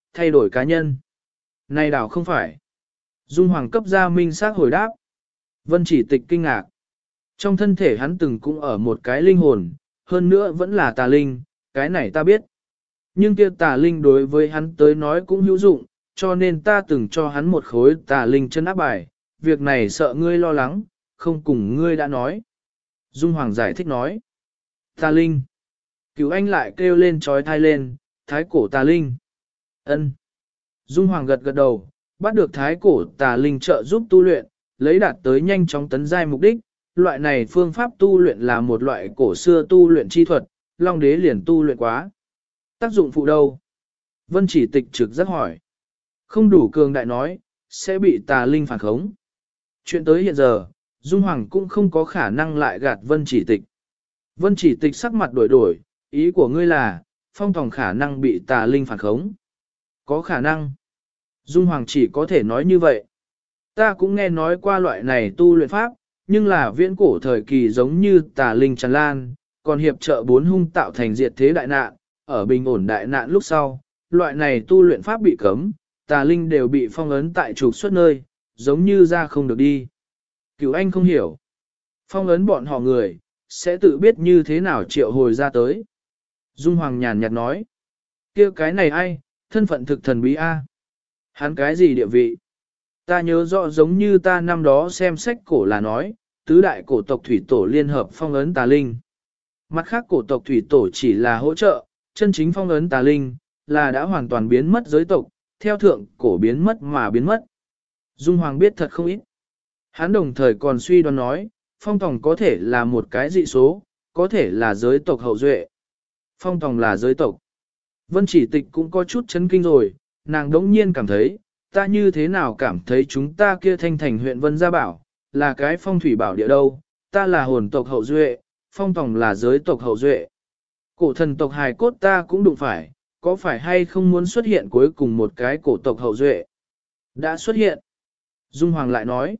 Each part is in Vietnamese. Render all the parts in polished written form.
thay đổi cá nhân. Này đảo không phải. Dung Hoàng cấp ra minh xác hồi đáp. Vân Chỉ Tịch kinh ngạc. Trong thân thể hắn từng cũng ở một cái linh hồn, hơn nữa vẫn là tà linh, cái này ta biết. Nhưng kia tà linh đối với hắn tới nói cũng hữu dụng, cho nên ta từng cho hắn một khối tà linh chân áp bài, việc này sợ ngươi lo lắng, không cùng ngươi đã nói. Dung Hoàng giải thích nói. Tà linh. Cửu Anh lại kêu lên trói thai lên, thái cổ tà linh. Ân. Dung Hoàng gật gật đầu, bắt được thái cổ tà linh trợ giúp tu luyện, lấy đạt tới nhanh chóng tấn giai mục đích. Loại này phương pháp tu luyện là một loại cổ xưa tu luyện chi thuật, Long Đế liền tu luyện quá. Tác dụng phụ đâu? Vân Chỉ Tịch trực giác hỏi. Không đủ cường đại nói, sẽ bị tà linh phản khống. Chuyện tới hiện giờ, Dung Hoàng cũng không có khả năng lại gạt Vân Chỉ Tịch. Vân Chỉ Tịch sắc mặt đổi đổi, ý của ngươi là, Phong Tòng khả năng bị tà linh phản khống. Có khả năng. Dung Hoàng chỉ có thể nói như vậy. Ta cũng nghe nói qua loại này tu luyện pháp, nhưng là viễn cổ thời kỳ giống như tà linh tràn lan, còn hiệp trợ bốn hung tạo thành diệt thế đại nạn, ở bình ổn đại nạn lúc sau, loại này tu luyện pháp bị cấm, tà linh đều bị phong ấn tại trục xuất nơi, giống như ra không được đi. Cửu Anh không hiểu. Phong ấn bọn họ người, sẽ tự biết như thế nào triệu hồi ra tới. Dung Hoàng nhàn nhạt nói. Kia cái này ai, thân phận thực thần bí a. Hắn cái gì địa vị? Ta nhớ rõ giống như ta năm đó xem sách cổ là nói, tứ đại cổ tộc thủy tổ liên hợp phong ấn tà linh. Mặt khác cổ tộc thủy tổ chỉ là hỗ trợ, chân chính phong ấn tà linh, là đã hoàn toàn biến mất giới tộc, theo thượng cổ biến mất mà biến mất. Dung Hoàng biết thật không ít. Hắn đồng thời còn suy đoán nói, Phong Tòng có thể là một cái dị số, có thể là giới tộc hậu duệ. Phong Tòng là giới tộc. Vân Chỉ Tịch cũng có chút chấn kinh rồi, nàng đống nhiên cảm thấy, ta như thế nào cảm thấy chúng ta kia thanh thành huyện Vân Gia Bảo, là cái phong thủy bảo địa đâu, ta là hồn tộc hậu duệ, Phong Tòng là giới tộc hậu duệ. Cổ thần tộc hài cốt ta cũng đụng phải, có phải hay không muốn xuất hiện cuối cùng một cái cổ tộc hậu duệ? Đã xuất hiện. Dung Hoàng lại nói.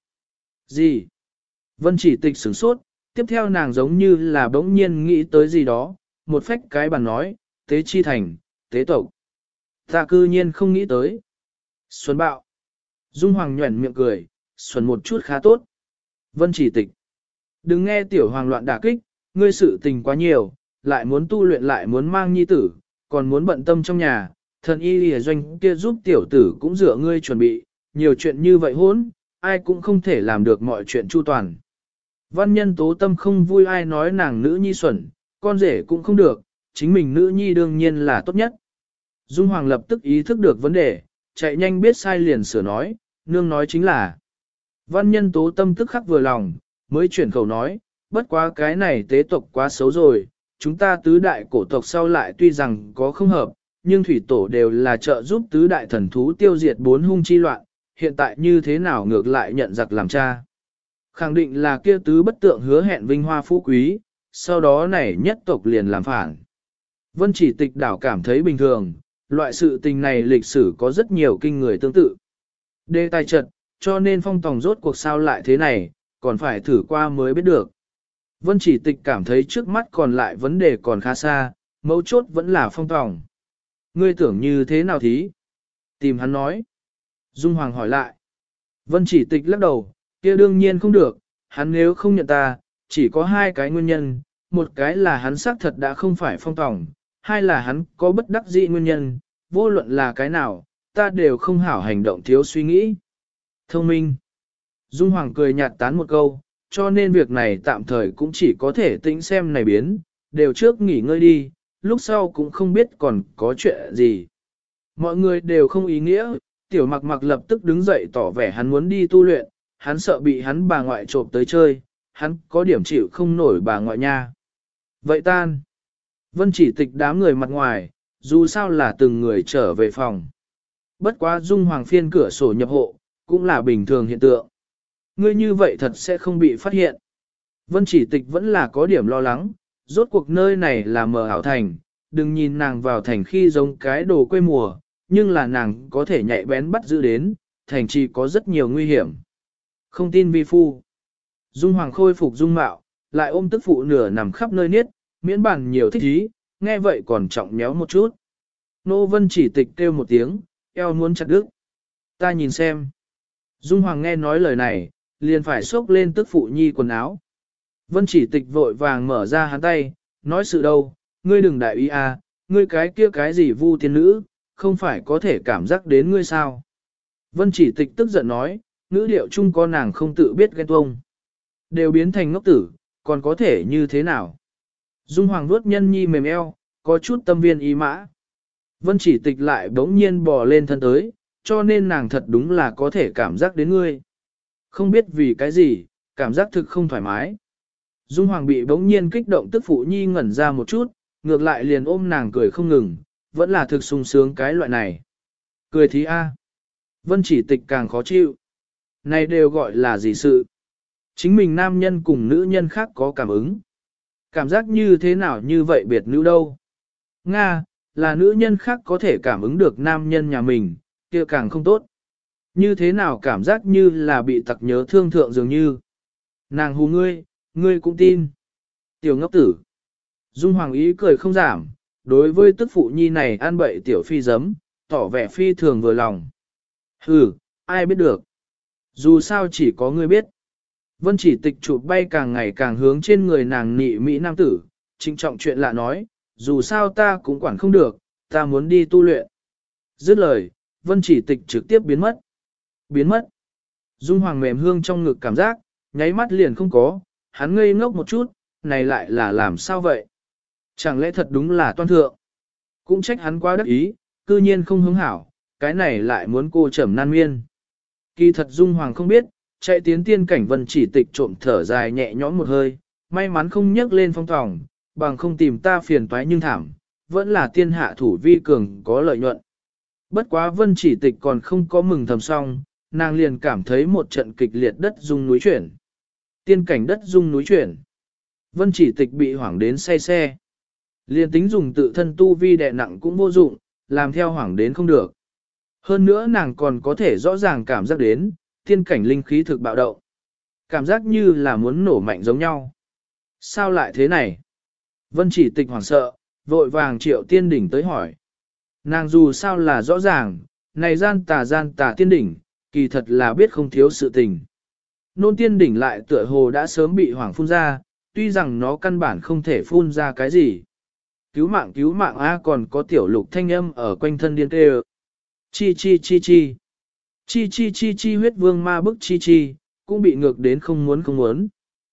Gì? Vân Chỉ Tịch sửng sốt, tiếp theo nàng giống như là bỗng nhiên nghĩ tới gì đó, một phách cái bàn nói, tế chi thành, tế tộc. Ta cư nhiên không nghĩ tới. Xuân bạo. Dung Hoàng nhuẩn miệng cười, xuân một chút khá tốt. Vân Chỉ Tịch. Đừng nghe tiểu hoàng loạn đả kích, ngươi sự tình quá nhiều, lại muốn tu luyện lại muốn mang nhi tử, còn muốn bận tâm trong nhà, thần y lìa doanh kia giúp tiểu tử cũng dựa ngươi chuẩn bị, nhiều chuyện như vậy hốn, ai cũng không thể làm được mọi chuyện chu toàn. Văn Nhân Tố Tâm không vui ai nói nàng nữ nhi xuẩn, con rể cũng không được, chính mình nữ nhi đương nhiên là tốt nhất. Dung Hoàng lập tức ý thức được vấn đề, chạy nhanh biết sai liền sửa nói, nương nói chính là. Văn Nhân Tố Tâm tức khắc vừa lòng, mới chuyển khẩu nói, bất quá cái này tế tộc quá xấu rồi, chúng ta tứ đại cổ tộc sau lại tuy rằng có không hợp, nhưng thủy tổ đều là trợ giúp tứ đại thần thú tiêu diệt bốn hung chi loạn, hiện tại như thế nào ngược lại nhận giặc làm cha. Khẳng định là kia tứ bất tượng hứa hẹn vinh hoa phú quý, sau đó này nhất tộc liền làm phản. Vân Chỉ Tịch đảo cảm thấy bình thường, loại sự tình này lịch sử có rất nhiều kinh người tương tự. Đề tài trật, cho nên Phong Tòng rốt cuộc sao lại thế này, còn phải thử qua mới biết được. Vân Chỉ Tịch cảm thấy trước mắt còn lại vấn đề còn khá xa, mấu chốt vẫn là Phong Tòng. Ngươi tưởng như thế nào thí? Tìm hắn nói. Dung Hoàng hỏi lại. Vân Chỉ Tịch lắc đầu, kia đương nhiên không được, hắn nếu không nhận ta, chỉ có hai cái nguyên nhân, một cái là hắn xác thật đã không phải Phong Tòng, hai là hắn có bất đắc dĩ nguyên nhân, vô luận là cái nào, ta đều không hảo hành động thiếu suy nghĩ. Thông minh. Dung Hoàng cười nhạt tán một câu, cho nên việc này tạm thời cũng chỉ có thể tĩnh xem này biến, đều trước nghỉ ngơi đi, lúc sau cũng không biết còn có chuyện gì. Mọi người đều không ý nghĩa, tiểu mặc mặc lập tức đứng dậy tỏ vẻ hắn muốn đi tu luyện, hắn sợ bị hắn bà ngoại trộm tới chơi, hắn có điểm chịu không nổi bà ngoại nha. Vậy tan. Vân Chỉ Tịch đám người mặt ngoài, dù sao là từng người trở về phòng. Bất quá Dung Hoàng phiên cửa sổ nhập hộ, cũng là bình thường hiện tượng. Ngươi như vậy thật sẽ không bị phát hiện. Vân Chỉ Tịch vẫn là có điểm lo lắng, rốt cuộc nơi này là mờ ảo thành, đừng nhìn nàng vào thành khi giống cái đồ quê mùa, nhưng là nàng có thể nhạy bén bắt giữ đến, thành trì có rất nhiều nguy hiểm. Không tin vi phu. Dung Hoàng khôi phục dung mạo, lại ôm tức phụ nửa nằm khắp nơi niết, miễn bản nhiều thích ý, nghe vậy còn trọng méo một chút. Nô Vân Chỉ Tịch kêu một tiếng, eo muốn chặt đứt. Ta nhìn xem. Dung Hoàng nghe nói lời này, liền phải xốc lên tức phụ nhi quần áo. Vân Chỉ Tịch vội vàng mở ra hắn tay, nói sự đâu, ngươi đừng đại ý à, ngươi cái kia cái gì vu tiên nữ, không phải có thể cảm giác đến ngươi sao. Vân Chỉ Tịch tức giận nói, ngữ điệu chung có nàng không tự biết ghen tuông. Đều biến thành ngốc tử, còn có thể như thế nào? Dung Hoàng vuốt nhân nhi mềm eo, có chút tâm viên ý mã. Vân Chỉ Tịch lại bỗng nhiên bò lên thân tới, cho nên nàng thật đúng là có thể cảm giác đến ngươi. Không biết vì cái gì, cảm giác thực không thoải mái. Dung Hoàng bị bỗng nhiên kích động tức phụ nhi ngẩn ra một chút, ngược lại liền ôm nàng cười không ngừng, vẫn là thực sung sướng cái loại này. Cười thí a. Vân Chỉ Tịch càng khó chịu. Này đều gọi là gì sự? Chính mình nam nhân cùng nữ nhân khác có cảm ứng. Cảm giác như thế nào như vậy biệt nữ đâu? Nga, là nữ nhân khác có thể cảm ứng được nam nhân nhà mình, kia càng không tốt. Như thế nào cảm giác như là bị tặc nhớ thương thượng dường như. Nàng hù ngươi, ngươi cũng tin. Tiểu ngốc tử. Dung Hoàng ý cười không giảm, đối với tức phụ nhi này ăn bậy tiểu phi giấm, tỏ vẻ phi thường vừa lòng. Hừ, ai biết được. Dù sao chỉ có ngươi biết. Vân Chỉ Tịch chụp bay càng ngày càng hướng trên người nàng nị Mỹ nam tử, trịnh trọng chuyện lạ nói, dù sao ta cũng quản không được, ta muốn đi tu luyện. Dứt lời, Vân Chỉ Tịch trực tiếp biến mất. Biến mất. Dung Hoàng mềm hương trong ngực cảm giác, nháy mắt liền không có, hắn ngây ngốc một chút, này lại là làm sao vậy? Chẳng lẽ thật đúng là toan thượng? Cũng trách hắn quá đắc ý, cư nhiên không hứng hảo, cái này lại muốn cô trầm nan miên. Kỳ thật Dung Hoàng không biết, chạy tiến tiên cảnh Vân Chỉ Tịch trộm thở dài nhẹ nhõm một hơi, may mắn không nhấc lên phong tòng, bằng không tìm ta phiền toái nhưng thảm, vẫn là tiên hạ thủ vi cường có lợi nhuận. Bất quá Vân Chỉ Tịch còn không có mừng thầm xong, nàng liền cảm thấy một trận kịch liệt đất rung núi chuyển. Tiên cảnh đất rung núi chuyển. Vân Chỉ Tịch bị hoảng đến say xe. Liền tính dùng tự thân tu vi đè nặng cũng vô dụng, làm theo hoảng đến không được. Hơn nữa nàng còn có thể rõ ràng cảm giác đến, tiên cảnh linh khí thực bạo động. Cảm giác như là muốn nổ mạnh giống nhau. Sao lại thế này? Vân Chỉ Tịch hoảng sợ, vội vàng triệu tiên đỉnh tới hỏi. Nàng dù sao là rõ ràng, này gian tà tiên đỉnh, kỳ thật là biết không thiếu sự tình. Nôn tiên đỉnh lại tựa hồ đã sớm bị hoảng phun ra, tuy rằng nó căn bản không thể phun ra cái gì. Cứu mạng A còn có tiểu lục thanh âm ở quanh thân điên tê. Chi chi chi chi. Chi chi chi chi huyết vương ma bức chi chi, cũng bị ngược đến không muốn.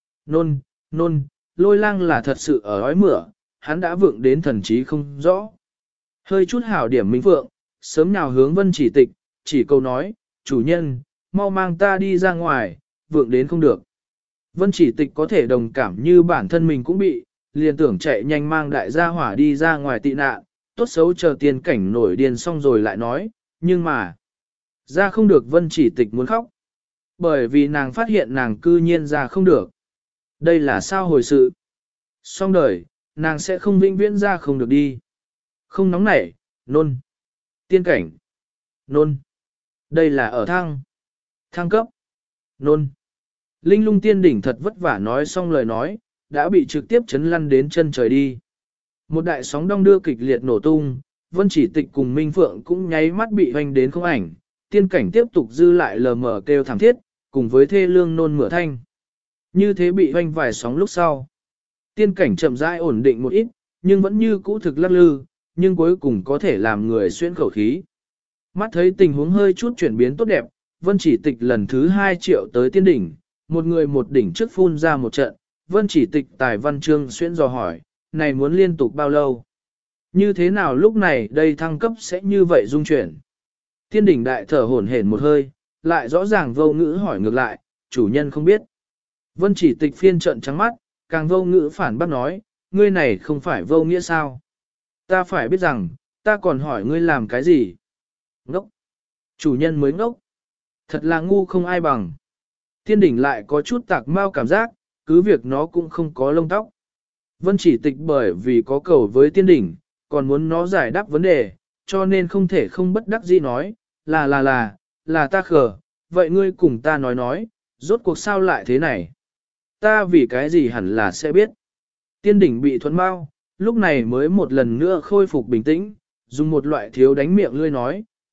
Nôn, lôi lang là thật sự ở ói mửa, hắn đã vượng đến thần trí không rõ. Hơi chút hảo điểm minh phượng, sớm nào hướng Vân Chỉ Tịch, chỉ câu nói, chủ nhân, mau mang ta đi ra ngoài, vượng đến không được. Vân Chỉ Tịch có thể đồng cảm như bản thân mình cũng bị, liền tưởng chạy nhanh mang đại gia hỏa đi ra ngoài tị nạn, tốt xấu chờ tiền cảnh nổi điên xong rồi lại nói, nhưng mà, ra không được Vân Chỉ Tịch muốn khóc. Bởi vì nàng phát hiện nàng cư nhiên ra không được. Đây là sao hồi sự? Xong đời, nàng sẽ không vĩnh viễn ra không được đi. Không nóng nảy, nôn. Tiên cảnh. Nôn. Đây là ở thang cấp. Nôn. Linh lung tiên đỉnh thật vất vả nói xong lời nói, đã bị trực tiếp chấn lăn đến chân trời đi. Một đại sóng đong đưa kịch liệt nổ tung, Vân Chỉ Tịch cùng Minh Phượng cũng nháy mắt bị hoành đến không ảnh. Tiên cảnh tiếp tục dư lại lờ mờ kêu thảm thiết, cùng với thê lương nôn mửa thanh. Như thế bị hoành vài sóng lúc sau. Tiên cảnh chậm rãi ổn định một ít, nhưng vẫn như cũ thực lắc lư, nhưng cuối cùng có thể làm người xuyên khẩu khí. Mắt thấy tình huống hơi chút chuyển biến tốt đẹp, Vân Chỉ Tịch lần thứ 2 triệu tới tiên đỉnh, một người một đỉnh trước phun ra một trận, Vân Chỉ Tịch tài văn chương xuyên dò hỏi, này muốn liên tục bao lâu? Như thế nào lúc này đây thăng cấp sẽ như vậy dung chuyển? Tiên đỉnh đại thở hổn hển một hơi, lại rõ ràng vô ngữ hỏi ngược lại, chủ nhân không biết. Vân Chỉ Tịch phiên trận trắng mắt, càng vô ngữ phản bác nói, ngươi này không phải vô nghĩa sao? Ta phải biết rằng, ta còn hỏi ngươi làm cái gì? Ngốc! Chủ nhân mới ngốc! Thật là ngu không ai bằng. Tiên đỉnh lại có chút tạc mau cảm giác, cứ việc nó cũng không có lông tóc. Vân Chỉ Tịch bởi vì có cầu với tiên đỉnh, còn muốn nó giải đáp vấn đề, cho nên không thể không bất đắc dĩ nói, là ta khờ, vậy ngươi cùng ta nói, rốt cuộc sao lại thế này? Ta vì cái gì hẳn là sẽ biết. Tiên đỉnh bị thuẫn bao, lúc này mới một lần nữa khôi phục bình tĩnh, dùng một loại thiếu đánh miệng lươi nói,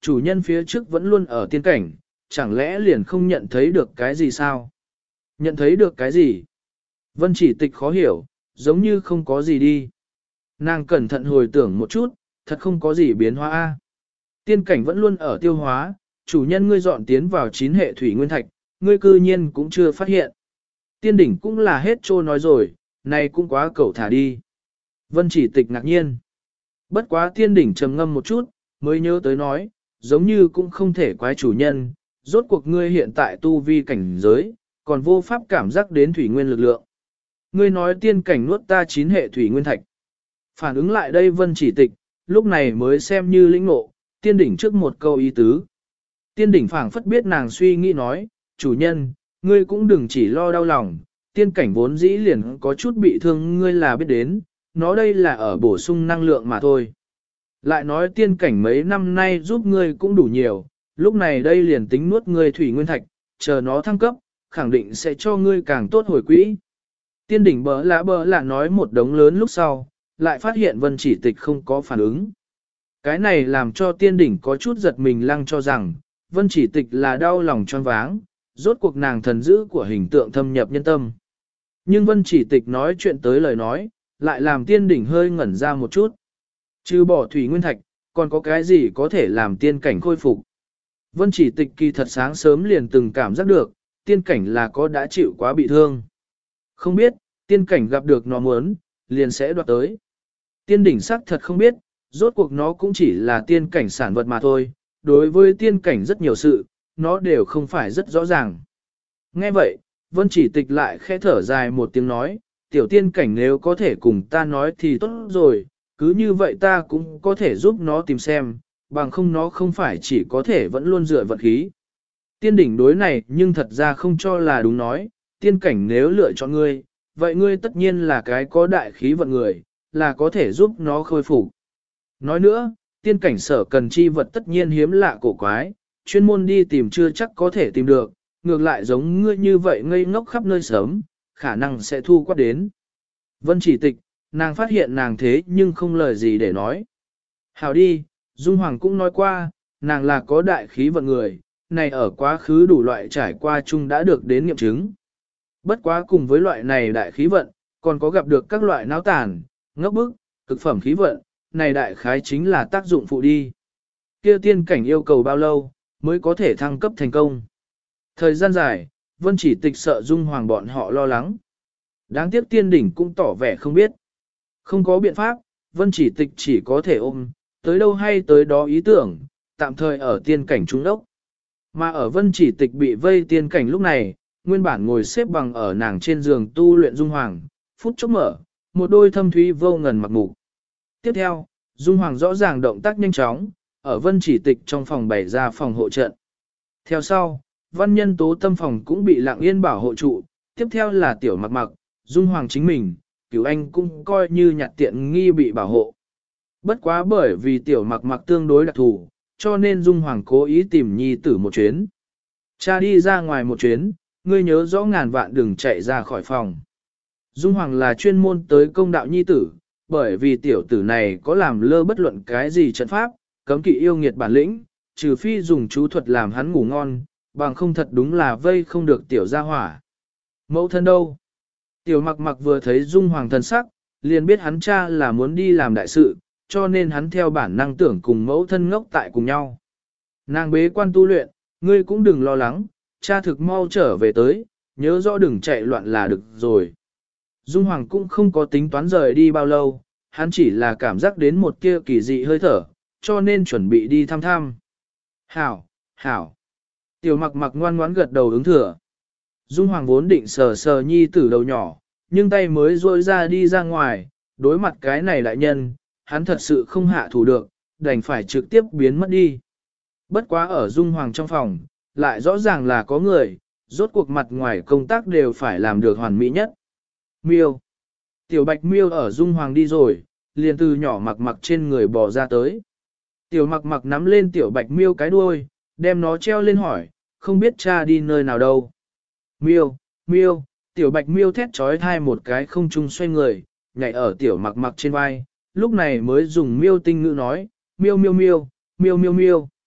chủ nhân phía trước vẫn luôn ở tiên cảnh, chẳng lẽ liền không nhận thấy được cái gì sao? Nhận thấy được cái gì? Vân chỉ tịch khó hiểu, giống như không có gì đi. Nàng cẩn thận hồi tưởng một chút, thật không có gì biến hóa a. Tiên cảnh vẫn luôn ở tiêu hóa, chủ nhân ngươi dọn tiến vào 9 hệ thủy nguyên thạch, ngươi cư nhiên cũng chưa phát hiện. Tiên đỉnh cũng là hết trô nói rồi, này cũng quá cẩu thả đi. Vân chỉ tịch ngạc nhiên. Bất quá tiên đỉnh trầm ngâm một chút, mới nhớ tới nói, giống như cũng không thể quái chủ nhân, rốt cuộc ngươi hiện tại tu vi cảnh giới, còn vô pháp cảm giác đến thủy nguyên lực lượng. Ngươi nói tiên cảnh nuốt ta 9 hệ thủy nguyên thạch. Phản ứng lại đây vân chỉ tịch, lúc này mới xem như lĩnh ngộ, tiên đỉnh trước một câu ý tứ. Tiên đỉnh phảng phất biết nàng suy nghĩ nói, chủ nhân, ngươi cũng đừng chỉ lo đau lòng, tiên cảnh vốn dĩ liền có chút bị thương ngươi là biết đến, nó đây là ở bổ sung năng lượng mà thôi. Lại nói tiên cảnh mấy năm nay giúp ngươi cũng đủ nhiều, lúc này đây liền tính nuốt ngươi thủy nguyên thạch, chờ nó thăng cấp, khẳng định sẽ cho ngươi càng tốt hồi quỹ. Tiên đỉnh bỡ lạ nói một đống lớn lúc sau, lại phát hiện vân chỉ tịch không có phản ứng. Cái này làm cho tiên đỉnh có chút giật mình lăng cho rằng, vân chỉ tịch là đau lòng choáng váng, rốt cuộc nàng thần dữ của hình tượng thâm nhập nhân tâm. Nhưng vân chỉ tịch nói chuyện tới lời nói, lại làm tiên đỉnh hơi ngẩn ra một chút. Trừ bỏ thủy nguyên thạch, còn có cái gì có thể làm tiên cảnh khôi phục. Vân chỉ tịch kỳ thật sáng sớm liền từng cảm giác được, tiên cảnh là có đã chịu quá bị thương. Không biết, tiên cảnh gặp được nó muốn, liền sẽ đoạt tới. Tiên đỉnh sắc thật không biết, rốt cuộc nó cũng chỉ là tiên cảnh sản vật mà thôi, đối với tiên cảnh rất nhiều sự, nó đều không phải rất rõ ràng. Nghe vậy, vân chỉ tịch lại khẽ thở dài một tiếng nói, tiểu tiên cảnh nếu có thể cùng ta nói thì tốt rồi, cứ như vậy ta cũng có thể giúp nó tìm xem, bằng không nó không phải chỉ có thể vẫn luôn dựa vật khí. Tiên đỉnh đối này nhưng thật ra không cho là đúng nói, tiên cảnh nếu lựa chọn ngươi, vậy ngươi tất nhiên là cái có đại khí vận người, là có thể giúp nó khôi phục. Nói nữa, tiên cảnh sở cần chi vật tất nhiên hiếm lạ cổ quái, chuyên môn đi tìm chưa chắc có thể tìm được, ngược lại giống ngươi như vậy ngây ngốc khắp nơi sớm, khả năng sẽ thu quát đến. Vân chỉ tịch, nàng phát hiện nàng thế nhưng không lời gì để nói. Hảo đi, Dung Hoàng cũng nói qua, nàng là có đại khí vận người, này ở quá khứ đủ loại trải qua chung đã được đến nghiệm chứng. Bất quá cùng với loại này đại khí vận, còn có gặp được các loại náo tàn, ngốc bức, cực phẩm khí vận, này đại khái chính là tác dụng phụ đi. Kia tiên cảnh yêu cầu bao lâu, mới có thể thăng cấp thành công. Thời gian dài, Vân chỉ tịch sợ Dung Hoàng bọn họ lo lắng. Đáng tiếc tiên đỉnh cũng tỏ vẻ không biết. Không có biện pháp, Vân chỉ tịch chỉ có thể ôm, tới đâu hay tới đó ý tưởng, tạm thời ở tiên cảnh trung đốc. Mà ở Vân chỉ tịch bị vây tiên cảnh lúc này, nguyên bản ngồi xếp bằng ở nàng trên giường tu luyện Dung Hoàng, phút chốc mở, một đôi thâm thúy vô ngần mặc mục. Tiếp theo, Dung Hoàng rõ ràng động tác nhanh chóng, ở Vân chỉ tịch trong phòng bày ra phòng hộ trận. Theo sau, văn nhân tố tâm phòng cũng bị lặng yên bảo hộ trụ, tiếp theo là tiểu mặc mặc, Dung Hoàng chính mình, Cửu Anh cũng coi như nhặt tiện nghi bị bảo hộ. Bất quá bởi vì tiểu mặc mặc tương đối đặc thù, cho nên Dung Hoàng cố ý tìm nhi tử một chuyến. Cha đi ra ngoài một chuyến, ngươi nhớ rõ ngàn vạn đừng chạy ra khỏi phòng. Dung Hoàng là chuyên môn tới công đạo nhi tử, bởi vì tiểu tử này có làm lơ bất luận cái gì trận pháp, cấm kỵ yêu nghiệt bản lĩnh, trừ phi dùng chú thuật làm hắn ngủ ngon, bằng không thật đúng là vây không được tiểu gia hỏa. Mẫu thân đâu? Tiểu mặc mặc vừa thấy Dung Hoàng thần sắc, liền biết hắn cha là muốn đi làm đại sự, cho nên hắn theo bản năng tưởng cùng mẫu thân ngốc tại cùng nhau. Nàng bế quan tu luyện, ngươi cũng đừng lo lắng, cha thực mau trở về tới, nhớ rõ đừng chạy loạn là được rồi. Dung Hoàng cũng không có tính toán rời đi bao lâu, hắn chỉ là cảm giác đến một kia kỳ dị hơi thở, cho nên chuẩn bị đi thăm thăm. Hảo, hảo. Tiểu mặc mặc ngoan ngoãn gật đầu ứng thừa. Dung Hoàng vốn định sờ sờ nhi tử đầu nhỏ, nhưng tay mới rôi ra đi ra ngoài, đối mặt cái này đại nhân, hắn thật sự không hạ thủ được, đành phải trực tiếp biến mất đi. Bất quá ở Dung Hoàng trong phòng, lại rõ ràng là có người, rốt cuộc mặt ngoài công tác đều phải làm được hoàn mỹ nhất. Miêu. Tiểu bạch miêu ở Dung Hoàng đi rồi, liền từ nhỏ mặc mặc trên người bò ra tới. Tiểu mặc mặc nắm lên tiểu bạch miêu cái đuôi, đem nó treo lên hỏi, không biết cha đi nơi nào đâu. Miêu, miêu, tiểu bạch miêu thét trói thai một cái không trung xoay người, nhảy ở tiểu mặc mặc trên vai, lúc này mới dùng miêu tinh ngữ nói, miêu miêu miêu, miêu miêu miêu.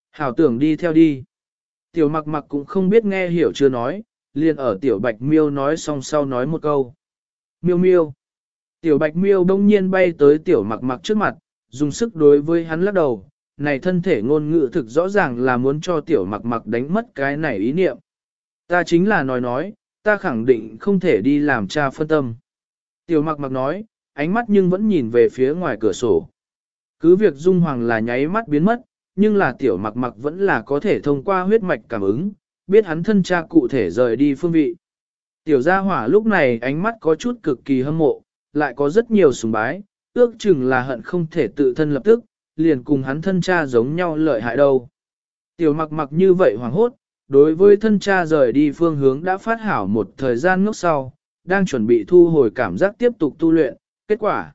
Hảo tưởng đi theo đi. Tiểu mặc mặc cũng không biết nghe hiểu chưa nói, liền ở tiểu bạch miêu nói xong sau nói một câu. Miêu miêu. Tiểu bạch miêu đông nhiên bay tới tiểu mặc mặc trước mặt, dùng sức đối với hắn lắc đầu. Này thân thể ngôn ngữ thực rõ ràng là muốn cho tiểu mặc mặc đánh mất cái này ý niệm. Ta chính là nói, ta khẳng định không thể đi làm cha phân tâm. Tiểu mặc mặc nói, ánh mắt nhưng vẫn nhìn về phía ngoài cửa sổ. Cứ việc Dung Hoàng là nháy mắt biến mất, nhưng là tiểu mặc mặc vẫn là có thể thông qua huyết mạch cảm ứng, biết hắn thân cha cụ thể rời đi phương vị. Tiểu gia hỏa lúc này ánh mắt có chút cực kỳ hâm mộ, lại có rất nhiều sùng bái, ước chừng là hận không thể tự thân lập tức, liền cùng hắn thân cha giống nhau lợi hại đâu. Tiểu mặc mặc như vậy hoảng hốt, đối với thân cha rời đi phương hướng đã phát hảo một thời gian ngốc sau, đang chuẩn bị thu hồi cảm giác tiếp tục tu luyện, kết quả.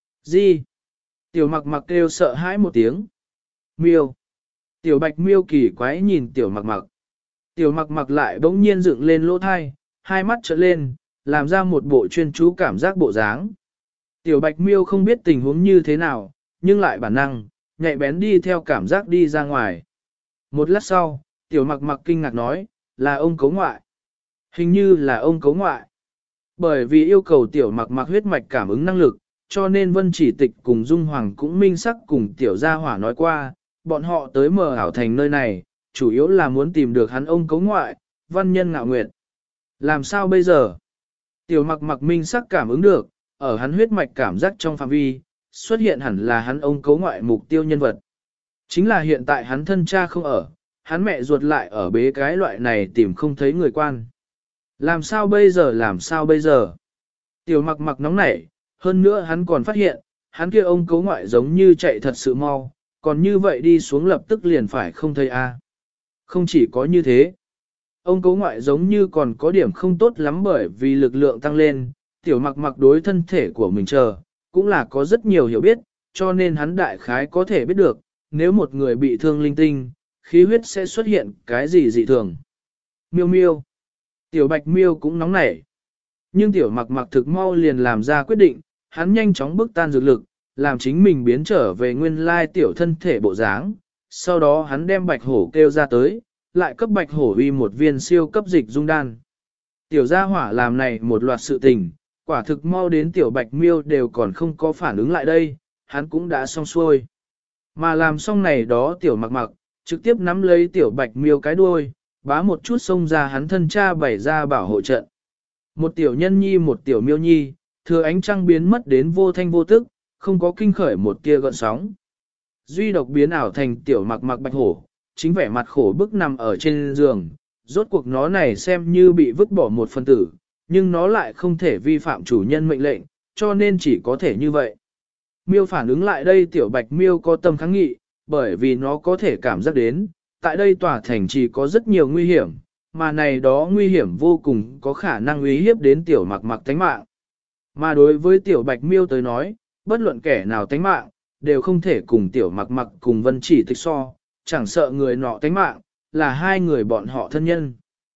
Gì? Tiểu mặc mặc kêu sợ hãi một tiếng. Miêu. Tiểu bạch miêu kỳ quái nhìn tiểu mặc mặc. Tiểu mặc mặc lại bỗng nhiên dựng lên lỗ thai, hai mắt trợn lên, làm ra một bộ chuyên chú cảm giác bộ dáng. Tiểu bạch miêu không biết tình huống như thế nào, nhưng lại bản năng, nhạy bén đi theo cảm giác đi ra ngoài. Một lát sau, tiểu mặc mặc kinh ngạc nói, là ông cấu ngoại. Hình như là ông cấu ngoại. Bởi vì yêu cầu tiểu mặc mặc huyết mạch cảm ứng năng lực, cho nên Vân Chỉ Tịch cùng Dung Hoàng cũng minh sắc cùng tiểu gia hỏa nói qua, bọn họ tới Mờ Ảo Thành nơi này, chủ yếu là muốn tìm được hắn ông cấu ngoại, Văn Nhân Ngạo Nguyệt. Làm sao bây giờ? Tiểu mặc mặc minh sắc cảm ứng được, ở hắn huyết mạch cảm giác trong phạm vi, xuất hiện hẳn là hắn ông cấu ngoại mục tiêu nhân vật. Chính là hiện tại hắn thân cha không ở, hắn mẹ ruột lại ở bế cái loại này tìm không thấy người quan. Làm sao bây giờ làm sao bây giờ? Tiểu mặc mặc nóng nảy, hơn nữa hắn còn phát hiện, hắn kia ông cấu ngoại giống như chạy thật sự mau, còn như vậy đi xuống lập tức liền phải không thấy a. Không chỉ có như thế, ông cấu ngoại giống như còn có điểm không tốt lắm bởi vì lực lượng tăng lên, tiểu mặc mặc đối thân thể của mình chờ, cũng là có rất nhiều hiểu biết, cho nên hắn đại khái có thể biết được, nếu một người bị thương linh tinh, khí huyết sẽ xuất hiện cái gì dị thường. Miêu miêu. Tiểu bạch miêu cũng nóng nảy. Nhưng tiểu mặc mặc thực mau liền làm ra quyết định, hắn nhanh chóng bức tan dược lực, làm chính mình biến trở về nguyên lai tiểu thân thể bộ dáng. Sau đó hắn đem bạch hổ kêu ra tới, lại cấp bạch hổ uy một viên siêu cấp dịch dung đan. Tiểu gia hỏa làm này một loạt sự tình, quả thực mau đến tiểu bạch miêu đều còn không có phản ứng lại đây, hắn cũng đã xong xuôi. Mà làm xong này đó tiểu mặc mặc, trực tiếp nắm lấy tiểu bạch miêu cái đuôi, bá một chút xông ra hắn thân cha bày ra bảo hộ trận. Một tiểu nhân nhi một tiểu miêu nhi, thừa ánh trăng biến mất đến vô thanh vô tức, không có kinh khởi một tia gợn sóng. Duy độc biến ảo thành tiểu mặc mặc bạch hổ, chính vẻ mặt khổ bức nằm ở trên giường, rốt cuộc nó này xem như bị vứt bỏ một phần tử, nhưng nó lại không thể vi phạm chủ nhân mệnh lệnh, cho nên chỉ có thể như vậy. Miêu phản ứng lại đây tiểu bạch miêu có tâm kháng nghị, bởi vì nó có thể cảm giác đến, tại đây tòa thành chỉ có rất nhiều nguy hiểm, mà này đó nguy hiểm vô cùng có khả năng uy hiếp đến tiểu mặc mặc tánh mạng. Mà đối với tiểu bạch miêu tới nói, bất luận kẻ nào tánh mạng, đều không thể cùng tiểu mặc mặc cùng Vân Chỉ Tịch so, chẳng sợ người nọ tánh mạng, là hai người bọn họ thân nhân.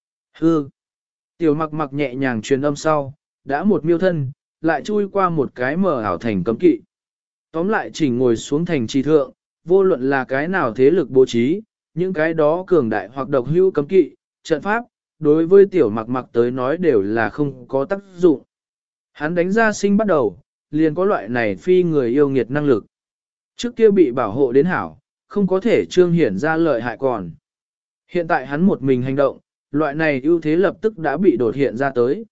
Hư! Tiểu mặc mặc nhẹ nhàng truyền âm sau, đã một miêu thân, lại chui qua một cái mở ảo thành cấm kỵ. Tóm lại chỉnh ngồi xuống thành trì thượng, vô luận là cái nào thế lực bố trí, những cái đó cường đại hoặc độc hữu cấm kỵ, trận pháp, đối với tiểu mặc mặc tới nói đều là không có tác dụng. Hắn đánh ra sinh bắt đầu, liền có loại này phi người yêu nghiệt năng lực. Trước kia bị bảo hộ đến hảo, không có thể trương hiển ra lợi hại còn. Hiện tại hắn một mình hành động, loại này ưu thế lập tức đã bị đột hiện ra tới.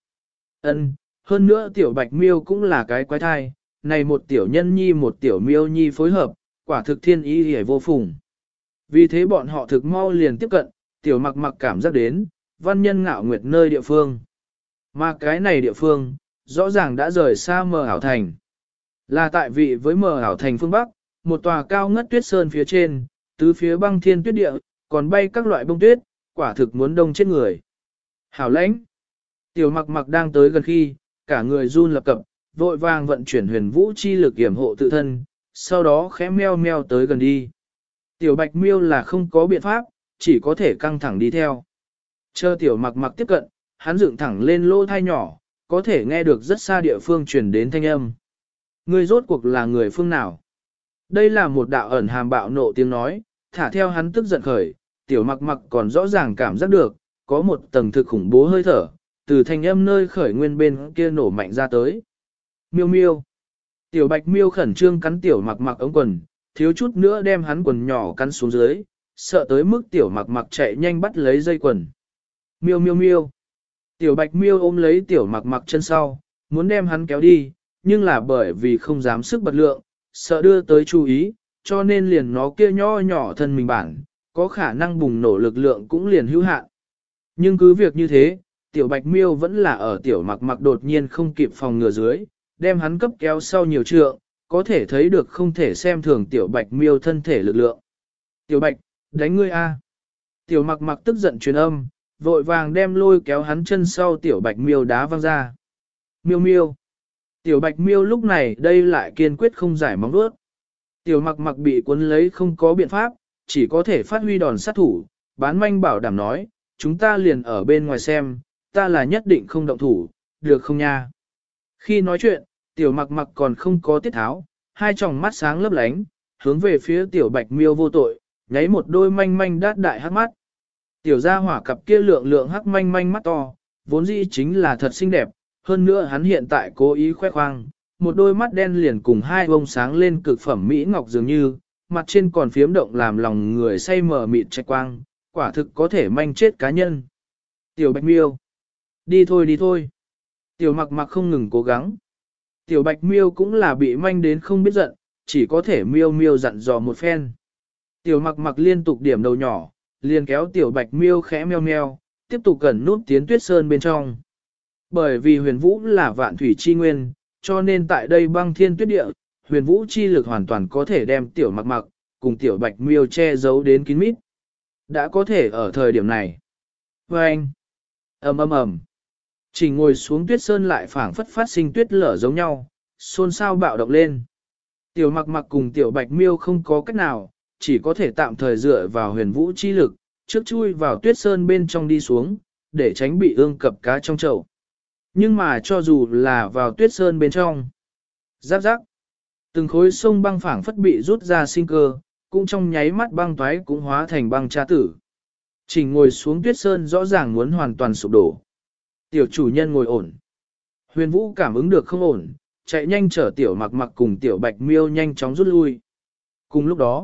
Hơn nữa tiểu bạch miêu cũng là cái quái thai, này một tiểu nhân nhi một tiểu miêu nhi phối hợp, quả thực thiên ý hề vô phùng. Vì thế bọn họ thực mau liền tiếp cận, tiểu mặc mặc cảm giác đến, Văn Nhân Ngạo Nguyệt nơi địa phương. Mà cái này địa phương, rõ ràng đã rời xa Mờ Ảo Thành. Là tại vị với Mờ Ảo Thành phương Bắc, một tòa cao ngất tuyết sơn phía trên, tứ phía băng thiên tuyết địa, còn bay các loại bông tuyết, quả thực muốn đông chết người. Hảo lãnh! Tiểu mặc mặc đang tới gần khi, cả người run lập cập, vội vàng vận chuyển huyền vũ chi lực yểm hộ tự thân, sau đó khẽ meo meo tới gần đi. Tiểu bạch miêu là không có biện pháp, chỉ có thể căng thẳng đi theo. Chờ tiểu mặc mặc tiếp cận, hắn dựng thẳng lên lỗ thai nhỏ, có thể nghe được rất xa địa phương truyền đến thanh âm. Ngươi rốt cuộc là người phương nào? Đây là một đạo ẩn hàm bạo nộ tiếng nói, thả theo hắn tức giận khởi, tiểu mặc mặc còn rõ ràng cảm giác được, có một tầng thực khủng bố hơi thở, từ thanh âm nơi khởi nguyên bên kia nổ mạnh ra tới. Miêu miêu. Tiểu bạch miêu khẩn trương cắn tiểu mặc mặc ống quần, thiếu chút nữa đem hắn quần nhỏ cắn xuống dưới, sợ tới mức tiểu mặc mặc chạy nhanh bắt lấy dây quần. Miêu miêu miêu. Tiểu bạch miêu ôm lấy tiểu mặc mặc chân sau, muốn đem hắn kéo đi, nhưng là bởi vì không dám sức bật lượng, sợ đưa tới chú ý, cho nên liền nó kia nho nhỏ thân mình bản, có khả năng bùng nổ lực lượng cũng liền hữu hạn. Nhưng cứ việc như thế, tiểu bạch miêu vẫn là ở tiểu mặc mặc đột nhiên không kịp phòng ngừa dưới, đem hắn cấp kéo sau nhiều trượng, có thể thấy được không thể xem thường tiểu bạch miêu thân thể lực lượng. Tiểu bạch, đánh ngươi a! Tiểu mặc mặc tức giận truyền âm, vội vàng đem lôi kéo hắn chân sau tiểu bạch miêu đá văng ra. Miêu miêu! Tiểu bạch miêu lúc này đây lại kiên quyết không giải móng vuốt. Tiểu mặc mặc bị cuốn lấy không có biện pháp, chỉ có thể phát huy đòn sát thủ, bán manh bảo đảm nói, chúng ta liền ở bên ngoài xem, ta là nhất định không động thủ, được không nha? Khi nói chuyện, tiểu mặc mặc còn không có tiết tháo, hai tròng mắt sáng lấp lánh, hướng về phía tiểu bạch miêu vô tội, nháy một đôi manh manh đát đại hắc mắt. Tiểu gia hỏa cặp kia lượng lượng hắc manh manh mắt to, vốn dĩ chính là thật xinh đẹp, hơn nữa hắn hiện tại cố ý khoe khoang, một đôi mắt đen liền cùng hai bông sáng lên cực phẩm mỹ ngọc dường như, mặt trên còn phiếm động làm lòng người say mờ mịt trạch quang, quả thực có thể manh chết cá nhân. Tiểu bạch miêu, đi thôi đi thôi. Tiểu mặc mặc không ngừng cố gắng. Tiểu bạch miêu cũng là bị manh đến không biết giận, chỉ có thể miêu miêu dặn dò một phen. Tiểu mặc mặc liên tục điểm đầu nhỏ, liền kéo tiểu bạch miêu khẽ meo meo, tiếp tục gần nút tiến tuyết sơn bên trong. Bởi vì huyền vũ là vạn thủy chi nguyên, cho nên tại đây băng thiên tuyết địa, huyền vũ chi lực hoàn toàn có thể đem tiểu mặc mặc, cùng tiểu bạch miêu che giấu đến kín mít. Đã có thể ở thời điểm này. Vâng! ầm ầm ầm. Chỉ ngồi xuống tuyết sơn lại phảng phất phát sinh tuyết lở giống nhau, xôn xao bạo động lên. Tiểu mặc mặc cùng tiểu bạch miêu không có cách nào, chỉ có thể tạm thời dựa vào huyền vũ chi lực, trước chui vào tuyết sơn bên trong đi xuống, để tránh bị ương cập cá trong chậu. Nhưng mà cho dù là vào tuyết sơn bên trong, giáp giáp, từng khối sông băng phảng phất bị rút ra sinh cơ, cũng trong nháy mắt băng toái cũng hóa thành băng tra tử. Trình ngồi xuống tuyết sơn rõ ràng muốn hoàn toàn sụp đổ. Tiểu chủ nhân ngồi ổn. Huyền Vũ cảm ứng được không ổn, chạy nhanh chở tiểu mặc mặc cùng tiểu bạch miêu nhanh chóng rút lui. Cùng lúc đó,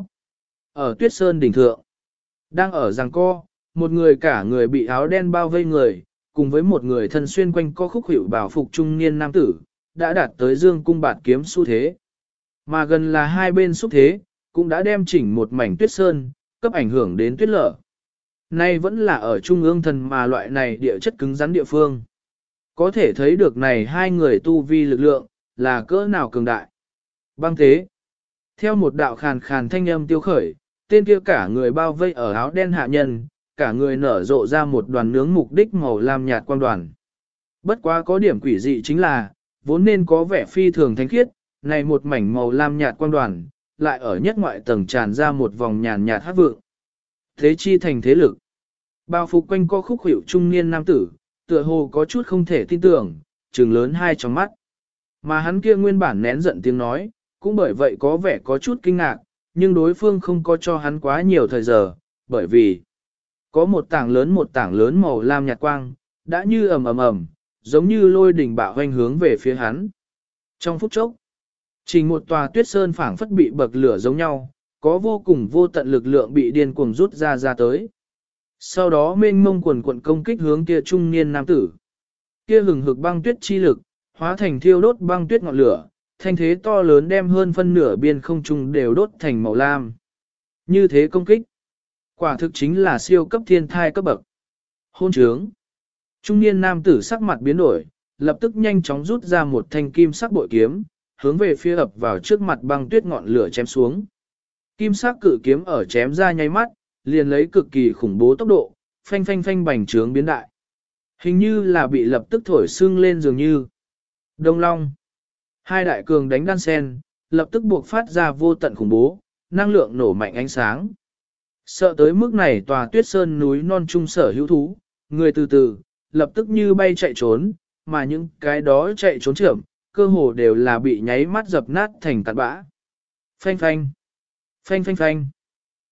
ở tuyết sơn đỉnh thượng, đang ở giằng co, một người cả người bị áo đen bao vây người, cùng với một người thân xuyên quanh co khúc hiệu bảo phục trung niên nam tử, đã đạt tới dương cung bạt kiếm xu thế. Mà gần là hai bên xúc thế, cũng đã đem chỉnh một mảnh tuyết sơn, cấp ảnh hưởng đến tuyết lở. Nay vẫn là ở trung ương thần mà loại này địa chất cứng rắn địa phương. Có thể thấy được này hai người tu vi lực lượng, là cỡ nào cường đại. Băng thế. Theo một đạo khàn khàn thanh âm tiêu khởi, tên kia cả người bao vây ở áo đen hạ nhân, cả người nở rộ ra một đoàn nướng mục đích màu lam nhạt quang đoàn. Bất quá có điểm quỷ dị chính là, vốn nên có vẻ phi thường thánh khiết, này một mảnh màu lam nhạt quang đoàn, lại ở nhất ngoại tầng tràn ra một vòng nhàn nhạt hát vượng. Thế chi thành thế lực. Bao phục quanh co khúc hiệu trung niên nam tử, tựa hồ có chút không thể tin tưởng, trừng lớn hai trong mắt. Mà hắn kia nguyên bản nén giận tiếng nói, cũng bởi vậy có vẻ có chút kinh ngạc, nhưng đối phương không có cho hắn quá nhiều thời giờ, bởi vì có một tảng lớn màu lam nhạt quang, đã như ầm ầm ầm, giống như lôi đỉnh bạo hoành hướng về phía hắn. Trong phút chốc, trình một tòa tuyết sơn phảng phất bị bậc lửa giống nhau, có vô cùng vô tận lực lượng bị điên cuồng rút ra tới. Sau đó mênh mông quần quận công kích hướng kia trung niên nam tử. Kia hừng hực băng tuyết chi lực, hóa thành thiêu đốt băng tuyết ngọn lửa, thanh thế to lớn đem hơn phân nửa biên không trung đều đốt thành màu lam. Như thế công kích, quả thực chính là siêu cấp thiên thai cấp bậc. Hôn trướng. Trung niên nam tử sắc mặt biến đổi, lập tức nhanh chóng rút ra một thanh kim sắc bội kiếm, hướng về phía ập vào trước mặt băng tuyết ngọn lửa chém xuống. Kim sắc cự kiếm ở chém ra nháy mắt, liền lấy cực kỳ khủng bố tốc độ, phanh phanh phanh bành trướng biến đại. Hình như là bị lập tức thổi sưng lên dường như. Đông Long. Hai đại cường đánh đan sen, lập tức buộc phát ra vô tận khủng bố, năng lượng nổ mạnh ánh sáng. Sợ tới mức này tòa tuyết sơn núi non trung sở hữu thú, người từ từ, lập tức như bay chạy trốn, mà những cái đó chạy trốn trưởng, cơ hồ đều là bị nháy mắt dập nát thành cát bã. Phanh phanh. Phanh phanh phanh.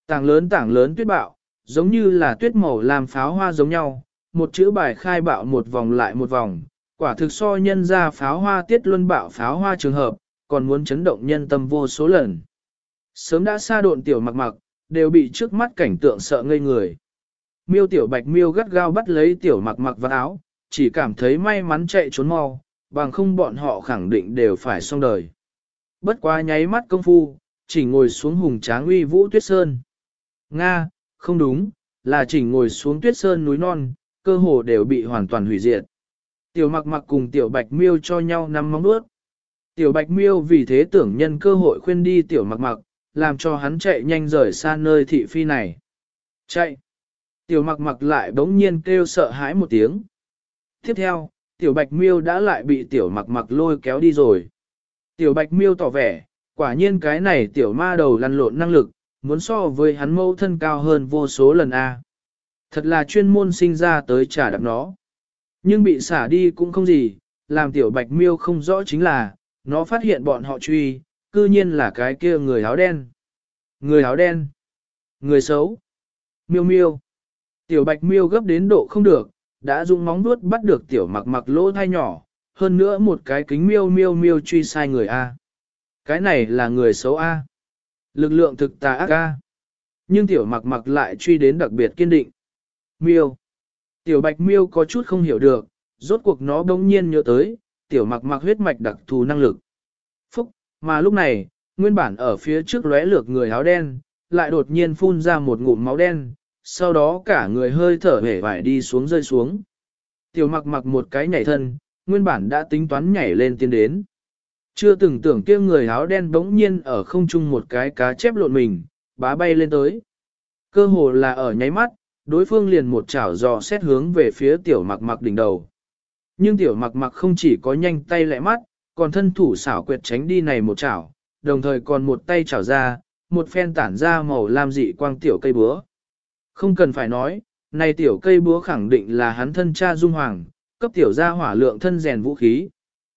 Tảng lớn tuyết bạo, giống như là tuyết màu làm pháo hoa giống nhau, một chữ bài khai bạo một vòng lại một vòng, quả thực so nhân ra pháo hoa tiết luân bạo pháo hoa trường hợp, còn muốn chấn động nhân tâm vô số lần. Sớm đã xa độn tiểu mặc mặc, đều bị trước mắt cảnh tượng sợ ngây người. Miêu tiểu bạch miêu gắt gao bắt lấy tiểu mặc mặc vào áo, chỉ cảm thấy may mắn chạy trốn mau, bằng không bọn họ khẳng định đều phải xong đời. Bất quá nháy mắt công phu, chỉ ngồi xuống hùng tráng uy vũ tuyết sơn. Nga, không đúng, là chỉ ngồi xuống tuyết sơn núi non, cơ hồ đều bị hoàn toàn hủy diệt. Tiểu mặc mặc cùng tiểu bạch miêu cho nhau nắm móng nuốt. Tiểu bạch miêu vì thế tưởng nhân cơ hội khuyên đi tiểu mặc mặc, làm cho hắn chạy nhanh rời xa nơi thị phi này. Chạy! Tiểu mặc mặc lại bỗng nhiên kêu sợ hãi một tiếng. Tiếp theo, tiểu bạch miêu đã lại bị tiểu mặc mặc lôi kéo đi rồi. Tiểu bạch miêu tỏ vẻ, quả nhiên cái này tiểu ma đầu lăn lộn năng lực, muốn so với hắn mâu thân cao hơn vô số lần A. Thật là chuyên môn sinh ra tới trả đạp nó. Nhưng bị xả đi cũng không gì, làm tiểu bạch miêu không rõ chính là, nó phát hiện bọn họ truy, cư nhiên là cái kia người áo đen. Người áo đen. Người xấu. Miêu miêu. Tiểu bạch miêu gấp đến độ không được, đã dùng móng vuốt bắt được tiểu mặc mặc lỗ thai nhỏ, hơn nữa một cái kính miêu miêu miêu truy sai người A. Cái này là người xấu A. Lực lượng thực tà ác A. Nhưng tiểu mặc mặc lại truy đến đặc biệt kiên định. Miêu. Tiểu bạch miêu có chút không hiểu được, rốt cuộc nó bỗng nhiên nhớ tới, tiểu mặc mặc huyết mạch đặc thù năng lực. Phúc, mà lúc này, nguyên bản ở phía trước lóe lược người áo đen, lại đột nhiên phun ra một ngụm máu đen, sau đó cả người hơi thở hể vải đi xuống rơi xuống. Tiểu mặc mặc một cái nhảy thân, nguyên bản đã tính toán nhảy lên tiến đến. Chưa từng tưởng kia người áo đen bỗng nhiên ở không trung một cái cá chép lộn mình, bá bay lên tới. Cơ hồ là ở nháy mắt, đối phương liền một chảo dò xét hướng về phía tiểu mặc mặc đỉnh đầu. Nhưng tiểu mặc mặc không chỉ có nhanh tay lẹ mắt, còn thân thủ xảo quyệt tránh đi này một chảo, đồng thời còn một tay chảo ra, một phen tản ra màu lam dị quang tiểu cây búa. Không cần phải nói, này tiểu cây búa khẳng định là hắn thân cha Dung Hoàng, cấp tiểu gia hỏa lượng thân rèn vũ khí.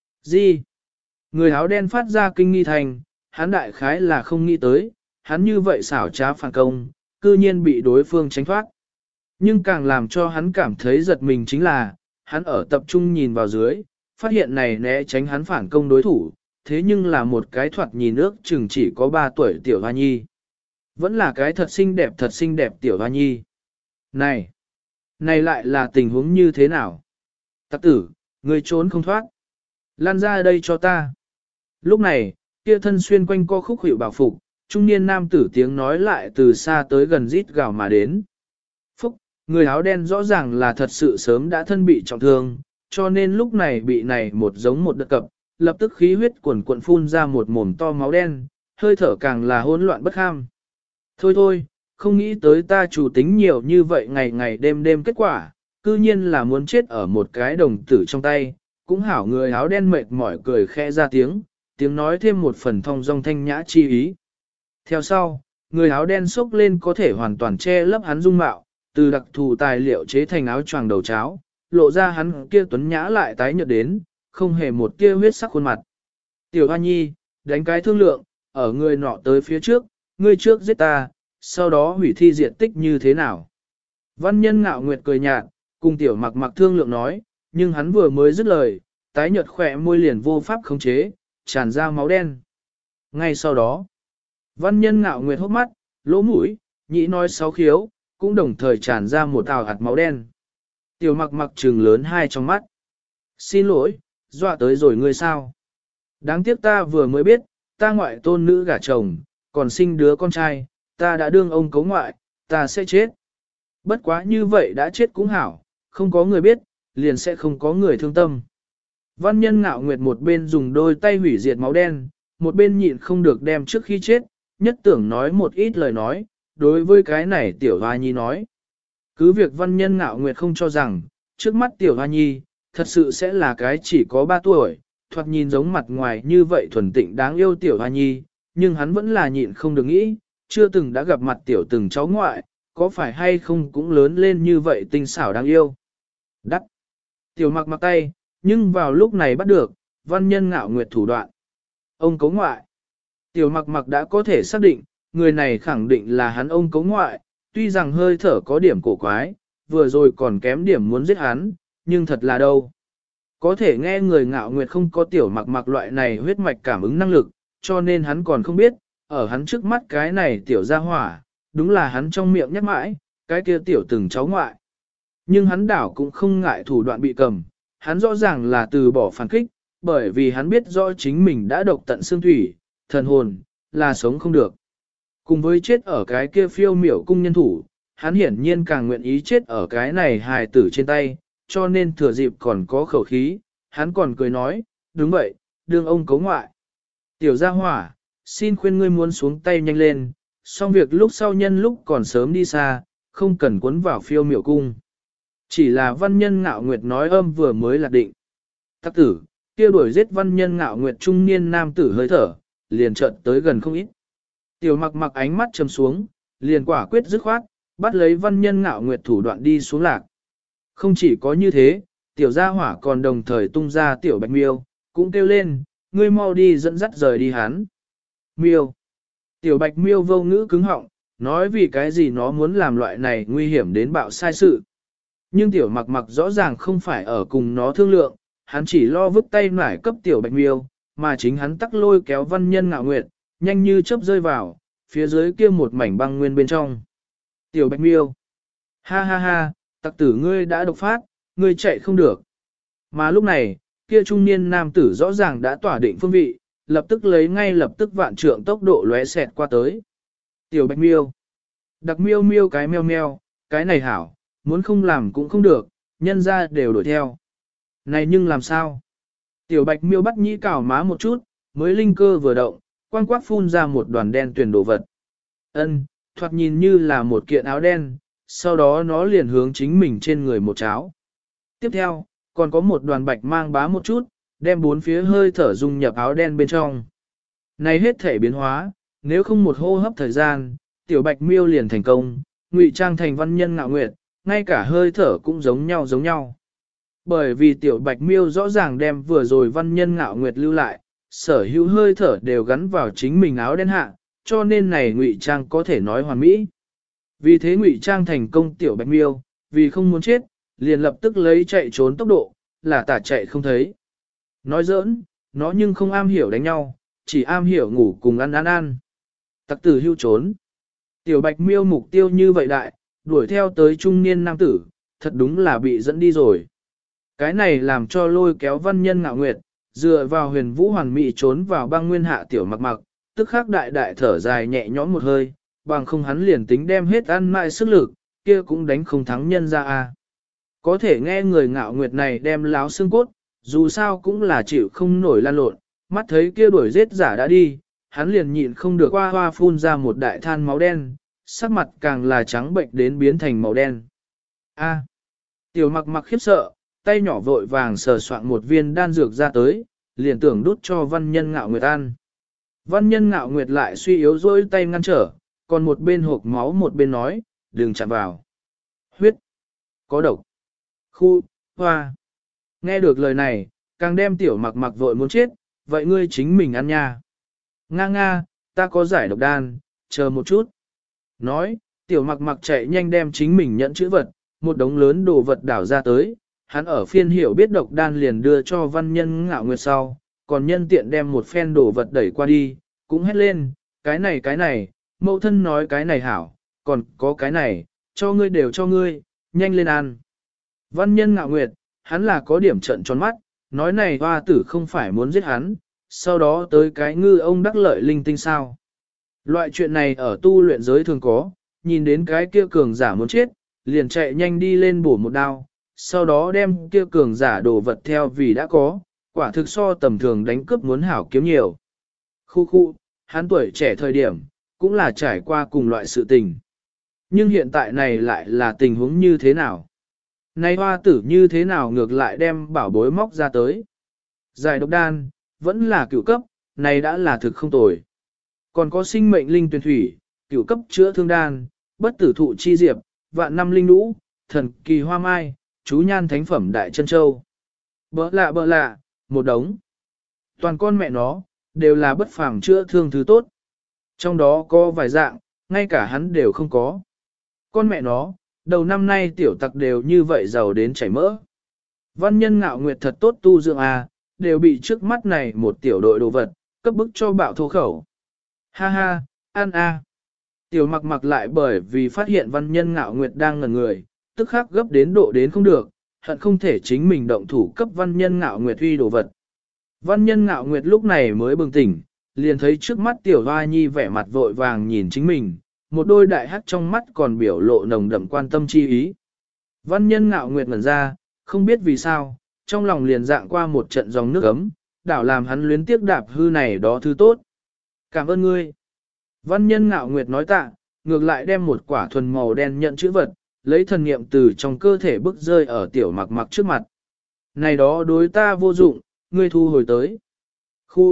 Gì? Người áo đen phát ra kinh nghi thành, hắn đại khái là không nghĩ tới, hắn như vậy xảo trá phản công, cư nhiên bị đối phương tránh thoát. Nhưng càng làm cho hắn cảm thấy giật mình chính là, hắn ở tập trung nhìn vào dưới, phát hiện này né tránh hắn phản công đối thủ, thế nhưng là một cái thoạt nhìn ước chừng chỉ có 3 tuổi tiểu hoa nhi. Vẫn là cái thật xinh đẹp tiểu hoa nhi. Này lại là tình huống như thế nào? Tặc tử, người trốn không thoát. Lan ra đây cho ta. Lúc này, kia thân xuyên quanh co khúc hiệu bảo phục, trung niên nam tử tiếng nói lại từ xa tới gần rít gào mà đến. Phúc, người áo đen rõ ràng là thật sự sớm đã thân bị trọng thương, cho nên lúc này bị này một giống một đợt cập, lập tức khí huyết cuồn cuộn phun ra một mồm to máu đen, hơi thở càng là hỗn loạn bất kham. Thôi thôi, không nghĩ tới ta chủ tính nhiều như vậy ngày ngày đêm đêm kết quả, cư nhiên là muốn chết ở một cái đồng tử trong tay, cũng hảo người áo đen mệt mỏi cười khẽ ra tiếng nói thêm một phần thong dong thanh nhã chi ý. Theo sau, người áo đen xốc lên có thể hoàn toàn che lấp hắn dung mạo, từ đặc thù tài liệu chế thành áo choàng đầu cháo, lộ ra hắn kia tuấn nhã lại tái nhợt đến, không hề một tia huyết sắc khuôn mặt. Tiểu Hoa Nhi, đánh cái thương lượng, ở người nọ tới phía trước, ngươi trước giết ta, sau đó hủy thi diện tích như thế nào. Văn nhân ngạo nguyệt cười nhạt, cùng tiểu mặc mặc thương lượng nói, nhưng hắn vừa mới dứt lời, tái nhợt khỏe môi liền vô pháp khống chế, tràn ra máu đen. Ngay sau đó, văn nhân ngạo nguyệt hốc mắt, lỗ mũi, nhĩ nói sáu khiếu, cũng đồng thời tràn ra một tào hạt máu đen. Tiểu mặc mặc trừng lớn hai trong mắt. Xin lỗi, dọa tới rồi ngươi sao? Đáng tiếc ta vừa mới biết, ta ngoại tôn nữ gả chồng, còn sinh đứa con trai, ta đã đương ông cấu ngoại, ta sẽ chết. Bất quá như vậy đã chết cũng hảo, không có người biết, liền sẽ không có người thương tâm. Văn nhân ngạo nguyệt một bên dùng đôi tay hủy diệt máu đen, một bên nhịn không được đem trước khi chết, nhất tưởng nói một ít lời nói, đối với cái này tiểu hoa nhi nói. Cứ việc văn nhân ngạo nguyệt không cho rằng, trước mắt tiểu hoa nhi, thật sự sẽ là cái chỉ có 3 tuổi, thoạt nhìn giống mặt ngoài như vậy thuần tịnh đáng yêu tiểu hoa nhi, nhưng hắn vẫn là nhịn không được nghĩ, chưa từng đã gặp mặt tiểu từng cháu ngoại, có phải hay không cũng lớn lên như vậy tinh xảo đáng yêu. Đắc! Tiểu mặc mặc tay, nhưng vào lúc này bắt được, văn nhân ngạo nguyệt thủ đoạn. Ông cấu ngoại! Tiểu mặc mặc đã có thể xác định, người này khẳng định là hắn ông cấu ngoại, tuy rằng hơi thở có điểm cổ quái, vừa rồi còn kém điểm muốn giết hắn, nhưng thật là đâu. Có thể nghe người Ngạo Nguyệt không có tiểu mặc mặc loại này huyết mạch cảm ứng năng lực, cho nên hắn còn không biết, ở hắn trước mắt cái này tiểu gia hỏa, đúng là hắn trong miệng nhắc mãi, cái kia tiểu từng cháu ngoại. Nhưng hắn đảo cũng không ngại thủ đoạn bị cầm, hắn rõ ràng là từ bỏ phản kích, bởi vì hắn biết rõ chính mình đã độc tận xương thủy, thần hồn, là sống không được. Cùng với chết ở cái kia phiêu miểu cung nhân thủ, hắn hiển nhiên càng nguyện ý chết ở cái này hài tử trên tay, cho nên thừa dịp còn có khẩu khí, hắn còn cười nói, đúng vậy, đương ông cấu ngoại. Tiểu gia hỏa, xin khuyên ngươi muốn xuống tay nhanh lên, xong việc lúc sau nhân lúc còn sớm đi xa, không cần cuốn vào phiêu miểu cung. Chỉ là văn nhân Ngạo Nguyệt nói âm vừa mới lạc định. Tắc tử, kia đuổi giết văn nhân Ngạo Nguyệt trung niên nam tử hơi thở, liền chợt tới gần không ít. Tiểu mặc mặc ánh mắt trầm xuống, liền quả quyết dứt khoát, bắt lấy văn nhân Ngạo Nguyệt thủ đoạn đi xuống lạc. Không chỉ có như thế, tiểu gia hỏa còn đồng thời tung ra tiểu bạch miêu, cũng kêu lên, ngươi mau đi dẫn dắt rời đi hắn. Miêu. Tiểu bạch miêu vô ngữ cứng họng, nói vì cái gì nó muốn làm loại này nguy hiểm đến bạo sai sự. Nhưng tiểu mặc mặc rõ ràng không phải ở cùng nó thương lượng, hắn chỉ lo vứt tay nải cấp tiểu bạch miêu, mà chính hắn tắc lôi kéo văn nhân Ngạo Nguyệt, nhanh như chớp rơi vào, phía dưới kia một mảnh băng nguyên bên trong. Tiểu bạch miêu. Ha ha ha, tặc tử ngươi đã độc phát, ngươi chạy không được. Mà lúc này, kia trung niên nam tử rõ ràng đã tỏa định phương vị, lập tức lấy ngay lập tức vạn trượng tốc độ lóe xẹt qua tới. Tiểu bạch miêu. Đặc miêu miêu cái meo meo, cái này hảo, muốn không làm cũng không được, nhân ra đều đuổi theo. Này nhưng làm sao? Tiểu bạch miêu bắt nhĩ cào má một chút, mới linh cơ vừa động, quang quát phun ra một đoàn đen tuyển đồ vật. Ân, thoạt nhìn như là một kiện áo đen, sau đó nó liền hướng chính mình trên người một cháo. Tiếp theo, còn có một đoàn bạch mang bá một chút, đem bốn phía hơi thở dung nhập áo đen bên trong. Này hết thể biến hóa, nếu không một hô hấp thời gian, tiểu bạch miêu liền thành công, ngụy trang thành văn nhân Ngạo Nguyệt, ngay cả hơi thở cũng giống nhau. Bởi vì tiểu bạch miêu rõ ràng đem vừa rồi văn nhân Ngạo Nguyệt lưu lại, sở hữu hơi thở đều gắn vào chính mình áo đen hạ, cho nên này ngụy trang có thể nói hoàn mỹ. Vì thế ngụy trang thành công tiểu bạch miêu, vì không muốn chết, liền lập tức lấy chạy trốn tốc độ, là tả chạy không thấy. Nói giỡn, nó nhưng không am hiểu đánh nhau, chỉ am hiểu ngủ cùng ăn. Tặc tử hưu trốn. Tiểu bạch miêu mục tiêu như vậy đại, đuổi theo tới trung niên nam tử, thật đúng là bị dẫn đi rồi. Cái này làm cho lôi kéo văn nhân Ngạo Nguyệt, dựa vào huyền vũ hoàn mỹ trốn vào băng nguyên hạ tiểu mặc mặc, tức khắc đại thở dài nhẹ nhõm một hơi, bằng không hắn liền tính đem hết ăn mại sức lực, kia cũng đánh không thắng nhân ra a. Có thể nghe người Ngạo Nguyệt này đem láo xương cốt, dù sao cũng là chịu không nổi lan lộn, mắt thấy kia đuổi giết giả đã đi, hắn liền nhịn không được hoa phun ra một đại than máu đen, sắc mặt càng là trắng bệnh đến biến thành màu đen. A. Tiểu mặc mặc khiếp sợ, tay nhỏ vội vàng sờ soạn một viên đan dược ra tới, liền tưởng đút cho văn nhân Ngạo Nguyệt ăn. Văn nhân Ngạo Nguyệt lại suy yếu dỗi tay ngăn trở, còn một bên hộp máu một bên nói, đừng chạm vào. Huyết. Có độc. Khu. Hoa. Nghe được lời này, càng đem tiểu mặc mặc vội muốn chết, vậy ngươi chính mình ăn nha. Nga, ta có giải độc đan, chờ một chút. Nói, tiểu mặc mặc chạy nhanh đem chính mình nhận chữ vật, một đống lớn đồ vật đảo ra tới, hắn ở phiên hiểu biết độc đan liền đưa cho văn nhân Ngạo Nguyệt sau, còn nhân tiện đem một phen đồ vật đẩy qua đi, cũng hét lên, cái này, mẫu thân nói cái này hảo, còn có cái này, cho ngươi đều cho ngươi, nhanh lên ăn. Văn nhân Ngạo Nguyệt, hắn là có điểm trận tròn mắt, nói này hoa tử không phải muốn giết hắn, sau đó tới cái ngư ông đắc lợi linh tinh sao. Loại chuyện này ở tu luyện giới thường có, nhìn đến cái kia cường giả muốn chết, liền chạy nhanh đi lên bổ một đao, sau đó đem kia cường giả đồ vật theo vì đã có, quả thực so tầm thường đánh cướp muốn hảo kiếm nhiều. Khu, hắn tuổi trẻ thời điểm, cũng là trải qua cùng loại sự tình. Nhưng hiện tại này lại là tình huống như thế nào? Này hoa tử như thế nào ngược lại đem bảo bối móc ra tới? Giải độc đan, vẫn là cửu cấp, này đã là thực không tồi. Còn có sinh mệnh linh tuyển thủy, cửu cấp chữa thương đan, bất tử thụ chi diệp, vạn năm linh lũ, thần kỳ hoa mai, chú nhan thánh phẩm đại chân châu. Bỡ lạ, một đống. Toàn con mẹ nó, đều là bất phàm chữa thương thứ tốt. Trong đó có vài dạng, ngay cả hắn đều không có. Con mẹ nó, đầu năm nay tiểu tặc đều như vậy giàu đến chảy mỡ. Văn nhân ngạo nguyệt thật tốt tu dưỡng à, đều bị trước mắt này một tiểu đội đồ vật, cấp bức cho bạo thô khẩu. Ha ha, ăn a. Tiểu mặc mặc lại bởi vì phát hiện văn nhân ngạo nguyệt đang ngẩn người, tức khắc gấp đến độ đến không được, hận không thể chính mình động thủ cấp văn nhân ngạo nguyệt uy đồ vật. Văn nhân ngạo nguyệt lúc này mới bừng tỉnh, liền thấy trước mắt tiểu hoa nhi vẻ mặt vội vàng nhìn chính mình, một đôi đại hắc trong mắt còn biểu lộ nồng đậm quan tâm chi ý. Văn nhân ngạo nguyệt ngẩn ra, không biết vì sao, trong lòng liền dạng qua một trận dòng nước ấm, đảo làm hắn luyến tiếc đạp hư này đó thứ tốt. Cảm ơn ngươi. Văn nhân ngạo nguyệt nói tạ, ngược lại đem một quả thuần màu đen nhận chữ vật, lấy thần niệm từ trong cơ thể bức rơi ở tiểu mặc mặc trước mặt. Này đó đối ta vô dụng, ngươi thu hồi tới. Khu.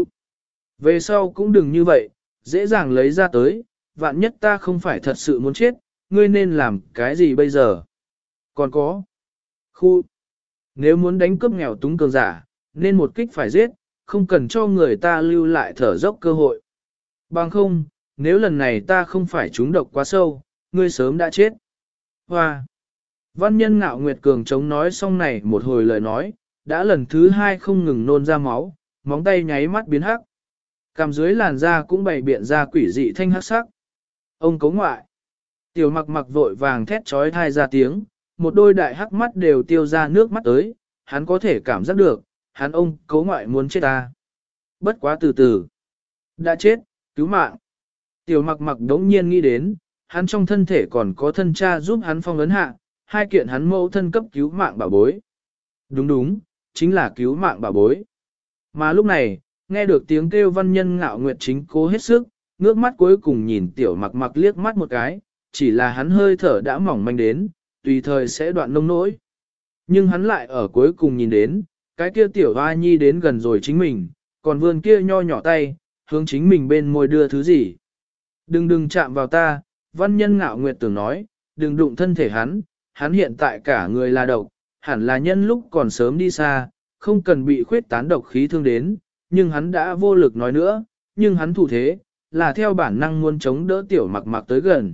Về sau cũng đừng như vậy, dễ dàng lấy ra tới, vạn nhất ta không phải thật sự muốn chết, ngươi nên làm cái gì bây giờ? Còn có. Khu. Nếu muốn đánh cướp nghèo túng cường giả, nên một kích phải giết, không cần cho người ta lưu lại thở dốc cơ hội. Bằng không, nếu lần này ta không phải trúng độc quá sâu, ngươi sớm đã chết. Hoa! Văn nhân ngạo nguyệt cường chống nói xong này một hồi lời nói, đã lần thứ hai không ngừng nôn ra máu, móng tay nháy mắt biến hắc. Cằm dưới làn da cũng bày biện ra quỷ dị thanh hắc sắc. Ông cấu ngoại! Tiểu mặc mặc vội vàng thét trói thai ra tiếng, một đôi đại hắc mắt đều tiêu ra nước mắt tới, hắn có thể cảm giác được, hắn ông cấu ngoại muốn chết ta. Bất quá từ từ. Đã chết, cứu mạng. Tiểu mặc mặc đống nhiên nghĩ đến, hắn trong thân thể còn có thân cha giúp hắn phong ấn hạ, hai kiện hắn mẫu thân cấp cứu mạng bảo bối. Đúng đúng, chính là cứu mạng bảo bối. Mà lúc này, nghe được tiếng kêu văn nhân ngạo nguyệt chính cố hết sức, ngước mắt cuối cùng nhìn tiểu mặc mặc liếc mắt một cái, chỉ là hắn hơi thở đã mỏng manh đến, tùy thời sẽ đoạn nông nỗi. Nhưng hắn lại ở cuối cùng nhìn đến, cái kia tiểu hoa nhi đến gần rồi chính mình, còn vươn kia nho nhỏ tay, hướng chính mình bên môi đưa thứ gì. Đừng chạm vào ta, văn nhân ngạo nguyệt tưởng nói, đừng đụng thân thể hắn hiện tại cả người là độc, hẳn là nhân lúc còn sớm đi xa, không cần bị khuyết tán độc khí thương đến, nhưng hắn đã vô lực nói nữa, nhưng hắn thủ thế, là theo bản năng muốn chống đỡ tiểu mặc mặc tới gần.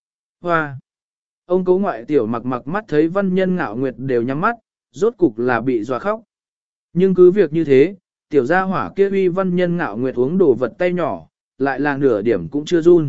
Hoa! Ông cấu ngoại tiểu mặc mặc mắt thấy văn nhân ngạo nguyệt đều nhắm mắt, rốt cục là bị dọa khóc. Nhưng cứ việc như thế, tiểu gia hỏa kia uy văn nhân ngạo nguyệt uống đồ vật tay nhỏ, lại là nửa điểm cũng chưa run.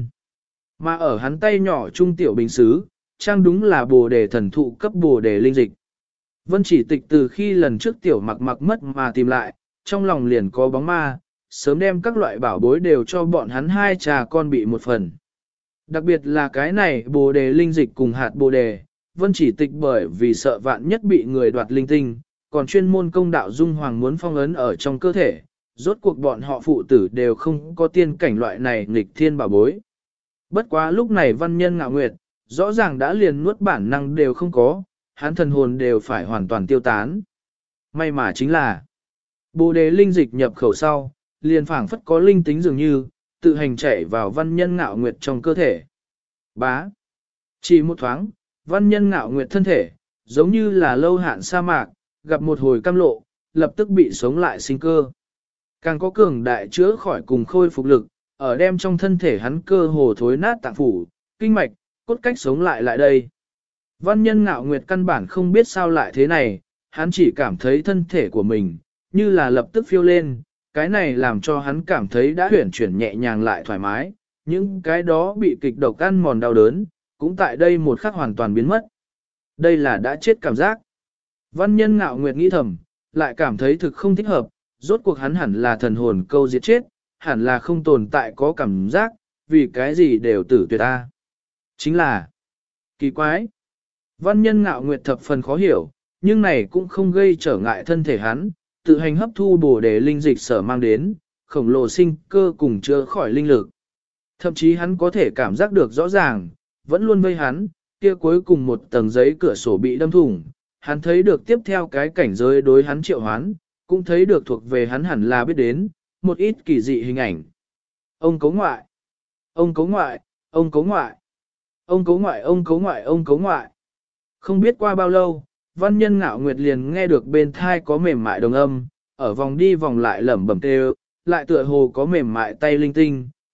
Mà ở hắn tay nhỏ trung tiểu bình xứ, trang đúng là bồ đề thần thụ cấp bồ đề linh dịch. Vân chỉ tịch từ khi lần trước tiểu mặc mặc mất mà tìm lại, trong lòng liền có bóng ma, sớm đem các loại bảo bối đều cho bọn hắn hai cha con bị một phần. Đặc biệt là cái này bồ đề linh dịch cùng hạt bồ đề, vân chỉ tịch bởi vì sợ vạn nhất bị người đoạt linh tinh, còn chuyên môn công đạo dung hoàng muốn phong ấn ở trong cơ thể, rốt cuộc bọn họ phụ tử đều không có tiên cảnh loại này nghịch thiên bảo bối. Bất quá lúc này văn nhân ngạo nguyệt, rõ ràng đã liền nuốt bản năng đều không có, hắn thần hồn đều phải hoàn toàn tiêu tán. May mà chính là, bồ đề linh dịch nhập khẩu sau, liền phảng phất có linh tính dường như, tự hành chảy vào văn nhân ngạo nguyệt trong cơ thể. Bá. Chỉ một thoáng, văn nhân ngạo nguyệt thân thể, giống như là lâu hạn sa mạc, gặp một hồi cam lộ, lập tức bị sống lại sinh cơ. Càng có cường đại chữa khỏi cùng khôi phục lực, ở đem trong thân thể hắn cơ hồ thối nát tạng phủ, kinh mạch, cốt cách sống lại lại đây. Văn nhân ngạo nguyệt căn bản không biết sao lại thế này, hắn chỉ cảm thấy thân thể của mình, như là lập tức phiêu lên, cái này làm cho hắn cảm thấy đã huyển chuyển nhẹ nhàng lại thoải mái, những cái đó bị kịch độc ăn mòn đau đớn, cũng tại đây một khắc hoàn toàn biến mất. Đây là đã chết cảm giác. Văn nhân ngạo nguyệt nghĩ thầm, lại cảm thấy thực không thích hợp, rốt cuộc hắn hẳn là thần hồn câu diệt chết, hẳn là không tồn tại có cảm giác, vì cái gì đều tử tuyệt ta. Chính là kỳ quái. Văn nhân ngạo nguyệt thập phần khó hiểu, nhưng này cũng không gây trở ngại thân thể hắn, tự hành hấp thu bổ đề linh dịch sở mang đến, khổng lồ sinh cơ cùng chữa khỏi linh lực. Thậm chí hắn có thể cảm giác được rõ ràng, vẫn luôn vây hắn, kia cuối cùng một tầng giấy cửa sổ bị đâm thủng, hắn thấy được tiếp theo cái cảnh giới đối hắn triệu hoán, cũng thấy được thuộc về hắn hẳn là biết đến, một ít kỳ dị hình ảnh. Ông cấu ngoại, ông cấu ngoại, ông cấu ngoại, ông cấu ngoại, ông cấu ngoại, ông cấu ngoại. Không biết qua bao lâu, văn nhân ngạo nguyệt liền nghe được bên thai có mềm mại đồng âm, ở vòng đi vòng lại lẩm bẩm kêu, lại tựa hồ có mềm mại tay linh tinh,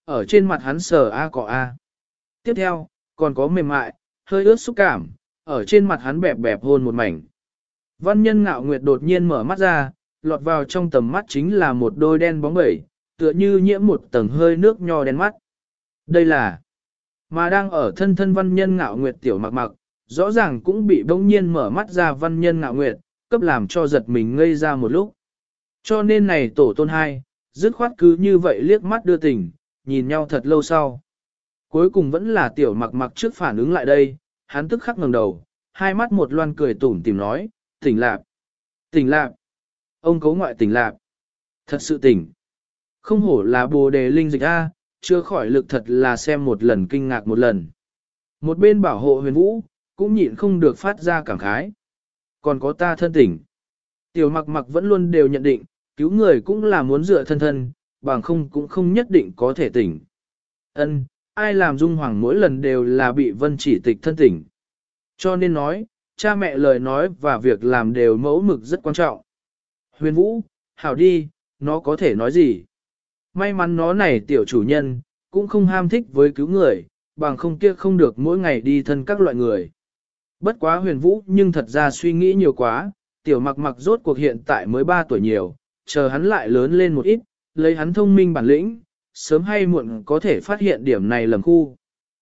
ở trên mặt hắn sờ a cọ a. Tiếp theo, còn có mềm mại, hơi ướt xúc cảm, ở trên mặt hắn bẹp bẹp hôn một mảnh. Văn nhân ngạo nguyệt đột nhiên mở mắt ra, lọt vào trong tầm mắt chính là một đôi đen bóng bẩy, tựa như nhiễm một tầng hơi nước nho đen mắt. Đây là, mà đang ở thân thân văn nhân ngạo nguyệt tiểu mặc mặc, rõ ràng cũng bị bỗng nhiên mở mắt ra văn nhân ngạo nguyệt, cấp làm cho giật mình ngây ra một lúc. Cho nên này tổ tôn hai, dứt khoát cứ như vậy liếc mắt đưa tình, nhìn nhau thật lâu sau. Cuối cùng vẫn là tiểu mặc mặc trước phản ứng lại đây, hắn tức khắc ngẩng đầu, hai mắt một loan cười tủm tìm nói, tỉnh lạp, tỉnh lạp, ông cấu ngoại tỉnh lạp, thật sự tỉnh. Không hổ là bồ đề linh dịch A, chưa khỏi lực thật là xem một lần kinh ngạc một lần. Một bên bảo hộ huyền vũ, cũng nhịn không được phát ra cảm khái. Còn có ta thân tỉnh. Tiểu mặc mặc vẫn luôn đều nhận định, cứu người cũng là muốn dựa thân thân, bằng không cũng không nhất định có thể tỉnh. Ân, ai làm Dung Hoàng mỗi lần đều là bị Vân Chỉ Tịch thân tỉnh. Cho nên nói, cha mẹ lời nói và việc làm đều mẫu mực rất quan trọng. Huyền Vũ, hảo đi, nó có thể nói gì? May mắn nó này tiểu chủ nhân, cũng không ham thích với cứu người, bằng không kia không được mỗi ngày đi thân các loại người. Bất quá Huyền Vũ nhưng thật ra suy nghĩ nhiều quá, tiểu mặc mặc rốt cuộc hiện tại mới 3 tuổi nhiều, chờ hắn lại lớn lên một ít, lấy hắn thông minh bản lĩnh, sớm hay muộn có thể phát hiện điểm này lầm khu.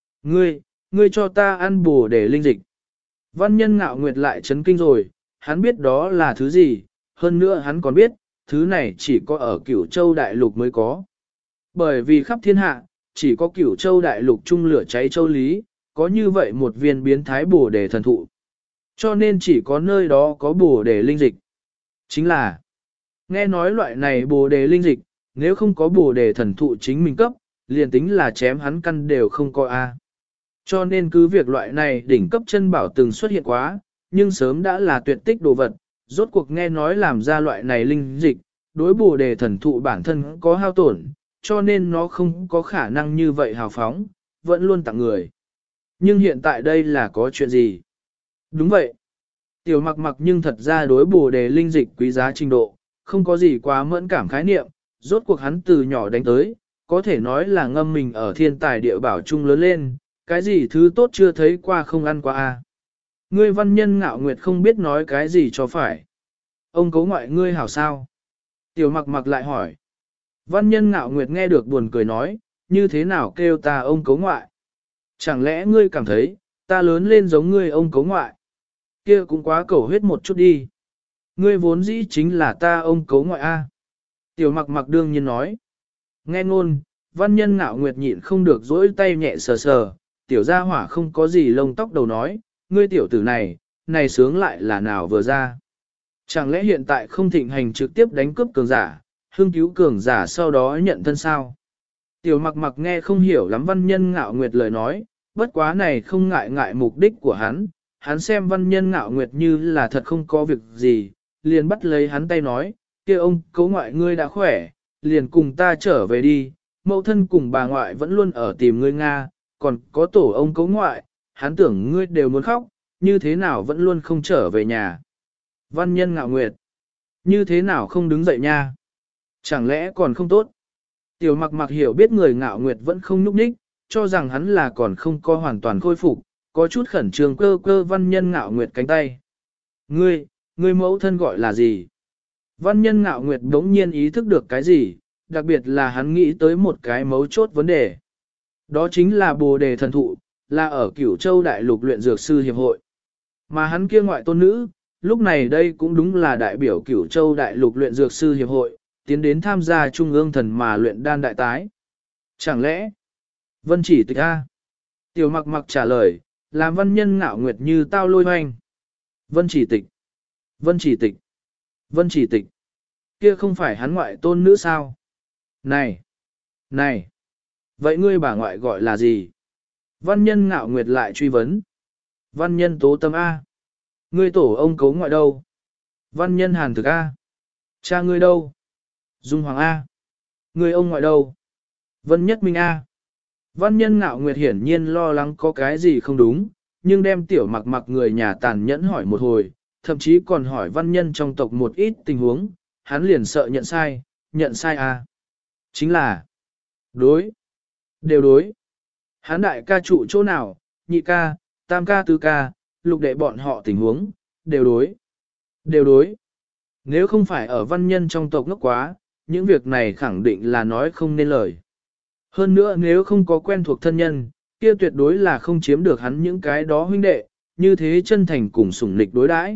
Ngươi cho ta ăn bổ để linh dịch. Văn nhân ngạo nguyệt lại chấn kinh rồi, hắn biết đó là thứ gì, hơn nữa hắn còn biết, thứ này chỉ có ở Cửu Châu Đại Lục mới có. Bởi vì khắp thiên hạ, chỉ có Cửu Châu Đại Lục chung lửa cháy châu lý, có như vậy một viên biến thái bổ đề thần thụ. Cho nên chỉ có nơi đó có bổ đề linh dịch. Chính là, nghe nói loại này bổ đề linh dịch, nếu không có bổ đề thần thụ chính mình cấp, liền tính là chém hắn căn đều không có A. Cho nên cứ việc loại này đỉnh cấp chân bảo từng xuất hiện quá, nhưng sớm đã là tuyệt tích đồ vật, rốt cuộc nghe nói làm ra loại này linh dịch, đối bổ đề thần thụ bản thân có hao tổn, cho nên nó không có khả năng như vậy hào phóng, vẫn luôn tặng người. Nhưng hiện tại đây là có chuyện gì? Đúng vậy. Tiểu mặc mặc nhưng thật ra đối bổ đề linh dịch quý giá trình độ, không có gì quá mẫn cảm khái niệm, rốt cuộc hắn từ nhỏ đánh tới, có thể nói là ngâm mình ở thiên tài địa bảo chung lớn lên, cái gì thứ tốt chưa thấy qua không ăn qua a. Ngươi văn nhân ngạo nguyệt không biết nói cái gì cho phải. Ông cấu ngoại ngươi hảo sao? Tiểu mặc mặc lại hỏi. Văn nhân ngạo nguyệt nghe được buồn cười nói, như thế nào kêu ta ông cấu ngoại? Chẳng lẽ ngươi cảm thấy, ta lớn lên giống ngươi ông cấu ngoại? Kia cũng quá cầu huyết một chút đi. Ngươi vốn dĩ chính là ta ông cấu ngoại a. Tiểu mặc mặc đương nhiên nói. Nghe ngôn, văn nhân ngạo nguyệt nhịn không được dỗi tay nhẹ sờ sờ, tiểu gia hỏa không có gì lông tóc đầu nói, ngươi tiểu tử này sướng lại là nào vừa ra. Chẳng lẽ hiện tại không thịnh hành trực tiếp đánh cướp cường giả, hương cứu cường giả sau đó nhận thân sao? Tiểu mặc mặc nghe không hiểu lắm văn nhân ngạo nguyệt lời nói, bất quá này không ngại mục đích của hắn xem văn nhân ngạo nguyệt như là thật không có việc gì, liền bắt lấy hắn tay nói, kia ông cấu ngoại ngươi đã khỏe, liền cùng ta trở về đi, mẫu thân cùng bà ngoại vẫn luôn ở tìm ngươi Nga, còn có tổ ông cấu ngoại, hắn tưởng ngươi đều muốn khóc, như thế nào vẫn luôn không trở về nhà. Văn nhân ngạo nguyệt, như thế nào không đứng dậy nha? Chẳng lẽ còn không tốt? Tiểu mặc mặc hiểu biết người ngạo nguyệt vẫn không nhúc nhích, cho rằng hắn là còn không có hoàn toàn khôi phục, có chút khẩn trương cơ văn nhân ngạo nguyệt cánh tay. Ngươi mẫu thân gọi là gì? Văn nhân ngạo nguyệt đống nhiên ý thức được cái gì, đặc biệt là hắn nghĩ tới một cái mấu chốt vấn đề. Đó chính là bồ đề thần thụ, là ở Cửu Châu Đại Lục luyện dược sư hiệp hội. Mà hắn kia ngoại tôn nữ, lúc này đây cũng đúng là đại biểu Cửu Châu Đại Lục luyện dược sư hiệp hội, tiến đến tham gia trung ương thần mà luyện đan đại tái. Chẳng lẽ, Vân Chỉ Tịch A? Tiểu mặc mặc trả lời, làm văn nhân ngạo nguyệt như tao lôi hoanh. Vân Chỉ Tịch, Vân Chỉ Tịch, Vân Chỉ Tịch, kia không phải hắn ngoại tôn nữ sao? Này, vậy ngươi bà ngoại gọi là gì? Văn nhân ngạo nguyệt lại truy vấn. Văn nhân tố tâm A. Ngươi tổ ông cấu ngoại đâu? Văn nhân hàn thực A. Cha ngươi đâu? Dung Hoàng A. Ngươi ông ngoại đâu? Vân Nhất Minh A. Văn nhân ngạo nguyệt hiển nhiên lo lắng có cái gì không đúng, nhưng đem tiểu mặc mặc người nhà tàn nhẫn hỏi một hồi, thậm chí còn hỏi văn nhân trong tộc một ít tình huống, hắn liền sợ nhận sai A. Chính là, đối, Đều đối. Hán đại ca trụ chỗ nào, nhị ca, tam ca tứ ca, lục đệ bọn họ tình huống, đều đối. Đều đối. Nếu không phải ở văn nhân trong tộc ngốc quá, những việc này khẳng định là nói không nên lời. Hơn nữa nếu không có quen thuộc thân nhân, kia tuyệt đối là không chiếm được hắn những cái đó huynh đệ, như thế chân thành cùng sủng nịch đối đãi.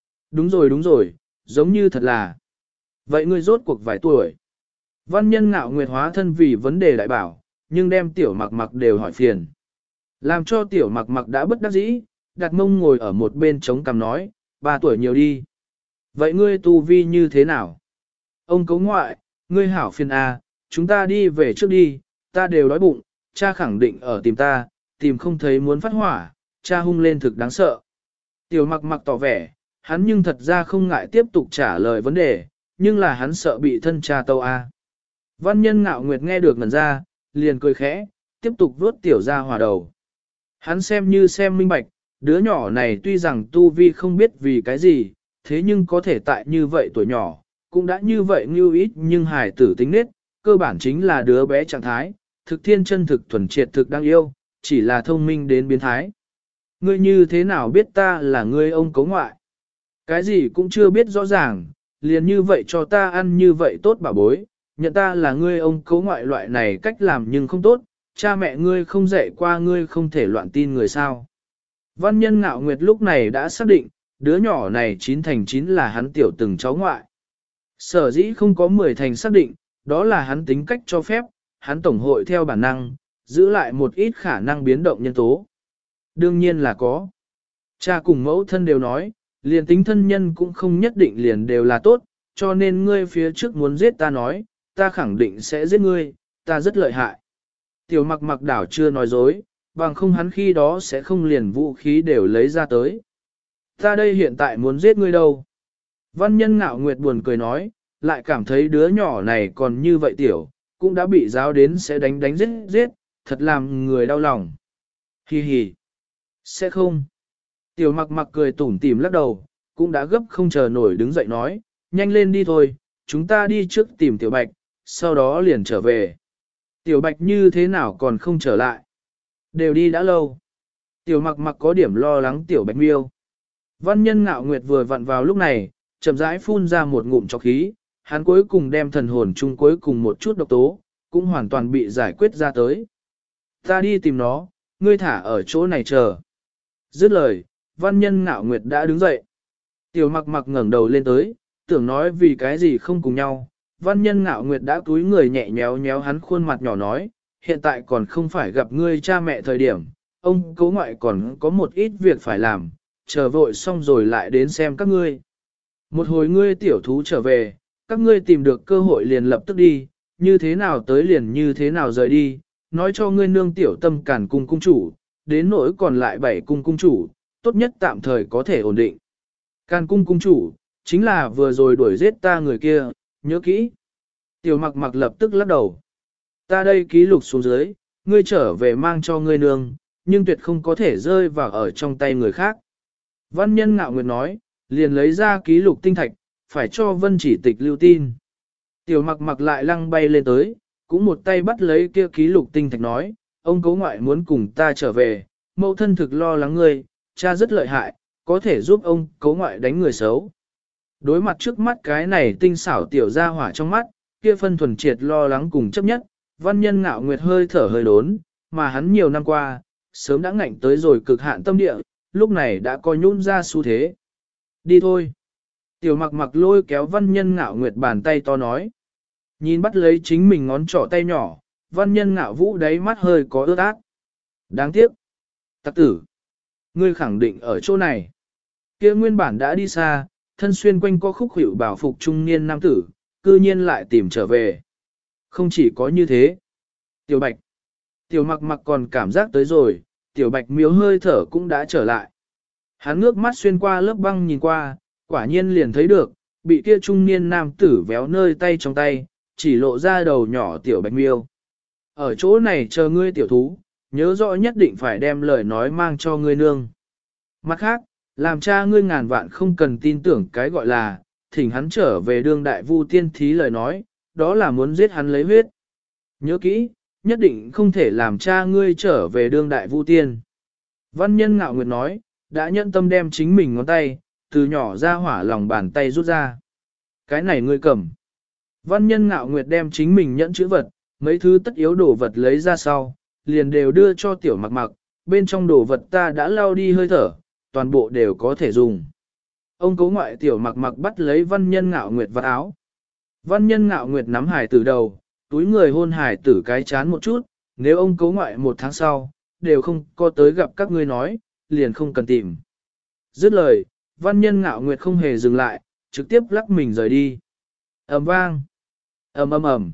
Đúng rồi, giống như thật là. Vậy ngươi rốt cuộc vài tuổi? Văn nhân ngạo nguyệt hóa thân vì vấn đề đại bảo, nhưng đem tiểu mặc mặc đều hỏi phiền. Làm cho tiểu mặc mặc đã bất đắc dĩ, đặt mông ngồi ở một bên chống cằm nói, 3 tuổi nhiều đi. Vậy ngươi tu vi như thế nào? Ông cấu ngoại, ngươi hảo phiền à, chúng ta đi về trước đi, ta đều đói bụng, cha khẳng định ở tìm ta, tìm không thấy muốn phát hỏa, cha hung lên thực đáng sợ. Tiểu mặc mặc tỏ vẻ, hắn nhưng thật ra không ngại tiếp tục trả lời vấn đề, nhưng là hắn sợ bị thân cha tâu a. Văn nhân ngạo nguyệt nghe được ngần ra, liền cười khẽ, tiếp tục vuốt tiểu ra hòa đầu. Hắn xem như xem minh bạch, đứa nhỏ này tuy rằng tu vi không biết vì cái gì, thế nhưng có thể tại như vậy tuổi nhỏ, cũng đã như vậy ngưu ít nhưng hài tử tính nết, cơ bản chính là đứa bé trạng thái, thực thiên chân thực thuần triệt thực đáng yêu, chỉ là thông minh đến biến thái. Ngươi như thế nào biết ta là ngươi ông cấu ngoại? Cái gì cũng chưa biết rõ ràng, liền như vậy cho ta ăn như vậy tốt bà bối, nhận ta là ngươi ông cấu ngoại loại này cách làm nhưng không tốt, cha mẹ ngươi không dạy qua ngươi không thể loạn tin người sao. Văn nhân ngạo nguyệt lúc này đã xác định, đứa nhỏ này 9 thành 9 là hắn tiểu từng cháu ngoại. Sở dĩ không có 10 thành xác định, đó là hắn tính cách cho phép, hắn tổng hội theo bản năng, giữ lại một ít khả năng biến động nhân tố. Đương nhiên là có. Cha cùng mẫu thân đều nói, liền tính thân nhân cũng không nhất định liền đều là tốt, cho nên ngươi phía trước muốn giết ta nói, ta khẳng định sẽ giết ngươi, ta rất lợi hại. Tiểu mặc mặc đảo chưa nói dối, bằng không hắn khi đó sẽ không liền vũ khí đều lấy ra tới. Ta đây hiện tại muốn giết ngươi đâu. Văn nhân ngạo nguyệt buồn cười nói, lại cảm thấy đứa nhỏ này còn như vậy tiểu, cũng đã bị giáo đến sẽ đánh giết, thật làm người đau lòng. Hi hi. Sẽ không. Tiểu mặc mặc cười tủm tỉm lắc đầu, cũng đã gấp không chờ nổi đứng dậy nói, nhanh lên đi thôi, chúng ta đi trước tìm tiểu bạch, sau đó liền trở về. Tiểu bạch như thế nào còn không trở lại? Đều đi đã lâu. Tiểu mặc mặc có điểm lo lắng tiểu bạch miêu. Văn nhân ngạo nguyệt vừa vặn vào lúc này, chậm rãi phun ra một ngụm trọc khí, hắn cuối cùng đem thần hồn chung cuối cùng một chút độc tố, cũng hoàn toàn bị giải quyết ra tới. Ta đi tìm nó, ngươi thả ở chỗ này chờ. Dứt lời, văn nhân ngạo nguyệt đã đứng dậy. Tiểu mặc mặc ngẩng đầu lên tới, tưởng nói vì cái gì không cùng nhau. Văn nhân ngạo nguyệt đã túi người nhẹ nhéo nhéo hắn khuôn mặt nhỏ nói, hiện tại còn không phải gặp ngươi cha mẹ thời điểm, ông cố ngoại còn có một ít việc phải làm, chờ vội xong rồi lại đến xem các ngươi. Một hồi ngươi tiểu thú trở về, các ngươi tìm được cơ hội liền lập tức đi, như thế nào tới liền như thế nào rời đi, nói cho ngươi nương tiểu tâm cản cung cung chủ, đến nỗi còn lại 7 cung cung chủ, tốt nhất tạm thời có thể ổn định. Càn cung cung chủ, chính là vừa rồi đuổi giết ta người kia, nhớ kỹ. Tiểu mặc mặc lập tức lắc đầu. Ta đây ký lục xuống dưới, ngươi trở về mang cho ngươi nương, nhưng tuyệt không có thể rơi vào ở trong tay người khác. Văn nhân ngạo nguyệt nói, liền lấy ra ký lục tinh thạch, phải cho vân chỉ tịch lưu tin. Tiểu mặc mặc lại lăng bay lên tới, cũng một tay bắt lấy kia ký lục tinh thạch nói, ông cố ngoại muốn cùng ta trở về, mẫu thân thực lo lắng ngươi, cha rất lợi hại, có thể giúp ông cố ngoại đánh người xấu. Đối mặt trước mắt cái này tinh xảo tiểu ra hỏa trong mắt, kia phân thuần triệt lo lắng cùng chấp nhất, văn nhân ngạo nguyệt hơi thở hơi đốn, mà hắn nhiều năm qua, sớm đã ngạnh tới rồi cực hạn tâm địa, lúc này đã coi nhún ra xu thế. Đi thôi. Tiểu mặc mặc lôi kéo văn nhân ngạo nguyệt bàn tay to nói. Nhìn bắt lấy chính mình ngón trỏ tay nhỏ, văn nhân ngạo vũ đáy mắt hơi có ướt át. Đáng tiếc. Tặc tử. Ngươi khẳng định ở chỗ này. Kia nguyên bản đã đi xa, thân xuyên quanh có khúc hiệu bảo phục trung niên nam tử, cư nhiên lại tìm trở về. Không chỉ có như thế. Tiểu bạch. Tiểu mặc mặc còn cảm giác tới rồi, tiểu bạch miếu hơi thở cũng đã trở lại. Hắn ngước mắt xuyên qua lớp băng nhìn qua, quả nhiên liền thấy được, bị kia trung niên nam tử véo nơi tay trong tay, chỉ lộ ra đầu nhỏ tiểu bạch miêu. Ở chỗ này chờ ngươi tiểu thú, nhớ rõ nhất định phải đem lời nói mang cho ngươi nương. Mặt khác, làm cha ngươi ngàn vạn không cần tin tưởng cái gọi là, thỉnh hắn trở về đương đại vu tiên thí lời nói, đó là muốn giết hắn lấy huyết. Nhớ kỹ, Nhất định không thể làm cha ngươi trở về đương đại vu tiên. Văn nhân ngạo nguyệt nói, đã nhận tâm đem chính mình ngón tay, từ nhỏ ra hỏa lòng bàn tay rút ra. Cái này ngươi cầm. Văn nhân ngạo nguyệt đem chính mình nhẫn chữ vật, mấy thứ tất yếu đồ vật lấy ra sau, liền đều đưa cho tiểu mặc mặc, bên trong đồ vật ta đã lau đi hơi thở, toàn bộ đều có thể dùng. Ông cố ngoại tiểu mặc mặc bắt lấy văn nhân ngạo nguyệt vạt áo. Văn nhân ngạo nguyệt nắm hải tử đầu, túi người hôn hải tử cái chán một chút, nếu ông cố ngoại 1 tháng sau, đều không có tới gặp các ngươi nói, liền không cần tìm. Dứt lời, văn nhân ngạo nguyệt không hề dừng lại, trực tiếp lắc mình rời đi. Ầm vang, ầm ầm ầm.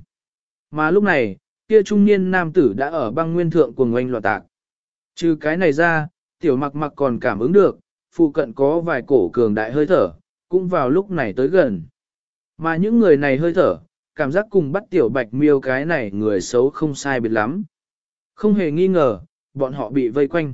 Mà lúc này, kia trung niên nam tử đã ở băng nguyên thượng cuồng oanh loạn tạc. Trừ cái này ra, tiểu mặc mặc còn cảm ứng được, phụ cận có vài cổ cường đại hơi thở, cũng vào lúc này tới gần. Mà những người này hơi thở, cảm giác cùng bắt tiểu bạch miêu cái này người xấu không sai biệt lắm. Không hề nghi ngờ, bọn họ bị vây quanh.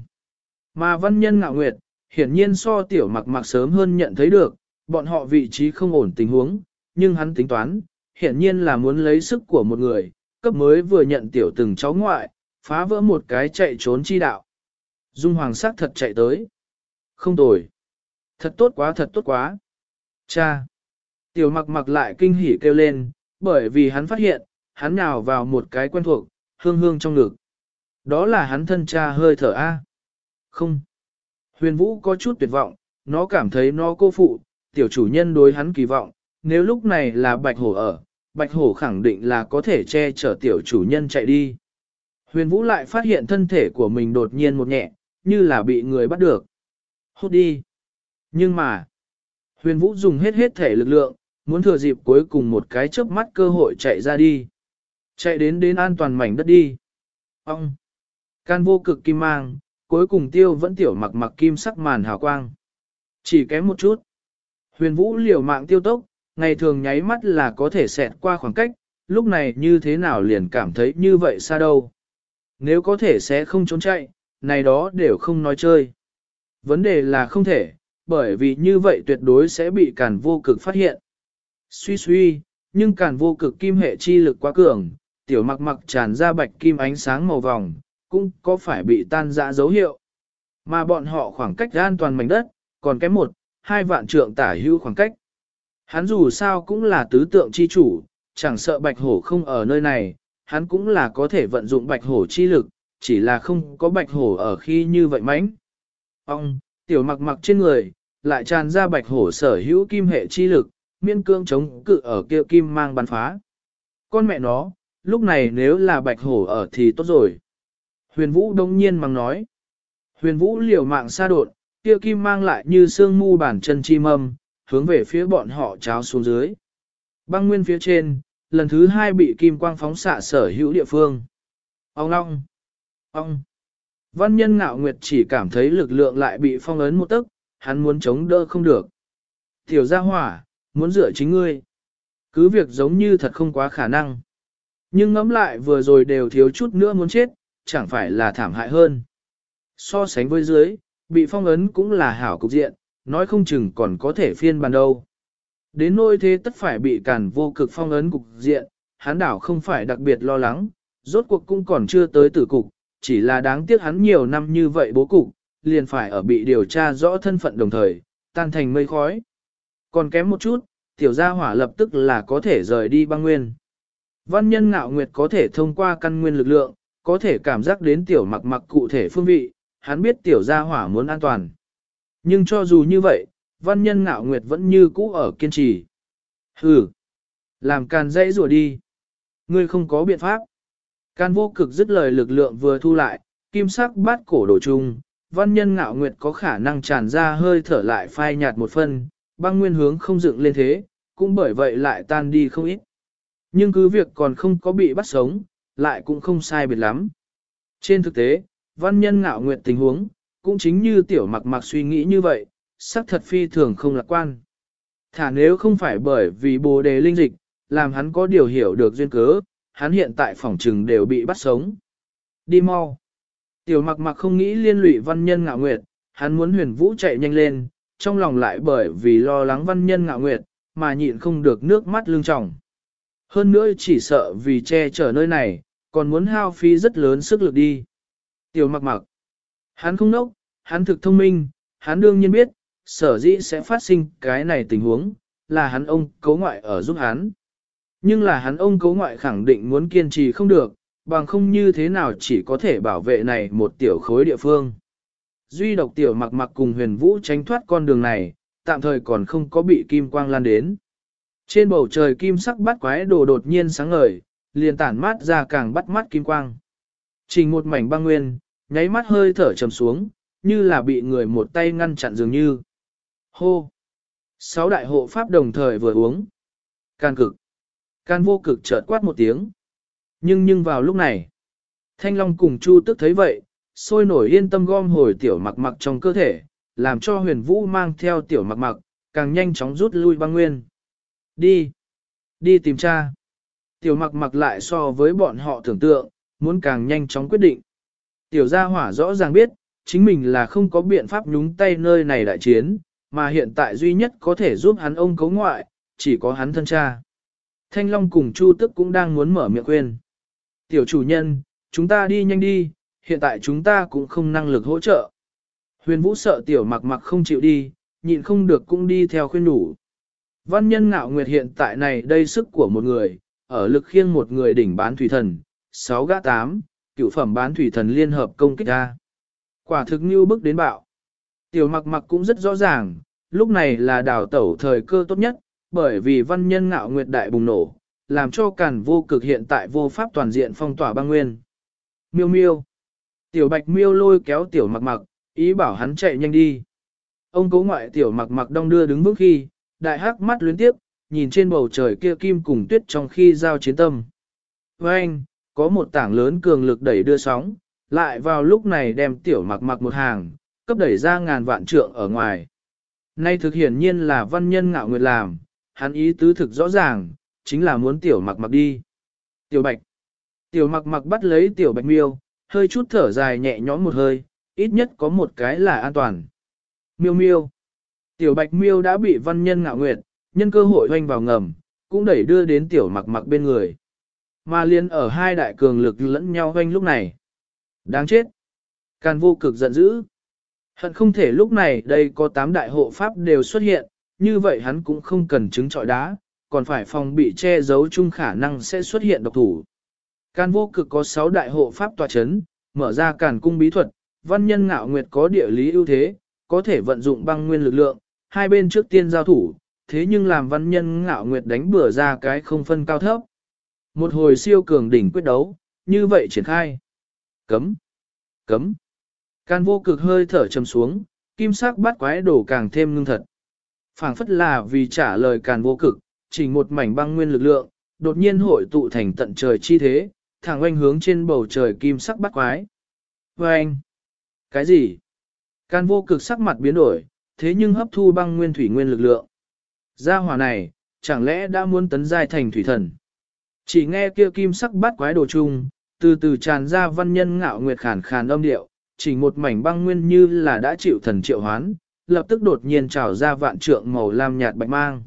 Mà văn nhân ngạo nguyệt, hiển nhiên so tiểu mặc mặc sớm hơn nhận thấy được, bọn họ vị trí không ổn tình huống, nhưng hắn tính toán, hiển nhiên là muốn lấy sức của một người, cấp mới vừa nhận tiểu từng cháu ngoại, phá vỡ một cái chạy trốn chi đạo. Dung Hoàng sắc thật chạy tới. Không tồi. Thật tốt quá thật tốt quá. Cha. Tiểu mặc mặc lại kinh hỉ kêu lên, bởi vì hắn phát hiện, hắn nhào vào một cái quen thuộc, hương hương trong ngực. Đó là hắn thân cha hơi thở A. Không. Huyền Vũ có chút tuyệt vọng, nó cảm thấy nó cô phụ, tiểu chủ nhân đối hắn kỳ vọng, nếu lúc này là Bạch Hổ ở, Bạch Hổ khẳng định là có thể che chở tiểu chủ nhân chạy đi. Huyền Vũ lại phát hiện thân thể của mình đột nhiên một nhẹ, như là bị người bắt được. Hốt đi. Nhưng mà, Huyền Vũ dùng hết thể lực lượng, muốn thừa dịp cuối cùng một cái chớp mắt cơ hội chạy ra đi. Chạy đến an toàn mảnh đất đi. Ông. Can vô cực kim mang, cuối cùng tiêu vẫn tiểu mặc mặc kim sắc màn hào quang. Chỉ kém một chút. Huyền Vũ liều mạng tiêu tốc, ngày thường nháy mắt là có thể xẹt qua khoảng cách, lúc này như thế nào liền cảm thấy như vậy xa đâu. Nếu có thể sẽ không trốn chạy, này đó đều không nói chơi. Vấn đề là không thể, bởi vì như vậy tuyệt đối sẽ bị càn vô cực phát hiện. Suy, nhưng càn vô cực kim hệ chi lực quá cường, tiểu mặc mặc tràn ra bạch kim ánh sáng màu vòng, cũng có phải bị tan rã dấu hiệu. Mà bọn họ khoảng cách an toàn mảnh đất, còn kém 1-2 vạn trượng tả hữu khoảng cách. Hắn dù sao cũng là tứ tượng chi chủ, chẳng sợ bạch hổ không ở nơi này, hắn cũng là có thể vận dụng bạch hổ chi lực, chỉ là không có bạch hổ ở khi như vậy mánh. Ông, tiểu mặc mặc trên người, lại tràn ra bạch hổ sở hữu kim hệ chi lực, miên cương chống cự ở kia kim mang bắn phá. Con mẹ nó, lúc này nếu là bạch hổ ở thì tốt rồi. Huyền Vũ đông nhiên mang nói. Huyền Vũ liều mạng xa đột, kia kim mang lại như sương mu bản chân chi mâm, hướng về phía bọn họ cháo xuống dưới. Băng nguyên phía trên, lần thứ 2 bị kim quang phóng xạ sở hữu địa phương. Ông long, ông. Văn nhân ngạo nguyệt chỉ cảm thấy lực lượng lại bị phong ấn một tấc, hắn muốn chống đỡ không được. Tiểu gia hỏa, muốn dựa chính ngươi. Cứ việc giống như thật không quá khả năng. Nhưng ngẫm lại vừa rồi đều thiếu chút nữa muốn chết, chẳng phải là thảm hại hơn. So sánh với dưới, bị phong ấn cũng là hảo cục diện, nói không chừng còn có thể phiên bản đâu. Đến nỗi thế tất phải bị càn vô cực phong ấn cục diện, hắn đảo không phải đặc biệt lo lắng, rốt cuộc cũng còn chưa tới tử cục, chỉ là đáng tiếc hắn nhiều năm như vậy bố cục, liền phải ở bị điều tra rõ thân phận đồng thời, tan thành mây khói. Còn kém một chút, tiểu gia hỏa lập tức là có thể rời đi băng nguyên. Văn nhân ngạo nguyệt có thể thông qua căn nguyên lực lượng, có thể cảm giác đến tiểu mặc mặc cụ thể phương vị, hắn biết tiểu gia hỏa muốn an toàn. Nhưng cho dù như vậy, văn nhân ngạo nguyệt vẫn như cũ ở kiên trì. Hừ, làm càn dãy rùa đi. Ngươi không có biện pháp. Can vô cực dứt lời lực lượng vừa thu lại, kim sắc bát cổ đổ chung, văn nhân ngạo nguyệt có khả năng tràn ra hơi thở lại phai nhạt một phân, băng nguyên hướng không dựng lên thế, cũng bởi vậy lại tan đi không ít. Nhưng cứ việc còn không có bị bắt sống, lại cũng không sai biệt lắm. Trên thực tế, văn nhân ngạo nguyệt tình huống, cũng chính như tiểu mặc mặc suy nghĩ như vậy, sắc thật phi thường không lạc quan. Thả nếu không phải bởi vì bồ đề linh dịch, làm hắn có điều hiểu được duyên cớ, hắn hiện tại phỏng trừng đều bị bắt sống. Đi mau. Tiểu mặc mặc không nghĩ liên lụy văn nhân ngạo nguyệt, hắn muốn huyền vũ chạy nhanh lên, trong lòng lại bởi vì lo lắng văn nhân ngạo nguyệt, mà nhịn không được nước mắt lưng tròng. Hơn nữa chỉ sợ vì che chở nơi này, còn muốn hao phí rất lớn sức lực đi. Tiểu mặc mặc, hắn không nốc, hắn thực thông minh, hắn đương nhiên biết, sở dĩ sẽ phát sinh cái này tình huống, là hắn ông cấu ngoại ở giúp hắn. Nhưng là hắn ông cấu ngoại khẳng định muốn kiên trì không được, bằng không như thế nào chỉ có thể bảo vệ này một tiểu khối địa phương. Duy độc tiểu mặc mặc cùng huyền vũ tránh thoát con đường này, tạm thời còn không có bị kim quang lan đến. Trên bầu trời kim sắc bắt quái đồ đột nhiên sáng ngời, liền tản mát ra càng bắt mắt kim quang. Trình một mảnh băng nguyên, nháy mắt hơi thở trầm xuống, như là bị người một tay ngăn chặn dường như. Hô! 6 đại hộ pháp đồng thời vừa uống. Can cực! Can vô cực chợt quát một tiếng. Nhưng vào lúc này, Thanh Long cùng Chu Tức thấy vậy, sôi nổi yên tâm gom hồi tiểu mặc mặc trong cơ thể, làm cho huyền vũ mang theo tiểu mặc mặc, càng nhanh chóng rút lui băng nguyên. Đi! Đi tìm cha! Tiểu mặc mặc lại so với bọn họ tưởng tượng, muốn càng nhanh chóng quyết định. Tiểu gia hỏa rõ ràng biết, chính mình là không có biện pháp nhúng tay nơi này đại chiến, mà hiện tại duy nhất có thể giúp hắn ông cấu ngoại, chỉ có hắn thân cha. Thanh Long cùng Chu Tức cũng đang muốn mở miệng khuyên. Tiểu chủ nhân, chúng ta đi nhanh đi, hiện tại chúng ta cũng không năng lực hỗ trợ. Huyền Vũ sợ tiểu mặc mặc không chịu đi, nhịn không được cũng đi theo khuyên đủ. Văn nhân ngạo nguyệt hiện tại này đây sức của một người, ở lực khiêng một người đỉnh bán thủy thần, 6 gã 8, cửu phẩm bán thủy thần liên hợp công kích ra. Quả thực như bức đến bạo. Tiểu mặc mặc cũng rất rõ ràng, lúc này là đảo tẩu thời cơ tốt nhất, bởi vì văn nhân ngạo nguyệt đại bùng nổ, làm cho càn vô cực hiện tại vô pháp toàn diện phong tỏa băng nguyên. Miêu miêu. Tiểu bạch miêu lôi kéo tiểu mặc mặc, ý bảo hắn chạy nhanh đi. Ông cố ngoại tiểu mặc mặc đong đưa đứng bước khi, đại hắc mắt luyến tiếp, nhìn trên bầu trời kia kim cùng tuyết trong khi giao chiến tâm. Với anh, có một tảng lớn cường lực đẩy đưa sóng, lại vào lúc này đem tiểu mặc mặc một hàng, cấp đẩy ra ngàn vạn trượng ở ngoài. Nay thực hiển nhiên là văn nhân ngạo nguyệt làm, hắn ý tứ thực rõ ràng, chính là muốn tiểu mặc mặc đi. Tiểu bạch. Tiểu mặc mặc bắt lấy tiểu bạch miêu, hơi chút thở dài nhẹ nhõm một hơi, ít nhất có một cái là an toàn. Miêu miêu. Tiểu bạch miêu đã bị văn nhân ngạo nguyệt, nhân cơ hội hoanh vào ngầm, cũng đẩy đưa đến tiểu mặc mặc bên người. Mà liên ở hai đại cường lực lẫn nhau hoanh lúc này. Đáng chết. Càn vô cực giận dữ. Hận không thể lúc này đây có 8 đại hộ pháp đều xuất hiện, như vậy hắn cũng không cần chứng trọi đá, còn phải phòng bị che giấu chung khả năng sẽ xuất hiện độc thủ. Càn vô cực có 6 đại hộ pháp tòa chấn, mở ra càn cung bí thuật, văn nhân ngạo nguyệt có địa lý ưu thế, có thể vận dụng băng nguyên lực lượng, hai bên trước tiên giao thủ, thế nhưng làm văn nhân ngạo nguyệt đánh bừa ra cái không phân cao thấp. Một hồi siêu cường đỉnh quyết đấu, như vậy triển khai. Cấm, cấm. Càn vô cực hơi thở trầm xuống, kim sắc bát quái đổ càng thêm ngưng thật. Phảng phất là vì trả lời càn vô cực, chỉ một mảnh băng nguyên lực lượng, đột nhiên hội tụ thành tận trời chi thế, thẳng oanh hướng trên bầu trời kim sắc bát quái. Và anh, cái gì? Càn vô cực sắc mặt biến đổi, thế nhưng hấp thu băng nguyên thủy nguyên lực lượng. Gia hỏa này, chẳng lẽ đã muốn tấn giai thành thủy thần? Chỉ nghe kia kim sắc bát quái đồ chung, từ từ tràn ra văn nhân ngạo nguyệt khàn khàn âm điệu, chỉ một mảnh băng nguyên như là đã chịu thần triệu hoán, lập tức đột nhiên trào ra vạn trượng màu lam nhạt bạch mang.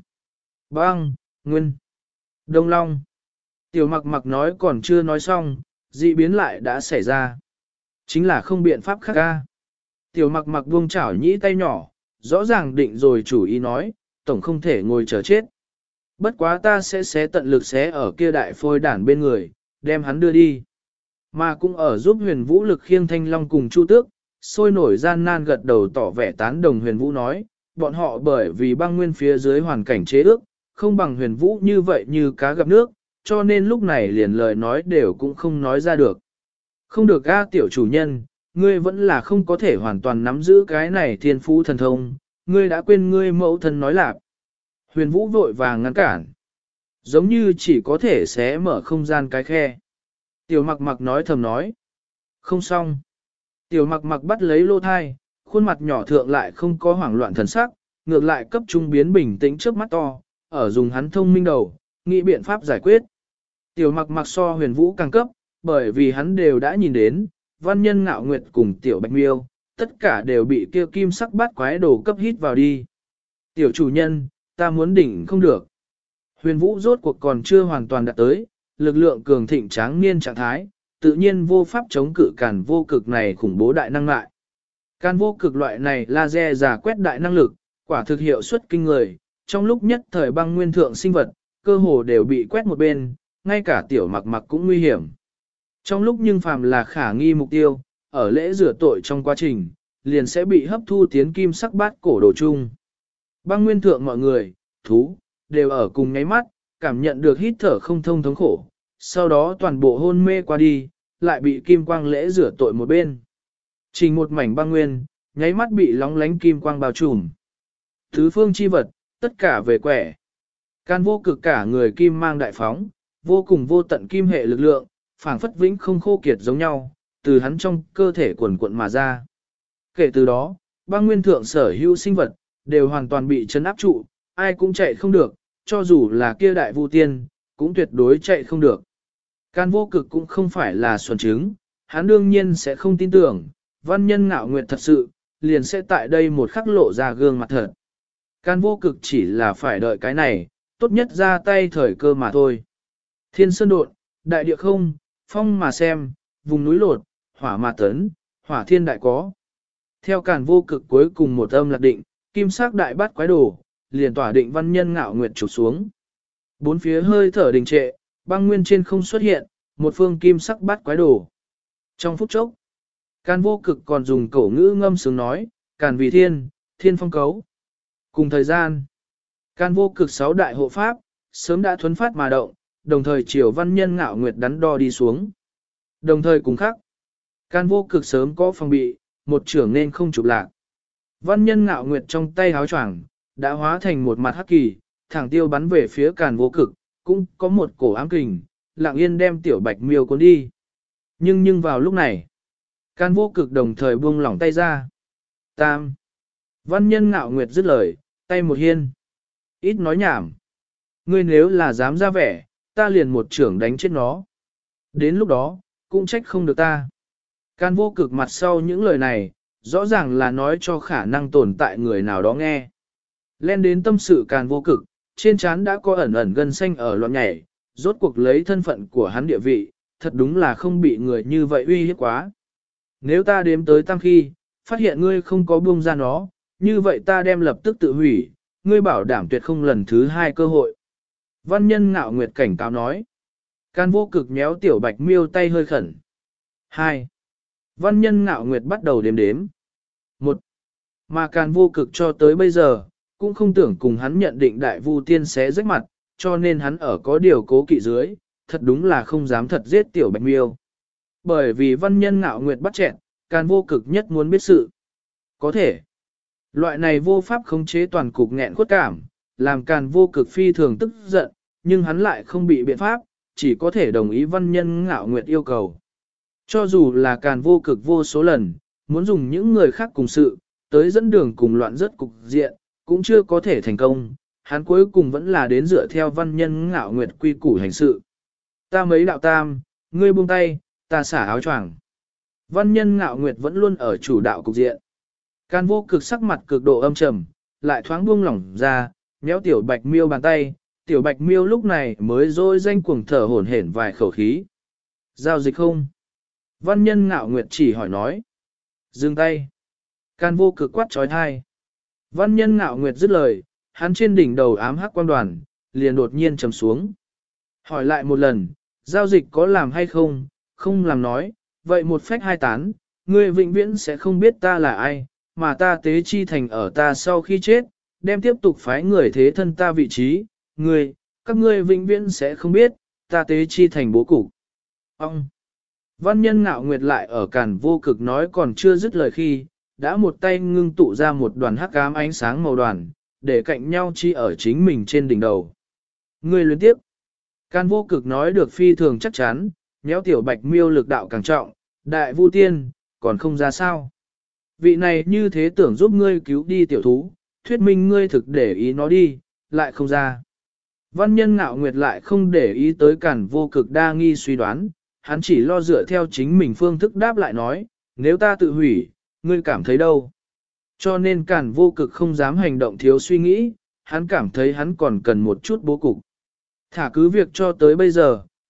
Băng, nguyên, đông long. Tiểu mặc mặc nói còn chưa nói xong, dị biến lại đã xảy ra. Chính là không biện pháp khác ca. Tiểu mặc mặc buông chảo nhĩ tay nhỏ, rõ ràng định rồi chủ ý nói, tổng không thể ngồi chờ chết. Bất quá ta sẽ xé tận lực xé ở kia đại phôi đản bên người, đem hắn đưa đi. Mà cũng ở giúp huyền vũ lực khiêng thanh long cùng chu tước, sôi nổi gian nan gật đầu tỏ vẻ tán đồng huyền vũ nói, bọn họ bởi vì băng nguyên phía dưới hoàn cảnh chế ước, không bằng huyền vũ như vậy như cá gặp nước, cho nên lúc này liền lời nói đều cũng không nói ra được. Không được ga tiểu chủ nhân, ngươi vẫn là không có thể hoàn toàn nắm giữ cái này thiên phú thần thông, ngươi đã quên ngươi mẫu thân nói lạc. Huyền vũ vội vàng ngăn cản, giống như chỉ có thể xé mở không gian cái khe. Tiểu mặc mặc nói thầm nói, không xong. Tiểu mặc mặc bắt lấy lô thai, khuôn mặt nhỏ thượng lại không có hoảng loạn thần sắc, ngược lại cấp trung biến bình tĩnh trước mắt to, ở dùng hắn thông minh đầu, nghĩ biện pháp giải quyết. Tiểu mặc mặc so huyền vũ càng cấp, bởi vì hắn đều đã nhìn đến, văn nhân ngạo nguyệt cùng tiểu bạch miêu, tất cả đều bị kia kim sắc bát quái đồ cấp hít vào đi. Tiểu chủ nhân, ta muốn đỉnh không được. Huyền vũ rốt cuộc còn chưa hoàn toàn đạt tới, lực lượng cường thịnh tráng niên trạng thái, tự nhiên vô pháp chống cự càn vô cực này khủng bố đại năng lại. Càn vô cực loại này laser giả quét đại năng lực, quả thực hiệu suất kinh người, trong lúc nhất thời băng nguyên thượng sinh vật, cơ hồ đều bị quét một bên, ngay cả tiểu mặc mặc cũng nguy hiểm. Trong lúc nhưng phàm là khả nghi mục tiêu, ở lễ rửa tội trong quá trình, liền sẽ bị hấp thu tiến kim sắc bát cổ đồ chung. Băng nguyên thượng mọi người, thú, đều ở cùng nháy mắt, cảm nhận được hít thở không thông thống khổ, sau đó toàn bộ hôn mê qua đi, lại bị kim quang lễ rửa tội một bên. Chỉ một mảnh băng nguyên, nháy mắt bị lóng lánh kim quang bao trùm. Thứ phương chi vật, tất cả về quẻ. Can vô cực cả người kim mang đại phóng, vô cùng vô tận kim hệ lực lượng, phảng phất vĩnh không khô kiệt giống nhau, từ hắn trong cơ thể quần cuộn mà ra. Kể từ đó, băng nguyên thượng sở hữu sinh vật, đều hoàn toàn bị chấn áp trụ, ai cũng chạy không được, cho dù là kia đại vu tiên, cũng tuyệt đối chạy không được. Can vô cực cũng không phải là xuẩn trứng, hắn đương nhiên sẽ không tin tưởng, văn nhân ngạo nguyệt thật sự, liền sẽ tại đây một khắc lộ ra gương mặt thật. Can vô cực chỉ là phải đợi cái này, tốt nhất ra tay thời cơ mà thôi. Thiên sơn độn, đại địa không, phong mà xem, vùng núi lột, hỏa mà tấn, hỏa thiên đại có. Theo càn vô cực cuối cùng một âm lạc định, kim sắc đại bát quái đồ, liền tỏa định văn nhân ngạo nguyệt chụp xuống. Bốn phía hơi thở đình trệ, băng nguyên trên không xuất hiện, một phương kim sắc bát quái đồ. Trong phút chốc, càn vô cực còn dùng cổ ngữ ngâm sướng nói, càn vì thiên, thiên phong cấu. Cùng thời gian, càn vô cực 6 đại hộ pháp, sớm đã thuấn phát mà động, đồng thời chiều văn nhân ngạo nguyệt đắn đo đi xuống. Đồng thời cùng khắc, càn vô cực sớm có phòng bị, một trưởng nên không chụp lạc. Văn nhân ngạo nguyệt trong tay háo choàng đã hóa thành một mặt hắc kỳ, thẳng tiêu bắn về phía càn vô cực, cũng có một cổ ám kình, lặng yên đem tiểu bạch miêu cuốn đi. Nhưng vào lúc này, càn vô cực đồng thời buông lỏng tay ra. Tam. Văn nhân ngạo nguyệt dứt lời, tay một hiên. Ít nói nhảm. Ngươi nếu là dám ra vẻ, ta liền một trưởng đánh chết nó. Đến lúc đó, cũng trách không được ta. Càn vô cực mặt sau những lời này, rõ ràng là nói cho khả năng tồn tại người nào đó nghe. Lên đến tâm sự càn vô cực, trên trán đã có ẩn ẩn gân xanh ở loạn nhảy, rốt cuộc lấy thân phận của hắn địa vị, thật đúng là không bị người như vậy uy hiếp quá. Nếu ta đếm tới tăng khi, phát hiện ngươi không có buông ra nó, như vậy ta đem lập tức tự hủy, ngươi bảo đảm tuyệt không lần thứ 2 cơ hội. Văn nhân ngạo nguyệt cảnh cáo nói. Càn vô cực nhéo tiểu bạch miêu tay hơi khẩn. 2. Văn nhân ngạo nguyệt bắt đầu đếm đếm. 1. Mà càn vô cực cho tới bây giờ, cũng không tưởng cùng hắn nhận định đại vu tiên xé rách mặt, cho nên hắn ở có điều cố kỵ dưới, thật đúng là không dám thật giết tiểu bạch miêu. Bởi vì văn nhân ngạo nguyệt bắt chẹn, càn vô cực nhất muốn biết sự. Có thể, loại này vô pháp khống chế toàn cục nghẹn khuất cảm, làm càn vô cực phi thường tức giận, nhưng hắn lại không bị biện pháp, chỉ có thể đồng ý văn nhân ngạo nguyệt yêu cầu. Cho dù là càn vô cực vô số lần, muốn dùng những người khác cùng sự, tới dẫn đường cùng loạn rất cục diện, cũng chưa có thể thành công, hắn cuối cùng vẫn là đến dựa theo văn nhân ngạo nguyệt quy củ hành sự. Ta mấy đạo tam, ngươi buông tay, ta xả áo choàng. Văn nhân ngạo nguyệt vẫn luôn ở chủ đạo cục diện. Càn vô cực sắc mặt cực độ âm trầm, lại thoáng buông lỏng ra, nhéo tiểu bạch miêu bàn tay, tiểu bạch miêu lúc này mới dôi danh cuồng thở hổn hển vài khẩu khí. Giao dịch không? Văn nhân ngạo nguyệt chỉ hỏi nói. Dừng tay. Càn vô cực quát trói thai. Văn nhân ngạo nguyệt dứt lời, hắn trên đỉnh đầu ám hắc quang đoàn, liền đột nhiên trầm xuống. Hỏi lại một lần, giao dịch có làm hay không, không làm nói, vậy một phách hai tán, ngươi vĩnh viễn sẽ không biết ta là ai, mà ta tế chi thành ở ta sau khi chết, đem tiếp tục phái người thế thân ta vị trí, các ngươi vĩnh viễn sẽ không biết, ta tế chi thành bố cục. Ông! Văn nhân ngạo nguyệt lại ở càn vô cực nói còn chưa dứt lời khi, đã một tay ngưng tụ ra một đoàn hắc ám ánh sáng màu đoàn, để cạnh nhau chi ở chính mình trên đỉnh đầu. Ngươi luyến tiếp. Càn vô cực nói được phi thường chắc chắn, nhéo tiểu bạch miêu lực đạo càng trọng, đại vu tiên, còn không ra sao. Vị này như thế tưởng giúp ngươi cứu đi tiểu thú, thuyết minh ngươi thực để ý nó đi, lại không ra. Văn nhân ngạo nguyệt lại không để ý tới càn vô cực đa nghi suy đoán, hắn chỉ lo dựa theo chính mình phương thức đáp lại nói, nếu ta tự hủy, ngươi cảm thấy đâu? Cho nên càn vô cực không dám hành động thiếu suy nghĩ, hắn cảm thấy hắn còn cần một chút bố cục. Thả cứ việc cho tới bây giờ,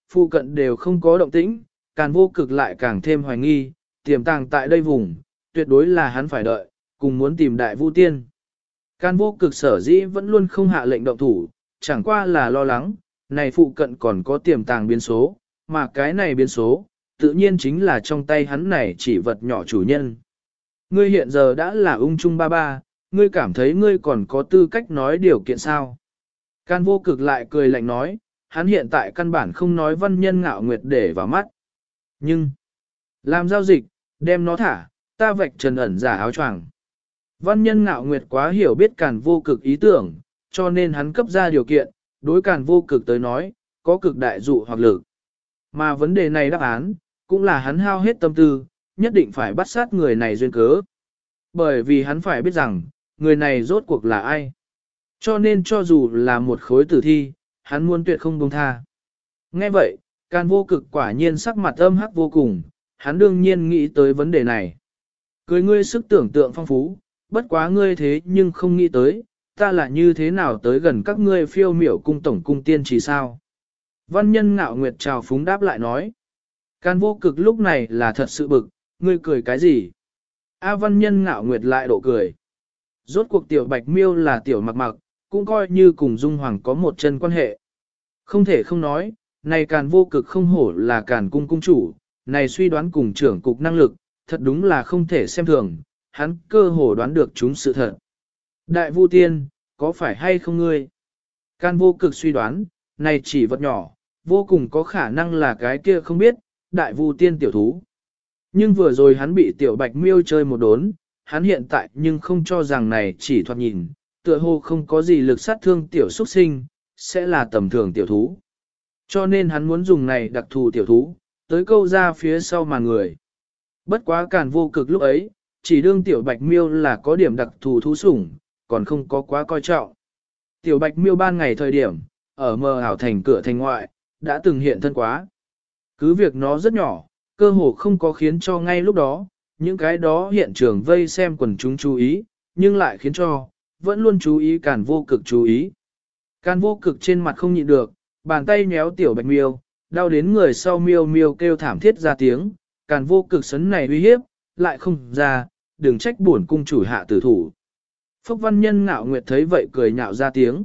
phụ cận đều không có động tĩnh, Càn Vô Cực lại càng thêm hoài nghi, tiềm tàng tại đây vùng, tuyệt đối là hắn phải đợi, cùng muốn tìm Đại Vu Tiên. Càn Vô Cực sở dĩ vẫn luôn không hạ lệnh động thủ, chẳng qua là lo lắng, này phụ cận còn có tiềm tàng biến số, mà cái này biến số, tự nhiên chính là trong tay hắn này chỉ vật nhỏ chủ nhân. Ngươi hiện giờ đã là ung trung ba ba, ngươi cảm thấy ngươi còn có tư cách nói điều kiện sao? Càn Vô Cực lại cười lạnh nói, hắn hiện tại căn bản không nói Văn Nhân Ngạo Nguyệt để vào mắt. Nhưng, làm giao dịch, đem nó thả, ta vạch trần ẩn giả áo choàng. Văn Nhân Ngạo Nguyệt quá hiểu biết Càn Vô Cực ý tưởng, cho nên hắn cấp ra điều kiện, đối Càn Vô Cực tới nói, có cực đại dụ hoặc lực. Mà vấn đề này đáp án, cũng là hắn hao hết tâm tư, nhất định phải bắt sát người này duyên cớ. Bởi vì hắn phải biết rằng, người này rốt cuộc là ai. Cho nên cho dù là một khối tử thi, hắn muốn tuyệt không buông tha. Nghe vậy, Càn Vô Cực quả nhiên sắc mặt âm hắc vô cùng, hắn đương nhiên nghĩ tới vấn đề này. Cười ngươi sức tưởng tượng phong phú, bất quá ngươi thế nhưng không nghĩ tới, ta là như thế nào tới gần các ngươi phiêu miểu cung tổng cung tiên chỉ sao. Văn Nhân Ngạo Nguyệt trào phúng đáp lại nói. Càn Vô Cực lúc này là thật sự bực, ngươi cười cái gì? A Văn Nhân Ngạo Nguyệt lại độ cười. Rốt cuộc tiểu Bạch Miêu là tiểu Mặc Mặc, cũng coi như cùng Dung Hoàng có một chân quan hệ. Không thể không nói, này Càn Vô Cực không hổ là Càn cung cung chủ, này suy đoán cùng trưởng cục năng lực, thật đúng là không thể xem thường, hắn cơ hồ đoán được chúng sự thật. Đại Vu Tiên, có phải hay không ngươi? Càn Vô Cực suy đoán, này chỉ vật nhỏ, vô cùng có khả năng là cái kia không biết, Đại Vu Tiên tiểu thú. Nhưng vừa rồi hắn bị tiểu Bạch Miêu chơi một đốn, hắn hiện tại nhưng không cho rằng này chỉ thoạt nhìn, tựa hồ không có gì lực sát thương tiểu xuất sinh, sẽ là tầm thường tiểu thú. Cho nên hắn muốn dùng này đặc thù tiểu thú, tới câu ra phía sau màn người. Bất quá Càn Vô Cực lúc ấy, chỉ đương tiểu Bạch Miêu là có điểm đặc thù thú sủng, còn không có quá coi trọng. Tiểu Bạch Miêu ban ngày thời điểm, ở mờ ảo thành cửa thành ngoại, đã từng hiện thân quá. Cứ việc nó rất nhỏ, cơ hồ không có khiến cho ngay lúc đó, những cái đó hiện trường vây xem quần chúng chú ý, nhưng lại khiến cho, vẫn luôn chú ý Càn Vô Cực chú ý. Càn Vô Cực trên mặt không nhịn được, bàn tay nhéo tiểu Bạch Miêu, đau đến người sau miêu miêu kêu thảm thiết ra tiếng, Càn Vô Cực sấn này uy hiếp, lại không ra, đừng trách bổn cung chủ hạ tử thủ. Phúc Văn Nhân Ngạo Nguyệt thấy vậy cười nhạo ra tiếng.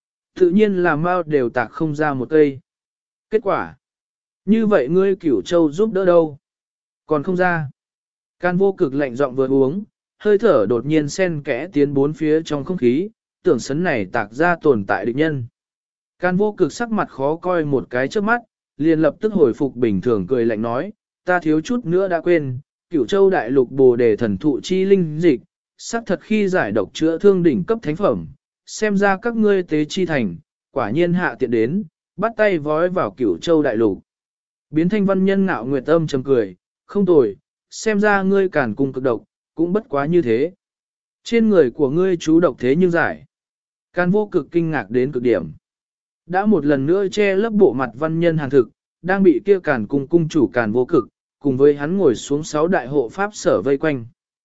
Tự nhiên là mau đều tạc không ra một cây. Kết quả, như vậy ngươi Cửu Châu giúp đỡ đâu? Còn không ra. Càn Vô Cực lạnh giọng vừa uống, hơi thở đột nhiên xen kẽ tiến bốn phía trong không khí, tưởng sấn này tạc ra tồn tại địch nhân. Càn Vô Cực sắc mặt khó coi một cái trước mắt, liền lập tức hồi phục bình thường cười lạnh nói, ta thiếu chút nữa đã quên, Cửu Châu đại lục Bồ Đề thần thụ chi linh dịch, sắc thật khi giải độc chữa thương đỉnh cấp thánh phẩm, xem ra các ngươi tế chi thành, quả nhiên hạ tiện đến, bắt tay vói vào Cửu Châu đại lục. Biến Thanh Văn Nhân Ngạo Nguyệt âm trầm cười, không tồi, xem ra ngươi Càn cung cực độc, cũng bất quá như thế. Trên người của ngươi chú độc thế nhưng giải. Càn Vô Cực kinh ngạc đến cực điểm. Đã một lần nữa che lấp bộ mặt văn nhân hàn thực, đang bị kia Càn cung cung chủ Càn Vô Cực, cùng với hắn ngồi xuống 6 đại hộ pháp sở vây quanh.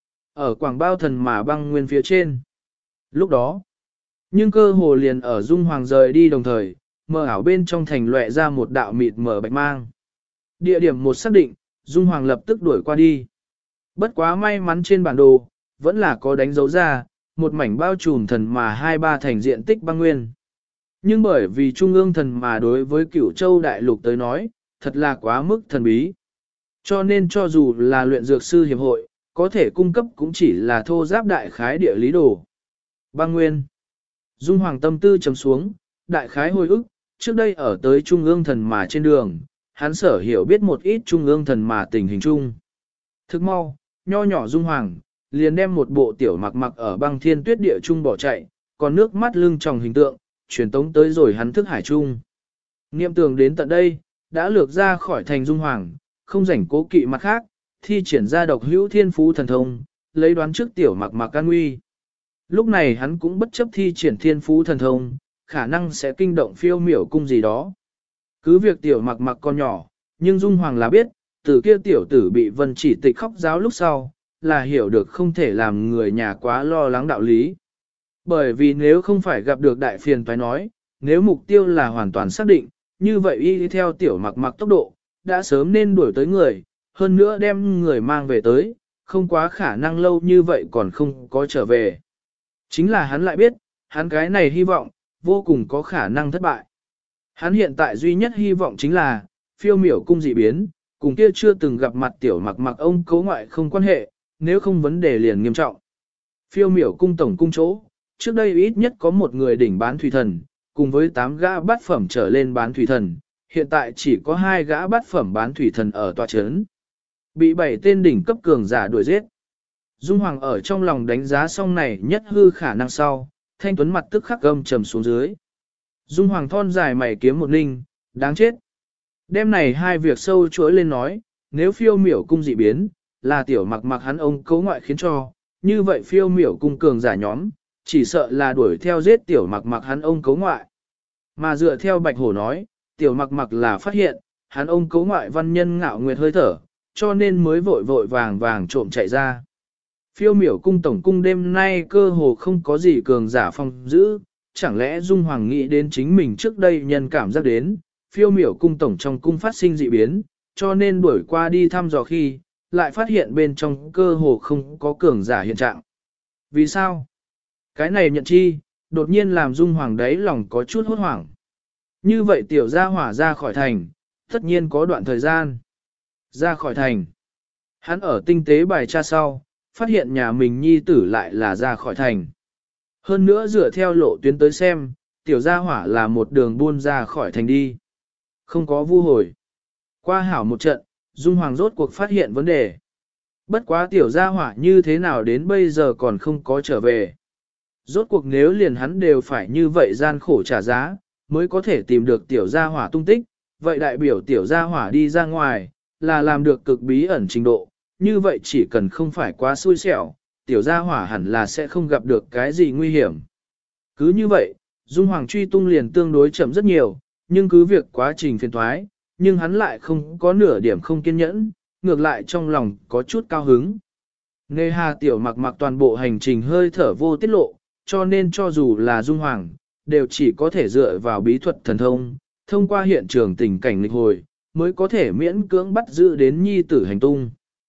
Ở quảng bao thần mà băng nguyên phía trên. Lúc đó, nhưng cơ hồ liền ở Dung Hoàng rời đi đồng thời, mờ ảo bên trong thành lệ ra một đạo mịt mờ bạch mang. Địa điểm một xác định, Dung Hoàng lập tức đuổi qua đi. Bất quá may mắn trên bản đồ, vẫn là có đánh dấu ra, một mảnh bao trùm thần mà 2-3 thành diện tích băng nguyên. Nhưng bởi vì Trung ương thần mà đối với Cửu Châu đại lục tới nói, thật là quá mức thần bí. Cho nên cho dù là luyện dược sư hiệp hội, có thể cung cấp cũng chỉ là thô giáp đại khái địa lý đồ. Băng nguyên. Dung Hoàng tâm tư trầm xuống, đại khái hồi ức, trước đây ở tới Trung ương thần mà trên đường, hắn sở hiểu biết một ít Trung ương thần mà tình hình chung. Thức mau, nho nhỏ Dung Hoàng, liền đem một bộ tiểu mặc mặc ở băng thiên tuyết địa trung bỏ chạy, còn nước mắt lưng tròng hình tượng, truyền tống tới rồi hắn thức hải trung. Niệm tường đến tận đây, đã lược ra khỏi thành Dung Hoàng, không rảnh cố kỵ mặt khác, thi triển ra độc hữu thiên phú thần thông, lấy đoán trước tiểu mặc mặc an nguy. Lúc này hắn cũng bất chấp thi triển thiên phú thần thông, khả năng sẽ kinh động phiêu miểu cung gì đó. Cứ việc tiểu mặc mặc con nhỏ, nhưng Dung Hoàng là biết, từ kia tiểu tử bị Vân Chỉ Tịch khóc giáo lúc sau, là hiểu được không thể làm người nhà quá lo lắng đạo lý. Bởi vì nếu không phải gặp được đại phiền phải nói, nếu mục tiêu là hoàn toàn xác định, như vậy y theo tiểu mặc mặc tốc độ, đã sớm nên đuổi tới người, hơn nữa đem người mang về tới, không quá khả năng lâu như vậy còn không có trở về. Chính là hắn lại biết, hắn cái này hy vọng, vô cùng có khả năng thất bại. Hắn hiện tại duy nhất hy vọng chính là, phiêu miểu cung dị biến, cùng kia chưa từng gặp mặt tiểu mặc mặc ông cấu ngoại không quan hệ, nếu không vấn đề liền nghiêm trọng. Phiêu miểu cung tổng cung chỗ, trước đây ít nhất có một người đỉnh bán thủy thần, cùng với 8 gã bát phẩm trở lên bán thủy thần, hiện tại chỉ có 2 gã bát phẩm bán thủy thần ở tòa chấn. Bị 7 tên đỉnh cấp cường giả đuổi giết. Dung Hoàng ở trong lòng đánh giá xong này nhất hư khả năng sau, thanh tuấn mặt tức khắc gầm trầm xuống dưới. Dung Hoàng thon dài mày kiếm một ninh, đáng chết. Đêm này hai việc sâu chuỗi lên nói, nếu phiêu miểu cung dị biến, là tiểu mặc mặc hắn ông cấu ngoại khiến cho, như vậy phiêu miểu cung cường giả nhóm, chỉ sợ là đuổi theo giết tiểu mặc mặc hắn ông cấu ngoại. Mà dựa theo Bạch Hổ nói, tiểu mặc mặc là phát hiện, hắn ông cấu ngoại văn nhân ngạo nguyệt hơi thở, cho nên mới vội vội vàng vàng trộm chạy ra. Phiêu miểu cung tổng cung đêm nay cơ hồ không có gì cường giả phong giữ, chẳng lẽ Dung Hoàng nghĩ đến chính mình trước đây nhân cảm giác đến, phiêu miểu cung tổng trong cung phát sinh dị biến, cho nên đuổi qua đi thăm dò khi, lại phát hiện bên trong cơ hồ không có cường giả hiện trạng. Vì sao? Cái này nhận chi, đột nhiên làm Dung Hoàng đấy lòng có chút hốt hoảng. Như vậy tiểu gia hỏa ra khỏi thành, tất nhiên có đoạn thời gian. Ra khỏi thành. Hắn ở tinh tế bài tra sau, phát hiện nhà mình nhi tử lại là ra khỏi thành. Hơn nữa dựa theo lộ tuyến tới xem, tiểu gia hỏa là một đường buôn ra khỏi thành đi. Không có vu hồi. Qua hảo một trận, Dung Hoàng rốt cuộc phát hiện vấn đề. Bất quá tiểu gia hỏa như thế nào đến bây giờ còn không có trở về. Rốt cuộc nếu liền hắn đều phải như vậy gian khổ trả giá, mới có thể tìm được tiểu gia hỏa tung tích, vậy đại biểu tiểu gia hỏa đi ra ngoài, là làm được cực bí ẩn trình độ, như vậy chỉ cần không phải quá xui xẻo, tiểu gia hỏa hẳn là sẽ không gặp được cái gì nguy hiểm. Cứ như vậy, Dung Hoàng truy tung liền tương đối chậm rất nhiều, nhưng cứ việc quá trình phiền thoái, nhưng hắn lại không có nửa điểm không kiên nhẫn, ngược lại trong lòng có chút cao hứng. Nê hà tiểu mặc mặc toàn bộ hành trình hơi thở vô tiết lộ, cho nên cho dù là Dung Hoàng, đều chỉ có thể dựa vào bí thuật thần thông, thông qua hiện trường tình cảnh lịch hồi, mới có thể miễn cưỡng bắt giữ đến nhi tử hành tung.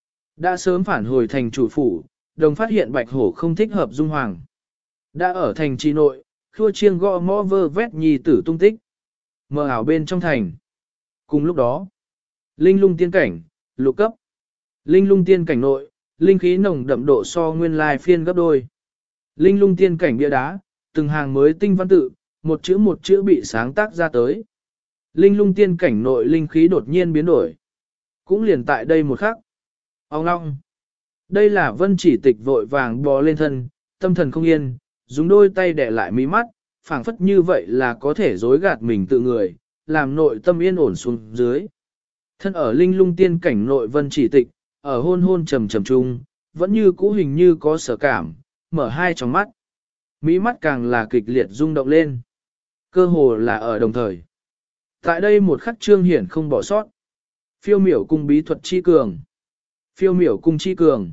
Đã sớm phản hồi thành chủ phủ, đồng phát hiện Bạch Hổ không thích hợp Dung Hoàng. Đã ở thành trì nội, khua chiêng gõ mõ vơ vét nhi tử tung tích. Mờ ảo bên trong thành. Cùng lúc đó, linh lung tiên cảnh, lục cấp. Linh lung tiên cảnh nội, linh khí nồng đậm độ so nguyên lai phiên gấp đôi. Linh lung tiên cảnh bia đá, từng hàng mới tinh văn tự, một chữ bị sáng tác ra tới. Linh lung tiên cảnh nội linh khí đột nhiên biến đổi. Cũng liền tại đây một khắc. Ông long. Đây là Vân Chỉ Tịch vội vàng bò lên thân, tâm thần không yên, dùng đôi tay đè lại mí mắt, phảng phất như vậy là có thể dối gạt mình tự người, làm nội tâm yên ổn xuống dưới. Thân ở linh lung tiên cảnh nội Vân Chỉ Tịch, ở hôn hôn trầm trầm chung, vẫn như cũ hình như có sở cảm, mở hai tròng mắt. Mí mắt càng là kịch liệt rung động lên. Cơ hồ là ở đồng thời. Tại đây một khắc trương hiển không bỏ sót. Phiêu miểu cung bí thuật chi cường. Phiêu miểu cung chi cường.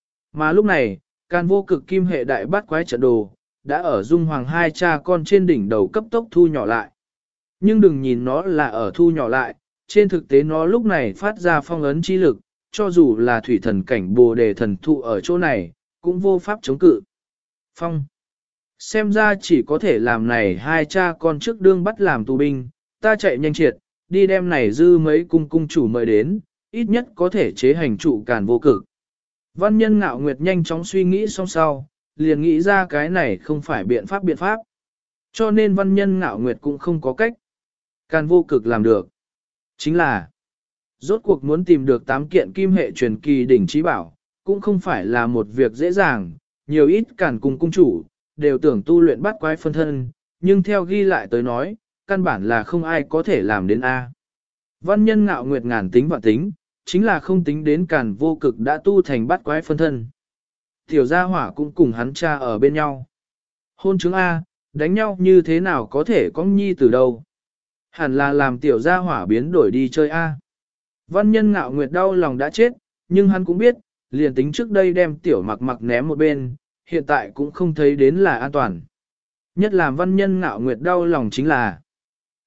Mà lúc này, can vô cực kim hệ đại bát quái trận đồ, đã ở Dung Hoàng hai cha con trên đỉnh đầu cấp tốc thu nhỏ lại. Nhưng đừng nhìn nó là ở thu nhỏ lại, trên thực tế nó lúc này phát ra phong ấn chi lực, cho dù là thủy thần cảnh bồ đề thần thụ ở chỗ này, cũng vô pháp chống cự. Phong. Xem ra chỉ có thể làm này hai cha con trước đương bắt làm tù binh, ta chạy nhanh triệt, đi đem này dư mấy cung chủ mời đến, ít nhất có thể chế hành trụ càn vô cực. Văn nhân ngạo nguyệt nhanh chóng suy nghĩ xong sau, liền nghĩ ra cái này không phải biện pháp. Cho nên văn nhân ngạo nguyệt cũng không có cách. Càn vô cực làm được. Chính là, rốt cuộc muốn tìm được 8 kiện kim hệ truyền kỳ đỉnh trí bảo, cũng không phải là một việc dễ dàng, nhiều ít càn cùng cung chủ, đều tưởng tu luyện bắt quái phân thân, nhưng theo ghi lại tới nói, căn bản là không ai có thể làm đến A. Văn nhân ngạo nguyệt ngàn tính vạn tính, chính là không tính đến càn vô cực đã tu thành bắt quái phân thân. Tiểu gia hỏa cũng cùng hắn cha ở bên nhau. Hôn chứng A, đánh nhau như thế nào có thể có nhi từ đâu. Hẳn là làm tiểu gia hỏa biến đổi đi chơi A. Văn nhân ngạo nguyệt đau lòng đã chết, nhưng hắn cũng biết, liền tính trước đây đem tiểu mặc mặc ném một bên, hiện tại cũng không thấy đến là an toàn. Nhất làm văn nhân ngạo nguyệt đau lòng chính là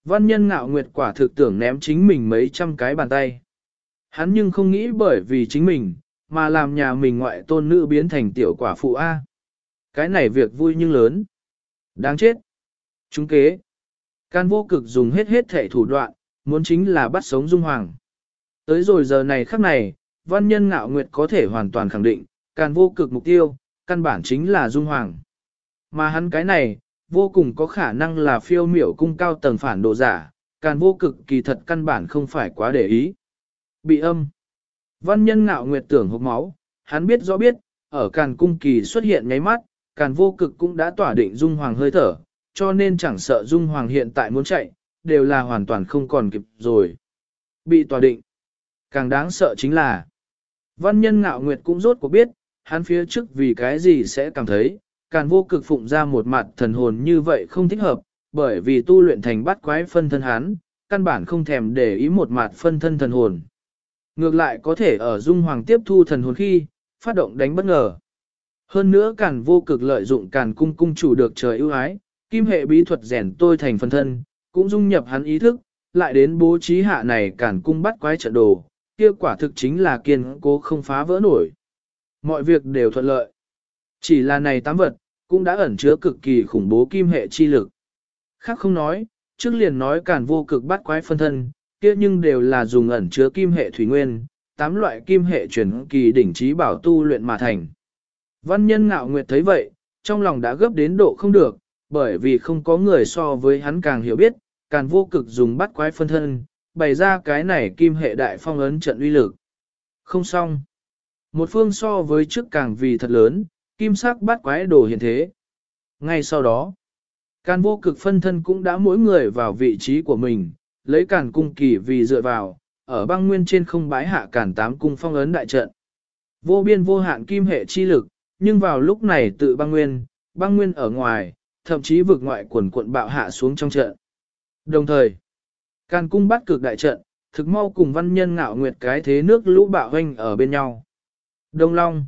Văn nhân ngạo nguyệt quả thực tưởng ném chính mình mấy trăm cái bàn tay. Hắn nhưng không nghĩ bởi vì chính mình, mà làm nhà mình ngoại tôn nữ biến thành tiểu quả phụ A. Cái này việc vui nhưng lớn. Đáng chết. Chúng kế. Can vô cực dùng hết thể thủ đoạn, muốn chính là bắt sống Dung Hoàng. Tới rồi giờ này khắc này, văn nhân ngạo nguyệt có thể hoàn toàn khẳng định, Can vô cực mục tiêu, căn bản chính là Dung Hoàng. Mà hắn cái này, vô cùng có khả năng là phiêu miểu cung cao tầng phản đồ giả, Can vô cực kỳ thật căn bản không phải quá để ý. Bị âm. Văn nhân ngạo nguyệt tưởng hộc máu, hắn biết rõ biết, ở Càn cung kỳ xuất hiện nháy mắt, Càn vô cực cũng đã tỏa định Dung Hoàng hơi thở, cho nên chẳng sợ Dung Hoàng hiện tại muốn chạy, đều là hoàn toàn không còn kịp rồi. Bị tỏa định. Càng đáng sợ chính là, văn nhân ngạo nguyệt cũng rốt cuộc biết, hắn phía trước vì cái gì sẽ cảm thấy, Càn vô cực phụng ra một mặt thần hồn như vậy không thích hợp, bởi vì tu luyện thành bắt quái phân thân hắn, căn bản không thèm để ý một mặt phân thân thần hồn. Ngược lại có thể ở Dung Hoàng tiếp thu thần hồn khi, phát động đánh bất ngờ. Hơn nữa Càn vô cực lợi dụng Càn cung cung chủ được trời ưu ái, kim hệ bí thuật rèn tôi thành phân thân, cũng dung nhập hắn ý thức, lại đến bố trí hạ này Càn cung bắt quái trận đồ, kia quả thực chính là kiên cố không phá vỡ nổi. Mọi việc đều thuận lợi. Chỉ là này tám vật, cũng đã ẩn chứa cực kỳ khủng bố kim hệ chi lực. Khác không nói, trước liền nói Càn vô cực bắt quái phân thân, kia nhưng đều là dùng ẩn chứa kim hệ thủy nguyên, 8 loại kim hệ chuyển kỳ đỉnh trí bảo tu luyện mà thành. Văn nhân ngạo nguyệt thấy vậy, trong lòng đã gấp đến độ không được, bởi vì không có người so với hắn càng hiểu biết, Càn vô cực dùng bắt quái phân thân, bày ra cái này kim hệ đại phong ấn trận uy lực. Không xong. Một phương so với trước càng vì thật lớn, kim sắc bắt quái đồ hiện thế. Ngay sau đó, Càn vô cực phân thân cũng đã mỗi người vào vị trí của mình, lấy Càn cung kỳ vì dựa vào, ở băng nguyên trên không bái hạ Càn tám cung phong ấn đại trận. Vô biên vô hạn kim hệ chi lực, nhưng vào lúc này tự băng nguyên ở ngoài, thậm chí vực ngoại quần cuộn bạo hạ xuống trong trận. Đồng thời, Càn cung bắt cực đại trận, thực mau cùng văn nhân ngạo nguyệt cái thế nước lũ bạo hoanh ở bên nhau. Đông Long.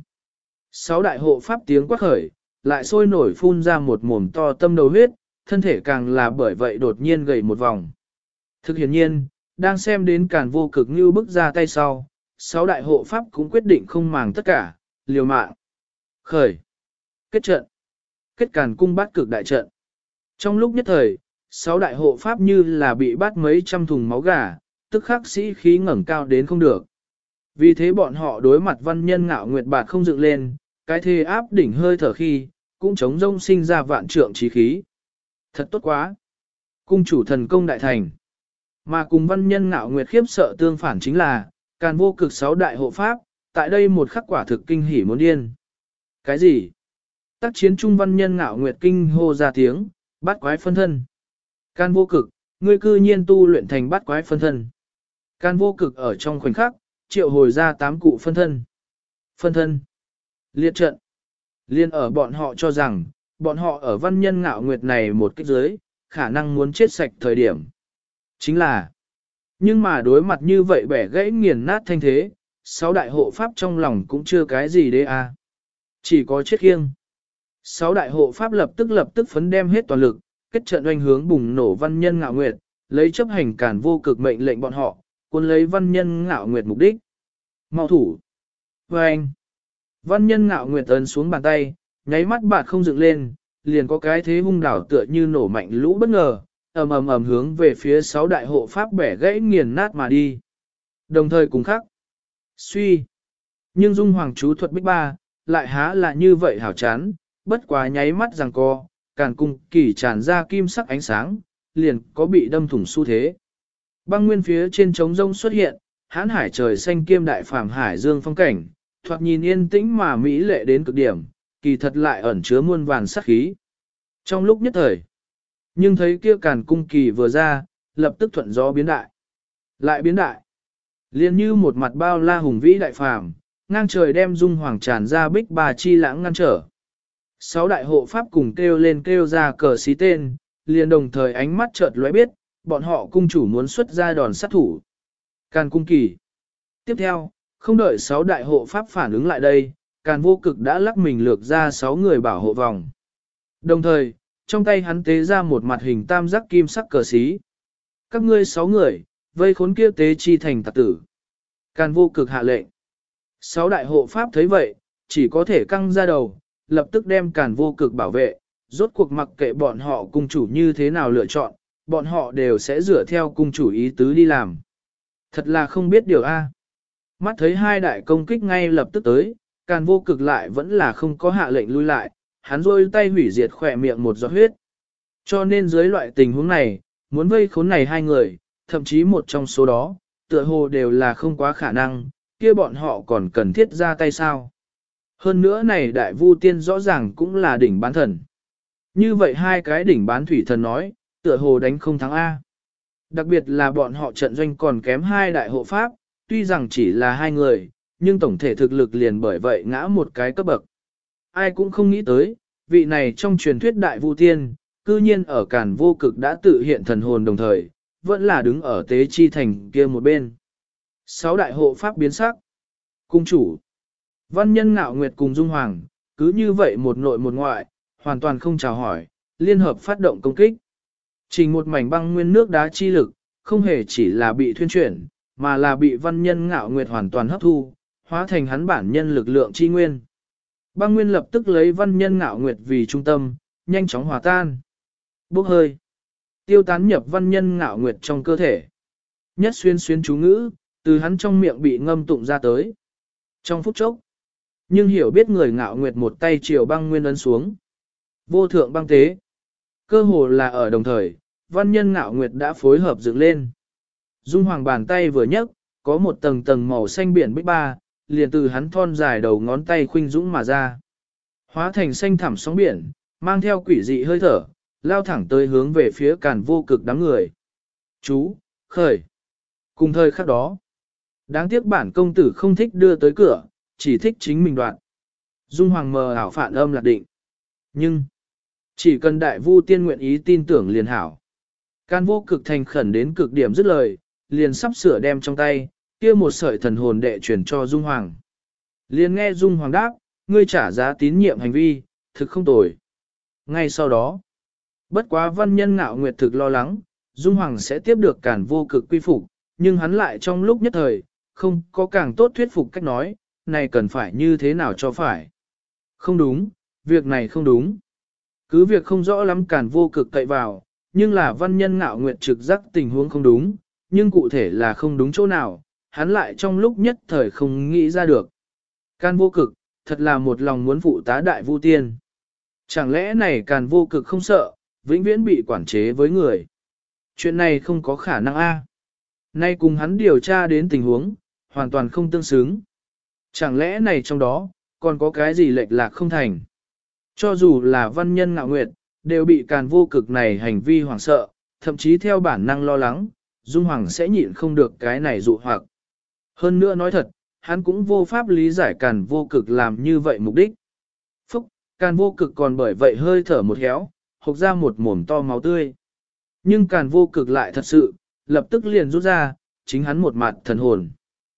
6 đại hộ pháp tiếng quát khởi, lại sôi nổi phun ra một mồm to tâm đầu huyết, thân thể càng là bởi vậy đột nhiên gầy một vòng. Thực hiện nhiên, đang xem đến Càn vô cực như bước ra tay sau, 6 đại hộ pháp cũng quyết định không màng tất cả, liều mạng. Khởi. Kết trận. Kết Càn cung bát cực đại trận. Trong lúc nhất thời, 6 đại hộ pháp như là bị bắt mấy trăm thùng máu gà, tức khắc sĩ khí ngẩng cao đến không được. Vì thế bọn họ đối mặt văn nhân ngạo nguyệt bạt không dựng lên, cái thê áp đỉnh hơi thở khi, cũng chống rông sinh ra vạn trượng trí khí. Thật tốt quá. Cung chủ thần công đại thành. Mà cùng văn nhân ngạo nguyệt khiếp sợ tương phản chính là, Càn vô cực 6 đại hộ pháp, tại đây một khắc quả thực kinh hỉ muốn điên. Cái gì? Tác chiến trung văn nhân ngạo nguyệt kinh hô ra tiếng, bắt quái phân thân. Càn vô cực, ngươi cư nhiên tu luyện thành bắt quái phân thân. Càn vô cực ở trong khoảnh khắc, triệu hồi ra 8 cụ phân thân. Phân thân. Liệt trận. Liên ở bọn họ cho rằng, bọn họ ở văn nhân ngạo nguyệt này một kích giới, khả năng muốn chết sạch thời điểm. Chính là, nhưng mà đối mặt như vậy bẻ gãy nghiền nát thanh thế, 6 đại hộ pháp trong lòng cũng chưa cái gì đấy à. Chỉ có chết khiêng. 6 đại hộ pháp lập tức phấn đem hết toàn lực, kết trận oanh hướng bùng nổ văn nhân ngạo nguyệt, lấy chấp hành Càn vô cực mệnh lệnh bọn họ, cuốn lấy văn nhân ngạo nguyệt mục đích. Mau thủ. Và anh. Văn nhân ngạo nguyệt ấn xuống bàn tay, nháy mắt bạt không dựng lên, liền có cái thế hung đảo tựa như nổ mạnh lũ bất ngờ, ầm ầm ầm hướng về phía 6 đại hộ pháp bẻ gãy nghiền nát mà đi. Đồng thời cùng khắc. Suy. Nhưng dung hoàng chú thuật bích ba, lại há là như vậy hảo chán, bất quá nháy mắt rằng co, Càn cung kỳ tràn ra kim sắc ánh sáng, liền có bị đâm thủng xu thế. Băng nguyên phía trên trống rông xuất hiện, hán hải trời xanh kiêm đại phàm hải dương phong cảnh, thoạt nhìn yên tĩnh mà mỹ lệ đến cực điểm, kỳ thật lại ẩn chứa muôn vàn sát khí. Trong lúc nhất thời, nhưng thấy kia Càn cung kỳ vừa ra, lập tức thuận gió biến đại. Lại biến đại. Liên như một mặt bao la hùng vĩ đại phàm, ngang trời đem dung hoàng tràn ra bích bà chi lãng ngăn trở. 6 đại hộ pháp cùng kêu lên kêu ra cờ xí tên, liền đồng thời ánh mắt chợt lóe biết, bọn họ cung chủ muốn xuất ra đòn sát thủ. Càn cung kỳ. Tiếp theo, không đợi 6 đại hộ pháp phản ứng lại đây, Càn vô cực đã lắc mình lược ra 6 người bảo hộ vòng. Đồng thời, trong tay hắn tế ra một mặt hình tam giác kim sắc cờ xí. Các ngươi 6 người, vây khốn kia tế chi thành tặc tử. Càn vô cực hạ lệnh. 6 đại hộ pháp thấy vậy, chỉ có thể căng ra đầu, lập tức đem càn vô cực bảo vệ, rốt cuộc mặc kệ bọn họ cung chủ như thế nào lựa chọn, bọn họ đều sẽ dựa theo cung chủ ý tứ đi làm. Thật là không biết điều A. Mắt thấy hai đại công kích ngay lập tức tới, càn vô cực lại vẫn là không có hạ lệnh lui lại, hắn rôi tay hủy diệt khỏe miệng một giọt huyết. Cho nên dưới loại tình huống này, muốn vây khốn này hai người, thậm chí một trong số đó, tựa hồ đều là không quá khả năng, kia bọn họ còn cần thiết ra tay sao. Hơn nữa này đại vu tiên rõ ràng cũng là đỉnh bán thần. Như vậy hai cái đỉnh bán thủy thần nói, tựa hồ đánh không thắng A. Đặc biệt là bọn họ trận doanh còn kém hai đại hộ pháp, tuy rằng chỉ là hai người, nhưng tổng thể thực lực liền bởi vậy ngã một cái cấp bậc. Ai cũng không nghĩ tới, vị này trong truyền thuyết đại vu tiên, cư nhiên ở Càn Vô Cực đã tự hiện thần hồn đồng thời, vẫn là đứng ở tế chi thành kia một bên. 6 đại hộ pháp biến sắc. Cung chủ, văn nhân ngạo nguyệt cùng Dung Hoàng, cứ như vậy một nội một ngoại, hoàn toàn không chào hỏi, liên hợp phát động công kích. Chỉ một mảnh băng nguyên nước đá chi lực, không hề chỉ là bị thuyên chuyển, mà là bị văn nhân ngạo nguyệt hoàn toàn hấp thu, hóa thành hắn bản nhân lực lượng chi nguyên. Băng nguyên lập tức lấy văn nhân ngạo nguyệt vì trung tâm, nhanh chóng hòa tan. Bốc hơi. Tiêu tán nhập văn nhân ngạo nguyệt trong cơ thể. Nhất xuyên xuyên chú ngữ, từ hắn trong miệng bị ngâm tụng ra tới. Trong phút chốc. Nhưng hiểu biết người ngạo nguyệt một tay chiều băng nguyên ấn xuống. Vô thượng băng tế. Cơ hồ là ở đồng thời, văn nhân ngạo nguyệt đã phối hợp dựng lên. Dung Hoàng bàn tay vừa nhấc, có một tầng tầng màu xanh biển bích ba, liền từ hắn thon dài đầu ngón tay khuynh dũng mà ra. Hóa thành xanh thẳm sóng biển, mang theo quỷ dị hơi thở, lao thẳng tới hướng về phía Càn Vô Cực đám người. Chú, khởi. Cùng thời khắc đó, đáng tiếc bản công tử không thích đưa tới cửa, chỉ thích chính mình đoạn. Dung Hoàng mờ ảo phản âm lạc định. Nhưng, chỉ cần đại vu tiên nguyện ý tin tưởng liền hảo. Càn Vô Cực thành khẩn đến cực điểm dứt lời, liền sắp sửa đem trong tay, kia một sợi thần hồn đệ truyền cho Dung Hoàng. Liền nghe Dung Hoàng đáp, ngươi trả giá tín nhiệm hành vi, thực không tồi. Ngay sau đó, bất quá văn nhân ngạo nguyệt thực lo lắng, Dung Hoàng sẽ tiếp được Càn Vô Cực quy phục, nhưng hắn lại trong lúc nhất thời, không có càng tốt thuyết phục cách nói, này cần phải như thế nào cho phải. Không đúng, việc này không đúng. Cứ việc không rõ lắm Càn Vô Cực cậy vào, nhưng là văn nhân ngạo nguyệt trực giác tình huống không đúng, nhưng cụ thể là không đúng chỗ nào, hắn lại trong lúc nhất thời không nghĩ ra được. Càn Vô Cực, thật là một lòng muốn phụ tá đại vu tiên. Chẳng lẽ này Càn Vô Cực không sợ, vĩnh viễn bị quản chế với người. Chuyện này không có khả năng a. Nay cùng hắn điều tra đến tình huống, hoàn toàn không tương xứng. Chẳng lẽ này trong đó, còn có cái gì lệch lạc không thành. Cho dù là văn nhân ngạo nguyệt, đều bị Càn Vô Cực này hành vi hoảng sợ, thậm chí theo bản năng lo lắng, Dung Hoàng sẽ nhịn không được cái này dụ hoặc. Hơn nữa nói thật, hắn cũng vô pháp lý giải Càn Vô Cực làm như vậy mục đích. Phúc, Càn Vô Cực còn bởi vậy hơi thở một héo, hộc ra một mồm to máu tươi. Nhưng Càn Vô Cực lại thật sự, lập tức liền rút ra, chính hắn một mặt thần hồn.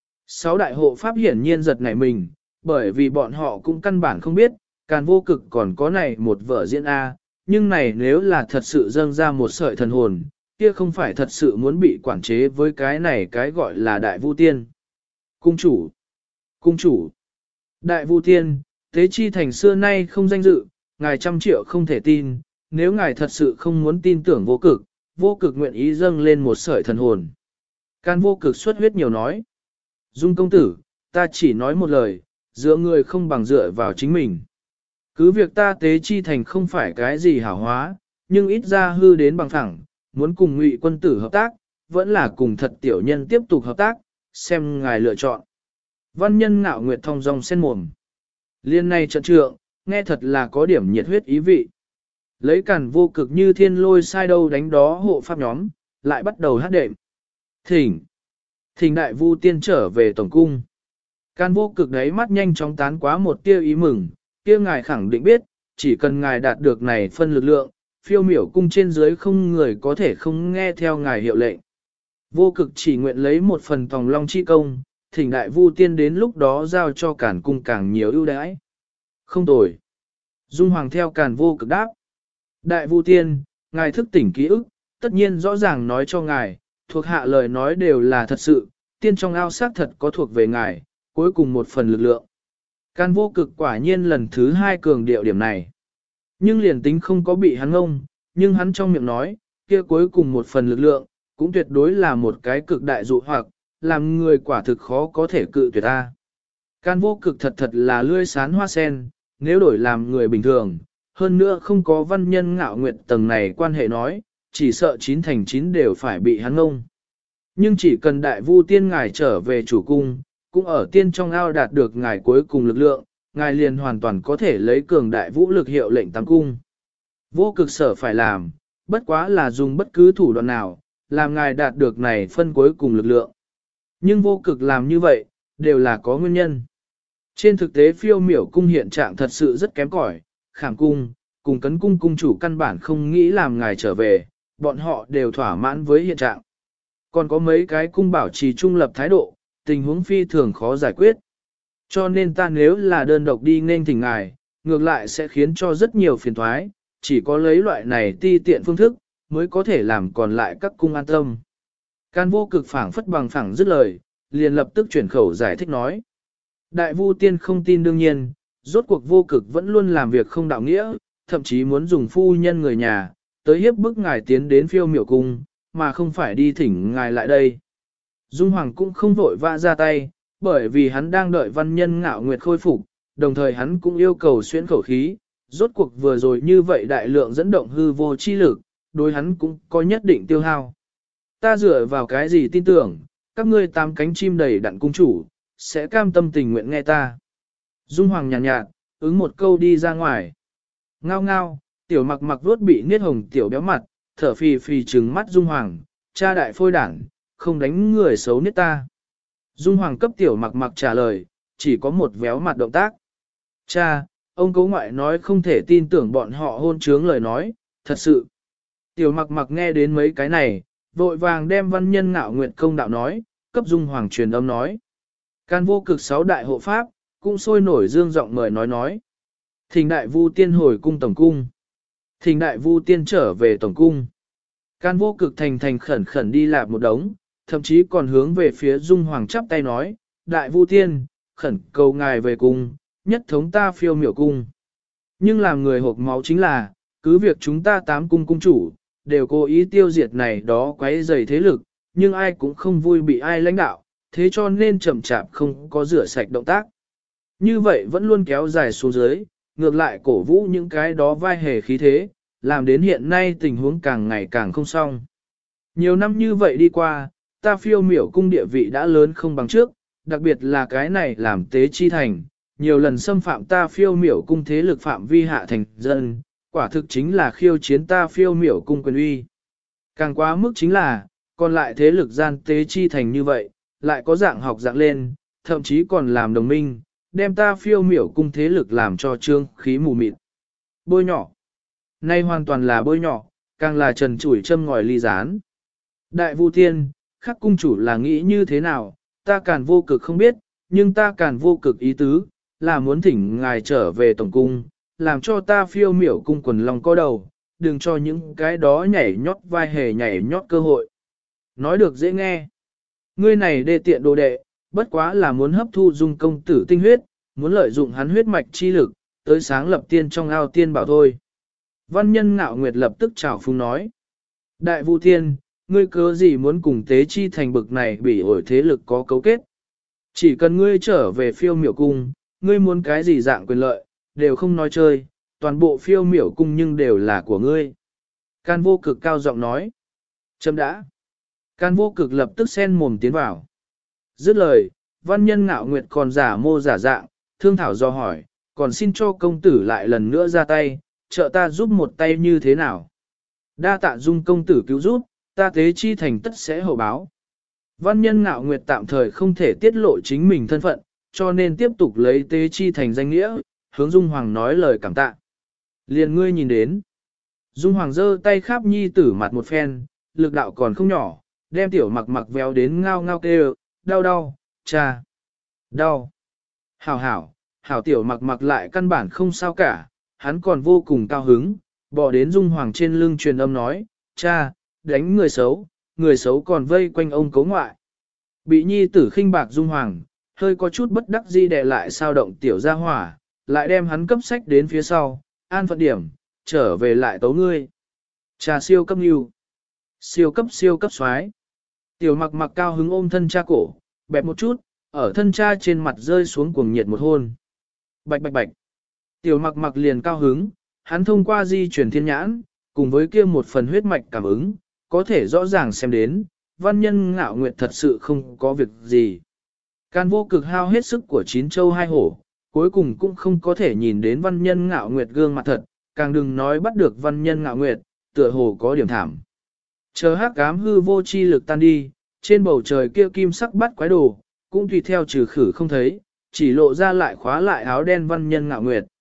6 đại hộ pháp hiển nhiên giật nảy mình, bởi vì bọn họ cũng căn bản không biết, Càn Vô Cực còn có này một vở diễn A, nhưng này nếu là thật sự dâng ra một sợi thần hồn, kia không phải thật sự muốn bị quản chế với cái này cái gọi là đại vu tiên. Cung chủ, cung chủ, đại vu tiên, tế chi thành xưa nay không danh dự, ngài trăm triệu không thể tin, nếu ngài thật sự không muốn tin tưởng vô cực nguyện ý dâng lên một sợi thần hồn. Càn Vô Cực xuất huyết nhiều nói. Dung công tử, ta chỉ nói một lời, dựa người không bằng dựa vào chính mình. Cứ việc ta tế chi thành không phải cái gì hảo hóa, nhưng ít ra hư đến bằng phẳng, muốn cùng Ngụy quân tử hợp tác, vẫn là cùng thật tiểu nhân tiếp tục hợp tác, xem ngài lựa chọn. Văn nhân ngạo nguyệt thông dong sen mồm. Liên này trận trượng, nghe thật là có điểm nhiệt huyết ý vị. Lấy Càn Vô Cực như thiên lôi sai đâu đánh đó hộ pháp nhóm, lại bắt đầu hát đệm. Thỉnh đại vu tiên trở về tổng cung. Càn Vô Cực đấy mắt nhanh chóng tán quá một tia ý mừng, kia ngài khẳng định biết, chỉ cần ngài đạt được này phân lực lượng, phiêu miểu cung trên dưới không người có thể không nghe theo ngài hiệu lệnh. Vô Cực chỉ nguyện lấy một phần tòng long chi công, thỉnh đại vu tiên đến lúc đó giao cho Càn cung càng nhiều ưu đãi. Không tồi. Dung Hoàng theo Càn Vô Cực đáp. Đại vu tiên, ngài thức tỉnh ký ức, tất nhiên rõ ràng nói cho ngài, thuộc hạ lời nói đều là thật sự, tiên trong ao xác thật có thuộc về ngài, cuối cùng một phần lực lượng. Can vô cực quả nhiên lần thứ hai cường điệu điểm này. Nhưng liền tính không có bị hắn ngông, nhưng hắn trong miệng nói, kia cuối cùng một phần lực lượng, cũng tuyệt đối là một cái cực đại dụ hoặc, làm người quả thực khó có thể cự tuyệt ta. Can vô cực thật thật là lươi sán hoa sen, nếu đổi làm người bình thường, hơn nữa không có văn nhân ngạo nguyện tầng này quan hệ nói, chỉ sợ 9 thành 9 đều phải bị hắn ngông. Nhưng chỉ cần đại vu tiên ngài trở về chủ cung, cũng ở tiên trong ao đạt được ngài cuối cùng lực lượng, ngài liền hoàn toàn có thể lấy cường đại vũ lực hiệu lệnh tam cung. Vô cực sở phải làm, bất quá là dùng bất cứ thủ đoạn nào, làm ngài đạt được này phân cuối cùng lực lượng. Nhưng vô cực làm như vậy, đều là có nguyên nhân. Trên thực tế phiêu miểu cung hiện trạng thật sự rất kém cỏi, khảm cung, cùng cấn cung cung chủ căn bản không nghĩ làm ngài trở về, bọn họ đều thỏa mãn với hiện trạng. Còn có mấy cái cung bảo trì trung lập thái độ, tình huống phi thường khó giải quyết. Cho nên ta nếu là đơn độc đi nên thỉnh ngài, ngược lại sẽ khiến cho rất nhiều phiền thoái, chỉ có lấy loại này ti tiện phương thức, mới có thể làm còn lại các cung an tâm. Can vô cực phảng phất bằng phẳng dứt lời, liền lập tức chuyển khẩu giải thích nói. Đại vu tiên không tin đương nhiên, rốt cuộc vô cực vẫn luôn làm việc không đạo nghĩa, thậm chí muốn dùng phu nhân người nhà, tới hiếp bức ngài tiến đến phiêu miểu cung, mà không phải đi thỉnh ngài lại đây. Dung Hoàng cũng không vội vã ra tay, bởi vì hắn đang đợi văn nhân ngạo nguyệt khôi phục, đồng thời hắn cũng yêu cầu xuyên khẩu khí, rốt cuộc vừa rồi như vậy đại lượng dẫn động hư vô chi lực, đối hắn cũng có nhất định tiêu hao. Ta dựa vào cái gì tin tưởng, các ngươi 8 cánh chim đầy đặn cung chủ, sẽ cam tâm tình nguyện nghe ta. Dung Hoàng nhàn nhạt, ứng một câu đi ra ngoài. Ngao ngao, tiểu mặc mặc vuốt bị niết hồng tiểu béo mặt, thở phì phì trừng mắt Dung Hoàng, cha đại phôi đảng, không đánh người xấu niết ta. Dung Hoàng cấp tiểu mặc mặc trả lời, chỉ có một véo mặt động tác. Cha, ông cố ngoại nói không thể tin tưởng bọn họ hôn trướng lời nói, thật sự. Tiểu mặc mặc nghe đến mấy cái này, vội vàng đem văn nhân ngạo nguyện công đạo nói, cấp Dung Hoàng truyền âm nói. Can vô cực 6 đại hộ pháp, cũng sôi nổi dương giọng mời nói. Thỉnh đại vu tiên hồi cung tổng cung. Thỉnh đại vu tiên trở về tổng cung. Can vô cực thành khẩn khẩn đi lạp một đống, thậm chí còn hướng về phía Dung Hoàng chắp tay nói, đại vu tiên, khẩn cầu ngài về cung, nhất thống ta phiêu miểu cung. Nhưng làm người hộp máu chính là, cứ việc chúng ta 8 cung cung chủ, đều cố ý tiêu diệt này đó quấy rầy thế lực, nhưng ai cũng không vui bị ai lãnh đạo, thế cho nên chậm chạp không có rửa sạch động tác. Như vậy vẫn luôn kéo dài xuống dưới, ngược lại cổ vũ những cái đó vai hề khí thế, làm đến hiện nay tình huống càng ngày càng không xong. Nhiều năm như vậy đi qua, ta phiêu miểu cung địa vị đã lớn không bằng trước, đặc biệt là cái này làm tế chi thành, nhiều lần xâm phạm ta phiêu miểu cung thế lực phạm vi hạ thành dân, quả thực chính là khiêu chiến ta phiêu miểu cung quyền uy. Càng quá mức chính là, còn lại thế lực gian tế chi thành như vậy, lại có dạng học dạng lên, thậm chí còn làm đồng minh, đem ta phiêu miểu cung thế lực làm cho trương khí mù mịt. Bôi nhỏ. Nay hoàn toàn là bôi nhỏ, càng là trần chủi châm ngòi ly gián. Đại vu tiên, khắc cung chủ là nghĩ như thế nào, ta càn vô cực không biết, nhưng ta càn vô cực ý tứ, là muốn thỉnh ngài trở về tổng cung, làm cho ta phiêu miểu cung quần lòng có đầu, đừng cho những cái đó nhảy nhót vai hề nhảy nhót cơ hội. Nói được dễ nghe. Ngươi này đê tiện đồ đệ, bất quá là muốn hấp thu dung công tử tinh huyết, muốn lợi dụng hắn huyết mạch chi lực, tới sáng lập tiên trong ao tiên bảo thôi. Văn nhân ngạo nguyệt lập tức chào phúng nói. Đại vu tiên, ngươi cớ gì muốn cùng tế chi thành bực này bị ổi thế lực có cấu kết. Chỉ cần ngươi trở về phiêu miểu cung, ngươi muốn cái gì dạng quyền lợi, đều không nói chơi, toàn bộ phiêu miểu cung nhưng đều là của ngươi. Can vô cực cao giọng nói. Chấm đã. Can vô cực lập tức sen mồm tiến vào. Dứt lời, văn nhân ngạo nguyệt còn giả mô giả dạng, thương thảo do hỏi, còn xin cho công tử lại lần nữa ra tay, trợ ta giúp một tay như thế nào. Đa tạ dung công tử cứu giúp, ta tế chi thành tất sẽ hậu báo. Văn nhân ngạo nguyệt tạm thời không thể tiết lộ chính mình thân phận, cho nên tiếp tục lấy tế chi thành danh nghĩa, hướng Dung Hoàng nói lời cảm tạ. Liền ngươi nhìn đến. Dung Hoàng giơ tay khắp nhi tử mặt một phen, lực đạo còn không nhỏ, đem tiểu mặc mặc véo đến ngao ngao kêu, đau đau, cha, đau. Hảo tiểu mặc mặc lại căn bản không sao cả, hắn còn vô cùng cao hứng, bỏ đến Dung Hoàng trên lưng truyền âm nói, cha, đánh người xấu còn vây quanh ông cố ngoại. Bị nhi tử khinh bạc Dung Hoàng, hơi có chút bất đắc dĩ đè lại sao động tiểu gia hỏa, lại đem hắn cấp sách đến phía sau, an phận điểm, trở về lại tấu ngươi. Trà siêu cấp nhu, siêu cấp xoái. Tiểu mặc mặc cao hứng ôm thân cha cổ, bẹp một chút, ở thân cha trên mặt rơi xuống cuồng nhiệt một hôn. Bạch bạch bạch. Tiểu mặc mặc liền cao hứng, hắn thông qua di chuyển thiên nhãn, cùng với kia một phần huyết mạch cảm ứng, có thể rõ ràng xem đến, văn nhân ngạo nguyệt thật sự không có việc gì. Can vô cực hao hết sức của chín châu hai hổ, cuối cùng cũng không có thể nhìn đến văn nhân ngạo nguyệt gương mặt thật, càng đừng nói bắt được văn nhân ngạo nguyệt, tựa hồ có điểm thảm. Chờ hắc ám hư vô chi lực tan đi, trên bầu trời kia kim sắc bắt quái đồ, cũng tùy theo trừ khử không thấy, chỉ lộ ra lại khóa lại áo đen văn nhân ngạo nguyệt.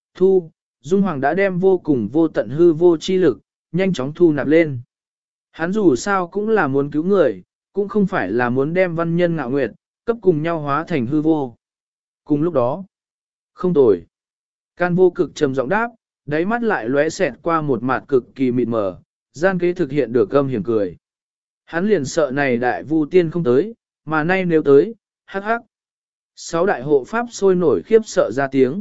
Dung Hoàng đã đem vô cùng vô tận hư vô chi lực, nhanh chóng thu nạp lên. Hắn dù sao cũng là muốn cứu người, cũng không phải là muốn đem văn nhân ngạo nguyệt, cấp cùng nhau hóa thành hư vô. Cùng lúc đó, không tồi. Can vô cực trầm giọng đáp, đáy mắt lại lóe xẹt qua một mặt cực kỳ mịt mờ, gian kế thực hiện được âm hiểm cười. Hắn liền sợ này đại vu tiên không tới, mà nay nếu tới, hắc hắc. 6 đại hộ pháp sôi nổi khiếp sợ ra tiếng.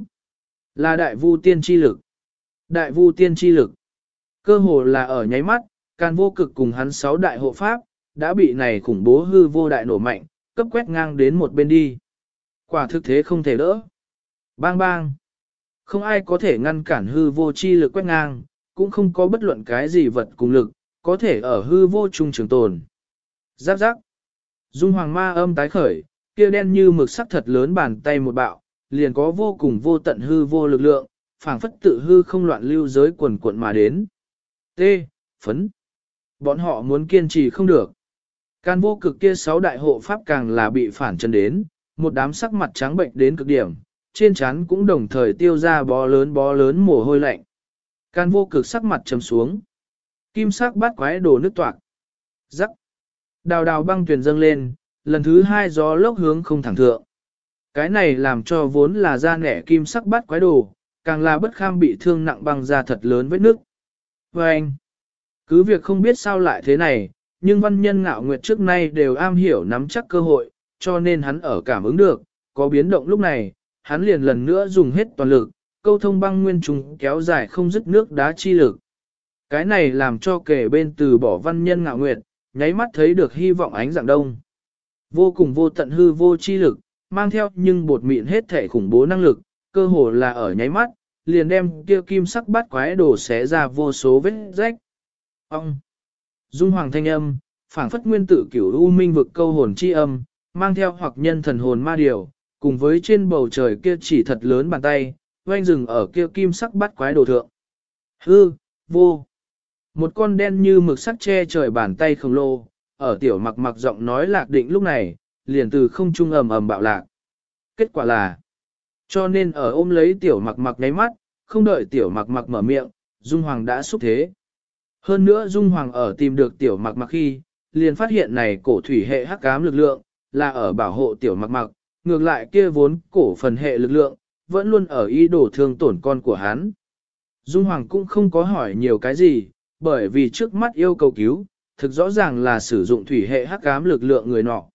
Là đại vu tiên chi lực. Đại vu tiên chi lực. Cơ hồ là ở nháy mắt, Can vô cực cùng hắn 6 đại hộ pháp, đã bị này khủng bố hư vô đại nổ mạnh, cấp quét ngang đến một bên đi. Quả thực thế không thể đỡ. Bang bang. Không ai có thể ngăn cản hư vô chi lực quét ngang, cũng không có bất luận cái gì vật cùng lực, có thể ở hư vô trung trường tồn. Giáp giáp. Dung Hoàng ma âm tái khởi, kia đen như mực sắc thật lớn bàn tay một bạo, liền có vô cùng vô tận hư vô lực lượng, phảng phất tự hư không loạn lưu giới quần cuộn mà đến. T. Phấn. Bọn họ muốn kiên trì không được. Can vô cực kia 6 đại hộ pháp càng là bị phản chân đến, một đám sắc mặt trắng bệnh đến cực điểm, trên trán cũng đồng thời tiêu ra bó lớn mồ hôi lạnh. Can vô cực sắc mặt trầm xuống. Kim sắc bát quái đổ nước toạc. Rắc. Đào đào băng tuyền dâng lên, lần thứ 2 gió lốc hướng không thẳng thượng. Cái này làm cho vốn là da nẻ kim sắc bát quái đồ, càng là bất kham bị thương nặng băng ra thật lớn vết nước. Và anh, cứ việc không biết sao lại thế này, nhưng văn nhân ngạo nguyệt trước nay đều am hiểu nắm chắc cơ hội, cho nên hắn ở cảm ứng được, có biến động lúc này, hắn liền lần nữa dùng hết toàn lực, câu thông băng nguyên trùng kéo dài không dứt nước đá chi lực. Cái này làm cho kẻ bên từ bỏ văn nhân ngạo nguyệt, nháy mắt thấy được hy vọng ánh dạng đông. Vô cùng vô tận hư vô chi lực, mang theo nhưng bột mịn hết thể khủng bố năng lực, cơ hồ là ở nháy mắt, liền đem kia kim sắc bát quái đổ xé ra vô số vết rách. Ông! Dung Hoàng thanh âm, phảng phất nguyên tử cửu u minh vực câu hồn chi âm, mang theo hoặc nhân thần hồn ma điều, cùng với trên bầu trời kia chỉ thật lớn bàn tay, oanh rừng ở kia kim sắc bát quái đồ thượng. Hư! Vô! Một con đen như mực sắc che trời bàn tay khổng lồ, ở tiểu mặc mặc giọng nói lạc định lúc này, liền từ không trung ầm ầm bạo lạc. Kết quả là, cho nên ở ôm lấy tiểu mặc mặc nháy mắt, không đợi tiểu mặc mặc mở miệng, Dung Hoàng đã xúc thế. Hơn nữa Dung Hoàng ở tìm được tiểu mặc mặc khi, liền phát hiện này cổ thủy hệ hắc ám lực lượng, là ở bảo hộ tiểu mặc mặc, ngược lại kia vốn cổ phần hệ lực lượng, vẫn luôn ở ý đồ thương tổn con của hắn. Dung Hoàng cũng không có hỏi nhiều cái gì, bởi vì trước mắt yêu cầu cứu, thực rõ ràng là sử dụng thủy hệ hắc ám lực lượng người nọ.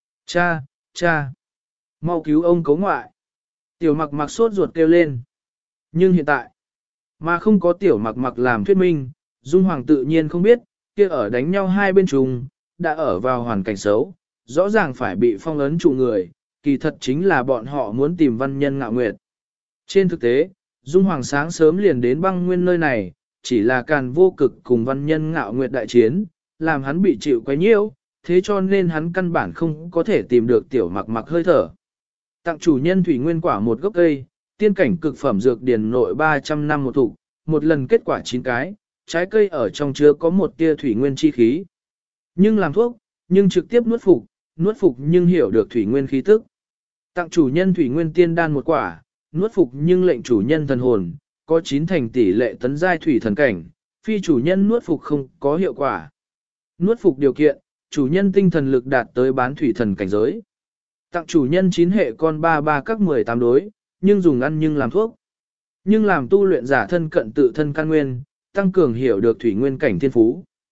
Cha, mau cứu ông cấu ngoại. Tiểu mặc mặc sốt ruột kêu lên. Nhưng hiện tại, mà không có tiểu mặc mặc làm thuyết minh, Dung Hoàng tự nhiên không biết, kia ở đánh nhau hai bên trùng, đã ở vào hoàn cảnh xấu, rõ ràng phải bị phong ấn trụ người, kỳ thật chính là bọn họ muốn tìm văn nhân ngạo nguyệt. Trên thực tế, Dung Hoàng sáng sớm liền đến băng nguyên nơi này, chỉ là Càn Vô Cực cùng văn nhân ngạo nguyệt đại chiến, làm hắn bị chịu quấy nhiễu, thế cho nên hắn căn bản không có thể tìm được tiểu mặc mặc hơi thở. Tặng chủ nhân thủy nguyên quả một gốc cây, tiên cảnh cực phẩm dược điển nội 300 năm một thụ, một lần kết quả 9 cái, trái cây ở trong chứa có một tia thủy nguyên chi khí. Nhưng làm thuốc, nhưng trực tiếp nuốt phục nhưng hiểu được thủy nguyên khí tức. Tặng chủ nhân thủy nguyên tiên đan một quả, nuốt phục nhưng lệnh chủ nhân thần hồn, có 9 thành tỷ lệ tấn giai thủy thần cảnh, phi chủ nhân nuốt phục không có hiệu quả. Nuốt phục điều kiện, chủ nhân tinh thần lực đạt tới bán thủy thần cảnh giới. Tặng chủ nhân 9 hệ con 33 các 18 đối, nhưng dùng ăn nhưng làm thuốc. Nhưng làm tu luyện giả thân cận tự thân căn nguyên, tăng cường hiểu được thủy nguyên cảnh thiên phú.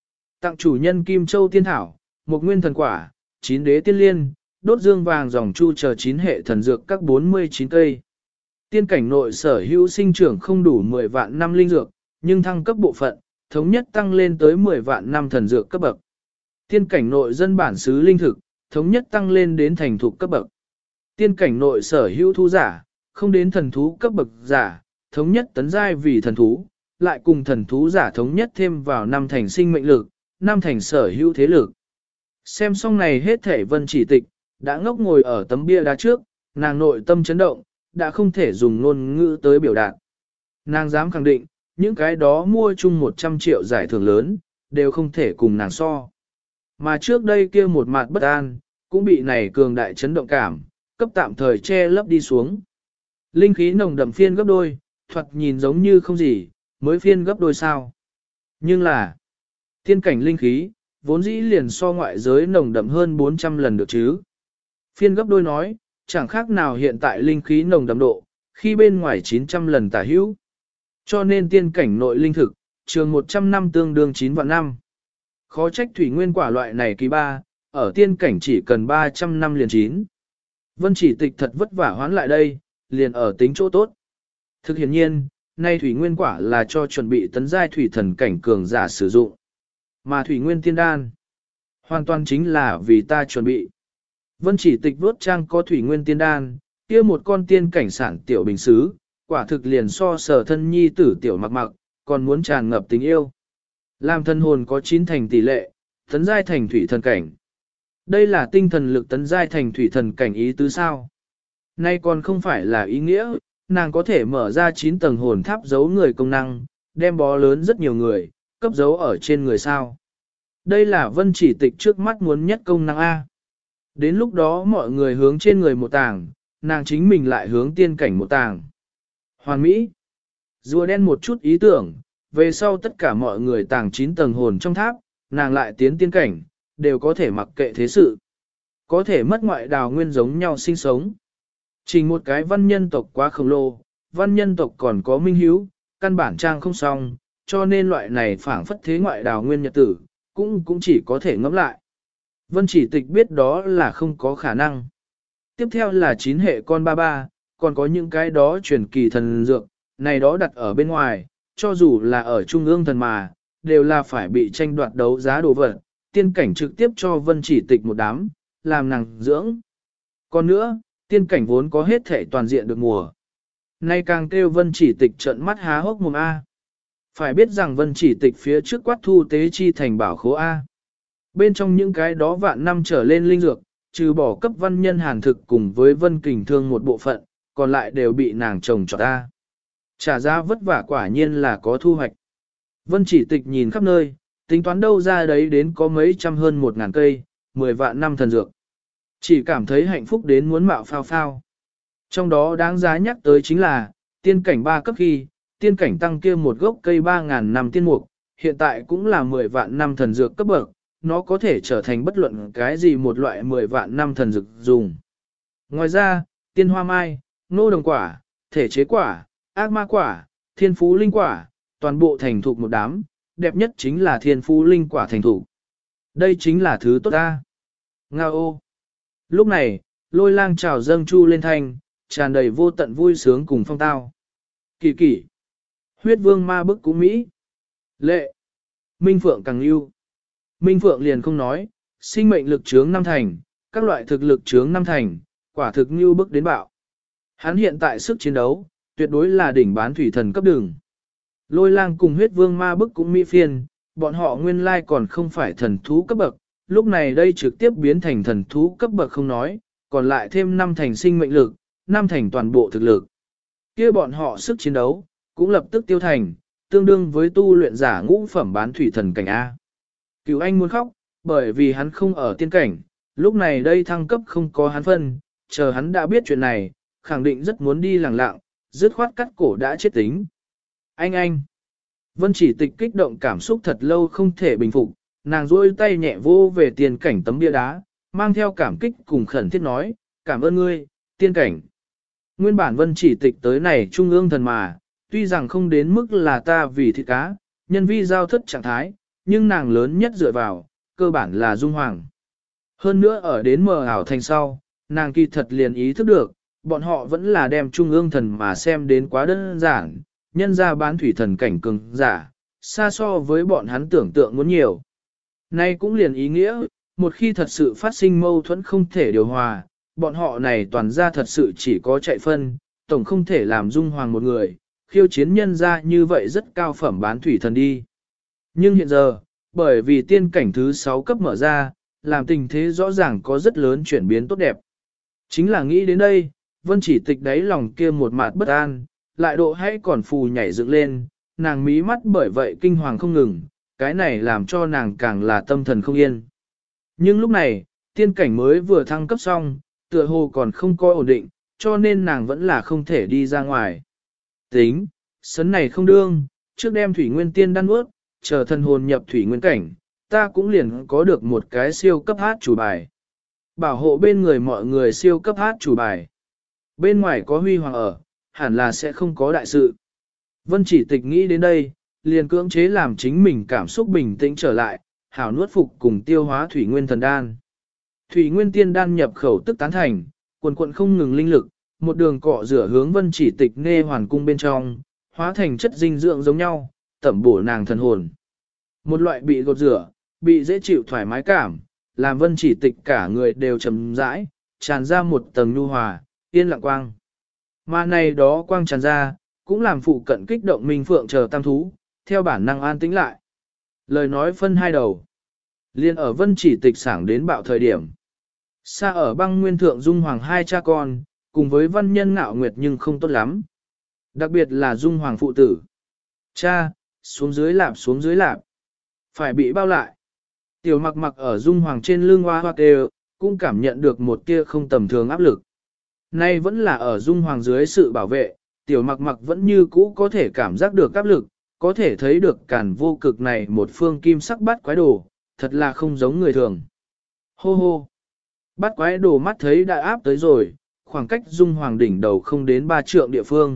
Tặng chủ nhân Kim Châu Tiên Thảo, một nguyên thần quả, 9 đế tiên liên, đốt dương vàng dòng chu chờ 9 hệ thần dược các 49 cây. Tiên cảnh nội sở hữu sinh trưởng không đủ 10 vạn năm linh dược, nhưng thăng cấp bộ phận, thống nhất tăng lên tới 10 vạn năm thần dược cấp bậc. Tiên cảnh nội dân bản xứ linh thực, thống nhất tăng lên đến thành thục cấp bậc. Tiên cảnh nội sở hữu thú giả, không đến thần thú cấp bậc giả, thống nhất tấn giai vì thần thú, lại cùng thần thú giả thống nhất thêm vào năm thành sinh mệnh lực, năm thành sở hữu thế lực. Xem xong này hết thể Vân Chỉ Tịch, đã ngốc ngồi ở tấm bia đá trước, nàng nội tâm chấn động, đã không thể dùng ngôn ngữ tới biểu đạt. Nàng dám khẳng định, những cái đó mua chung 100 triệu giải thưởng lớn, đều không thể cùng nàng so. Mà trước đây kia một mặt bất an, cũng bị này cường đại chấn động cảm, cấp tạm thời che lấp đi xuống. Linh khí nồng đậm phiên gấp đôi, thoạt nhìn giống như không gì, mới phiên gấp đôi sao. Nhưng là, tiên cảnh linh khí, vốn dĩ liền so ngoại giới nồng đậm hơn 400 lần được chứ. Phiên gấp đôi nói, chẳng khác nào hiện tại linh khí nồng đậm độ, khi bên ngoài 900 lần tả hữu. Cho nên tiên cảnh nội linh thực, trường 100 năm tương đương 9 vạn năm. Khó trách thủy nguyên quả loại này kỳ ba, ở tiên cảnh chỉ cần 300 năm liền chín. Vân Chỉ Tịch thật vất vả hoán lại đây, liền ở tính chỗ tốt. Thực hiện nhiên, nay thủy nguyên quả là cho chuẩn bị tấn giai thủy thần cảnh cường giả sử dụng. Mà thủy nguyên tiên đan, hoàn toàn chính là vì ta chuẩn bị. Vân Chỉ Tịch vuốt trang có thủy nguyên tiên đan, kia một con tiên cảnh sản tiểu bình xứ, quả thực liền so sở thân nhi tử tiểu mặc mặc, còn muốn tràn ngập tình yêu. Làm thân hồn có 9 thành tỷ lệ, tấn giai thành thủy thần cảnh. Đây là tinh thần lực tấn giai thành thủy thần cảnh ý tứ sao? Nay còn không phải là ý nghĩa, nàng có thể mở ra 9 tầng hồn tháp giấu người công năng, đem bó lớn rất nhiều người, cấp giấu ở trên người sao. Đây là Vân Chỉ Tịch trước mắt muốn nhất công năng A. Đến lúc đó mọi người hướng trên người một tàng, nàng chính mình lại hướng tiên cảnh một tàng. Hoàn Mỹ. Rùa đen một chút ý tưởng, về sau tất cả mọi người tàng 9 tầng hồn trong tháp, nàng lại tiến tiên cảnh, đều có thể mặc kệ thế sự. Có thể mất ngoại đào nguyên giống nhau sinh sống. Chỉ một cái văn nhân tộc quá khổng lồ, văn nhân tộc còn có minh hiếu, căn bản trang không xong, cho nên loại này phảng phất thế ngoại đào nguyên nhật tử, cũng chỉ có thể ngẫm lại. Vân Chỉ Tịch biết đó là không có khả năng. Tiếp theo là 9 hệ con ba ba, còn có những cái đó truyền kỳ thần dược, này đó đặt ở bên ngoài, cho dù là ở trung ương thần mà, đều là phải bị tranh đoạt đấu giá đồ vật, tiên cảnh trực tiếp cho Vân Chỉ Tịch một đám, làm nàng dưỡng. Còn nữa, tiên cảnh vốn có hết thể toàn diện được mùa. Nay càng kêu Vân Chỉ Tịch trợn mắt há hốc mồm A. Phải biết rằng Vân Chỉ Tịch phía trước quát thu tế chi thành bảo khố A. Bên trong những cái đó vạn năm trở lên linh dược, trừ bỏ cấp văn nhân hàn thực cùng với Vân Kình Thương một bộ phận, còn lại đều bị nàng trồng trọt A. Trả giá vất vả quả nhiên là có thu hoạch. Vân Chỉ Tịch nhìn khắp nơi, tính toán đâu ra đấy đến có mấy trăm hơn 1.000 cây, 10 vạn năm thần dược. Chỉ cảm thấy hạnh phúc đến muốn mạo phao phao. Trong đó đáng giá nhắc tới chính là, tiên cảnh 3 cấp khi, tiên cảnh tăng kia một gốc cây 3.000 năm tiên mục, hiện tại cũng là 10 vạn năm thần dược cấp bậc, nó có thể trở thành bất luận cái gì một loại 10 vạn năm thần dược dùng. Ngoài ra, tiên hoa mai, nô đồng quả, thể chế quả, ác ma quả, thiên phú linh quả, toàn bộ thành thục một đám, đẹp nhất chính là thiên phú linh quả thành thục. Đây chính là thứ tốt ta. Nga ô. Lúc này, Lôi Lang chào dâng chu lên thanh, tràn đầy vô tận vui sướng cùng phong tao. Kỳ kỳ. Huyết vương ma bức cũ Mỹ. Lệ. Minh Phượng càng yêu. Minh Phượng liền không nói, sinh mệnh lực chướng 5 thành, các loại thực lực chướng 5 thành, quả thực như bức đến bạo. Hắn hiện tại sức chiến đấu, tuyệt đối là đỉnh bán thủy thần cấp đường. Lôi Lang cùng huyết vương ma bức cũng mỹ phiên, bọn họ nguyên lai còn không phải thần thú cấp bậc, lúc này đây trực tiếp biến thành thần thú cấp bậc không nói, còn lại thêm 5 thành sinh mệnh lực, 5 thành toàn bộ thực lực. Kia bọn họ sức chiến đấu, cũng lập tức tiêu thành, tương đương với tu luyện giả ngũ phẩm bán thủy thần cảnh A. Cửu Anh muốn khóc, bởi vì hắn không ở tiên cảnh, lúc này đây thăng cấp không có hắn phân, chờ hắn đã biết chuyện này, khẳng định rất muốn đi lẳng lặng, dứt khoát cắt cổ đã chết tính. Anh! Vân Chỉ Tịch kích động cảm xúc thật lâu không thể bình phục, nàng duỗi tay nhẹ vô về tiên cảnh tấm bia đá, mang theo cảm kích cùng khẩn thiết nói, cảm ơn ngươi, tiên cảnh. Nguyên bản Vân Chỉ Tịch tới này trung ương thần mà, tuy rằng không đến mức là ta vì thịt cá, nhân vi giao thất trạng thái, nhưng nàng lớn nhất dựa vào, cơ bản là Dung Hoàng. Hơn nữa ở đến mờ ảo thành sau, nàng kỳ thật liền ý thức được, bọn họ vẫn là đem trung ương thần mà xem đến quá đơn giản, nhân ra bán thủy thần cảnh cường giả, xa so với bọn hắn tưởng tượng muốn nhiều. Nay cũng liền ý nghĩa, một khi thật sự phát sinh mâu thuẫn không thể điều hòa, bọn họ này toàn ra thật sự chỉ có chạy phân, tổng không thể làm Dung Hoàng một người, khiêu chiến nhân ra như vậy rất cao phẩm bán thủy thần đi. Nhưng hiện giờ, bởi vì tiên cảnh thứ 6 cấp mở ra, làm tình thế rõ ràng có rất lớn chuyển biến tốt đẹp. Chính là nghĩ đến đây, Vân Chỉ Tịch đáy lòng kia một mạt bất an, lại độ hay còn phù nhảy dựng lên, nàng mí mắt bởi vậy kinh hoàng không ngừng, cái này làm cho nàng càng là tâm thần không yên. Nhưng lúc này, tiên cảnh mới vừa thăng cấp xong, tựa hồ còn không có ổn định, cho nên nàng vẫn là không thể đi ra ngoài. Tính, sấn này không đương, trước đem thủy nguyên tiên đan ướt, chờ thần hồn nhập thủy nguyên cảnh, ta cũng liền có được một cái siêu cấp hát chủ bài. Bảo hộ bên người mọi người siêu cấp hát chủ bài. Bên ngoài có huy hoàng ở, hẳn là sẽ không có đại sự. Vân Chỉ Tịch nghĩ đến đây, liền cưỡng chế làm chính mình cảm xúc bình tĩnh trở lại, hảo nuốt phục cùng tiêu hóa thủy nguyên thần đan. Thủy nguyên tiên đan nhập khẩu tức tán thành, quần quận không ngừng linh lực, một đường cọ rửa hướng Vân Chỉ Tịch nghe hoàn cung bên trong, hóa thành chất dinh dưỡng giống nhau, tẩm bổ nàng thần hồn. Một loại bị gột rửa, bị dễ chịu thoải mái cảm, làm Vân Chỉ Tịch cả người đều trầm rãi, tràn ra một tầng nhu hòa, yên lặng quang. Mà này đó quang tràn ra, cũng làm phụ cận kích động Minh Phượng chờ tam thú, theo bản năng an tĩnh lại. Lời nói phân hai đầu. Liên ở Vân Chỉ Tịch sảng đến bạo thời điểm. Xa ở băng nguyên thượng Dung Hoàng hai cha con, cùng với văn nhân ngạo nguyệt nhưng không tốt lắm. Đặc biệt là Dung Hoàng phụ tử. Cha, xuống dưới lạp. Phải bị bao lại. Tiểu mặc mặc ở Dung Hoàng trên lưng hoa hoa kêu, cũng cảm nhận được một tia không tầm thường áp lực. Nay vẫn là ở Dung Hoàng dưới sự bảo vệ, tiểu mặc mặc vẫn như cũ có thể cảm giác được áp lực, có thể thấy được càn vô cực này một phương kim sắc bát quái đồ, thật là không giống người thường. Hô hô! Bát quái đồ mắt thấy đã áp tới rồi, khoảng cách Dung Hoàng đỉnh đầu không đến 3 trượng địa phương.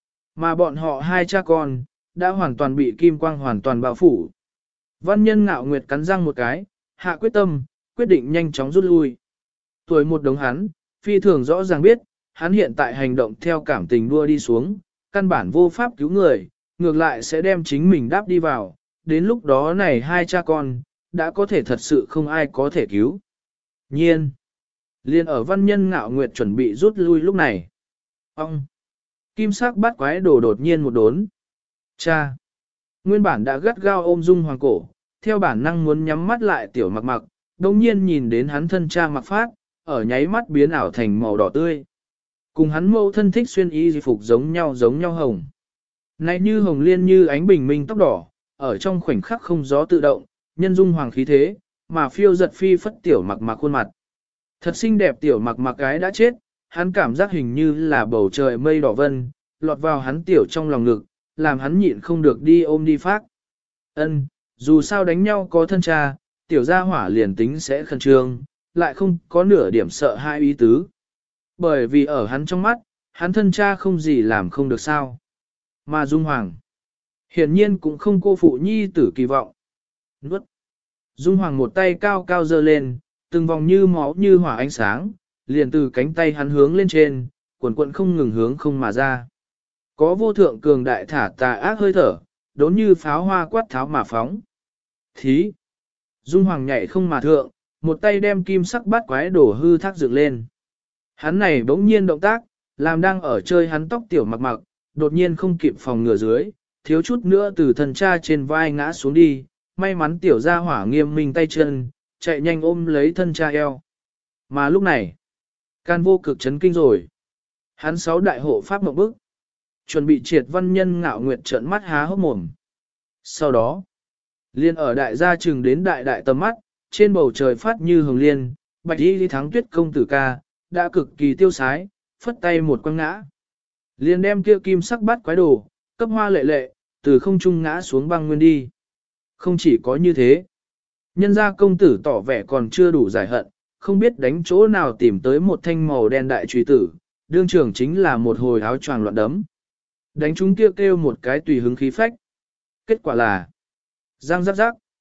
Mà bọn họ hai cha con, đã hoàn toàn bị kim quang hoàn toàn bao phủ. Văn nhân ngạo nguyệt cắn răng một cái, hạ quyết tâm, quyết định nhanh chóng rút lui. Tuổi một đống hắn, phi thường rõ ràng biết, hắn hiện tại hành động theo cảm tình đua đi xuống, căn bản vô pháp cứu người, ngược lại sẽ đem chính mình đáp đi vào, đến lúc đó này hai cha con, đã có thể thật sự không ai có thể cứu. Nhiên, liền ở văn nhân ngạo nguyệt chuẩn bị rút lui lúc này. Ông, kim sắc bát quái đổ đột nhiên một đốn. Cha, nguyên bản đã gắt gao ôm Dung Hoàng cổ, theo bản năng muốn nhắm mắt lại tiểu mặc mặc, đồng nhiên nhìn đến hắn thân cha mặc phát, ở nháy mắt biến ảo thành màu đỏ tươi. Cùng hắn mẫu thân thích xuyên y phục giống nhau hồng. Này như hồng liên như ánh bình minh tóc đỏ, ở trong khoảnh khắc không gió tự động, nhân Dung Hoàng khí thế, mà phiêu giật phi phất tiểu mặc mặc khuôn mặt. Thật xinh đẹp tiểu mặc mặc cái đã chết, hắn cảm giác hình như là bầu trời mây đỏ vân, lọt vào hắn tiểu trong lòng ngực, làm hắn nhịn không được đi ôm đi phát. Ân, dù sao đánh nhau có thân cha, tiểu gia hỏa liền tính sẽ khẩn trương, lại không có nửa điểm sợ hai ý tứ. Bởi vì ở hắn trong mắt, hắn thân cha không gì làm không được sao. Mà Dung Hoàng, hiển nhiên cũng không cô phụ nhi tử kỳ vọng. Nuốt. Dung Hoàng một tay cao cao giơ lên, từng vòng như máu như hỏa ánh sáng, liền từ cánh tay hắn hướng lên trên, quần quận không ngừng hướng không mà ra. Có vô thượng cường đại thả tà ác hơi thở, đốn như pháo hoa quát tháo mà phóng. Thí! Dung Hoàng nhảy không mà thượng, một tay đem kim sắc bát quái đổ hư thác dựng lên. Hắn này bỗng nhiên động tác, làm đang ở chơi hắn tóc tiểu mặc mặc, đột nhiên không kịp phòng ngừa dưới, thiếu chút nữa từ thần cha trên vai ngã xuống đi, may mắn tiểu gia hỏa nghiêm minh tay chân, chạy nhanh ôm lấy thân cha eo. Mà lúc này, can vô cực chấn kinh rồi. Hắn 6 đại hộ pháp mộng bức, chuẩn bị triệt văn nhân ngạo nguyệt trợn mắt há hốc mồm. Sau đó, liên ở đại gia trừng đến đại tầm mắt, trên bầu trời phát như hồng liên, bạch y thắng tuyết công tử ca, đã cực kỳ tiêu sái, phất tay một quăng ngã. Liên đem kia kim sắc bát quái đồ, cấp hoa lệ lệ, từ không trung ngã xuống băng nguyên đi. Không chỉ có như thế, nhân gia công tử tỏ vẻ còn chưa đủ giải hận, không biết đánh chỗ nào tìm tới một thanh màu đen đại trùy tử, đương trưởng chính là một hồi áo choàng loạn đấm. Đánh chúng kêu một cái tùy hứng khí phách. Kết quả là, răng rắc rắc.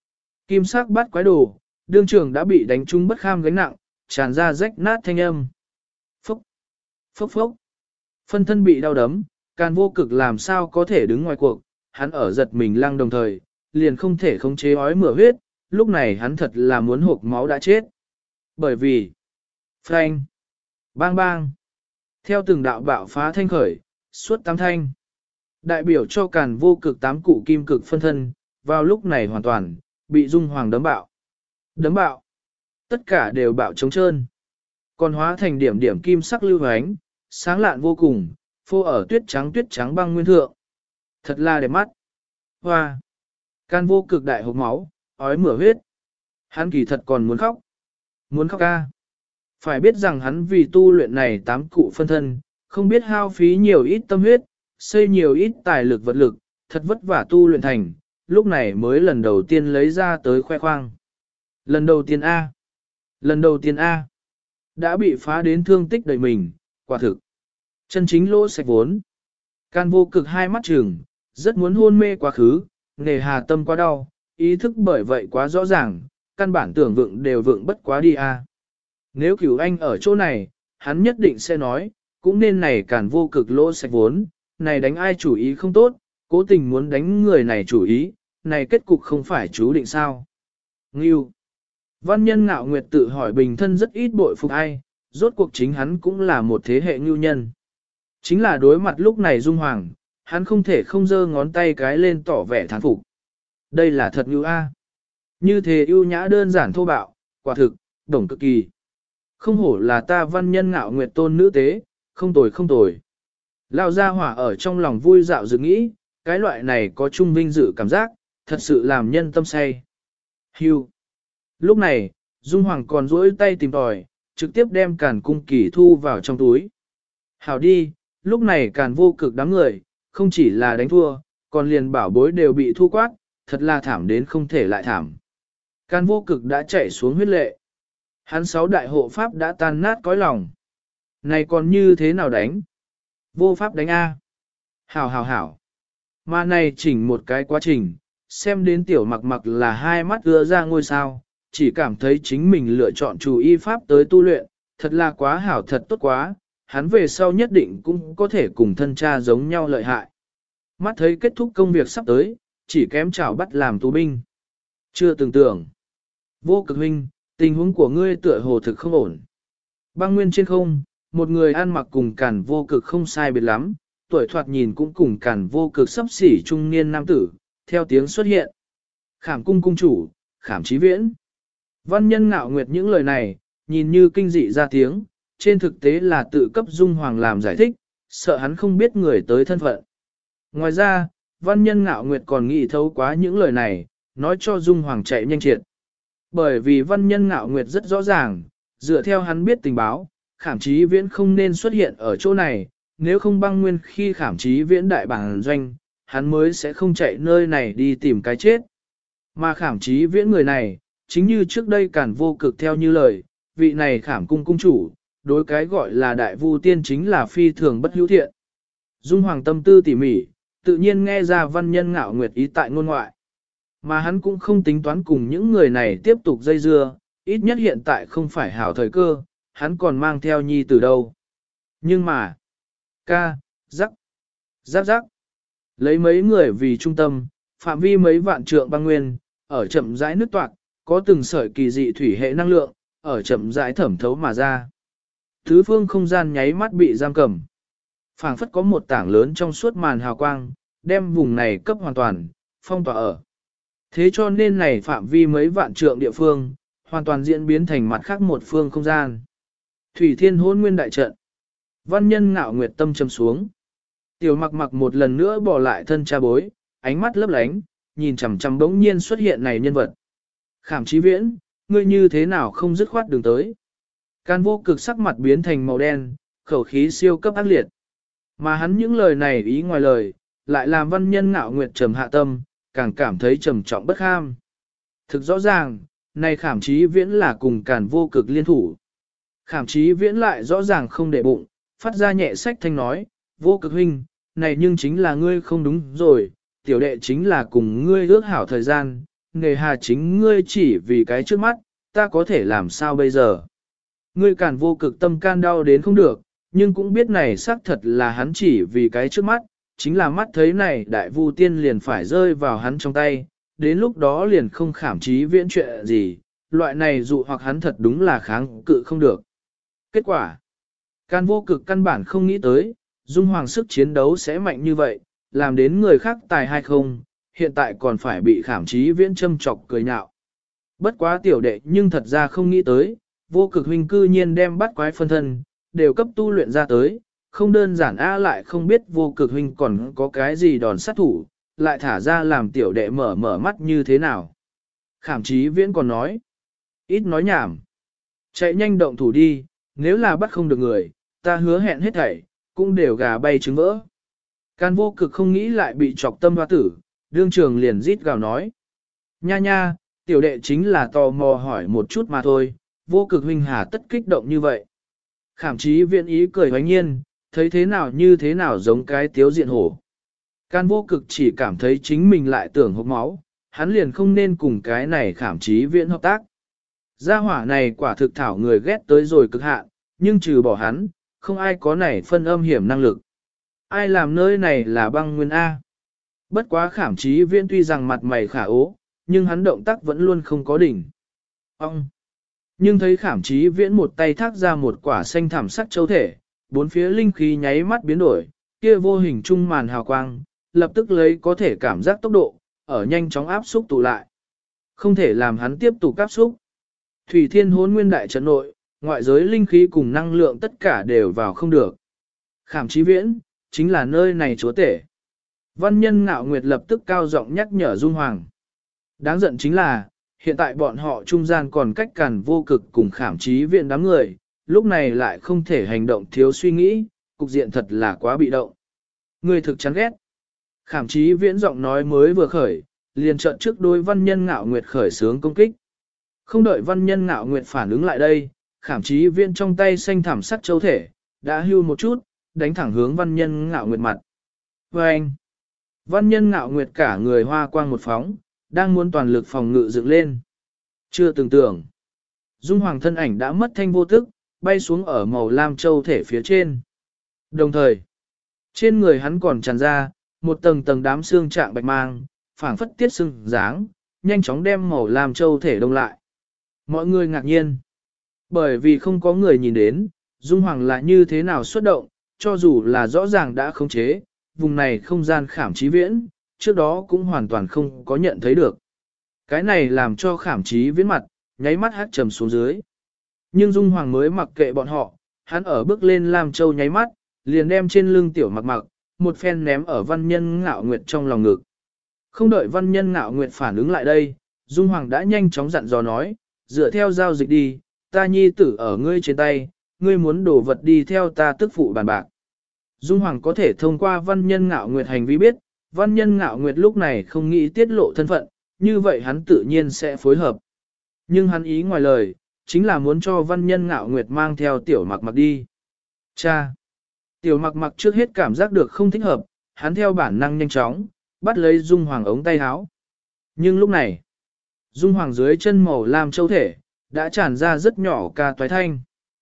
Kim sắc bắt quái đồ, đương trường đã bị đánh trúng bất kham gánh nặng, tràn ra rách nát thanh âm. Phốc, phốc phốc. Phân thân bị đau đấm, Càn Vô Cực làm sao có thể đứng ngoài cuộc, hắn ở giật mình lăng đồng thời, liền không thể khống chế ói mửa huyết, lúc này hắn thật là muốn hộc máu đã chết. Bởi vì, phanh, bang bang, theo từng đạo bạo phá thanh khởi, suốt tám thanh. Đại biểu cho Càn Vô Cực tám cụ kim cực phân thân, vào lúc này hoàn toàn, bị Dung Hoàng đấm bạo. Đấm bạo, tất cả đều bạo trống trơn. Còn hóa thành điểm điểm kim sắc lưu ánh, sáng lạn vô cùng, phô ở tuyết trắng băng nguyên thượng. Thật là đẹp mắt. Hoa! Càn Vô Cực đại hộc máu, ói mửa huyết. Hắn kỳ thật còn muốn khóc. Muốn khóc ca. Phải biết rằng hắn vì tu luyện này tám cụ phân thân, không biết hao phí nhiều ít tâm huyết, xây nhiều ít tài lực vật lực, thật vất vả tu luyện thành, lúc này mới lần đầu tiên lấy ra tới khoe khoang. Lần đầu tiên A. Lần đầu tiên A. Đã bị phá đến thương tích đầy mình, quả thực. Chân chính lỗ sạch vốn. Càn Vô Cực hai mắt trừng, rất muốn hôn mê quá khứ, nề hà tâm quá đau, ý thức bởi vậy quá rõ ràng, căn bản tưởng vượng đều vượng bất quá đi a. Nếu Cửu Anh ở chỗ này, hắn nhất định sẽ nói, cũng nên này Càn Vô Cực lỗ sạch vốn, này đánh ai chủ ý không tốt, cố tình muốn đánh người này chủ ý, này kết cục không phải chú định sao. Ngưu. Văn nhân Ngạo Nguyệt tự hỏi bình thân rất ít bội phục ai, rốt cuộc chính hắn cũng là một thế hệ ngưu nhân. Chính là đối mặt lúc này Dung Hoàng, hắn không thể không giơ ngón tay cái lên tỏ vẻ thán phục. Đây là thật ngưu a. Như thế ưu nhã đơn giản thô bạo, quả thực, đồng cực kỳ. Không hổ là ta văn nhân Ngạo Nguyệt tôn nữ tế, không tồi không tồi. Lao ra hỏa ở trong lòng vui dạo dự nghĩ, cái loại này có trung vinh dự cảm giác, thật sự làm nhân tâm say. Hưu. Lúc này, Dung Hoàng còn duỗi tay tìm tòi, trực tiếp đem Càn Cung Kỳ thu vào trong túi. Hảo đi, lúc này Càn Vô Cực đám người, không chỉ là đánh thua, còn liền bảo bối đều bị thu quát, thật là thảm đến không thể lại thảm. Càn Vô Cực đã chạy xuống huyết lệ. Hắn sáu đại hộ pháp đã tan nát cõi lòng. Này còn như thế nào đánh? Vô pháp đánh A. Hảo hảo hảo. Mà này chỉnh một cái quá trình, xem đến tiểu mặc mặc là hai mắt ưa ra ngôi sao, chỉ cảm thấy chính mình lựa chọn chủ y pháp tới tu luyện, thật là quá hảo thật tốt quá, hắn về sau nhất định cũng có thể cùng thân cha giống nhau lợi hại. Mắt thấy kết thúc công việc sắp tới, chỉ kém chảo bắt làm tù binh. Chưa từng tưởng. Vô Cực huynh, tình huống của ngươi tựa hồ thực không ổn. Băng nguyên trên không, một người ăn mặc cùng Càn Vô Cực không sai biệt lắm, tuổi thoạt nhìn cũng cùng Càn Vô Cực sắp xỉ trung niên nam tử, theo tiếng xuất hiện. Khảm cung cung chủ, Khảm Chí Viễn. Văn nhân Ngạo Nguyệt những lời này, nhìn như kinh dị ra tiếng, trên thực tế là tự cấp Dung Hoàng làm giải thích, sợ hắn không biết người tới thân phận. Ngoài ra, văn nhân Ngạo Nguyệt còn nghĩ thấu quá những lời này, nói cho Dung Hoàng chạy nhanh triệt. Bởi vì văn nhân Ngạo Nguyệt rất rõ ràng, dựa theo hắn biết tình báo, Khảm Chí Viễn không nên xuất hiện ở chỗ này, nếu không băng nguyên khi Khảm Chí Viễn đại bản doanh, hắn mới sẽ không chạy nơi này đi tìm cái chết. Mà Khảm Chí Viễn người này, chính như trước đây Càn Vô Cực theo như lời, vị này Khảm cung cung chủ, đối cái gọi là đại vu tiên chính là phi thường bất hữu thiện. Dung Hoàng tâm tư tỉ mỉ, tự nhiên nghe ra văn nhân Ngạo Nguyệt ý tại ngôn ngoại. Mà hắn cũng không tính toán cùng những người này tiếp tục dây dưa, ít nhất hiện tại không phải hảo thời cơ, hắn còn mang theo nhi từ đâu. Nhưng mà, rắc, lấy mấy người vì trung tâm, phạm vi mấy vạn trượng băng nguyên, ở chậm rãi nước toạc, có từng sợi kỳ dị thủy hệ năng lượng, ở chậm rãi thẩm thấu mà ra. Thứ phương không gian nháy mắt bị giam cầm. Phảng phất có một tảng lớn trong suốt màn hào quang, đem vùng này cấp hoàn toàn, phong tỏa ở. Thế cho nên này phạm vi mấy vạn trượng địa phương, hoàn toàn diễn biến thành mặt khác một phương không gian. Thủy Thiên Hỗn Nguyên đại trận. Văn nhân Ngạo Nguyệt tâm trầm xuống. Tiểu mặc mặc một lần nữa bỏ lại thân cha bối, ánh mắt lấp lánh, nhìn chằm chằm bỗng nhiên xuất hiện này nhân vật. Khảm Chí Viễn, ngươi như thế nào không dứt khoát đường tới. Càn Vô Cực sắc mặt biến thành màu đen, khẩu khí siêu cấp ác liệt. Mà hắn những lời này ý ngoài lời, lại làm văn nhân Ngạo Nguyệt trầm hạ tâm, càng cảm thấy trầm trọng bất kham. Thực rõ ràng, này Khảm Chí Viễn là cùng Càn Vô Cực liên thủ. Khảm Chí Viễn lại rõ ràng không để bụng, phát ra nhẹ sách thanh nói, Vô Cực huynh, này nhưng chính là ngươi không đúng rồi, tiểu đệ chính là cùng ngươi ước hảo thời gian, nghề hà chính ngươi chỉ vì cái trước mắt, ta có thể làm sao bây giờ. Ngươi Càn Vô Cực tâm can đau đến không được, nhưng cũng biết này xác thật là hắn chỉ vì cái trước mắt, chính là mắt thấy này đại vu tiên liền phải rơi vào hắn trong tay, đến lúc đó liền không khảm trí viễn chuyện gì, loại này dụ hoặc hắn thật đúng là kháng cự không được. Kết quả, Càn Vô Cực căn bản không nghĩ tới, Dung Hoàng sức chiến đấu sẽ mạnh như vậy, làm đến người khác tài hay không, hiện tại còn phải bị khảm trí viễn châm chọc cười nhạo. Bất quá tiểu đệ nhưng thật ra không nghĩ tới, Vô Cực huynh cư nhiên đem bắt quái phân thân, đều cấp tu luyện ra tới, không đơn giản lại không biết Vô Cực huynh còn có cái gì đòn sát thủ, lại thả ra làm tiểu đệ mở mắt như thế nào. Khảm trí viễn còn nói, ít nói nhảm, chạy nhanh động thủ đi, nếu là bắt không được người, ta hứa hẹn hết thảy, cũng đều gà bay trứng vỡ. Càn Vô Cực không nghĩ lại bị chọc tâm hoa tử, đương trường liền rít gào nói. Nha nha, tiểu đệ chính là tò mò hỏi một chút mà thôi, Vô Cực huynh hà tất kích động như vậy. Khảm trí viện ý cười hoánh nhiên, thấy thế nào như thế nào giống cái tiếu diện hổ. Càn Vô Cực chỉ cảm thấy chính mình lại tưởng hốc máu, hắn liền không nên cùng cái này khảm trí viện hợp tác. Gia hỏa này quả thực thảo người ghét tới rồi cực hạn, nhưng trừ bỏ hắn, không ai có này phân âm hiểm năng lực. Ai làm nơi này là băng nguyên A. Bất quá khảm trí viễn tuy rằng mặt mày khả ố, nhưng hắn động tác vẫn luôn không có đỉnh. Ông! Nhưng thấy khảm trí viễn một tay thác ra một quả xanh thảm sắc châu thể, bốn phía linh khí nháy mắt biến đổi, kia vô hình trung màn hào quang, lập tức lấy có thể cảm giác tốc độ, ở nhanh chóng áp xúc tụ lại. Không thể làm hắn tiếp tục áp xúc. Thủy Thiên Hỗn Nguyên đại trận nội, ngoại giới linh khí cùng năng lượng tất cả đều vào không được. Khảm trí viễn, chính là nơi này chúa tể. Văn nhân Ngạo Nguyệt lập tức cao giọng nhắc nhở Dung Hoàng. Đáng giận chính là, hiện tại bọn họ trung gian còn cách Càn Vô Cực cùng khảm trí viện đám người, lúc này lại không thể hành động thiếu suy nghĩ, cục diện thật là quá bị động. Người thực chán ghét. Khảm trí viễn giọng nói mới vừa khởi, liền trợn trước đôi văn nhân Ngạo Nguyệt khởi sướng công kích. Không đợi văn nhân Ngạo Nguyệt phản ứng lại đây, khảm trí viễn trong tay xanh thảm sắc châu thể, đã hưu một chút, đánh thẳng hướng văn nhân Ngạo Nguyệt mặt. Và anh, văn nhân Ngạo Nguyệt cả người hoa quang một phóng, đang muốn toàn lực phòng ngự dựng lên. Chưa từng tưởng, Dung Hoàng thân ảnh đã mất thanh vô tức, bay xuống ở màu lam châu thể phía trên. Đồng thời, trên người hắn còn tràn ra, một tầng tầng đám xương trạng bạch mang, phảng phất tiết xương dáng, nhanh chóng đem màu lam châu thể đông lại. Mọi người ngạc nhiên, bởi vì không có người nhìn đến, Dung Hoàng là như thế nào xuất động, cho dù là rõ ràng đã khống chế, vùng này không gian khảm trí viễn, trước đó cũng hoàn toàn không có nhận thấy được. Cái này làm cho khảm trí viễn mặt, nháy mắt hát trầm xuống dưới. Nhưng Dung Hoàng mới mặc kệ bọn họ, hắn ở bước lên Lam Châu nháy mắt, liền đem trên lưng tiểu mặc, một phen ném ở văn nhân Ngạo Nguyệt trong lòng ngực. Không đợi văn nhân Ngạo Nguyệt phản ứng lại đây, Dung Hoàng đã nhanh chóng dặn dò nói, dựa theo giao dịch đi, ta nhi tử ở ngươi trên tay, ngươi muốn đổ vật đi theo ta tức phụ bàn bạc. Dung Hoàng có thể thông qua văn nhân Ngạo Nguyệt hành vi biết, văn nhân Ngạo Nguyệt lúc này không nghĩ tiết lộ thân phận, như vậy hắn tự nhiên sẽ phối hợp. Nhưng hắn ý ngoài lời, chính là muốn cho văn nhân Ngạo Nguyệt mang theo tiểu mặc đi. Cha! Tiểu mặc trước hết cảm giác được không thích hợp, hắn theo bản năng nhanh chóng, bắt lấy Dung Hoàng ống tay áo. Nhưng lúc này, Dung Hoàng dưới chân màu lam châu thể, đã tràn ra rất nhỏ ca toái thanh.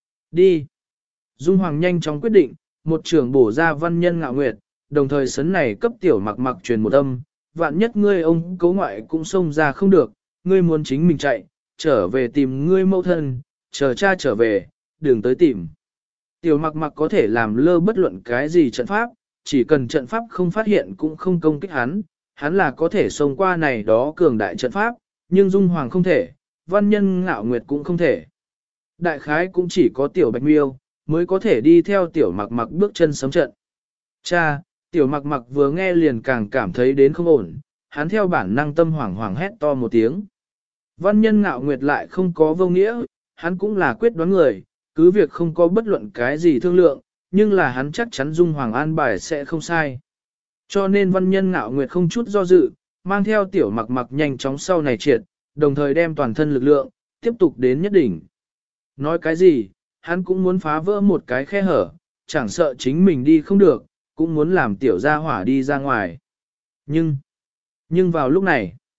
Đi! Dung Hoàng nhanh chóng quyết định, một trường bổ ra văn nhân Ngạo Nguyệt, đồng thời sấn này cấp tiểu mặc truyền một âm, vạn nhất ngươi ông cấu ngoại cũng xông ra không được, ngươi muốn chính mình chạy, trở về tìm ngươi mẫu thân, chờ cha trở về, đừng tới tìm. Tiểu mặc có thể làm lơ bất luận cái gì trận pháp, chỉ cần trận pháp không phát hiện cũng không công kích hắn, hắn là có thể xông qua này đó cường đại trận pháp, nhưng Dung Hoàng không thể, văn nhân Ngạo Nguyệt cũng không thể. Đại khái cũng chỉ có tiểu bạch miêu, mới có thể đi theo tiểu mặc bước chân sấm trận. Cha, tiểu mặc vừa nghe liền càng cảm thấy đến không ổn, hắn theo bản năng tâm hoảng hét to một tiếng. Văn nhân Ngạo Nguyệt lại không có vô nghĩa, hắn cũng là quyết đoán người, cứ việc không có bất luận cái gì thương lượng, nhưng là hắn chắc chắn Dung Hoàng an bài sẽ không sai. Cho nên văn nhân Ngạo Nguyệt không chút do dự, mang theo tiểu mặc nhanh chóng sau này triệt, đồng thời đem toàn thân lực lượng, tiếp tục đến nhất đỉnh. Nói cái gì, hắn cũng muốn phá vỡ một cái khe hở, chẳng sợ chính mình đi không được, cũng muốn làm tiểu gia hỏa đi ra ngoài. Nhưng vào lúc này,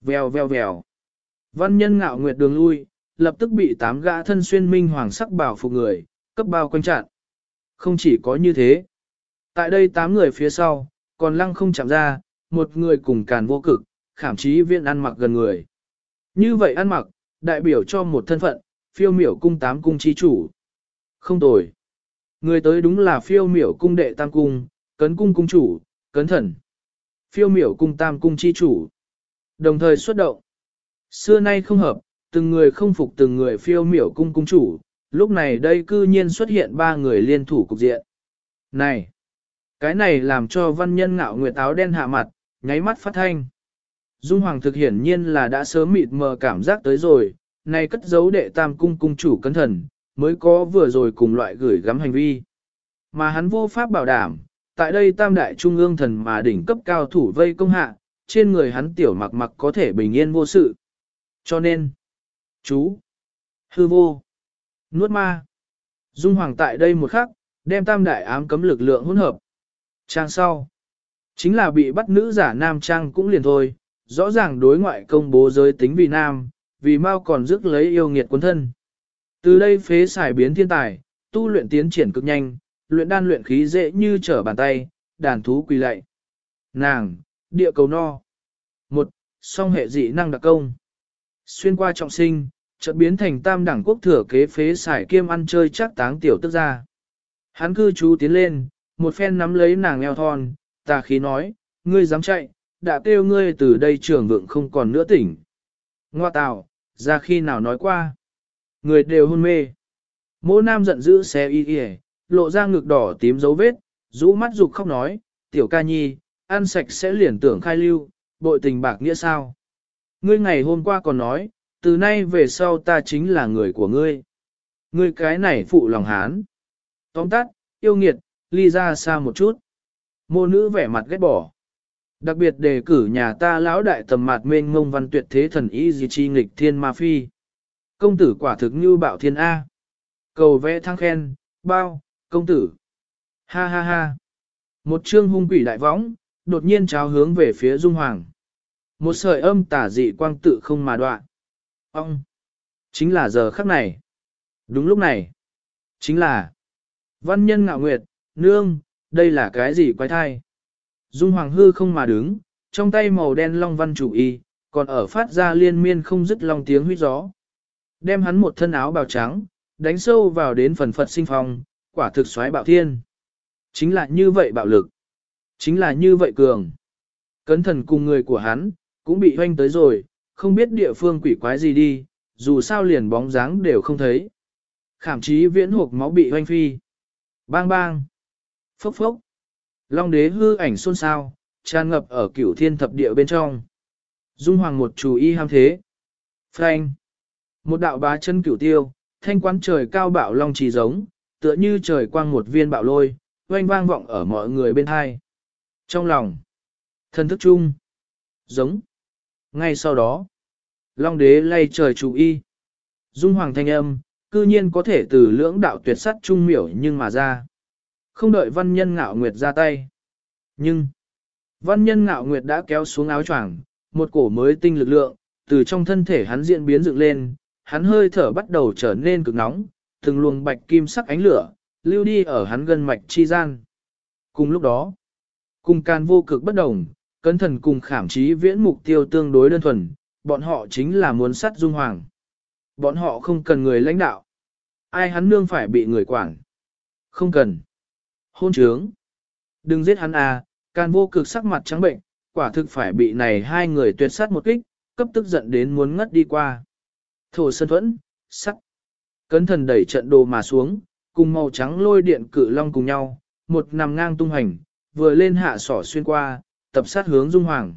Vèo vèo vèo. Văn nhân ngạo nguyệt đường lui, lập tức bị 8 gã thân xuyên minh hoàng sắc bảo phục người, cấp bao quanh chặn. Không chỉ có như thế. Tại đây 8 người phía sau, còn lăng không chạm ra, một người cùng càn vô cực, khảm chí viên ăn mặc gần người. Như vậy ăn mặc, đại biểu cho một thân phận, phiêu miểu cung 8 cung chi chủ. Không tồi. Người tới đúng là phiêu miểu cung đệ tam cung, cấn cung cung chủ, cấn thần. Phiêu miểu cung tam cung chi chủ. Đồng thời xuất động. Xưa nay không hợp, từng người không phục từng người phiêu miểu cung cung chủ, lúc này đây cư nhiên xuất hiện 3 người liên thủ cục diện. Này! Cái này làm cho văn nhân ngạo nguyệt áo đen hạ mặt, nháy mắt phát thanh. Dung Hoàng thực hiển nhiên là đã sớm mịt mờ cảm giác tới rồi, này cất giấu đệ tam cung cung chủ cấn thần, mới có vừa rồi cùng loại gửi gắm hành vi. Mà hắn vô pháp bảo đảm, tại đây tam đại trung ương thần mà đỉnh cấp cao thủ vây công hạ, trên người hắn tiểu mặc mặc có thể bình yên vô sự. Cho nên, chú, hư vô, nuốt ma. Dung Hoàng tại đây một khắc, đem tam đại ám cấm lực lượng hỗn hợp. Trang sau, chính là bị bắt nữ giả nam trang cũng liền thôi, rõ ràng đối ngoại công bố giới tính vì nam, vì mau còn rước lấy yêu nghiệt quân thân. Từ đây phế xài biến thiên tài, tu luyện tiến triển cực nhanh, luyện đan luyện khí dễ như trở bàn tay, đàn thú quỳ lạy. Nàng, địa cầu no. Một, song hệ dị năng đặc công. Xuyên qua trọng sinh, chợt biến thành tam đẳng quốc thừa kế phế xài kiêm ăn chơi chắc táng tiểu tức ra. Hắn cư trú tiến lên, một phen nắm lấy nàng eo thon, tà khí nói, ngươi dám chạy, đã kêu ngươi từ đây trưởng vượng không còn nữa tỉnh. Ngoa tào, ra khi nào nói qua. Người đều hôn mê. Mỗ nam giận dữ xé y y, lộ ra ngực đỏ tím dấu vết, rũ mắt dục khóc nói, tiểu ca nhi, ăn sạch sẽ liền tưởng khai lưu, bội tình bạc nghĩa sao. Ngươi ngày hôm qua còn nói, từ nay về sau ta chính là người của ngươi. Ngươi cái này phụ lòng hán. Tóm tắt, yêu nghiệt, ly ra xa một chút. Mô nữ vẻ mặt ghét bỏ. Đặc biệt đề cử nhà ta lão đại tầm mạt mênh ngông văn tuyệt thế thần y di chi nghịch thiên ma phi. Công tử quả thực như bạo thiên A. Cầu vẽ thăng khen, bao, công tử. Ha ha ha. Một chương hung quỷ đại võng, đột nhiên cháo hướng về phía Dung Hoàng. Một sợi âm tả dị quang tự không mà đoạn. Ông. Chính là giờ khắc này. Đúng lúc này. Chính là. Văn nhân ngạo nguyệt, nương, đây là cái gì quái thai? Dung Hoàng hư không mà đứng, trong tay màu đen long văn chủ y, còn ở phát ra liên miên không dứt long tiếng huýt gió. Đem hắn một thân áo bào trắng, đánh sâu vào đến phần phật sinh phong, quả thực xoáy bạo thiên. Chính là như vậy bạo lực. Chính là như vậy cường. Cấn thần cùng người của hắn, cũng bị hoanh tới rồi, không biết địa phương quỷ quái gì đi, dù sao liền bóng dáng đều không thấy. Khảm chí viễn hộp máu bị hoanh phi. Bang bang. Phốc phốc. Long đế hư ảnh xôn xao, tràn ngập ở cửu thiên thập địa bên trong. Dung Hoàng một chủ y ham thế. Phanh. Một đạo bá chân cửu tiêu, thanh quán trời cao bạo long trì giống, tựa như trời quang một viên bạo lôi, oanh vang vọng ở mọi người bên hai. Trong lòng, thân thức chung, giống. Ngay sau đó, long đế lay trời chủ y. Dung Hoàng thanh âm, cư nhiên có thể từ lưỡng đạo tuyệt sắt trung miểu nhưng mà ra. Không đợi văn nhân ngạo nguyệt ra tay. Nhưng, văn nhân ngạo nguyệt đã kéo xuống áo choàng, một cổ mới tinh lực lượng, từ trong thân thể hắn diễn biến dựng lên, hắn hơi thở bắt đầu trở nên cực nóng, từng luồng bạch kim sắc ánh lửa, lưu đi ở hắn gân mạch chi gian. Cùng lúc đó, cùng can vô cực bất đồng, cấn thần cùng khảm chí viễn mục tiêu tương đối đơn thuần, bọn họ chính là muốn sát Dung Hoàng. Bọn họ không cần người lãnh đạo. Ai hắn nương phải bị người quản. Không cần. Hôn trướng. Đừng giết hắn à, can vô cực sắc mặt trắng bệnh, quả thực phải bị này hai người tuyệt sát một kích, cấp tức giận đến muốn ngất đi qua. Thổ sơn thuẫn, sắc. Cấn thần đẩy trận đồ mà xuống, cùng màu trắng lôi điện cự long cùng nhau, một nằm ngang tung hành, vừa lên hạ sỏ xuyên qua, tập sát hướng Dung Hoàng.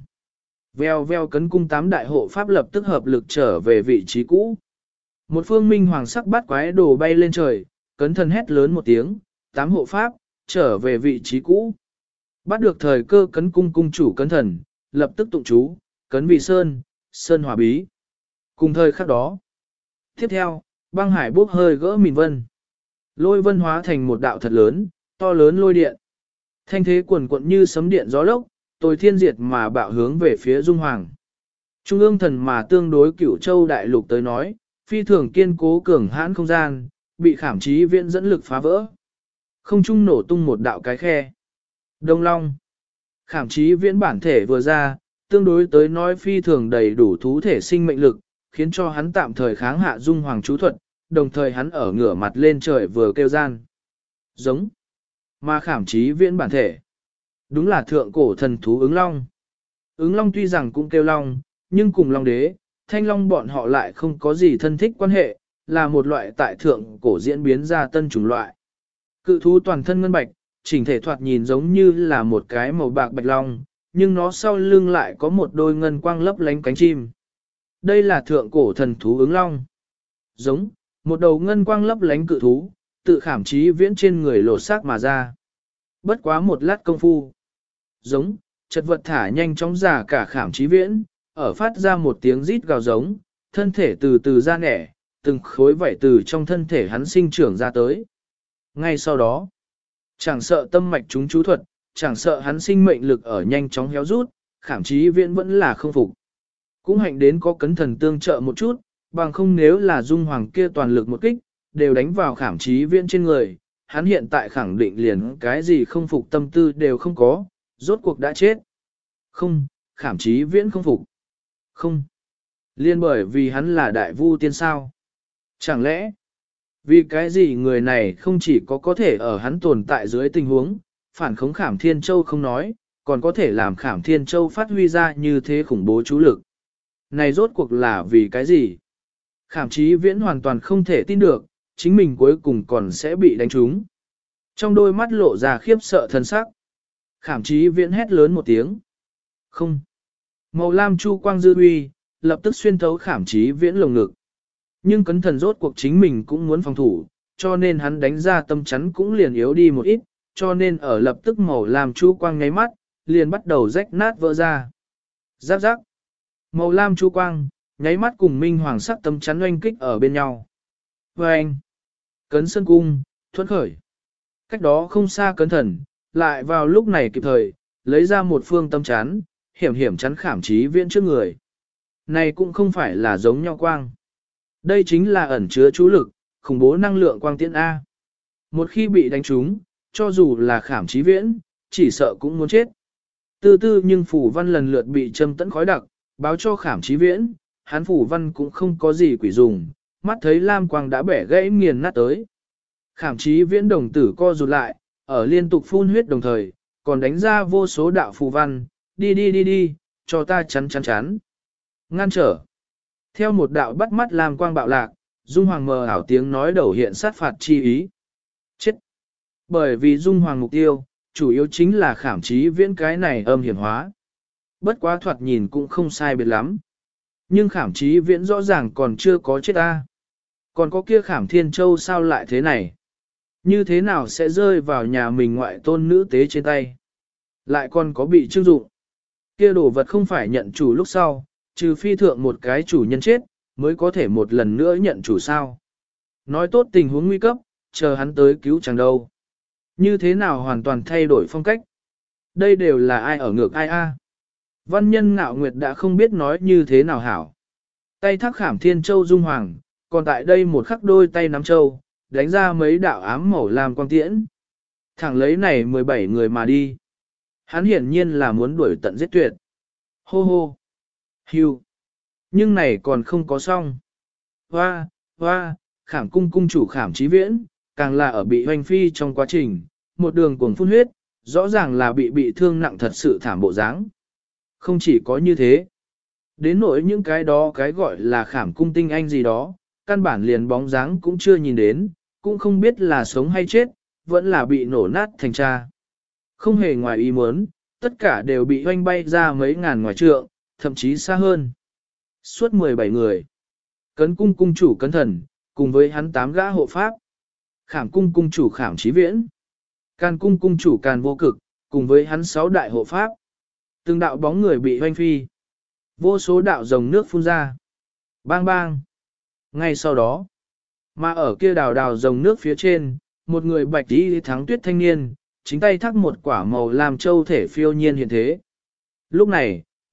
Veo veo cấn cung 8 đại hộ pháp lập tức hợp lực trở về vị trí cũ. Một phương minh hoàng sắc bát quái đồ bay lên trời, cấn thần hét lớn một tiếng, 8 hộ pháp, trở về vị trí cũ. Bắt được thời cơ cấn cung cung chủ cấn thần, lập tức tụng chú, cấn vị sơn, sơn hỏa bí. Cùng thời khắc đó. Tiếp theo, băng hải bốc hơi gỡ mìn vân. Lôi vân hóa thành một đạo thật lớn, to lớn lôi điện. Thanh thế quần quận như sấm điện gió lốc, tôi thiên diệt mà bạo hướng về phía Dung Hoàng. Trung ương thần mà tương đối Cửu Châu đại lục tới nói, phi thường kiên cố cường hãn không gian, bị Khảm Chí Viễn dẫn lực phá vỡ. Không trung nổ tung một đạo cái khe. Đông Long. Khảm Chí Viễn bản thể vừa ra, tương đối tới nói phi thường đầy đủ thú thể sinh mệnh lực, khiến cho hắn tạm thời kháng hạ Dung Hoàng chú thuật, đồng thời hắn ở ngửa mặt lên trời vừa kêu gian. Giống. Mà Khảm Chí Viễn bản thể. Đúng là thượng cổ thần thú ứng long. Ứng long tuy rằng cũng kêu long, nhưng cùng long đế, thanh long bọn họ lại không có gì thân thích quan hệ, là một loại tại thượng cổ diễn biến ra tân chủng loại. Cự thú toàn thân ngân bạch, chỉnh thể thoạt nhìn giống như là một cái màu bạc bạch long, nhưng nó sau lưng lại có một đôi ngân quang lấp lánh cánh chim. Đây là thượng cổ thần thú ứng long. Giống, một đầu ngân quang lấp lánh cự thú, tự Khảm Chí Viễn trên người lột xác mà ra. Bất quá một lát công phu. Giống, chật vật thả nhanh chóng giả cả Khảm Chí Viễn, ở phát ra một tiếng rít gào giống, thân thể từ từ ra nẻ, từng khối vảy từ trong thân thể hắn sinh trưởng ra tới. Ngay sau đó, chẳng sợ tâm mạch chúng chú thuật, chẳng sợ hắn sinh mệnh lực ở nhanh chóng héo rút, Khảm Chí Viễn vẫn là không phục. Cũng hạnh đến có cấn thần tương trợ một chút, bằng không nếu là Dung Hoàng kia toàn lực một kích, đều đánh vào Khảm Chí Viễn trên người, hắn hiện tại khẳng định liền cái gì không phục tâm tư đều không có, rốt cuộc đã chết. Không, Khảm Chí Viễn không phục. Không. Liên bởi vì hắn là đại vu tiên sao. Chẳng lẽ, vì cái gì người này không chỉ có thể ở hắn tồn tại dưới tình huống, phản khống Khảm Thiên Châu không nói, còn có thể làm Khảm Thiên Châu phát huy ra như thế khủng bố chú lực. Này rốt cuộc là vì cái gì? Khảm Chí Viễn hoàn toàn không thể tin được, chính mình cuối cùng còn sẽ bị đánh trúng. Trong đôi mắt lộ ra khiếp sợ thân sắc. Khảm Chí Viễn hét lớn một tiếng. Không. Màu lam chu quang dư uy, lập tức xuyên thấu Khảm Chí Viễn lồng ngực. Nhưng cấn thần rốt cuộc chính mình cũng muốn phòng thủ, cho nên hắn đánh ra tâm chắn cũng liền yếu đi một ít, cho nên ở lập tức màu lam chu quang ngáy mắt, liền bắt đầu rách nát vỡ ra. Giáp giáp. Màu lam chu quang, nháy mắt cùng minh hoàng sắc tâm chắn oanh kích ở bên nhau. Vâng! Cấn sơn cung, thuẫn khởi. Cách đó không xa cấn thần, lại vào lúc này kịp thời, lấy ra một phương tâm chắn, hiểm hiểm chắn Khảm Chí Viễn trước người. Này cũng không phải là giống nhau quang. Đây chính là ẩn chứa chú lực, khủng bố năng lượng quang tiễn A. Một khi bị đánh trúng, cho dù là Khảm Chí Viễn, chỉ sợ cũng muốn chết. Tư tư nhưng phủ văn lần lượt bị châm tẫn khói đặc, báo cho Khảm Chí Viễn, hắn phủ văn cũng không có gì quỷ dùng, mắt thấy lam quang đã bẻ gãy nghiền nát tới. Khảm Chí Viễn đồng tử co rụt lại, ở liên tục phun huyết đồng thời, còn đánh ra vô số đạo phù văn, đi, cho ta chắn. Ngăn trở. Theo một đạo bắt mắt lam quang bạo lạc, Dung Hoàng mờ ảo tiếng nói đầu hiện sát phạt chi ý. Chết. Bởi vì Dung Hoàng mục tiêu, chủ yếu chính là Khảm Chí Viễn cái này âm hiểm hóa. Bất quá thoạt nhìn cũng không sai biệt lắm. Nhưng Khảm Chí Viễn rõ ràng còn chưa có chết ta. Còn có kia Khảm Thiên Châu sao lại thế này? Như thế nào sẽ rơi vào nhà mình ngoại tôn nữ tế trên tay? Lại còn có bị trưng dụng. Kia đồ vật không phải nhận chủ lúc sau, trừ phi thượng một cái chủ nhân chết, mới có thể một lần nữa nhận chủ sao. Nói tốt tình huống nguy cấp, chờ hắn tới cứu chẳng đâu. Như thế nào hoàn toàn thay đổi phong cách? Đây đều là ai ở ngược ai a? Văn nhân ngạo nguyệt đã không biết nói như thế nào hảo. Tay thác Khảm Thiên Châu Dung Hoàng, còn tại đây một khắc đôi tay nắm châu, đánh ra mấy đạo ám màu làm quang tiễn. Thẳng lấy này 17 người mà đi. Hắn hiển nhiên là muốn đuổi tận giết tuyệt. Hô hô. Hưu. Nhưng này còn không có xong. Hoa, Khảm cung cung chủ Khảm Chí Viễn, càng là ở bị hoành phi trong quá trình, một đường cuồng phun huyết, rõ ràng là bị thương nặng thật sự thảm bộ dáng. Không chỉ có như thế. Đến nỗi những cái đó cái gọi là Khảm cung tinh anh gì đó, căn bản liền bóng dáng cũng chưa nhìn đến, cũng không biết là sống hay chết, vẫn là bị nổ nát thành cha. Không hề ngoài ý muốn, tất cả đều bị hoanh bay ra mấy ngàn ngoài trượng, thậm chí xa hơn. Suốt 17 người. Cấn cung cung chủ Cấn Thần, cùng với hắn 8 gã hộ pháp. Khảm cung cung chủ Khảm Chí Viễn. Càn cung cung chủ Càn Vô Cực, cùng với hắn 6 đại hộ pháp. Từng đạo bóng người bị hoanh phi. Vô số đạo dòng nước phun ra. Bang bang. Ngay sau đó, mà ở kia đào dòng nước phía trên, một người bạch y thắng tuyết thanh niên, chính tay thắc một quả màu làm châu thể phiêu nhiên hiện thế. Lúc này,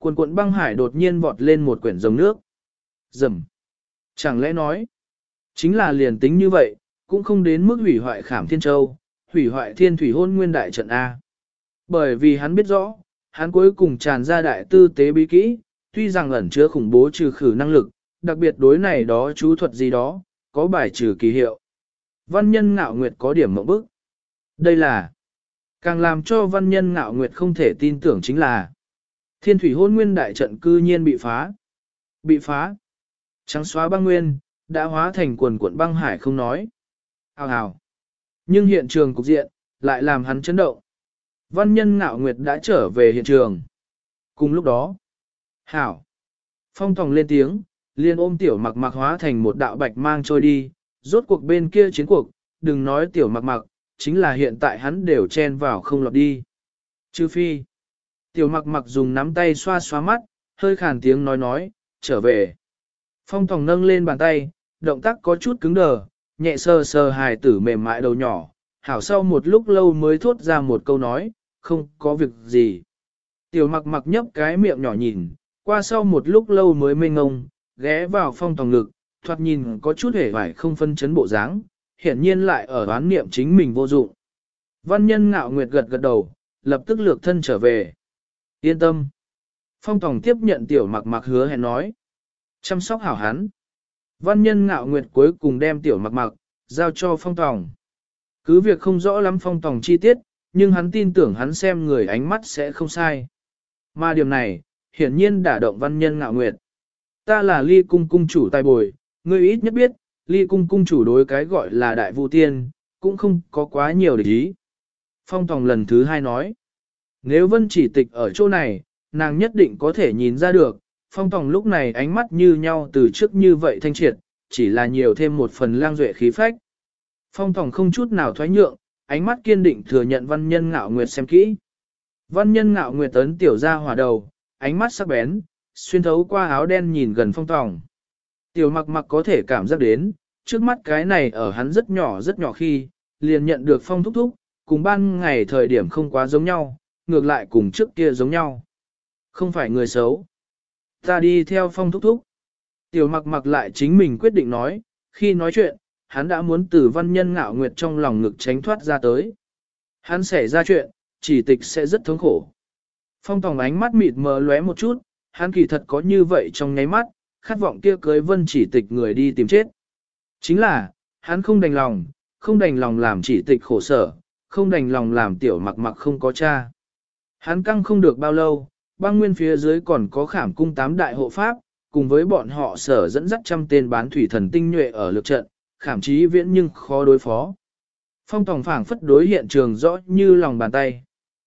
Cuộn băng hải đột nhiên vọt lên một quyển dòng nước. Rầm. Chẳng lẽ nói, chính là liền tính như vậy, cũng không đến mức hủy hoại Khảm Thiên Châu, hủy hoại Thiên Thủy Hôn Nguyên đại trận A. Bởi vì hắn biết rõ, hắn cuối cùng tràn ra đại tư tế bí kỹ, tuy rằng ẩn chứa khủng bố trừ khử năng lực, đặc biệt đối này đó chú thuật gì đó, có bài trừ kỳ hiệu. Văn nhân ngạo nguyệt có điểm mộng bức. Đây là, càng làm cho văn nhân ngạo nguyệt không thể tin tưởng chính là, Thiên Thủy Hôn Nguyên đại trận cư nhiên bị phá. Bị phá. Trắng xóa băng nguyên, đã hóa thành cuộn băng hải không nói. Hào hào. Nhưng hiện trường cục diện, lại làm hắn chấn động. Văn nhân ngạo nguyệt đã trở về hiện trường. Cùng lúc đó, hảo. Phong Tòng lên tiếng, liền ôm tiểu mặc mặc hóa thành một đạo bạch mang trôi đi. Rốt cuộc bên kia chiến cuộc, đừng nói tiểu mặc mặc, chính là hiện tại hắn đều chen vào không lọt đi. Trừ phi. Tiểu mặc mặc dùng nắm tay xoa xoa mắt, hơi khàn tiếng nói, trở về. Phong Tòng nâng lên bàn tay, động tác có chút cứng đờ, nhẹ sờ sờ hài tử mềm mại đầu nhỏ, hảo sau một lúc lâu mới thốt ra một câu nói, không có việc gì. Tiểu mặc mặc nhấp cái miệng nhỏ nhìn, qua sau một lúc lâu mới mê ngông, ghé vào Phong Tòng ngực, thoạt nhìn có chút hề vải không phân chấn bộ dáng, hiển nhiên lại ở đoán niệm chính mình vô dụng. Văn nhân ngạo nguyệt gật gật đầu, lập tức lược thân trở về. Yên tâm. Phong Tòng tiếp nhận tiểu mặc mặc hứa hẹn nói. Chăm sóc hảo hắn. Văn nhân ngạo nguyệt cuối cùng đem tiểu mặc mặc, giao cho Phong Tòng. Cứ việc không rõ lắm Phong Tòng chi tiết, nhưng hắn tin tưởng hắn xem người ánh mắt sẽ không sai. Mà điểm này, hiển nhiên đả động văn nhân ngạo nguyệt. Ta là ly cung cung chủ tài bồi, ngươi ít nhất biết, ly cung cung chủ đối cái gọi là đại vu tiên, cũng không có quá nhiều để ý. Phong Tòng lần thứ hai nói. Nếu Vân Chỉ Tịch ở chỗ này, nàng nhất định có thể nhìn ra được, Phong Tòng lúc này ánh mắt như nhau từ trước như vậy thanh triệt, chỉ là nhiều thêm một phần lang duệ khí phách. Phong Tòng không chút nào thoái nhượng, ánh mắt kiên định thừa nhận văn nhân ngạo nguyệt xem kỹ. Văn nhân ngạo nguyệt tấn tiểu ra hỏa đầu, ánh mắt sắc bén, xuyên thấu qua áo đen nhìn gần Phong Tòng. Tiểu mặc mặc có thể cảm giác đến, trước mắt cái này ở hắn rất nhỏ khi, liền nhận được Phong thúc thúc, cùng ban ngày thời điểm không quá giống nhau, ngược lại cùng trước kia giống nhau. Không phải người xấu. Ta đi theo Phong thúc thúc. Tiểu mặc mặc lại chính mình quyết định nói, khi nói chuyện, hắn đã muốn từ văn nhân ngạo nguyệt trong lòng ngực tránh thoát ra tới. Hắn xảy ra chuyện, chỉ tịch sẽ rất thống khổ. Phong Tòng ánh mắt mịt mờ lóe một chút, hắn kỳ thật có như vậy trong nháy mắt, khát vọng kia cưới Vân Chỉ Tịch người đi tìm chết. Chính là, hắn không đành lòng làm Chỉ Tịch khổ sở, không đành lòng làm tiểu mặc mặc không có cha. Hắn căng không được bao lâu, băng nguyên phía dưới còn có Khảm cung 8 đại hộ pháp, cùng với bọn họ sở dẫn dắt trăm tên bán thủy thần tinh nhuệ ở lực trận, Khảm Chí Viễn nhưng khó đối phó. Phong Tòng phảng phất đối hiện trường rõ như lòng bàn tay.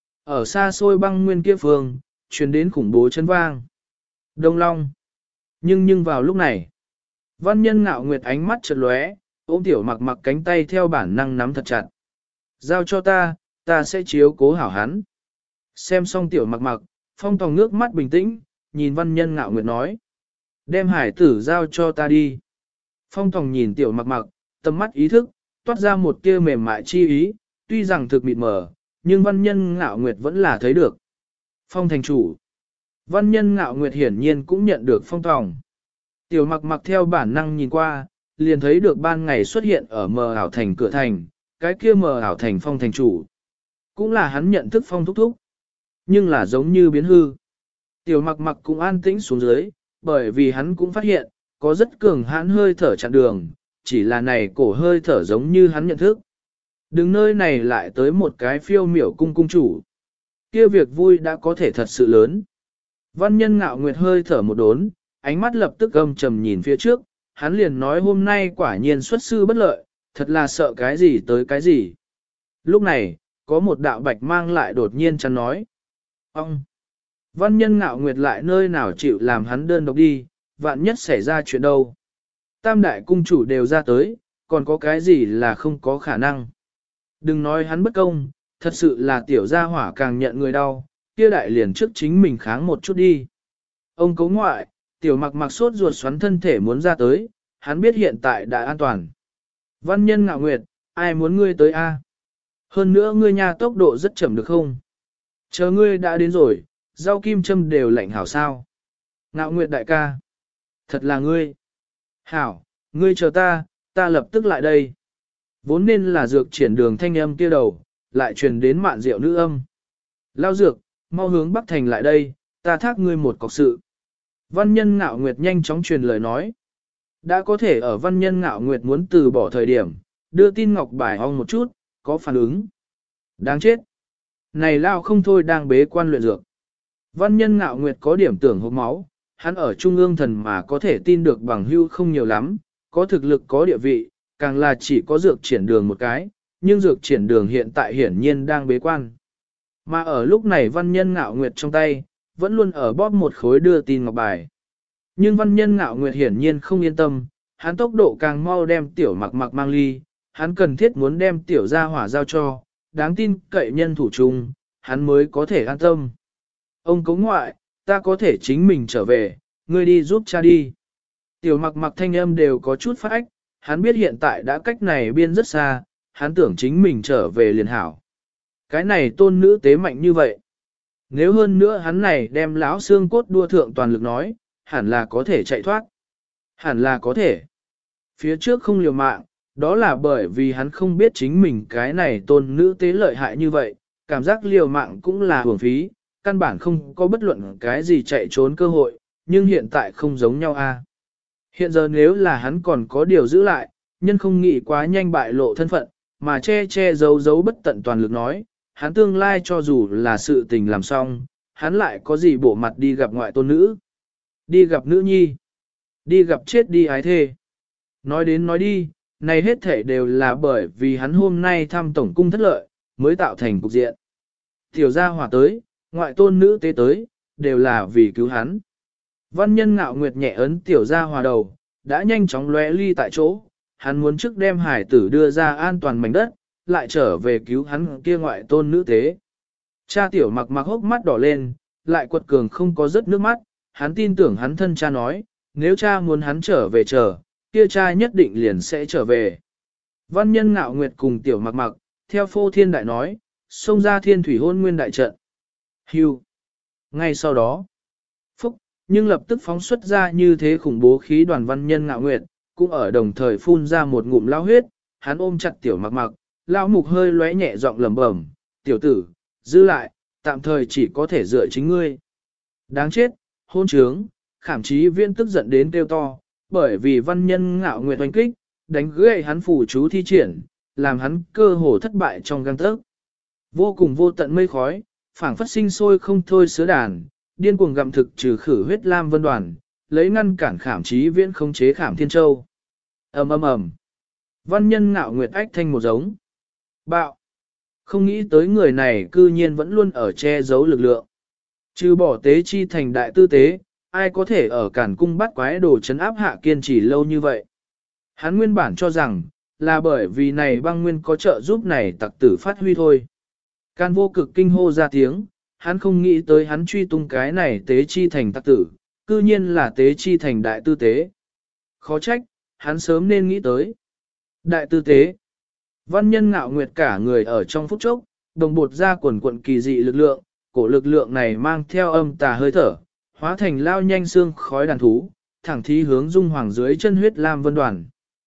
Ở xa xôi băng nguyên kia phương, truyền đến khủng bố chấn vang. Đông Long. Nhưng vào lúc này, văn nhân ngạo nguyệt ánh mắt chợt lóe, ôm tiểu mặc mặc cánh tay theo bản năng nắm thật chặt. Giao cho ta sẽ chiếu cố hảo hắn. Xem xong tiểu mặc mặc, Phong Tòng nước mắt bình tĩnh, nhìn văn nhân ngạo nguyệt nói. Đem hải tử giao cho ta đi. Phong Tòng nhìn tiểu mặc mặc, tầm mắt ý thức, toát ra một tia mềm mại chi ý, tuy rằng thực mịt mờ, nhưng văn nhân ngạo nguyệt vẫn là thấy được. Phong thành chủ. Văn nhân ngạo nguyệt hiển nhiên cũng nhận được Phong Tòng. Tiểu mặc mặc theo bản năng nhìn qua, liền thấy được ban ngày xuất hiện ở mờ ảo thành cửa thành, cái kia mờ ảo thành Phong thành chủ. Cũng là hắn nhận thức Phong thúc thúc. Nhưng là giống như biến hư. Tiểu mặc mặc cũng an tĩnh xuống dưới, bởi vì hắn cũng phát hiện, có rất cường hãn hơi thở chặn đường, chỉ là này cổ hơi thở giống như hắn nhận thức. Đừng nơi này lại tới một cái phiêu miểu cung cung chủ. Kia việc vui đã có thể thật sự lớn. Văn nhân ngạo nguyệt hơi thở một đốn, ánh mắt lập tức âm trầm nhìn phía trước, hắn liền nói hôm nay quả nhiên xuất sư bất lợi, thật là sợ cái gì tới cái gì. Lúc này, có một đạo bạch mang lại đột nhiên chắn nói. Ông! Văn nhân ngạo nguyệt lại nơi nào chịu làm hắn đơn độc đi, vạn nhất xảy ra chuyện đâu. Tam đại cung chủ đều ra tới, còn có cái gì là không có khả năng. Đừng nói hắn bất công, thật sự là tiểu gia hỏa càng nhận người đau, kia đại liền trước chính mình kháng một chút đi. Ông cấu ngoại, tiểu mặc mặc sốt ruột xoắn thân thể muốn ra tới, hắn biết hiện tại đã an toàn. Văn nhân ngạo nguyệt, ai muốn ngươi tới a? Hơn nữa ngươi nhà tốc độ rất chậm được không? Chờ ngươi đã đến rồi, Rau kim châm đều lạnh hảo sao. Ngạo Nguyệt đại ca. Thật là ngươi. Hảo, ngươi chờ ta lập tức lại đây. Vốn nên là dược triển đường thanh âm kia đầu, lại truyền đến mạn rượu nữ âm. Lao dược, mau hướng Bắc Thành lại đây, ta thác ngươi một cọc sự. Văn nhân Ngạo Nguyệt nhanh chóng truyền lời nói. Đã có thể ở văn nhân Ngạo Nguyệt muốn từ bỏ thời điểm, đưa tin ngọc bài ong một chút, có phản ứng. Đáng chết. Này Lao không thôi đang bế quan luyện dược. Văn nhân Ngạo Nguyệt có điểm tưởng hốc máu, hắn ở trung ương thần mà có thể tin được bằng hưu không nhiều lắm, có thực lực có địa vị, càng là chỉ có dược triển đường một cái, nhưng dược triển đường hiện tại hiển nhiên đang bế quan. Mà ở lúc này văn nhân Ngạo Nguyệt trong tay, vẫn luôn ở bóp một khối đưa tin ngọc bài. Nhưng văn nhân Ngạo Nguyệt hiển nhiên không yên tâm, hắn tốc độ càng mau đem tiểu mặc mặc mang ly, hắn cần thiết muốn đem tiểu gia hỏa giao cho, đáng tin cậy nhân thủ chung, hắn mới có thể an tâm. Ông cống ngoại, ta có thể chính mình trở về, ngươi đi giúp cha đi. Tiểu mặc mặc thanh âm đều có chút phát ách, hắn biết hiện tại đã cách này biên rất xa, hắn tưởng chính mình trở về liền hảo. Cái này tôn nữ tế mạnh như vậy. Nếu hơn nữa hắn này đem lão xương cốt đua thượng toàn lực nói, hẳn là có thể chạy thoát. Hẳn là có thể. Phía trước không liều mạng, đó là bởi vì hắn không biết chính mình cái này tôn nữ tế lợi hại như vậy, cảm giác liều mạng cũng là hưởng phí, căn bản không có bất luận cái gì chạy trốn cơ hội, nhưng hiện tại không giống nhau a. Hiện giờ nếu là hắn còn có điều giữ lại, nhân không nghĩ quá nhanh bại lộ thân phận, mà che che giấu giấu bất tận toàn lực nói, hắn tương lai cho dù là sự tình làm xong, hắn lại có gì bộ mặt đi gặp ngoại tôn nữ, đi gặp nữ nhi, đi gặp chết đi ái thê. Nói đến nói đi, này hết thể đều là bởi vì hắn hôm nay thăm tổng cung thất lợi, mới tạo thành cục diện. Tiểu gia hỏa tới, ngoại tôn nữ tế tới, đều là vì cứu hắn. Văn nhân Ngạo Nguyệt nhẹ ấn tiểu gia hỏa đầu, đã nhanh chóng lóe ly tại chỗ, hắn muốn trước đem hải tử đưa ra an toàn mảnh đất, lại trở về cứu hắn kia ngoại tôn nữ tế. Cha tiểu mặc mặc hốc mắt đỏ lên, lại quật cường không có rớt nước mắt, hắn tin tưởng hắn thân cha nói, nếu cha muốn hắn trở về kia cha nhất định liền sẽ trở về. Văn nhân Ngạo Nguyệt cùng tiểu mặc mặc, theo phô thiên đại nói, xông ra thiên thủy hôn nguyên đại trận. Hưu. Ngay sau đó, phúc, nhưng lập tức phóng xuất ra như thế khủng bố khí đoàn văn nhân Ngạo Nguyệt, cũng ở đồng thời phun ra một ngụm lao huyết, hắn ôm chặt tiểu mặc mặc, lao mục hơi lóe nhẹ giọng lẩm bẩm, tiểu tử, giữ lại, tạm thời chỉ có thể dựa chính ngươi. Đáng chết, hôn trướng, khảm chí viên tức giận đến kêu to, bởi vì văn nhân Ngạo Nguyệt oanh kích, đánh gãy hắn phủ chú thi triển, làm hắn cơ hồ thất bại trong gang tấc. Vô cùng vô tận mây khói, phảng phất sinh sôi không thôi sứa đàn, điên cuồng gặm thực trừ khử huyết lam vân đoàn, lấy ngăn cản khảm chí viễn không chế khảm thiên châu. Ầm ầm ầm. Văn nhân Ngạo Nguyệt ách thanh một giống. Bạo. Không nghĩ tới người này cư nhiên vẫn luôn ở che giấu lực lượng. Trừ bỏ tế chi thành đại tư tế, ai có thể ở cản cung bắt quái đồ chấn áp hạ kiên trì lâu như vậy. Hắn nguyên bản cho rằng, là bởi vì này băng nguyên có trợ giúp này tặc tử phát huy thôi. Can vô cực kinh hô ra tiếng, hắn không nghĩ tới hắn truy tung cái này tế chi thành tặc tử, cư nhiên là tế chi thành đại tư tế. Khó trách, hắn sớm nên nghĩ tới. Đại tư tế. Văn nhân Ngạo Nguyệt cả người ở trong phút chốc, đồng bột ra quần quận kỳ dị lực lượng, cổ lực lượng này mang theo âm tà hơi thở, hóa thành lao nhanh xương khói đàn thú, thẳng thí hướng dung hoàng dưới chân huyết lam vân đoàn.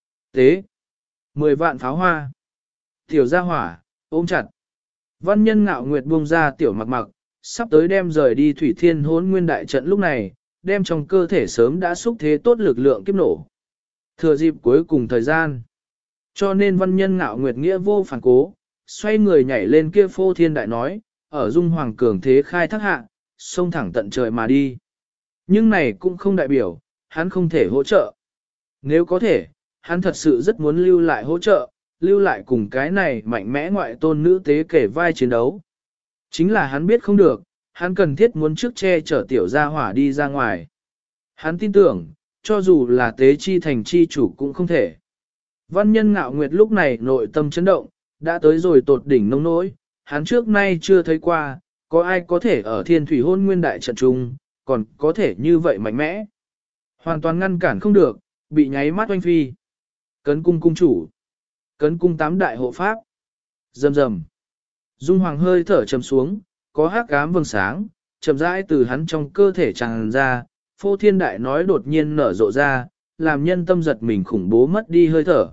Tế. 10 vạn pháo hoa. Tiểu gia hỏa, ôm chặt. Văn nhân Ngạo Nguyệt buông ra tiểu mặc mặc, sắp tới đem rời đi thủy thiên hỗn nguyên đại trận lúc này, đem trong cơ thể sớm đã xúc thế tốt lực lượng kiếp nổ. Thừa dịp cuối cùng thời gian. Cho nên văn nhân Ngạo Nguyệt nghĩa vô phản cố, xoay người nhảy lên kia phô thiên đại nói, ở dung hoàng cường thế khai thác hạ, xông thẳng tận trời mà đi. Nhưng này cũng không đại biểu, hắn không thể hỗ trợ. Nếu có thể, hắn thật sự rất muốn lưu lại hỗ trợ, lưu lại cùng cái này mạnh mẽ ngoại tôn nữ tế kể vai chiến đấu. Chính là hắn biết không được, hắn cần thiết muốn trước che chở tiểu gia hỏa đi ra ngoài. Hắn tin tưởng, cho dù là tế chi thành chi chủ cũng không thể. Văn nhân Ngạo Nguyệt lúc này nội tâm chấn động, đã tới rồi tột đỉnh nông nỗi, hắn trước nay chưa thấy qua, có ai có thể ở thiên thủy hôn nguyên đại trận trung, còn có thể như vậy mạnh mẽ. Hoàn toàn ngăn cản không được, bị nháy mắt oanh phi. Cấn cung cung chủ. Cấn cung 8 đại hộ pháp. Rầm rầm. Dung hoàng hơi thở trầm xuống, có hắc ám vầng sáng, chậm rãi từ hắn trong cơ thể tràn ra, phô thiên đại nói đột nhiên nở rộ ra, làm nhân tâm giật mình khủng bố mất đi hơi thở.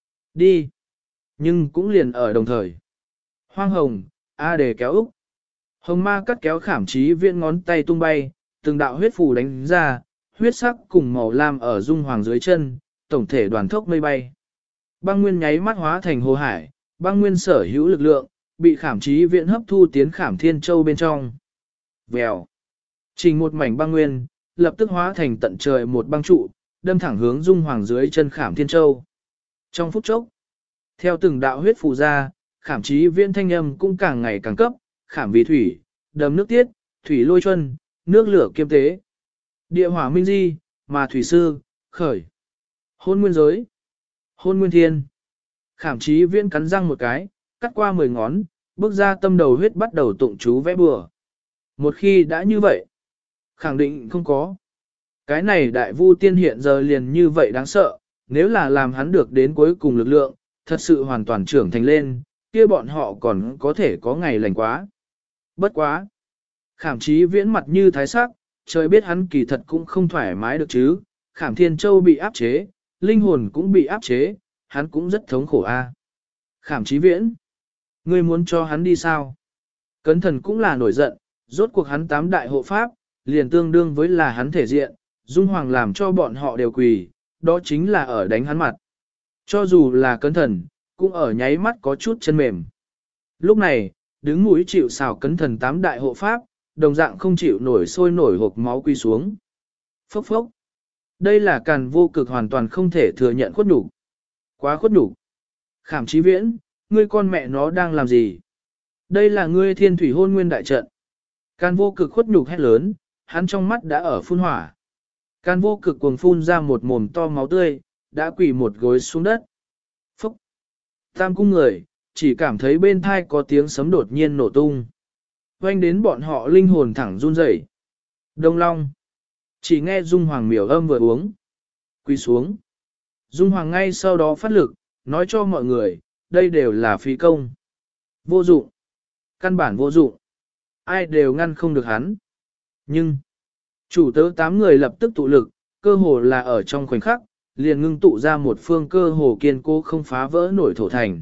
Đi! Nhưng cũng liền ở đồng thời. Hoang hồng, A đề kéo Úc. Hồng ma cắt kéo khảm trí viễn ngón tay tung bay, từng đạo huyết phù đánh ra, huyết sắc cùng màu lam ở dung hoàng dưới chân, tổng thể đoàn thốc mây bay. Băng nguyên nháy mắt hóa thành hồ hải, băng nguyên sở hữu lực lượng, bị khảm trí viễn hấp thu tiến khảm thiên châu bên trong. Vèo. Trình một mảnh băng nguyên, lập tức hóa thành tận trời một băng trụ, đâm thẳng hướng dung hoàng dưới chân khảm thiên châu. Trong phút chốc, theo từng đạo huyết phù ra, khảm trí viễn thanh âm cũng càng ngày càng cấp, khảm vì thủy, đầm nước tiết, thủy lôi chuân, nước lửa kiêm tế. Địa hỏa minh di, mà thủy sư, khởi. Hôn nguyên giới. Hôn nguyên thiên. Khảm trí viễn cắn răng một cái, cắt qua 10 ngón, bước ra tâm đầu huyết bắt đầu tụng chú vẽ bừa. Một khi đã như vậy, khẳng định không có. Cái này đại vu tiên hiện giờ liền như vậy đáng sợ, nếu là làm hắn được đến cuối cùng lực lượng, thật sự hoàn toàn trưởng thành lên, kia bọn họ còn có thể có ngày lành quá. Bất quá. Khảm trí viễn mặt như thái sắc, trời biết hắn kỳ thật cũng không thoải mái được chứ, khảm thiên châu bị áp chế, linh hồn cũng bị áp chế, hắn cũng rất thống khổ a. Khảm trí viễn, ngươi muốn cho hắn đi sao? Cấn thần cũng là nổi giận, rốt cuộc hắn 8 đại hộ pháp, liền tương đương với là hắn thể diện, dung hoàng làm cho bọn họ đều quỳ, đó chính là ở đánh hắn mặt. Cho dù là cấn thần, cũng ở nháy mắt có chút chân mềm. Lúc này, đứng mũi chịu xào cấn thần 8 đại hộ pháp, đồng dạng không chịu nổi sôi nổi hộp máu quy xuống. Phốc phốc. Đây là càn vô cực hoàn toàn không thể thừa nhận khuất nhục. Quá khuất nhục. Khảm trí viễn, ngươi con mẹ nó đang làm gì? Đây là ngươi thiên thủy hôn nguyên đại trận. Càn vô cực khuất nhục hét lớn, hắn trong mắt đã ở phun hỏa. Càn vô cực cuồng phun ra một mồm to máu tươi, đã quỳ một gối xuống đất. Phốc. Tam cung người, chỉ cảm thấy bên thai có tiếng sấm đột nhiên nổ tung. Oanh đến bọn họ linh hồn thẳng run rẩy. Đông Long. Chỉ nghe Dung Hoàng miểu âm vừa uống. Quỳ xuống. Dung Hoàng ngay sau đó phát lực, nói cho mọi người, đây đều là phí công. Vô dụng. Căn bản vô dụng. Ai đều ngăn không được hắn. Nhưng, chủ tớ 8 người lập tức tụ lực, cơ hồ là ở trong khoảnh khắc, liền ngưng tụ ra một phương cơ hồ kiên cố không phá vỡ nổi thổ thành.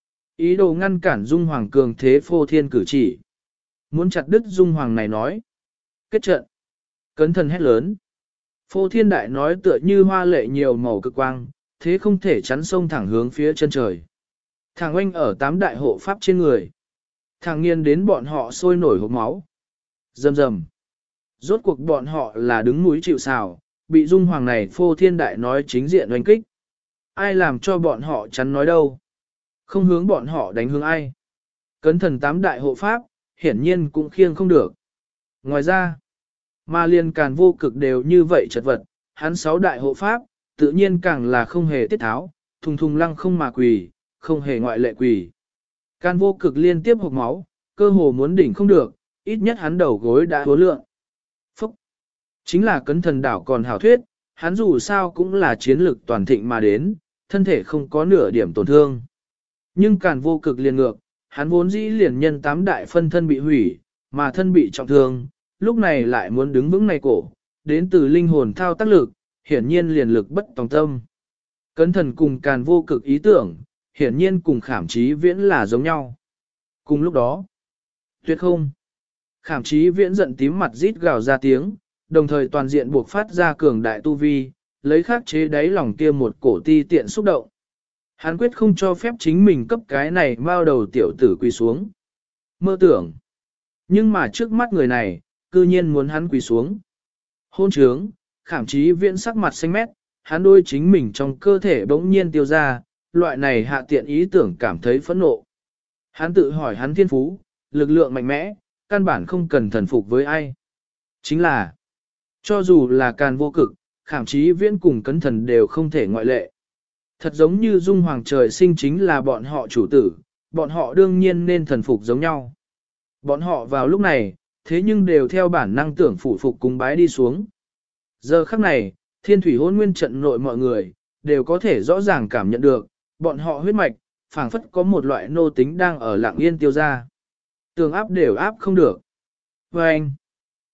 Ý đồ ngăn cản Dung Hoàng cường thế phô thiên cử chỉ. Muốn chặt đứt Dung Hoàng này nói. Kết trận. Cấn thần hét lớn. Phô thiên đại nói tựa như hoa lệ nhiều màu cực quang, thế không thể chắn sông thẳng hướng phía chân trời. Thằng oanh ở 8 đại hộ pháp trên người. Thằng nghiên đến bọn họ sôi nổi hộp máu. Rầm rầm. Rốt cuộc bọn họ là đứng núi chịu sào, bị Dung Hoàng này phô thiên đại nói chính diện oanh kích. Ai làm cho bọn họ chắn nói đâu? Không hướng bọn họ đánh hướng ai? Cấn thần 8 đại hộ pháp, hiển nhiên cũng khiêng không được. Ngoài ra, mà liên càn vô cực đều như vậy chật vật, hắn 6 đại hộ pháp, tự nhiên càng là không hề tiết tháo, thùng thùng lăng không mà quỳ, không hề ngoại lệ quỳ. Càn vô cực liên tiếp hộc máu, cơ hồ muốn đỉnh không được, ít nhất hắn đầu gối đã hố lượng. Phúc! Chính là cấn thần đảo còn hảo thuyết, hắn dù sao cũng là chiến lực toàn thịnh mà đến, thân thể không có nửa điểm tổn thương. Nhưng càn vô cực liền ngược, hắn vốn dĩ liền nhân 8 đại phân thân bị hủy, mà thân bị trọng thương, lúc này lại muốn đứng vững này cổ, đến từ linh hồn thao tác lực, hiển nhiên liền lực bất tòng tâm. Cấn thần cùng càn vô cực ý tưởng, hiển nhiên cùng khảm trí viễn là giống nhau. Cùng lúc đó, tuyệt không, khảm trí viễn giận tím mặt rít gào ra tiếng, đồng thời toàn diện buộc phát ra cường đại tu vi, lấy khắc chế đáy lòng kia một cổ ti tiện xúc động. Hắn quyết không cho phép chính mình cấp cái này mao đầu tiểu tử quỳ xuống. Mơ tưởng. Nhưng mà trước mắt người này, cư nhiên muốn hắn quỳ xuống. Hôn trướng, khảm trí viễn sắc mặt xanh mét, hắn đôi chính mình trong cơ thể bỗng nhiên tiêu ra, loại này hạ tiện ý tưởng cảm thấy phẫn nộ. Hắn tự hỏi hắn thiên phú, lực lượng mạnh mẽ, căn bản không cần thần phục với ai. Chính là, cho dù là càn vô cực, khảm trí viễn cùng cấn thần đều không thể ngoại lệ. Thật giống như Dung Hoàng trời sinh chính là bọn họ chủ tử, bọn họ đương nhiên nên thần phục giống nhau. Bọn họ vào lúc này, thế nhưng đều theo bản năng tưởng phủ phục cúng bái đi xuống. Giờ khắc này, thiên thủy hôn nguyên trận nội mọi người, đều có thể rõ ràng cảm nhận được, bọn họ huyết mạch, phảng phất có một loại nô tính đang ở lặng yên tiêu ra. Tường áp đều áp không được. Và anh,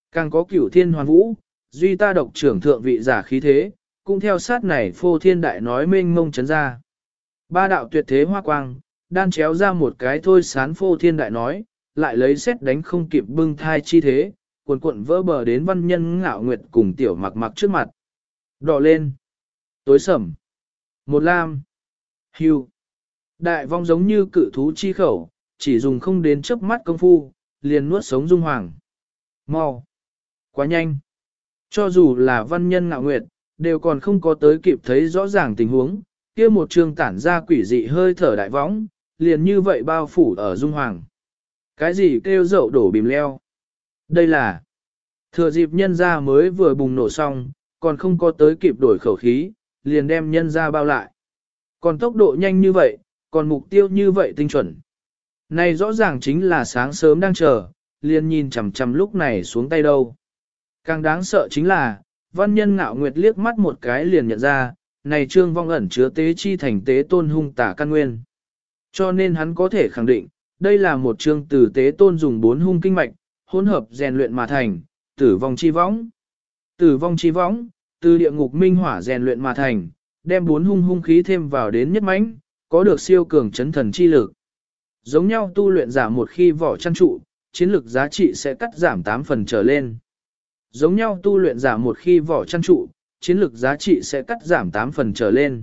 Càng có cửu thiên hoàn vũ, duy ta độc trưởng thượng vị giả khí thế, cũng theo sát này phô thiên đại nói mênh mông chấn ra. Ba đạo tuyệt thế hoa quang, đan chéo ra một cái thôi sán phô thiên đại nói, lại lấy xét đánh không kịp bưng thai chi thế, cuộn cuộn vỡ bờ đến văn nhân ngạo nguyệt cùng tiểu mặc mặc trước mặt. Đỏ lên, tối sầm, một lam, hưu. Đại vong giống như cự thú chi khẩu, chỉ dùng không đến chớp mắt công phu, liền nuốt sống Dung Hoàng. Mau, quá nhanh. Cho dù là văn nhân ngạo nguyệt, đều còn không có tới kịp thấy rõ ràng tình huống, kia một trường tản ra quỷ dị hơi thở đại võng, liền như vậy bao phủ ở Dung Hoàng. Cái gì kêu dậu đổ bìm leo? Đây là thừa dịp nhân ra mới vừa bùng nổ xong, còn không có tới kịp đổi khẩu khí, liền đem nhân ra bao lại. Còn tốc độ nhanh như vậy, còn mục tiêu như vậy tinh chuẩn. Này rõ ràng chính là sáng sớm đang chờ, liền nhìn chằm chằm lúc này xuống tay đâu. Càng đáng sợ chính là, văn nhân ngạo nguyệt liếc mắt một cái liền nhận ra, này trương vong ẩn chứa tế chi thành tế tôn hung tả căn nguyên. Cho nên hắn có thể khẳng định, đây là một trương từ tế tôn dùng 4 hung kinh mạch, hỗn hợp rèn luyện mà thành, tử vong chi võng. Tử vong chi võng, từ địa ngục minh hỏa rèn luyện mà thành, đem 4 hung khí thêm vào đến nhất mãnh, có được siêu cường chấn thần chi lực. Giống nhau tu luyện giả một khi vỏ chăn trụ, chiến lực giá trị sẽ cắt giảm 8 phần trở lên. Giống nhau tu luyện giả một khi vỏ chăn trụ, chiến lực giá trị sẽ cắt giảm 8 phần trở lên.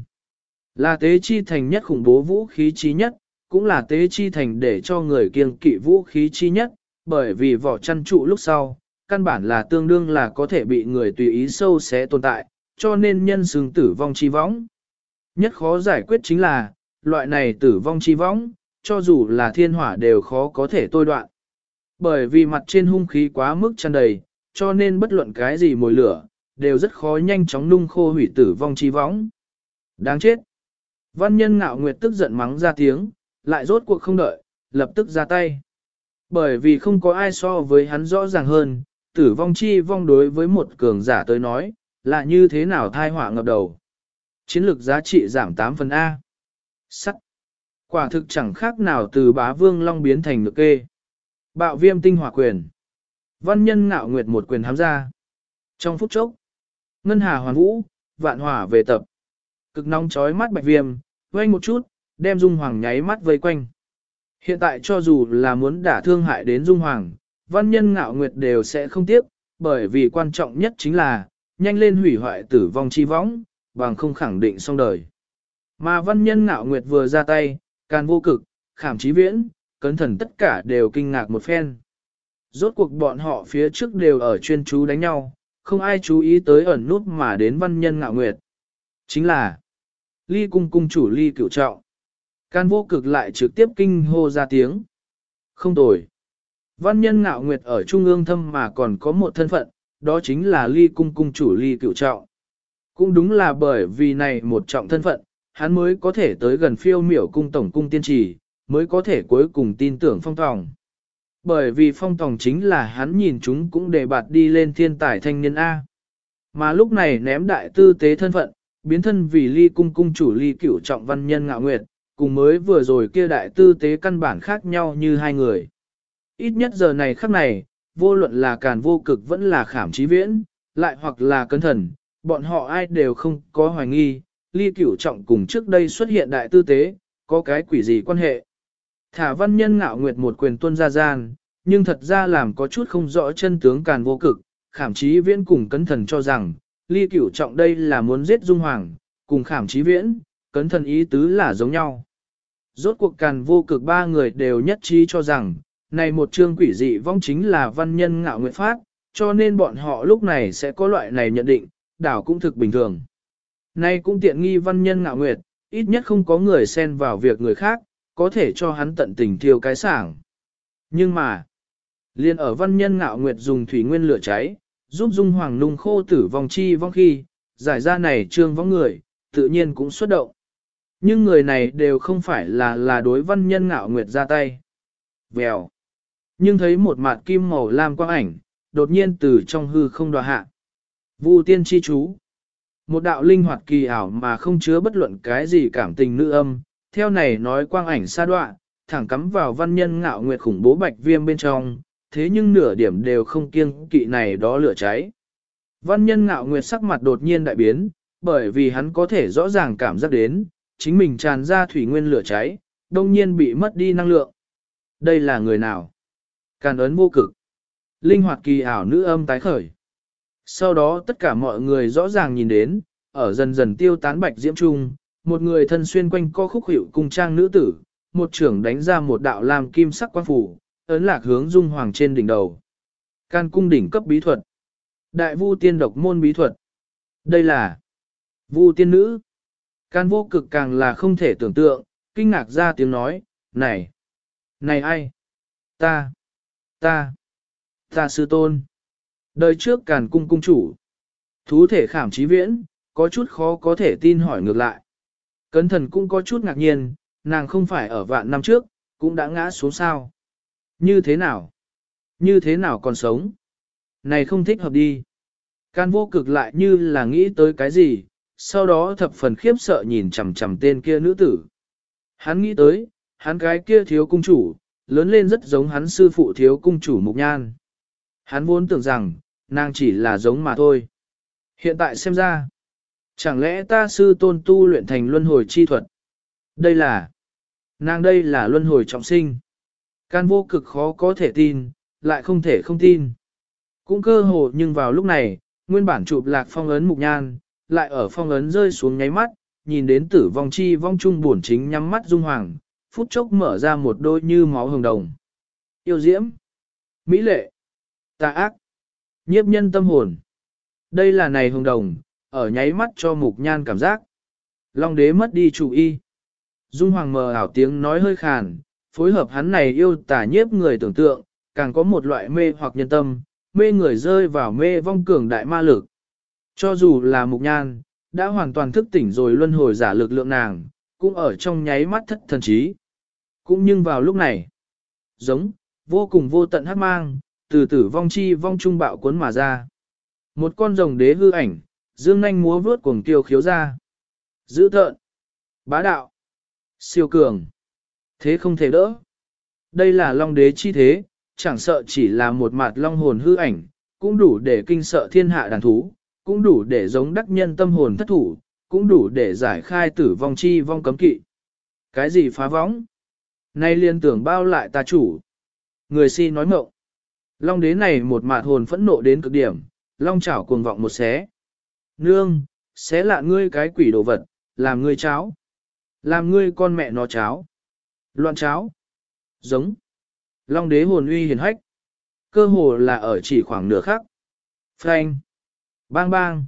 Là tế chi thành nhất khủng bố vũ khí chí nhất, cũng là tế chi thành để cho người kiêng kỵ vũ khí chí nhất, bởi vì vỏ chăn trụ lúc sau, căn bản là tương đương là có thể bị người tùy ý sâu xé tồn tại, cho nên nhân xứng tử vong chi võng. Nhất khó giải quyết chính là, loại này tử vong chi võng, cho dù là thiên hỏa đều khó có thể tôi đoạn. Bởi vì mặt trên hung khí quá mức tràn đầy, cho nên bất luận cái gì mồi lửa, đều rất khó nhanh chóng nung khô hủy tử vong chi võng. Đáng chết! Văn nhân ngạo nguyệt tức giận mắng ra tiếng, lại rốt cuộc không đợi, lập tức ra tay. Bởi vì không có ai so với hắn rõ ràng hơn, tử vong chi vong đối với một cường giả tới nói, là như thế nào thai họa ngập đầu. Chiến lược giá trị giảm 8 phần A. Sắt. Quả thực chẳng khác nào từ bá vương long biến thành ngược kê. Bạo viêm tinh hỏa quyền. Văn nhân ngạo nguyệt một quyền hám ra. Trong phút chốc, ngân hà hoàn vũ, vạn hỏa về tập. Cực nóng chói mắt bạch viêm, quanh một chút, đem Dung Hoàng nháy mắt vây quanh. Hiện tại cho dù là muốn đả thương hại đến Dung Hoàng, văn nhân ngạo nguyệt đều sẽ không tiếc, bởi vì quan trọng nhất chính là, nhanh lên hủy hoại tử vong chi võng, bằng không khẳng định xong đời. Mà văn nhân ngạo nguyệt vừa ra tay, càn vô cực, khảm chí viễn, cấn thần tất cả đều kinh ngạc một phen. Rốt cuộc bọn họ phía trước đều ở chuyên chú đánh nhau, không ai chú ý tới ẩn nút mà đến văn nhân ngạo nguyệt. Chính là Ly cung cung chủ Ly Cửu Trọng. Càn vô cực lại trực tiếp kinh hô ra tiếng. Không tồi. Văn nhân ngạo nguyệt ở trung ương thâm mà còn có một thân phận, đó chính là Ly cung cung chủ Ly Cửu Trọng. Cũng đúng là bởi vì này một trọng thân phận, hắn mới có thể tới gần phiêu miểu cung tổng cung tiên trì, mới có thể cuối cùng tin tưởng Phong Tòng. Bởi vì Phong Tòng chính là hắn nhìn chúng cũng đề bạt đi lên thiên tài thanh niên A. Mà lúc này ném đại tư tế thân phận, biến thân vì Ly cung cung chủ Ly Cửu Trọng văn nhân ngạo nguyệt, cùng mới vừa rồi kia đại tư tế căn bản khác nhau như hai người. Ít nhất giờ này khắc này, vô luận là càn vô cực vẫn là khảm chí viễn, lại hoặc là cấn thần, bọn họ ai đều không có hoài nghi, Ly Cửu Trọng cùng trước đây xuất hiện đại tư tế, có cái quỷ gì quan hệ. Thả văn nhân ngạo nguyệt một quyền tuân ra gian, nhưng thật ra làm có chút không rõ chân tướng càn vô cực, khảm chí viễn cùng cấn thần cho rằng, Ly Cửu Trọng đây là muốn giết Dung Hoàng, cùng khảm chí viễn, cấn thần ý tứ là giống nhau. Rốt cuộc càn vô cực ba người đều nhất trí cho rằng, này một chương quỷ dị vong chính là văn nhân ngạo nguyệt phát, cho nên bọn họ lúc này sẽ có loại này nhận định, đảo cũng thực bình thường. Nay cũng tiện nghi văn nhân ngạo nguyệt, ít nhất không có người xen vào việc người khác, có thể cho hắn tận tình thiêu cái sảng. Nhưng mà, liền ở văn nhân ngạo nguyệt dùng thủy nguyên lửa cháy, giúp Dung Hoàng nung khô tử vong chi vong khi, giải ra này trương vong người, tự nhiên cũng xuất động. Nhưng người này đều không phải là đối văn nhân ngạo nguyệt ra tay. Vèo. Nhưng thấy một mạt kim màu lam quang ảnh, đột nhiên từ trong hư không đọa hạ. Vu tiên chi chú. Một đạo linh hoạt kỳ ảo mà không chứa bất luận cái gì cảm tình nữ âm, theo này nói quang ảnh xa đoạn, thẳng cắm vào văn nhân ngạo nguyệt khủng bố bạch viêm bên trong, thế nhưng nửa điểm đều không kiêng kỵ này đó lửa cháy. Văn nhân ngạo nguyệt sắc mặt đột nhiên đại biến, bởi vì hắn có thể rõ ràng cảm giác đến, chính mình tràn ra thủy nguyên lửa cháy, đông nhiên bị mất đi năng lượng. Đây là người nào? Càn ấn vô cực. Linh hoạt kỳ ảo nữ âm tái khởi. Sau đó tất cả mọi người rõ ràng nhìn đến, ở dần dần tiêu tán bạch diễm trung, một người thân xuyên quanh co khúc hiệu cung trang nữ tử, một trưởng đánh ra một đạo làm kim sắc quang phủ, ấn lạc hướng Dung Hoàng trên đỉnh đầu. Can cung đỉnh cấp bí thuật. Đại vu tiên độc môn bí thuật. Đây là vu tiên nữ. Can vô cực càng là không thể tưởng tượng, kinh ngạc ra tiếng nói, này, này ai? Ta sư tôn. Đời trước Càn cung cung chủ. Thú thể khảm trí viễn, có chút khó có thể tin hỏi ngược lại. Cấn thần cũng có chút ngạc nhiên, nàng không phải ở vạn năm trước, cũng đã ngã xuống sao. Như thế nào? Như thế nào còn sống? Này không thích hợp đi. Can vô cực lại như là nghĩ tới cái gì, sau đó thập phần khiếp sợ nhìn chằm chằm tên kia nữ tử. Hắn nghĩ tới, hắn cái kia thiếu cung chủ, lớn lên rất giống hắn sư phụ thiếu cung chủ Mục Nhan. Hắn vốn tưởng rằng, nàng chỉ là giống mà thôi. Hiện tại xem ra, chẳng lẽ ta sư tôn tu luyện thành luân hồi chi thuật? Đây là, nàng đây là luân hồi trọng sinh. Can vô cực khó có thể tin, lại không thể không tin. Cũng cơ hồ nhưng vào lúc này, nguyên bản chụp lạc phong ấn Mục Nhan, lại ở phong ấn rơi xuống nháy mắt, nhìn đến tử vong chi vong trung buồn chính nhắm mắt Dung Hoàng, phút chốc mở ra một đôi như máu hồng đồng. Yêu diễm, mỹ lệ, tà ác, nhiếp nhân tâm hồn. Đây là này hồng đồng, ở nháy mắt cho Mục Nhan cảm giác. Long đế mất đi chủ y. Dung Hoàng mờ ảo tiếng nói hơi khàn, phối hợp hắn này yêu tà nhiếp người tưởng tượng, càng có một loại mê hoặc nhân tâm, mê người rơi vào mê vong cường đại ma lực. Cho dù là Mục Nhan, đã hoàn toàn thức tỉnh rồi luân hồi giả lực lượng nàng, cũng ở trong nháy mắt thất thần trí. Cũng nhưng vào lúc này, giống, vô cùng vô tận hắc mang, từ tử vong chi vong trung bạo cuốn mà ra. Một con rồng đế hư ảnh, dương nanh múa vướt cuồng tiêu khiếu ra. Dữ tợn, bá đạo, siêu cường, thế không thể đỡ. Đây là long đế chi thế, chẳng sợ chỉ là một mặt long hồn hư ảnh, cũng đủ để kinh sợ thiên hạ đàn thú, cũng đủ để giống đắc nhân tâm hồn thất thủ, cũng đủ để giải khai tử vong chi vong cấm kỵ. Cái gì phá võng? Nay liên tưởng bao lại ta chủ. Người si nói mộng. Long đế này một mạt hồn phẫn nộ đến cực điểm, long chảo cuồng vọng một xé. Nương, xé lạ ngươi cái quỷ đồ vật, làm ngươi cháo. Làm ngươi con mẹ nó cháo. Loạn cháo. Giống. Long đế hồn uy hiền hách. Cơ hồ là ở chỉ khoảng nửa khắc. Phanh. Bang bang.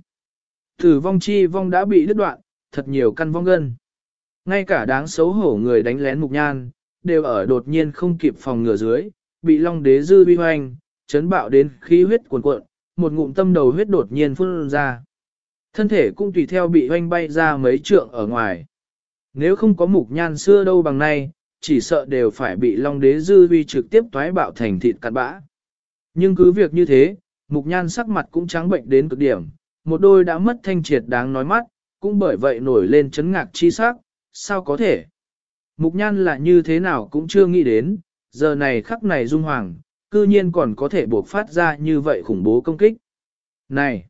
Tử vong chi vong đã bị đứt đoạn, thật nhiều căn vong gân. Ngay cả đáng xấu hổ người đánh lén Mục Nhan, đều ở đột nhiên không kịp phòng ngừa dưới, bị long đế dư vi hoành, chấn bạo đến khí huyết cuồn cuộn, một ngụm tâm đầu huyết đột nhiên phun ra. Thân thể cũng tùy theo bị hoành bay ra mấy trượng ở ngoài. Nếu không có Mục Nhan xưa đâu bằng nay, chỉ sợ đều phải bị long đế dư vi trực tiếp toái bạo thành thịt cặn bã. Nhưng cứ việc như thế, Mục Nhan sắc mặt cũng trắng bệnh đến cực điểm, một đôi đã mất thanh triệt đáng nói mắt, cũng bởi vậy nổi lên chấn ngạc chi sắc, sao có thể? Mục Nhan là như thế nào cũng chưa nghĩ đến, giờ này khắc này Dung Hoàng, cư nhiên còn có thể buộc phát ra như vậy khủng bố công kích. Này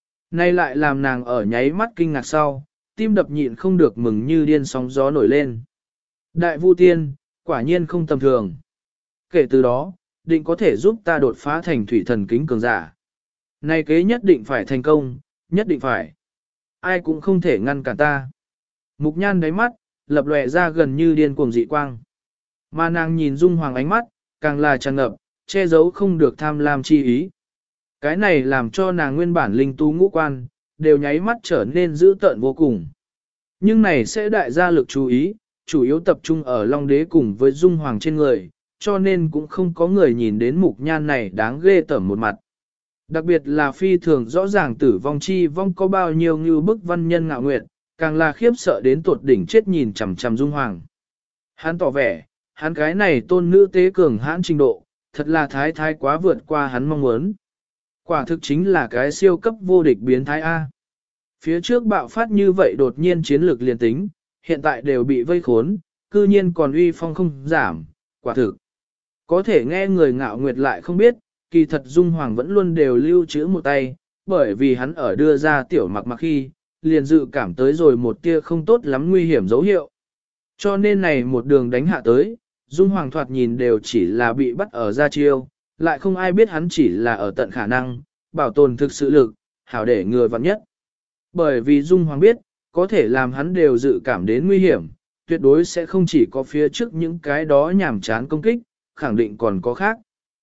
lại làm nàng ở nháy mắt kinh ngạc sau, tim đập nhịn không được mừng như điên sóng gió nổi lên. Đại Vu Tiên, quả nhiên không tầm thường. Kể từ đó, định có thể giúp ta đột phá thành thủy thần kính cường giả. Này kế nhất định phải thành công, nhất định phải. Ai cũng không thể ngăn cản ta. Mục Nhan đáy mắt, lập lòe ra gần như điên cuồng dị quang. Mà nàng nhìn Dung Hoàng ánh mắt, càng là tràn ngập, che giấu không được tham lam chi ý. Cái này làm cho nàng nguyên bản linh tú ngũ quan, đều nháy mắt trở nên dữ tợn vô cùng. Nhưng này sẽ đại gia lực chú ý, chủ yếu tập trung ở Long Đế cùng với Dung Hoàng trên người, cho nên cũng không có người nhìn đến Mục Nhan này đáng ghê tởm một mặt. Đặc biệt là phi thường rõ ràng tử vong chi vong có bao nhiêu như bức văn nhân ngạo nguyện, càng là khiếp sợ đến tột đỉnh chết nhìn chằm chằm Dung Hoàng. Hắn tỏ vẻ, hắn cái này tôn nữ tế cường hãn trình độ, thật là thái thái quá vượt qua hắn mong muốn. Quả thực chính là cái siêu cấp vô địch biến thái A. Phía trước bạo phát như vậy đột nhiên chiến lược liền tính, hiện tại đều bị vây khốn, cư nhiên còn uy phong không giảm, quả thực. Có thể nghe người ngạo nguyệt lại không biết, kỳ thật Dung Hoàng vẫn luôn đều lưu trữ một tay, bởi vì hắn ở đưa ra tiểu mặc mặc khi, liền dự cảm tới rồi một tia không tốt lắm nguy hiểm dấu hiệu. Cho nên này một đường đánh hạ tới, Dung Hoàng thoạt nhìn đều chỉ là bị bắt ở ra chiêu, lại không ai biết hắn chỉ là ở tận khả năng, bảo tồn thực sự lực, hảo để người vặn nhất. Bởi vì Dung Hoàng biết, có thể làm hắn đều dự cảm đến nguy hiểm, tuyệt đối sẽ không chỉ có phía trước những cái đó nhảm chán công kích, khẳng định còn có khác.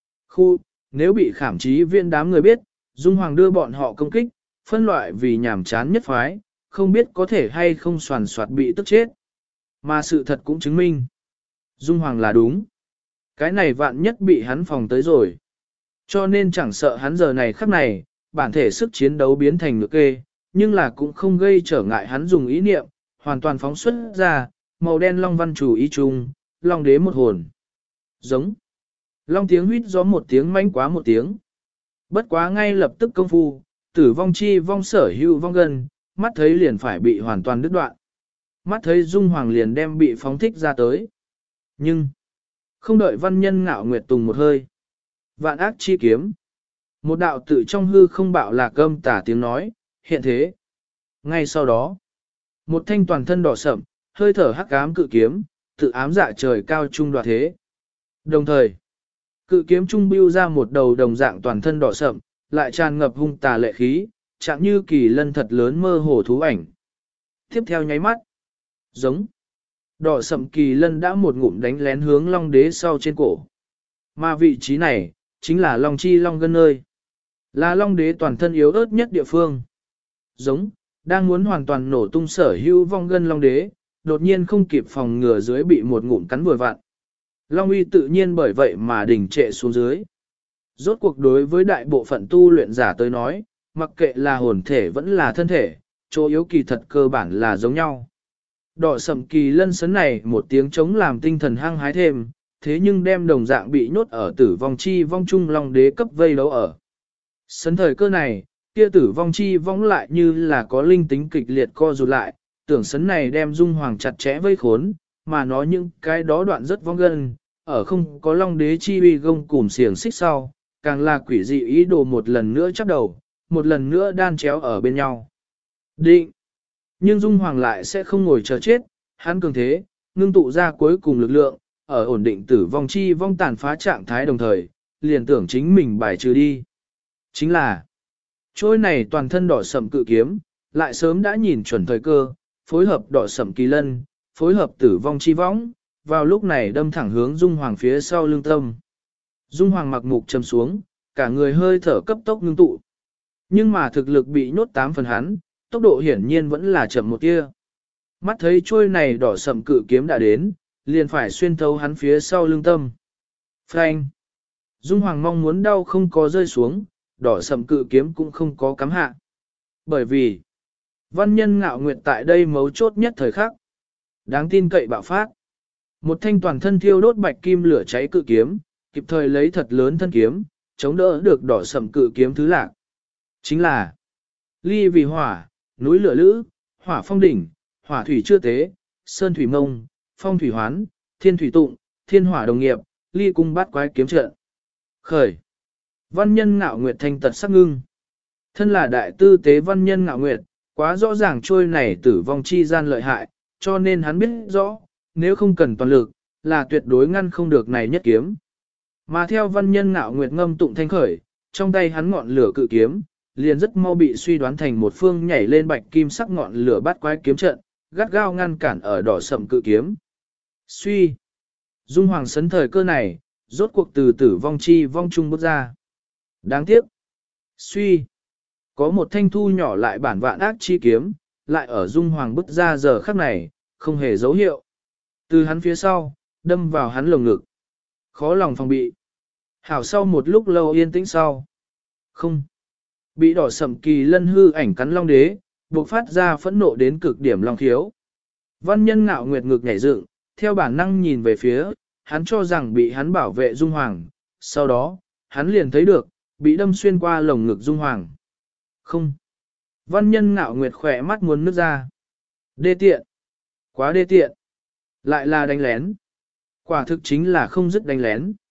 Nếu bị khảm trí viên đám người biết, Dung Hoàng đưa bọn họ công kích, phân loại vì nhảm chán nhất phái, không biết có thể hay không soàn soạt bị tức chết. Mà sự thật cũng chứng minh. Dung Hoàng là đúng. Cái này vạn nhất bị hắn phòng tới rồi. Cho nên chẳng sợ hắn giờ này khắc này, bản thể sức chiến đấu biến thành ngược kê, nhưng là cũng không gây trở ngại hắn dùng ý niệm, hoàn toàn phóng xuất ra, màu đen long văn chủ ý chung, long đế một hồn. Giống. Long tiếng huýt gió một tiếng manh quá một tiếng. Bất quá ngay lập tức công phu, tử vong chi vong sở hữu vong gần, mắt thấy liền phải bị hoàn toàn đứt đoạn. Mắt thấy Dung Hoàng liền đem bị phóng thích ra tới. Nhưng, không đợi văn nhân ngạo nguyệt tùng một hơi. Vạn ác chi kiếm. Một đạo tự trong hư không bạo lạc âm tả tiếng nói, hiện thế. Ngay sau đó, một thanh toàn thân đỏ sậm, hơi thở hắc ám cự kiếm, tự ám dạ trời cao trung đoạt thế. Đồng thời, cự kiếm trung bưu ra một đầu đồng dạng toàn thân đỏ sậm, lại tràn ngập hung tà lệ khí, chạm như kỳ lân thật lớn mơ hồ thú ảnh. Tiếp theo nháy mắt, giống. Đỏ sậm kỳ lân đã một ngụm đánh lén hướng long đế sau trên cổ. Mà vị trí này, chính là long chi long gân nơi. Là long đế toàn thân yếu ớt nhất địa phương. Giống, đang muốn hoàn toàn nổ tung sở hữu vong gân long đế, đột nhiên không kịp phòng ngừa dưới bị một ngụm cắn vừa vặn. Long uy tự nhiên bởi vậy mà đỉnh trệ xuống dưới. Rốt cuộc đối với đại bộ phận tu luyện giả tới nói, mặc kệ là hồn thể vẫn là thân thể, chỗ yếu kỳ thật cơ bản là giống nhau. Đỏ sậm kỳ lân sấn này một tiếng chống làm tinh thần hăng hái thêm, thế nhưng đem đồng dạng bị nhốt ở tử vong chi vong trung long đế cấp vây đấu ở. Sấn thời cơ này, kia tử vong chi vong lại như là có linh tính kịch liệt co rụt lại, tưởng sấn này đem Dung Hoàng chặt chẽ vây khốn, mà nó những cái đó đoạn rất vong gân, ở không có long đế chi uy gông cùm xiềng xích sau, càng là quỷ dị ý đồ một lần nữa chắp đầu, một lần nữa đan chéo ở bên nhau. Định! Nhưng Dung Hoàng lại sẽ không ngồi chờ chết, hắn cường thế, ngưng tụ ra cuối cùng lực lượng, ở ổn định tử vong chi vong tàn phá trạng thái đồng thời, liền tưởng chính mình bài trừ đi. Chính là, trôi này toàn thân đỏ sậm cự kiếm, lại sớm đã nhìn chuẩn thời cơ, phối hợp đỏ sậm kỳ lân, phối hợp tử vong chi vong, vào lúc này đâm thẳng hướng Dung Hoàng phía sau lưng tâm. Dung Hoàng mặc mục trầm xuống, cả người hơi thở cấp tốc ngưng tụ. Nhưng mà thực lực bị nhốt 8 phần hắn, tốc độ hiển nhiên vẫn là chậm một tia. Mắt thấy trôi này đỏ sậm cự kiếm đã đến, liền phải xuyên thấu hắn phía sau lưng tâm. Phanh! Dung Hoàng mong muốn đau không có rơi xuống, đỏ sậm cự kiếm cũng không có cắm hạ. Bởi vì, văn nhân ngạo nguyệt tại đây mấu chốt nhất thời khắc. Đáng tin cậy bạo phát. Một thanh toàn thân thiêu đốt bạch kim lửa cháy cự kiếm, kịp thời lấy thật lớn thân kiếm, chống đỡ được đỏ sậm cự kiếm thứ lạc. Chính là ly vì hỏa, núi lửa lữ, hỏa phong đỉnh, hỏa thủy chưa tế, sơn thủy mông, phong thủy hoán, thiên thủy tụng, thiên hỏa đồng nghiệp, ly cung bát quái kiếm trận. Khởi. Văn nhân ngạo nguyệt thanh tật sắc ngưng. Thân là đại tư tế văn nhân ngạo nguyệt, quá rõ ràng trôi này tử vong chi gian lợi hại, cho nên hắn biết rõ, nếu không cần toàn lực, là tuyệt đối ngăn không được này nhất kiếm. Mà theo văn nhân ngạo nguyệt ngâm tụng thanh khởi, trong tay hắn ngọn lửa cự kiếm, liền rất mau bị suy đoán thành một phương nhảy lên bạch kim sắc ngọn lửa bắt quái kiếm trận, gắt gao ngăn cản ở đỏ sậm cự kiếm. Suy. Dung Hoàng sấn thời cơ này, rốt cuộc từ tử vong chi vong trung bước ra. Đáng tiếc. Suy. Có một thanh thu nhỏ lại bản vạn ác chi kiếm, lại ở Dung Hoàng bước ra giờ khắc này, không hề dấu hiệu. Từ hắn phía sau, đâm vào hắn lồng ngực. Khó lòng phòng bị. Hảo sau một lúc lâu yên tĩnh sau. Không. Bị đỏ sậm kỳ lân hư ảnh cắn long đế, buộc phát ra phẫn nộ đến cực điểm long khiếu. Văn nhân ngạo nguyệt ngực nhảy dựng, theo bản năng nhìn về phía, hắn cho rằng bị hắn bảo vệ Dung Hoàng. Sau đó, hắn liền thấy được, bị đâm xuyên qua lồng ngực Dung Hoàng. Không. Văn nhân ngạo nguyệt khỏe mắt muốn nước ra. Đê tiện. Quá đê tiện. Lại là đánh lén. Quả thực chính là không dứt đánh lén.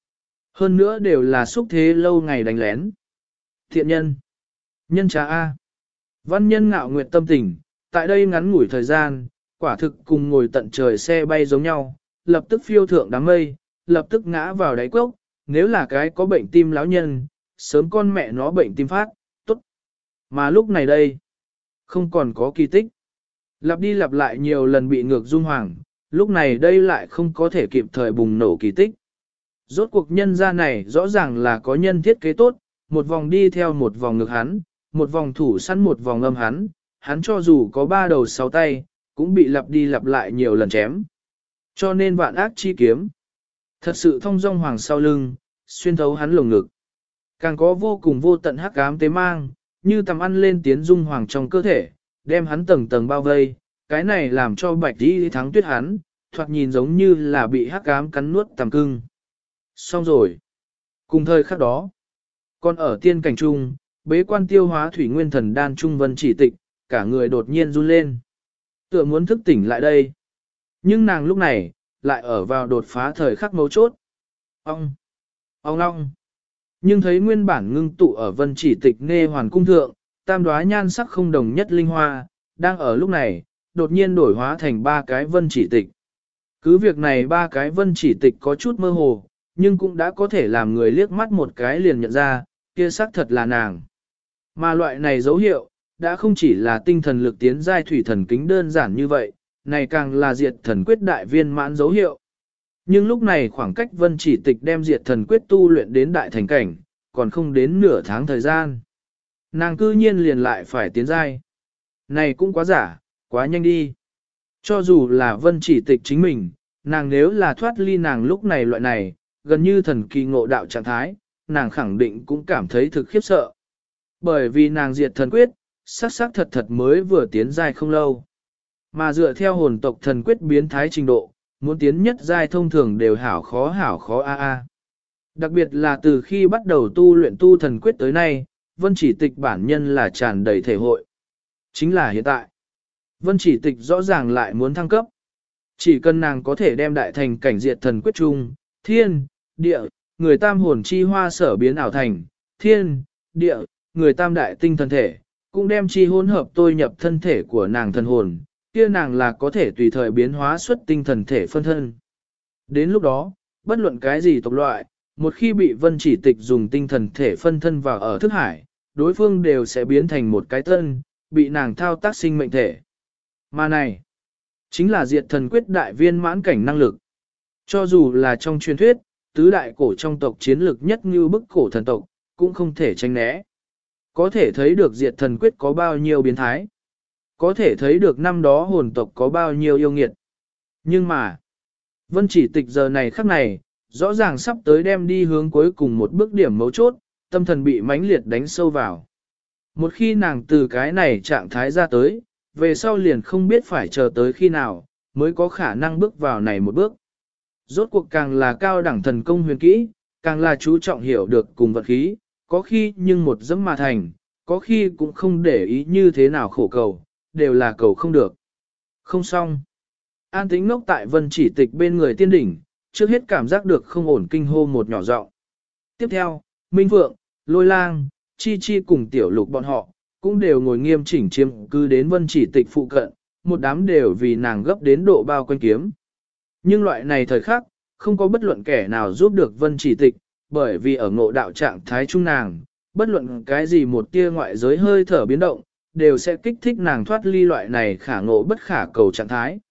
Hơn nữa đều là xúc thế lâu ngày đánh lén. Thiện nhân. Nhân trá A. Văn nhân ngạo nguyệt tâm tình, tại đây ngắn ngủi thời gian, quả thực cùng ngồi tận trời xe bay giống nhau, lập tức phiêu thượng đám mây, lập tức ngã vào đáy cốc, nếu là cái có bệnh tim lão nhân, sớm con mẹ nó bệnh tim phát, tốt. Mà lúc này đây, không còn có kỳ tích. Lặp đi lặp lại nhiều lần bị ngược Dung Hoàng, lúc này đây lại không có thể kịp thời bùng nổ kỳ tích. Rốt cuộc nhân gia này rõ ràng là có nhân thiết kế tốt, một vòng đi theo một vòng ngược hắn, một vòng thủ săn một vòng âm hắn, hắn cho dù có 3 đầu 6 tay, cũng bị lặp đi lặp lại nhiều lần chém. Cho nên vạn ác chi kiếm, thật sự thông dong hoàng sau lưng, xuyên thấu hắn lồng ngực. Càng có vô cùng vô tận hắc ám tế mang, như tầm ăn lên tiến Dung Hoàng trong cơ thể, đem hắn tầng tầng bao vây, cái này làm cho Bạch Y Thắng Tuyết hắn, thoạt nhìn giống như là bị hắc ám cắn nuốt tầm cưng. Xong rồi. Cùng thời khắc đó, còn ở tiên cảnh trung, bế quan tiêu hóa thủy nguyên thần đan trung Vân Chỉ Tịch, cả người đột nhiên run lên. Tựa muốn thức tỉnh lại đây. Nhưng nàng lúc này, lại ở vào đột phá thời khắc mấu chốt. Ông! Ông long! Nhưng thấy nguyên bản ngưng tụ ở Vân Chỉ Tịch nghe hoàn cung thượng, tam đóa nhan sắc không đồng nhất linh hoa, đang ở lúc này, đột nhiên đổi hóa thành 3 cái Vân Chỉ Tịch. Cứ việc này 3 cái Vân Chỉ Tịch có chút mơ hồ, nhưng cũng đã có thể làm người liếc mắt một cái liền nhận ra, kia xác thật là nàng. Mà loại này dấu hiệu, đã không chỉ là tinh thần lực tiến giai thủy thần kính đơn giản như vậy, này càng là diệt thần quyết đại viên mãn dấu hiệu. Nhưng lúc này khoảng cách Vân Chỉ Tịch đem diệt thần quyết tu luyện đến đại thành cảnh, còn không đến nửa tháng thời gian. Nàng cư nhiên liền lại phải tiến giai. Này cũng quá giả, quá nhanh đi. Cho dù là Vân Chỉ Tịch chính mình, nàng nếu là thoát ly nàng lúc này loại này, gần như thần kỳ ngộ đạo trạng thái, nàng khẳng định cũng cảm thấy thực khiếp sợ. Bởi vì nàng diệt thần quyết, xác thật thật mới vừa tiến giai không lâu. Mà dựa theo hồn tộc thần quyết biến thái trình độ, muốn tiến nhất giai thông thường đều hảo khó a. Đặc biệt là từ khi bắt đầu tu luyện tu thần quyết tới nay, Vân Chỉ Tịch bản nhân là tràn đầy thể hội. Chính là hiện tại. Vân Chỉ Tịch rõ ràng lại muốn thăng cấp. Chỉ cần nàng có thể đem đại thành cảnh diệt thần quyết chung, thiên, địa, người tam hồn chi hoa sở biến ảo thành, thiên, địa, người tam đại tinh thần thể, cũng đem chi hỗn hợp tôi nhập thân thể của nàng thần hồn, kia nàng là có thể tùy thời biến hóa xuất tinh thần thể phân thân. Đến lúc đó, bất luận cái gì tộc loại, một khi bị Vân Chỉ Tịch dùng tinh thần thể phân thân vào ở thức hải, đối phương đều sẽ biến thành một cái tân, bị nàng thao tác sinh mệnh thể. Mà này, chính là diệt thần quyết đại viên mãn cảnh năng lực. Cho dù là trong truyền thuyết, tứ đại cổ trong tộc chiến lực nhất như bức cổ thần tộc, cũng không thể tránh né. Có thể thấy được diệt thần quyết có bao nhiêu biến thái. Có thể thấy được năm đó hồn tộc có bao nhiêu yêu nghiệt. Nhưng mà, Vân Chỉ Tịch giờ này khắc này, rõ ràng sắp tới đem đi hướng cuối cùng một bước điểm mấu chốt, tâm thần bị mãnh liệt đánh sâu vào. Một khi nàng từ cái này trạng thái ra tới, về sau liền không biết phải chờ tới khi nào, mới có khả năng bước vào này một bước. Rốt cuộc càng là cao đẳng thần công huyền kỹ, càng là chú trọng hiểu được cùng vật khí, có khi nhưng một dẫm mà thành, có khi cũng không để ý như thế nào khổ cầu, đều là cầu không được. Không xong. An Tĩnh ngốc tại Vân Chỉ Tịch bên người tiên đỉnh, trước hết cảm giác được không ổn kinh hô một nhỏ giọng. Tiếp theo, Minh Phượng, Lôi Lang, Chi Chi cùng Tiểu Lục bọn họ, cũng đều ngồi nghiêm chỉnh chiếm cư đến Vân Chỉ Tịch phụ cận, một đám đều vì nàng gấp đến độ bao quanh kiếm. Nhưng loại này thời khắc, không có bất luận kẻ nào giúp được Vân Chỉ Tịch, bởi vì ở ngộ đạo trạng thái trung nàng, bất luận cái gì một tia ngoại giới hơi thở biến động, đều sẽ kích thích nàng thoát ly loại này khả ngộ bất khả cầu trạng thái.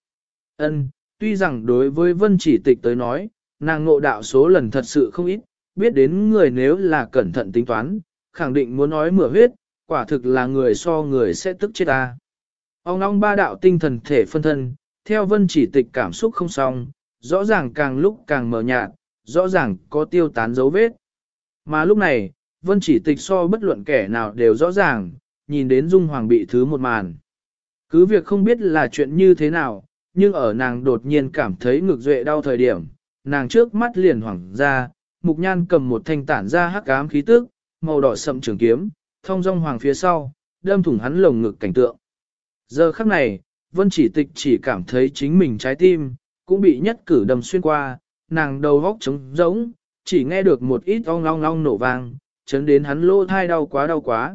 Tuy rằng đối với Vân Chỉ Tịch tới nói, nàng ngộ đạo số lần thật sự không ít, biết đến người nếu là cẩn thận tính toán, khẳng định muốn nói mửa huyết, quả thực là người so người sẽ tức chết ta. Ông long ba đạo tinh thần thể phân thân, theo Vân Chỉ Tịch cảm xúc không xong, rõ ràng càng lúc càng mờ nhạt, rõ ràng có tiêu tán dấu vết. Mà lúc này, Vân Chỉ Tịch so bất luận kẻ nào đều rõ ràng, nhìn đến Dung Hoàng bị thứ một màn. Cứ việc không biết là chuyện như thế nào, nhưng ở nàng đột nhiên cảm thấy ngực duệ đau thời điểm, nàng trước mắt liền hoảng ra, Mục Nhan cầm một thanh tản ra hắc ám khí tức, màu đỏ sậm trường kiếm, thông dong hoàng phía sau, đâm thủng hắn lồng ngực cảnh tượng. Giờ khắc này, Vân Chỉ Tịch chỉ cảm thấy chính mình trái tim, cũng bị nhất cử đâm xuyên qua, nàng đầu góc trống rỗng, chỉ nghe được một ít ong long long nổ vang, chấn đến hắn lỗ thai đau quá đau quá.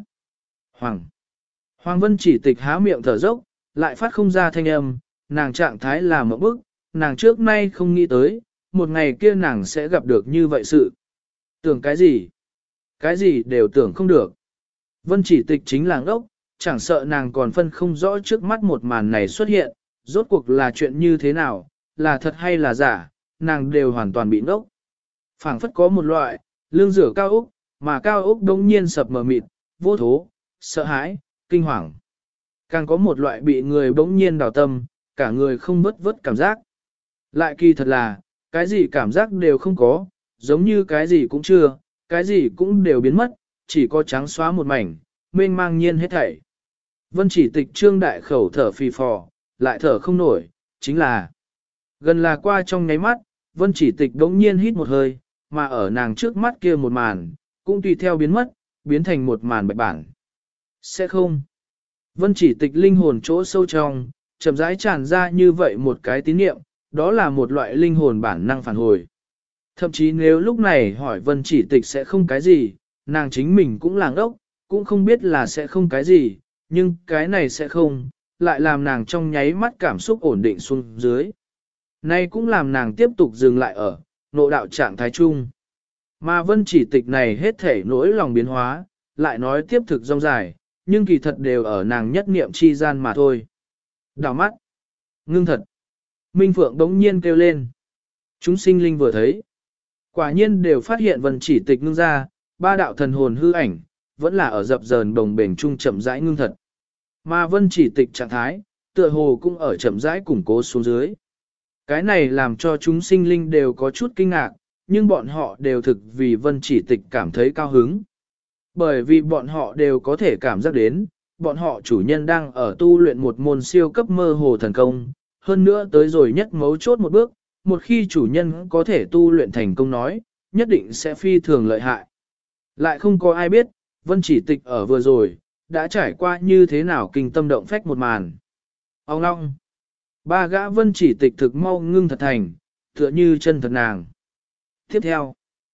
Hoàng Vân Chỉ Tịch há miệng thở dốc, lại phát không ra thanh âm, nàng trạng thái là một bức, nàng trước nay không nghĩ tới, một ngày kia nàng sẽ gặp được như vậy sự. Tưởng cái gì? Cái gì đều tưởng không được. Vân Chỉ Tịch chính là ngốc, chẳng sợ nàng còn phân không rõ trước mắt một màn này xuất hiện, rốt cuộc là chuyện như thế nào, là thật hay là giả, nàng đều hoàn toàn bị ngốc. Phảng phất có một loại, lưng rửa cao ốc, mà cao ốc đông nhiên sập mờ mịt, vô thố, sợ hãi, kinh hoàng. Càng có một loại bị người bỗng nhiên đào tâm, cả người không vất vất cảm giác. Lại kỳ thật là, cái gì cảm giác đều không có, giống như cái gì cũng chưa, cái gì cũng đều biến mất, chỉ có trắng xóa một mảnh, mênh mang nhiên hết thảy. Vân Chỉ Tịch trương đại khẩu thở phì phò, lại thở không nổi, chính là gần là qua trong nháy mắt, Vân Chỉ Tịch đống nhiên hít một hơi, mà ở nàng trước mắt kia một màn, cũng tùy theo biến mất, biến thành một màn bạch bản. Sẽ không. Vân Chỉ Tịch linh hồn chỗ sâu trong, chậm rãi tràn ra như vậy một cái tín niệm, đó là một loại linh hồn bản năng phản hồi. Thậm chí nếu lúc này hỏi Vân Chỉ Tịch sẽ không cái gì, nàng chính mình cũng làng ốc, cũng không biết là sẽ không cái gì, nhưng cái này sẽ không, lại làm nàng trong nháy mắt cảm xúc ổn định xuống dưới. Nay cũng làm nàng tiếp tục dừng lại ở nội đạo trạng thái chung. Mà Vân Chỉ Tịch này hết thể nỗi lòng biến hóa, lại nói tiếp thực rong dài, nhưng kỳ thật đều ở nàng nhất niệm chi gian mà thôi. Đào mắt. Ngưng thật. Minh Phượng đống nhiên kêu lên. Chúng sinh linh vừa thấy. Quả nhiên đều phát hiện Vân Chỉ Tịch ngưng ra, ba đạo thần hồn hư ảnh, vẫn là ở dập dờn đồng bền trung chậm rãi ngưng thật. Mà Vân Chỉ Tịch trạng thái, tựa hồ cũng ở chậm rãi củng cố xuống dưới. Cái này làm cho chúng sinh linh đều có chút kinh ngạc, nhưng bọn họ đều thực vì Vân Chỉ Tịch cảm thấy cao hứng. Bởi vì bọn họ đều có thể cảm giác đến, bọn họ chủ nhân đang ở tu luyện một môn siêu cấp mơ hồ thần công, hơn nữa tới rồi nhất mấu chốt một bước, một khi chủ nhân có thể tu luyện thành công nói, nhất định sẽ phi thường lợi hại. Lại không có ai biết, Vân Chỉ Tịch ở vừa rồi, đã trải qua như thế nào kinh tâm động phách một màn. Ông long, ba gã Vân Chỉ Tịch thực mau ngưng thật thành, tựa như chân thật nàng. Tiếp theo,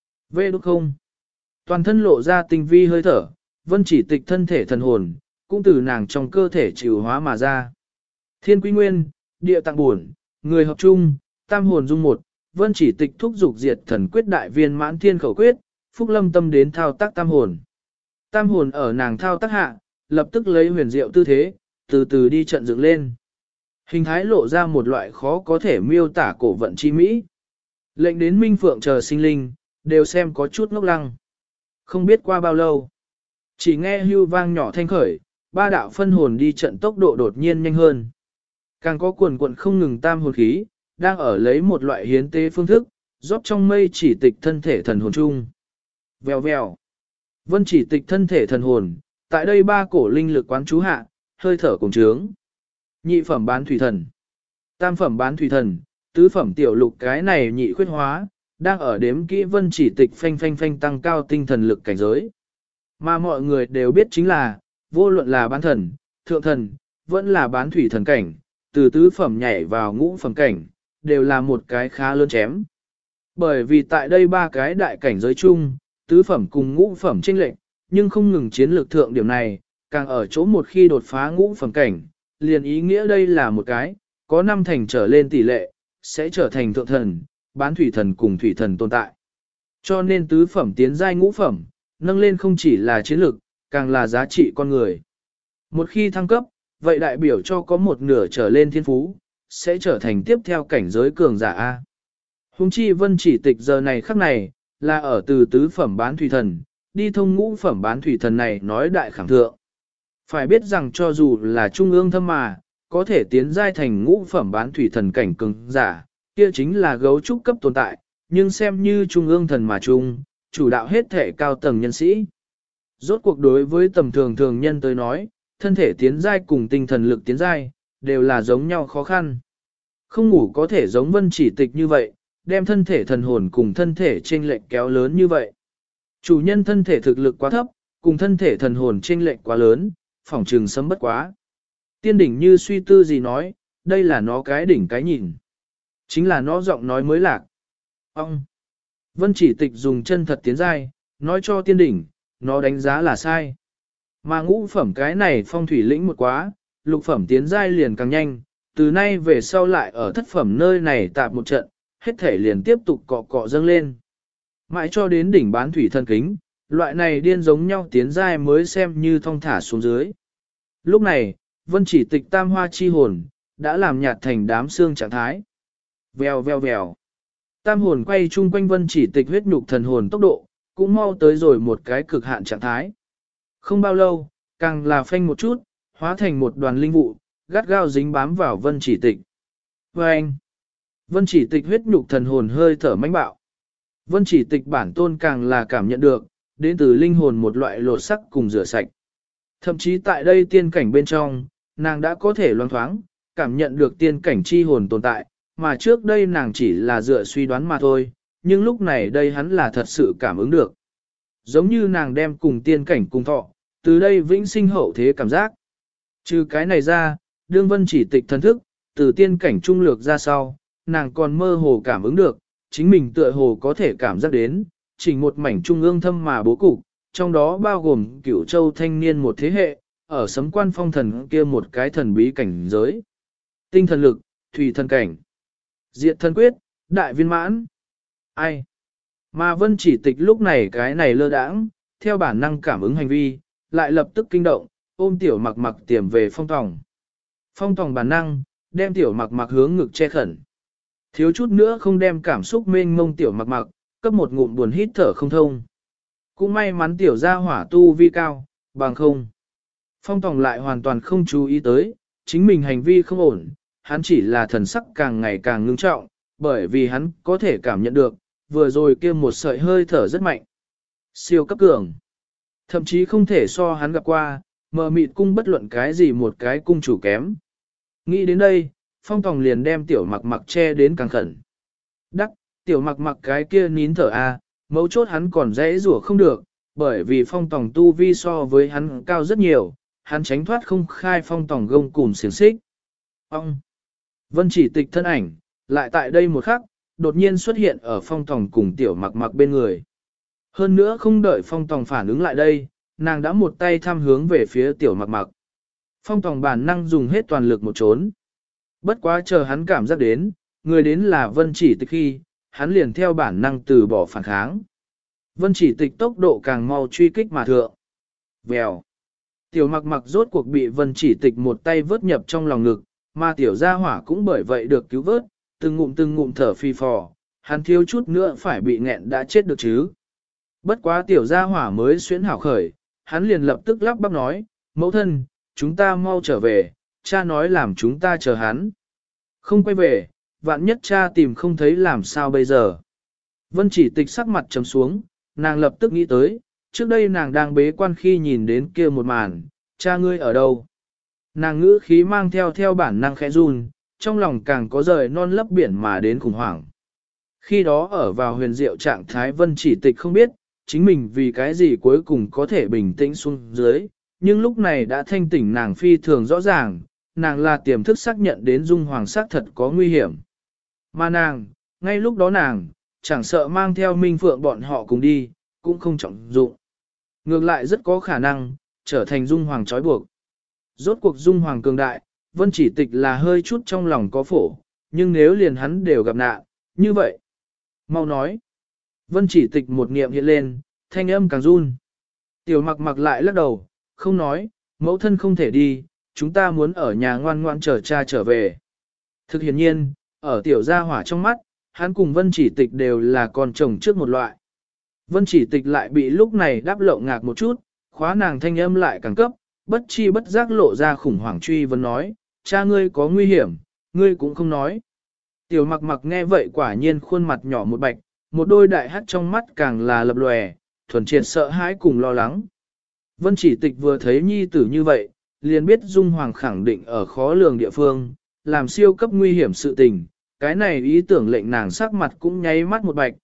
vê đúc không, toàn thân lộ ra tinh vi hơi thở, Vân Chỉ Tịch thân thể thần hồn, cũng từ nàng trong cơ thể chịu hóa mà ra. Thiên quy nguyên, địa tạng buồn, người hợp chung, tam hồn dung một, Vân Chỉ Tịch thúc dục diệt thần quyết đại viên mãn thiên khẩu quyết, phúc lâm tâm đến thao tác tam hồn. Tam hồn ở nàng thao tác hạ, lập tức lấy huyền diệu tư thế, từ từ đi trận dựng lên. Hình thái lộ ra một loại khó có thể miêu tả cổ vận chi mỹ. Lệnh đến Minh Phượng chờ sinh linh, đều xem có chút ngốc lăng. Không biết qua bao lâu, chỉ nghe hưu vang nhỏ thanh khởi, ba đạo phân hồn đi trận tốc độ đột nhiên nhanh hơn. Càng có cuồn cuộn không ngừng tam hồn khí, đang ở lấy một loại hiến tế phương thức, rót trong mây chỉ tịch thân thể thần hồn chung. Vèo vèo. Vân Chỉ Tịch thân thể thần hồn, tại đây ba cổ linh lực quán chú hạ, hơi thở cùng trướng. Nhị phẩm bán thủy thần, tam phẩm bán thủy thần, tứ phẩm tiểu lục cái này nhị khuyết hóa, đang ở đếm kỹ Vân Chỉ Tịch phanh phanh phanh tăng cao tinh thần lực cảnh giới. Mà mọi người đều biết chính là, vô luận là bán thần, thượng thần, vẫn là bán thủy thần cảnh, từ tứ phẩm nhảy vào ngũ phẩm cảnh, đều là một cái khá lớn chém. Bởi vì tại đây ba cái đại cảnh giới chung, tứ phẩm cùng ngũ phẩm chênh lệch, nhưng không ngừng chiến lược thượng điểm này, càng ở chỗ một khi đột phá ngũ phẩm cảnh, liền ý nghĩa đây là một cái, có 5 thành trở lên tỷ lệ, sẽ trở thành thượng thần, bán thủy thần cùng thủy thần tồn tại. Cho nên tứ phẩm tiến giai ngũ phẩm, nâng lên không chỉ là chiến lược, càng là giá trị con người. Một khi thăng cấp, vậy đại biểu cho có một nửa trở lên thiên phú, sẽ trở thành tiếp theo cảnh giới cường giả A. Hùng chi Vân Chỉ Tịch giờ này khắc này, là ở từ tứ phẩm bán thủy thần, đi thông ngũ phẩm bán thủy thần này nói đại khẳng thượng. Phải biết rằng cho dù là trung ương thâm mà, có thể tiến giai thành ngũ phẩm bán thủy thần cảnh cường giả, kia chính là gấu trúc cấp tồn tại, nhưng xem như trung ương thần mà trung, chủ đạo hết thể cao tầng nhân sĩ. Rốt cuộc đối với tầm thường thường nhân tới nói, thân thể tiến giai cùng tinh thần lực tiến giai, đều là giống nhau khó khăn. Không ngủ có thể giống Vân Chỉ Tịch như vậy, đem thân thể thần hồn cùng thân thể chênh lệch kéo lớn như vậy. Chủ nhân thân thể thực lực quá thấp, cùng thân thể thần hồn chênh lệch quá lớn, phỏng trừng sấm bất quá. Tiên đỉnh như suy tư gì nói, đây là nó cái đỉnh cái nhìn. Chính là nó giọng nói mới lạc. Ông! Vân chỉ tịch dùng chân thật tiến giai, nói cho tiên đỉnh, nó đánh giá là sai. Mà ngũ phẩm cái này phong thủy lĩnh một quá, lục phẩm tiến giai liền càng nhanh, từ nay về sau lại ở thất phẩm nơi này tạp một trận, hết thể liền tiếp tục cọ cọ dâng lên. Mãi cho đến đỉnh bán thủy thân kính, loại này điên giống nhau tiến giai mới xem như thong thả xuống dưới. Lúc này, vân chỉ tịch tam hoa chi hồn, đã làm nhạt thành đám xương trạng thái. Vèo vèo vèo. Tam hồn quay chung quanh vân chỉ tịch huyết nhục thần hồn tốc độ, cũng mau tới rồi một cái cực hạn trạng thái. Không bao lâu, càng là phanh một chút, hóa thành một đoàn linh vụ, gắt gao dính bám vào vân chỉ tịch. Và anh, vân chỉ tịch huyết nhục thần hồn hơi thở mãnh bạo. Vân chỉ tịch bản tôn càng là cảm nhận được, đến từ linh hồn một loại lột sắc cùng rửa sạch. Thậm chí tại đây tiên cảnh bên trong, nàng đã có thể loang thoáng, cảm nhận được tiên cảnh chi hồn tồn tại, mà trước đây nàng chỉ là dựa suy đoán mà thôi, nhưng lúc này đây hắn là thật sự cảm ứng được. Giống như nàng đem cùng tiên cảnh cùng thọ, từ đây vĩnh sinh hậu thế cảm giác. Trừ cái này ra, đương vân chỉ tịch thần thức, từ tiên cảnh trung lược ra sau, nàng còn mơ hồ cảm ứng được, chính mình tựa hồ có thể cảm giác đến, chỉ một mảnh trung ương thâm mà bố cục, trong đó bao gồm cửu châu thanh niên một thế hệ, ở sấm quan phong thần kia một cái thần bí cảnh giới. Tinh thần lực, thủy thần cảnh, diệt thần quyết, đại viên mãn. Ai? Mà vân chỉ tịch lúc này cái này lơ đãng, theo bản năng cảm ứng hành vi, lại lập tức kinh động, ôm tiểu mặc mặc tiềm về phong tòng. Phong tòng bản năng, đem tiểu mặc mặc hướng ngực che khẩn. Thiếu chút nữa không đem cảm xúc mênh mông tiểu mặc mặc, cấp một ngụm buồn hít thở không thông. Cũng may mắn tiểu gia hỏa tu vi cao, bằng không. Phong tòng lại hoàn toàn không chú ý tới, chính mình hành vi không ổn, hắn chỉ là thần sắc càng ngày càng ngưng trọng, bởi vì hắn có thể cảm nhận được, vừa rồi kia một sợi hơi thở rất mạnh. Siêu cấp cường. Thậm chí không thể so hắn gặp qua, mờ mịt cung bất luận cái gì một cái cung chủ kém. Nghĩ đến đây, phong tòng liền đem tiểu mặc mặc che đến càng khẩn. Đắc, tiểu mặc mặc cái kia nín thở mấu chốt hắn còn dễ rủa không được, bởi vì phong tòng tu vi so với hắn cao rất nhiều, hắn tránh thoát không khai phong tòng gông cùm xiềng xích. Ông! Vân chỉ tịch thân ảnh, lại tại đây một khắc, đột nhiên xuất hiện ở phong tòng cùng tiểu mặc mặc bên người. Hơn nữa không đợi phong tòng phản ứng lại đây, nàng đã một tay thăm hướng về phía tiểu mặc mặc. Phong tòng bản năng dùng hết toàn lực một trốn. Bất quá chờ hắn cảm giác đến, người đến là vân chỉ tịch khi, hắn liền theo bản năng từ bỏ phản kháng. Vân chỉ tịch tốc độ càng mau truy kích mà thượng. Vèo. Tiểu mặc mặc rốt cuộc bị vân chỉ tịch một tay vớt nhập trong lòng ngực, mà tiểu gia hỏa cũng bởi vậy được cứu vớt, từng ngụm thở phi phò, hắn thiếu chút nữa phải bị nghẹn đã chết được chứ. Bất quá tiểu gia hỏa mới xuyến hảo khởi, hắn liền lập tức lắp bắp nói, mẫu thân, chúng ta mau trở về, cha nói làm chúng ta chờ hắn. Không quay về, vạn nhất cha tìm không thấy làm sao bây giờ. Vân chỉ tịch sắc mặt trầm xuống, nàng lập tức nghĩ tới, trước đây nàng đang bế quan khi nhìn đến kia một màn, cha ngươi ở đâu. Nàng ngữ khí mang theo bản năng khẽ run, trong lòng càng có rời non lấp biển mà đến khủng hoảng. Khi đó ở vào huyền diệu trạng thái vân chỉ tịch không biết, chính mình vì cái gì cuối cùng có thể bình tĩnh xuống dưới, nhưng lúc này đã thanh tỉnh nàng phi thường rõ ràng, nàng là tiềm thức xác nhận đến dung hoàng sắc thật có nguy hiểm. Mà nàng, ngay lúc đó nàng, chẳng sợ mang theo minh phượng bọn họ cùng đi, cũng không trọng dụng. Ngược lại rất có khả năng, trở thành dung hoàng trói buộc. Rốt cuộc dung hoàng cường đại, vân chỉ tịch là hơi chút trong lòng có phổ, nhưng nếu liền hắn đều gặp nạn, như vậy. Mau nói. Vân chỉ tịch một niệm hiện lên, thanh âm càng run. Tiểu mặc mặc lại lắc đầu, không nói, mẫu thân không thể đi, chúng ta muốn ở nhà ngoan ngoan chờ cha trở về. Thực hiện nhiên, ở tiểu gia hỏa trong mắt, hắn cùng vân chỉ tịch đều là con chồng trước một loại. Vân chỉ tịch lại bị lúc này đáp lộng ngạc một chút, khóa nàng thanh âm lại càng cấp, bất chi bất giác lộ ra khủng hoảng truy vấn nói, cha ngươi có nguy hiểm, ngươi cũng không nói. Tiểu mặc mặc nghe vậy quả nhiên khuôn mặt nhỏ một bạch, một đôi đại hắt trong mắt càng là lập lòe, thuần triệt sợ hãi cùng lo lắng. Vân chỉ tịch vừa thấy nhi tử như vậy, liền biết Dung Hoàng khẳng định ở khó lường địa phương, làm siêu cấp nguy hiểm sự tình, cái này ý tưởng lệnh nàng sắc mặt cũng nháy mắt một bạch,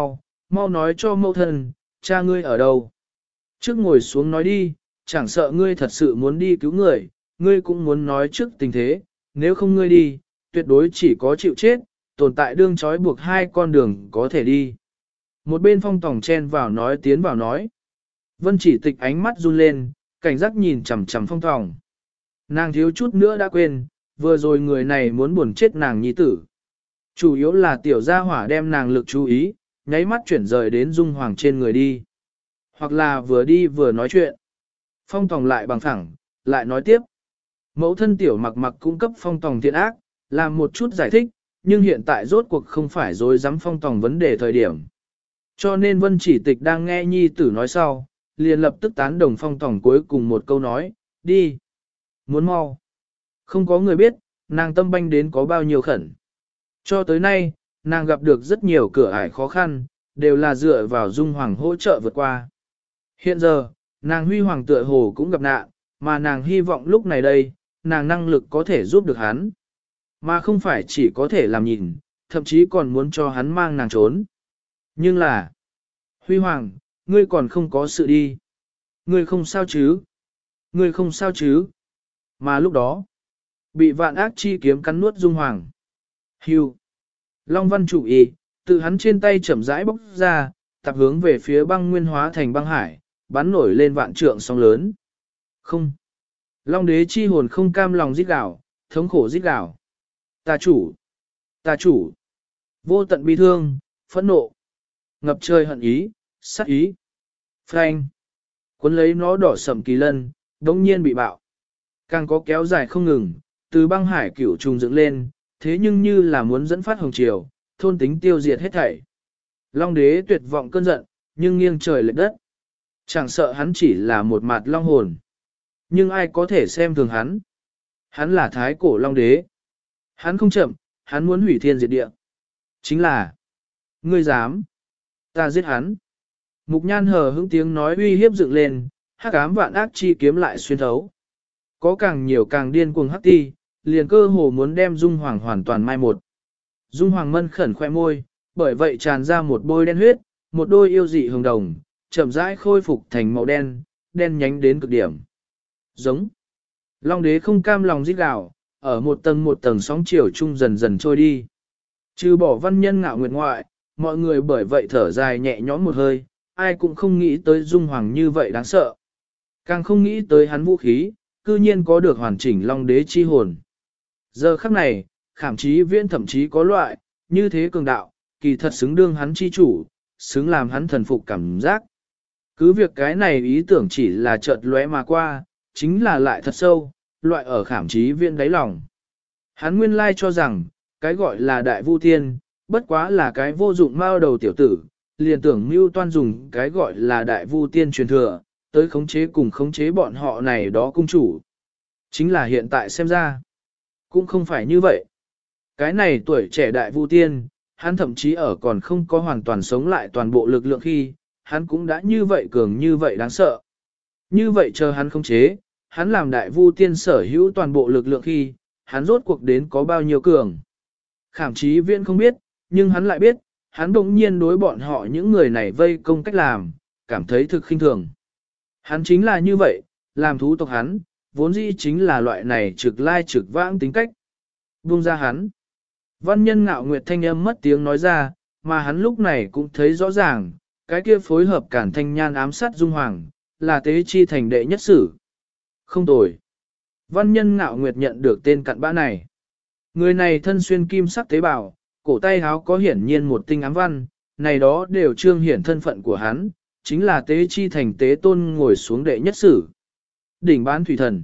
mau nói cho mẫu thân, cha ngươi ở đâu. Trước ngồi xuống nói đi, chẳng sợ ngươi thật sự muốn đi cứu người, ngươi cũng muốn nói trước tình thế, nếu không ngươi đi, tuyệt đối chỉ có chịu chết, tồn tại đương trói buộc hai con đường có thể đi. Một bên Phong Tòng chen vào nói tiến vào nói. Vân Chỉ Tịch ánh mắt run lên, cảnh giác nhìn chằm chằm Phong Tòng. Nàng thiếu chút nữa đã quên, vừa rồi người này muốn buồn chết nàng nhi tử. Chủ yếu là tiểu gia hỏa đem nàng lực chú ý, nháy mắt chuyển rời đến Dung Hoàng trên người đi. Hoặc là vừa đi vừa nói chuyện. Phong Tòng lại bằng phẳng, lại nói tiếp. Mẫu thân tiểu mặc mặc cung cấp Phong Tòng thiện ác, làm một chút giải thích, nhưng hiện tại rốt cuộc không phải dối dám Phong Tòng vấn đề thời điểm. Cho nên Vân Chỉ Tịch đang nghe nhi tử nói sau, liền lập tức tán đồng Phong Tòng cuối cùng một câu nói, đi. Muốn mau. Không có người biết, nàng tâm banh đến có bao nhiêu khẩn. Cho tới nay, nàng gặp được rất nhiều cửa ải khó khăn, đều là dựa vào Dung Hoàng hỗ trợ vượt qua. Hiện giờ, nàng huy hoàng tựa hồ cũng gặp nạn, mà nàng hy vọng lúc này đây, nàng năng lực có thể giúp được hắn. Mà không phải chỉ có thể làm nhìn, thậm chí còn muốn cho hắn mang nàng trốn. Nhưng là, Huy Hoàng, ngươi còn không có sự đi. Ngươi không sao chứ? Ngươi không sao chứ? Mà lúc đó, bị vạn ác chi kiếm cắn nuốt Dung Hoàng. Hưu. Long văn chủ ý, tự hắn trên tay chậm rãi bốc ra, tập hướng về phía băng nguyên hóa thành băng hải, bắn nổi lên vạn trượng sóng lớn. Không. Long đế chi hồn không cam lòng rít gào, thống khổ rít gào. Ta chủ. Ta chủ. Vô tận bi thương, phẫn nộ. Ngập trời hận ý, sát ý. Phanh. Cuốn lấy nó đỏ sầm kỳ lân, đống nhiên bị bạo. Càng có kéo dài không ngừng, từ băng hải cửu trùng dựng lên, thế nhưng như là muốn dẫn phát hồng triều, thôn tính tiêu diệt hết thảy. Long đế tuyệt vọng cơn giận, nhưng nghiêng trời lệch đất. Chẳng sợ hắn chỉ là một mặt long hồn. Nhưng ai có thể xem thường hắn? Hắn là thái cổ long đế. Hắn không chậm, hắn muốn hủy thiên diệt địa. Chính là, ngươi dám, ta giết hắn. Mục nhan hờ hững tiếng nói uy hiếp dựng lên, hắc ám vạn ác chi kiếm lại xuyên thấu. Có càng nhiều càng điên cuồng hắc ti, liền cơ hồ muốn đem Dung Hoàng hoàn toàn mai một. Dung Hoàng mân khẩn khoe môi, bởi vậy tràn ra một bôi đen huyết, một đôi yêu dị hồng đồng, chậm rãi khôi phục thành màu đen, đen nhánh đến cực điểm. Giống. Long đế không cam lòng rít gào, ở một tầng sóng chiều chung dần dần trôi đi. Trừ bỏ Văn Nhân Ngạo Nguyệt ngoại, mọi người bởi vậy thở dài nhẹ nhõm một hơi, ai cũng không nghĩ tới Dung Hoàng như vậy đáng sợ. Càng không nghĩ tới hắn vũ khí, cư nhiên có được hoàn chỉnh Long đế chi hồn. Giờ khắc này, Khảm Chí Viễn thậm chí có loại, như thế cường đạo, kỳ thật xứng đương hắn chi chủ, xứng làm hắn thần phục cảm giác. Cứ việc cái này ý tưởng chỉ là chợt lóe mà qua, chính là lại thật sâu, loại ở Khảm Chí Viễn đáy lòng. Hắn nguyên lai cho rằng, cái gọi là đại vu tiên, bất quá là cái vô dụng mao đầu tiểu tử, liền tưởng mưu toan dùng cái gọi là đại vu tiên truyền thừa, tới khống chế cùng khống chế bọn họ này đó cung chủ. Chính là hiện tại xem ra, cũng không phải như vậy. Cái này tuổi trẻ đại vu tiên, hắn thậm chí ở còn không có hoàn toàn sống lại toàn bộ lực lượng khi, hắn cũng đã như vậy cường như vậy đáng sợ. Như vậy chờ hắn khống chế, hắn làm đại vu tiên sở hữu toàn bộ lực lượng khi, hắn rốt cuộc đến có bao nhiêu cường. Khảm Chí Viễn không biết, nhưng hắn lại biết, hắn đột nhiên đối bọn họ những người này vây công cách làm, cảm thấy thực khinh thường. Hắn chính là như vậy, làm thú tộc hắn, vốn dĩ chính là loại này trực lai trực vãng tính cách. Buông ra hắn. Văn Nhân Ngạo Nguyệt thanh âm mất tiếng nói ra, mà hắn lúc này cũng thấy rõ ràng, cái kia phối hợp Cản Thanh Nhan ám sát Dung Hoàng, là tế chi thành đệ nhất sử. Không tồi. Văn Nhân Ngạo Nguyệt nhận được tên cặn bã này. Người này thân xuyên kim sắc tế bào, cổ tay háo có hiển nhiên một tinh ám văn, này đó đều trương hiển thân phận của hắn, chính là tế chi thành tế tôn ngồi xuống đệ nhất sử. Đỉnh bán thủy thần.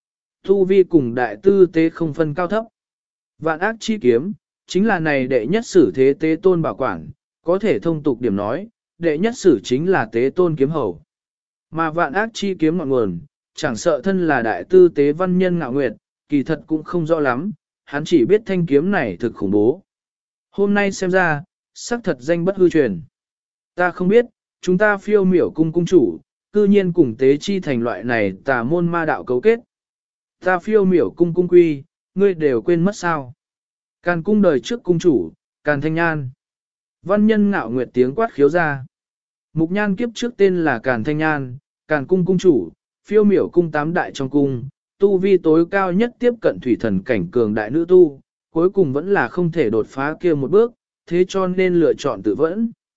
Thu vi cùng đại tư tế không phân cao thấp. Vạn ác chi kiếm, chính là này đệ nhất sử thế tế tôn bảo quản, có thể thông tục điểm nói, đệ nhất sử chính là tế tôn kiếm hầu. Mà vạn ác chi kiếm ngọn nguồn, chẳng sợ thân là đại tư tế Văn Nhân Ngạo Nguyệt, kỳ thật cũng không rõ lắm, hắn chỉ biết thanh kiếm này thực khủng bố. Hôm nay xem ra, sắc thật danh bất hư truyền. Ta không biết, chúng ta Phiêu Miểu cung cung chủ, cư nhiên cùng tế chi thành loại này tà môn ma đạo cấu kết. Ta Phiêu Miểu cung cung quy, ngươi đều quên mất sao. Càn cung đời trước cung chủ, Càn Thanh Nhan. Văn Nhân Ngạo Nguyệt tiếng quát khiếu ra. Mục Nhan kiếp trước tên là Càn Thanh Nhan, Càn cung cung chủ, Phiêu Miểu cung tám đại trong cung, tu vi tối cao nhất tiếp cận thủy thần cảnh cường đại nữ tu, cuối cùng vẫn là không thể đột phá kia một bước, thế cho nên lựa chọn tự vẫn.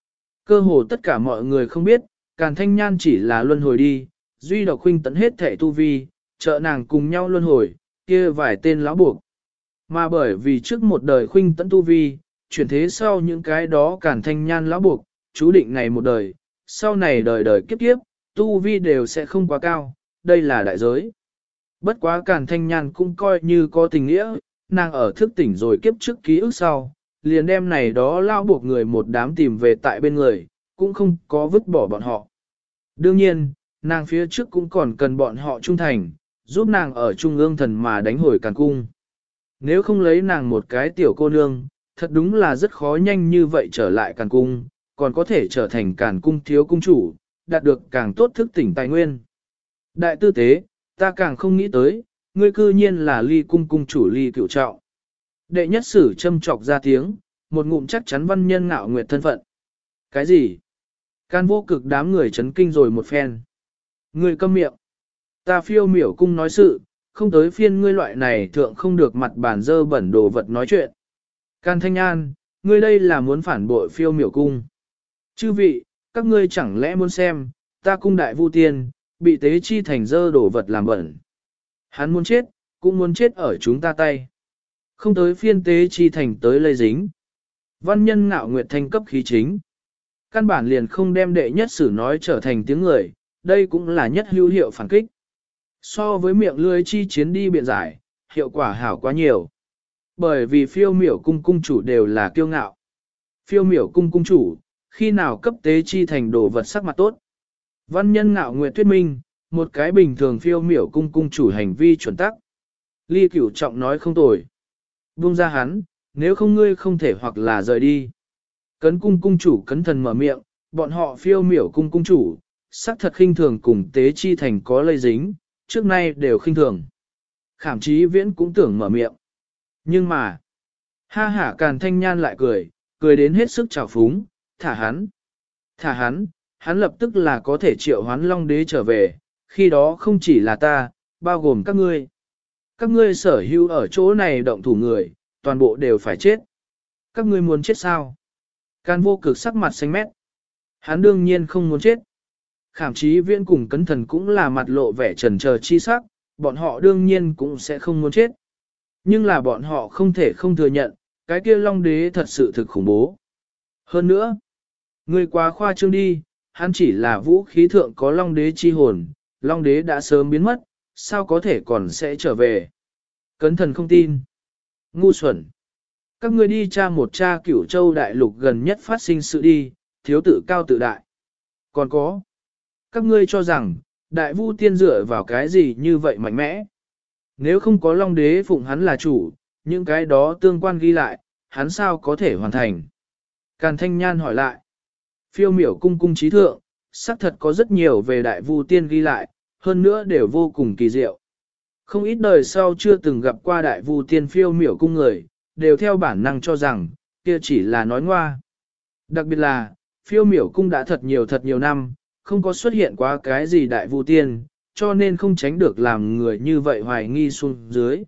Cơ hồ tất cả mọi người không biết, Càn Thanh Nhan chỉ là luân hồi đi, duy độc huynh tận hết thể tu vi, trợ nàng cùng nhau luân hồi, kia vài tên lão buộc. Mà bởi vì trước một đời khuynh tận tu vi, chuyển thế sau những cái đó Càn Thanh Nhan lão buộc, chú định này một đời, sau này đời đời kiếp kiếp, tu vi đều sẽ không quá cao, đây là đại giới. Bất quá Càn Thanh Nhan cũng coi như có tình nghĩa, nàng ở thức tỉnh rồi kiếp trước ký ức sau, liền đem này đó lao buộc người một đám tìm về tại bên người, cũng không có vứt bỏ bọn họ. Đương nhiên, nàng phía trước cũng còn cần bọn họ trung thành, giúp nàng ở trung ương thần mà đánh hồi Càn Cung. Nếu không lấy nàng một cái tiểu cô nương, thật đúng là rất khó nhanh như vậy trở lại Càn Cung, còn có thể trở thành Càn Cung thiếu cung chủ, đạt được càng tốt thức tỉnh tài nguyên. Đại tư tế, ta càng không nghĩ tới, ngươi cư nhiên là Ly cung cung chủ Ly Cửu Trọng. Đệ nhất sử châm chọc ra tiếng, một ngụm chắc chắn văn nhân ngạo nguyệt thân phận. Cái gì? Can vô cực đám người chấn kinh rồi một phen. Ngươi câm miệng. Ta phiêu miểu cung nói sự, không tới phiên ngươi loại này thượng không được mặt bàn dơ bẩn đồ vật nói chuyện. Can Thanh An, ngươi đây là muốn phản bội phiêu miểu cung. Chư vị, các ngươi chẳng lẽ muốn xem, ta cung đại vu tiên, bị tế chi thành dơ đổ vật làm bẩn. Hắn muốn chết, cũng muốn chết ở chúng ta tay. Không tới phiên tế chi thành tới lây dính. Văn nhân ngạo nguyệt thanh cấp khí chính. Căn bản liền không đem đệ nhất sử nói trở thành tiếng người, đây cũng là nhất hữu hiệu phản kích. So với miệng lưới chi chiến đi biện giải, hiệu quả hảo quá nhiều. Bởi vì phiêu miểu cung cung chủ đều là kiêu ngạo. Phiêu miểu cung cung chủ, khi nào cấp tế chi thành đồ vật sắc mặt tốt. Văn nhân ngạo nguyệt thuyết minh, một cái bình thường phiêu miểu cung cung chủ hành vi chuẩn tắc. Ly Cửu Trọng nói không tồi. Buông ra hắn, nếu không ngươi không thể hoặc là rời đi. Cấn cung cung chủ cấn thần mở miệng, bọn họ phiêu miểu cung cung chủ, sắc thật khinh thường cùng tế chi thành có lây dính, trước nay đều khinh thường. Khảm Chí Viễn cũng tưởng mở miệng. Nhưng mà, ha hả Càn Thanh Nhan lại cười, cười đến hết sức trào phúng, thả hắn. Thả hắn, hắn lập tức là có thể triệu hoán Long Đế trở về, khi đó không chỉ là ta, bao gồm các ngươi. Các ngươi sở hữu ở chỗ này động thủ người, toàn bộ đều phải chết. Các ngươi muốn chết sao? Can vô cực sắc mặt xanh mét. Hắn đương nhiên không muốn chết. Khảm Chí Viễn cùng cấn thần cũng là mặt lộ vẻ trần chờ chi sắc, bọn họ đương nhiên cũng sẽ không muốn chết. Nhưng là bọn họ không thể không thừa nhận, cái kia Long Đế thật sự thực khủng bố. Hơn nữa, người quá khoa trương đi, hắn chỉ là vũ khí thượng có Long Đế chi hồn, Long Đế đã sớm biến mất, sao có thể còn sẽ trở về. Cấn thần không tin. Ngu xuẩn. Các ngươi đi tra một tra Cửu Châu đại lục gần nhất phát sinh sự đi, thiếu tự cao tự đại. Còn có. Các ngươi cho rằng, đại vu tiên dựa vào cái gì như vậy mạnh mẽ. Nếu không có Long Đế phụng hắn là chủ, những cái đó tương quan ghi lại, hắn sao có thể hoàn thành. Càn Thanh Nhan hỏi lại. Phiêu miểu cung cung trí thượng, xác thật có rất nhiều về đại vu tiên ghi lại, hơn nữa đều vô cùng kỳ diệu. Không ít đời sau chưa từng gặp qua đại vu tiên phiêu miểu cung người, đều theo bản năng cho rằng, kia chỉ là nói ngoa. Đặc biệt là, phiêu miểu cung đã thật nhiều năm, không có xuất hiện quá cái gì đại vu tiên, cho nên không tránh được làm người như vậy hoài nghi xuống dưới.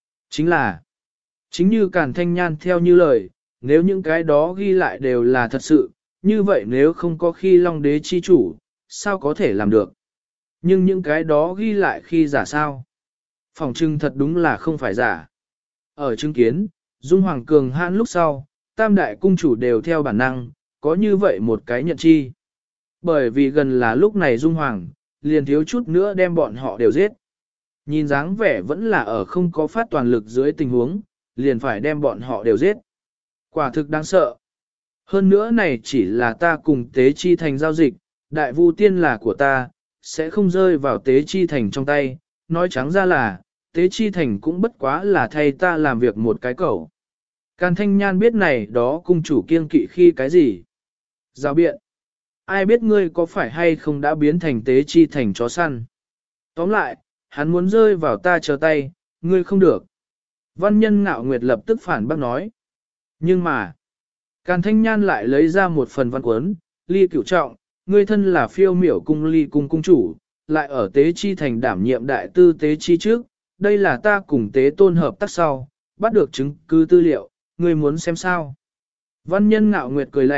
Chính như Càn Thanh Nhan theo như lời, nếu những cái đó ghi lại đều là thật sự, như vậy nếu không có khi Long Đế chi chủ, sao có thể làm được? Nhưng những cái đó ghi lại khi giả sao? Phòng trưng thật đúng là không phải giả. Ở chứng kiến, Dung Hoàng cường hãn lúc sau, tam đại cung chủ đều theo bản năng, có như vậy một cái nhận chi. Bởi vì gần là lúc này Dung Hoàng, liền thiếu chút nữa đem bọn họ đều giết. Nhìn dáng vẻ vẫn là ở không có phát toàn lực dưới tình huống, liền phải đem bọn họ đều giết. Quả thực đáng sợ. Hơn nữa này chỉ là ta cùng tế chi thành giao dịch, đại vu tiên là của ta, sẽ không rơi vào tế chi thành trong tay, nói trắng ra là, tế chi thành cũng bất quá là thay ta làm việc một cái cẩu. Càn Thanh Nhan biết này đó cung chủ kiêng kỵ khi cái gì? Giao biện. Ai biết ngươi có phải hay không đã biến thành tế chi thành chó săn? Tóm lại, hắn muốn rơi vào ta chờ tay, ngươi không được. Văn nhân ngạo nguyệt lập tức phản bác nói. Nhưng mà, Càn Thanh Nhan lại lấy ra một phần văn cuốn, Ly Cửu Trọng, ngươi thân là phiêu miểu cung Ly cung cung chủ, lại ở tế chi thành đảm nhiệm đại tư tế chi trước, đây là ta cùng tế tôn hợp tác sau, bắt được chứng cứ tư liệu, ngươi muốn xem sao. Văn nhân ngạo nguyệt cười lạnh,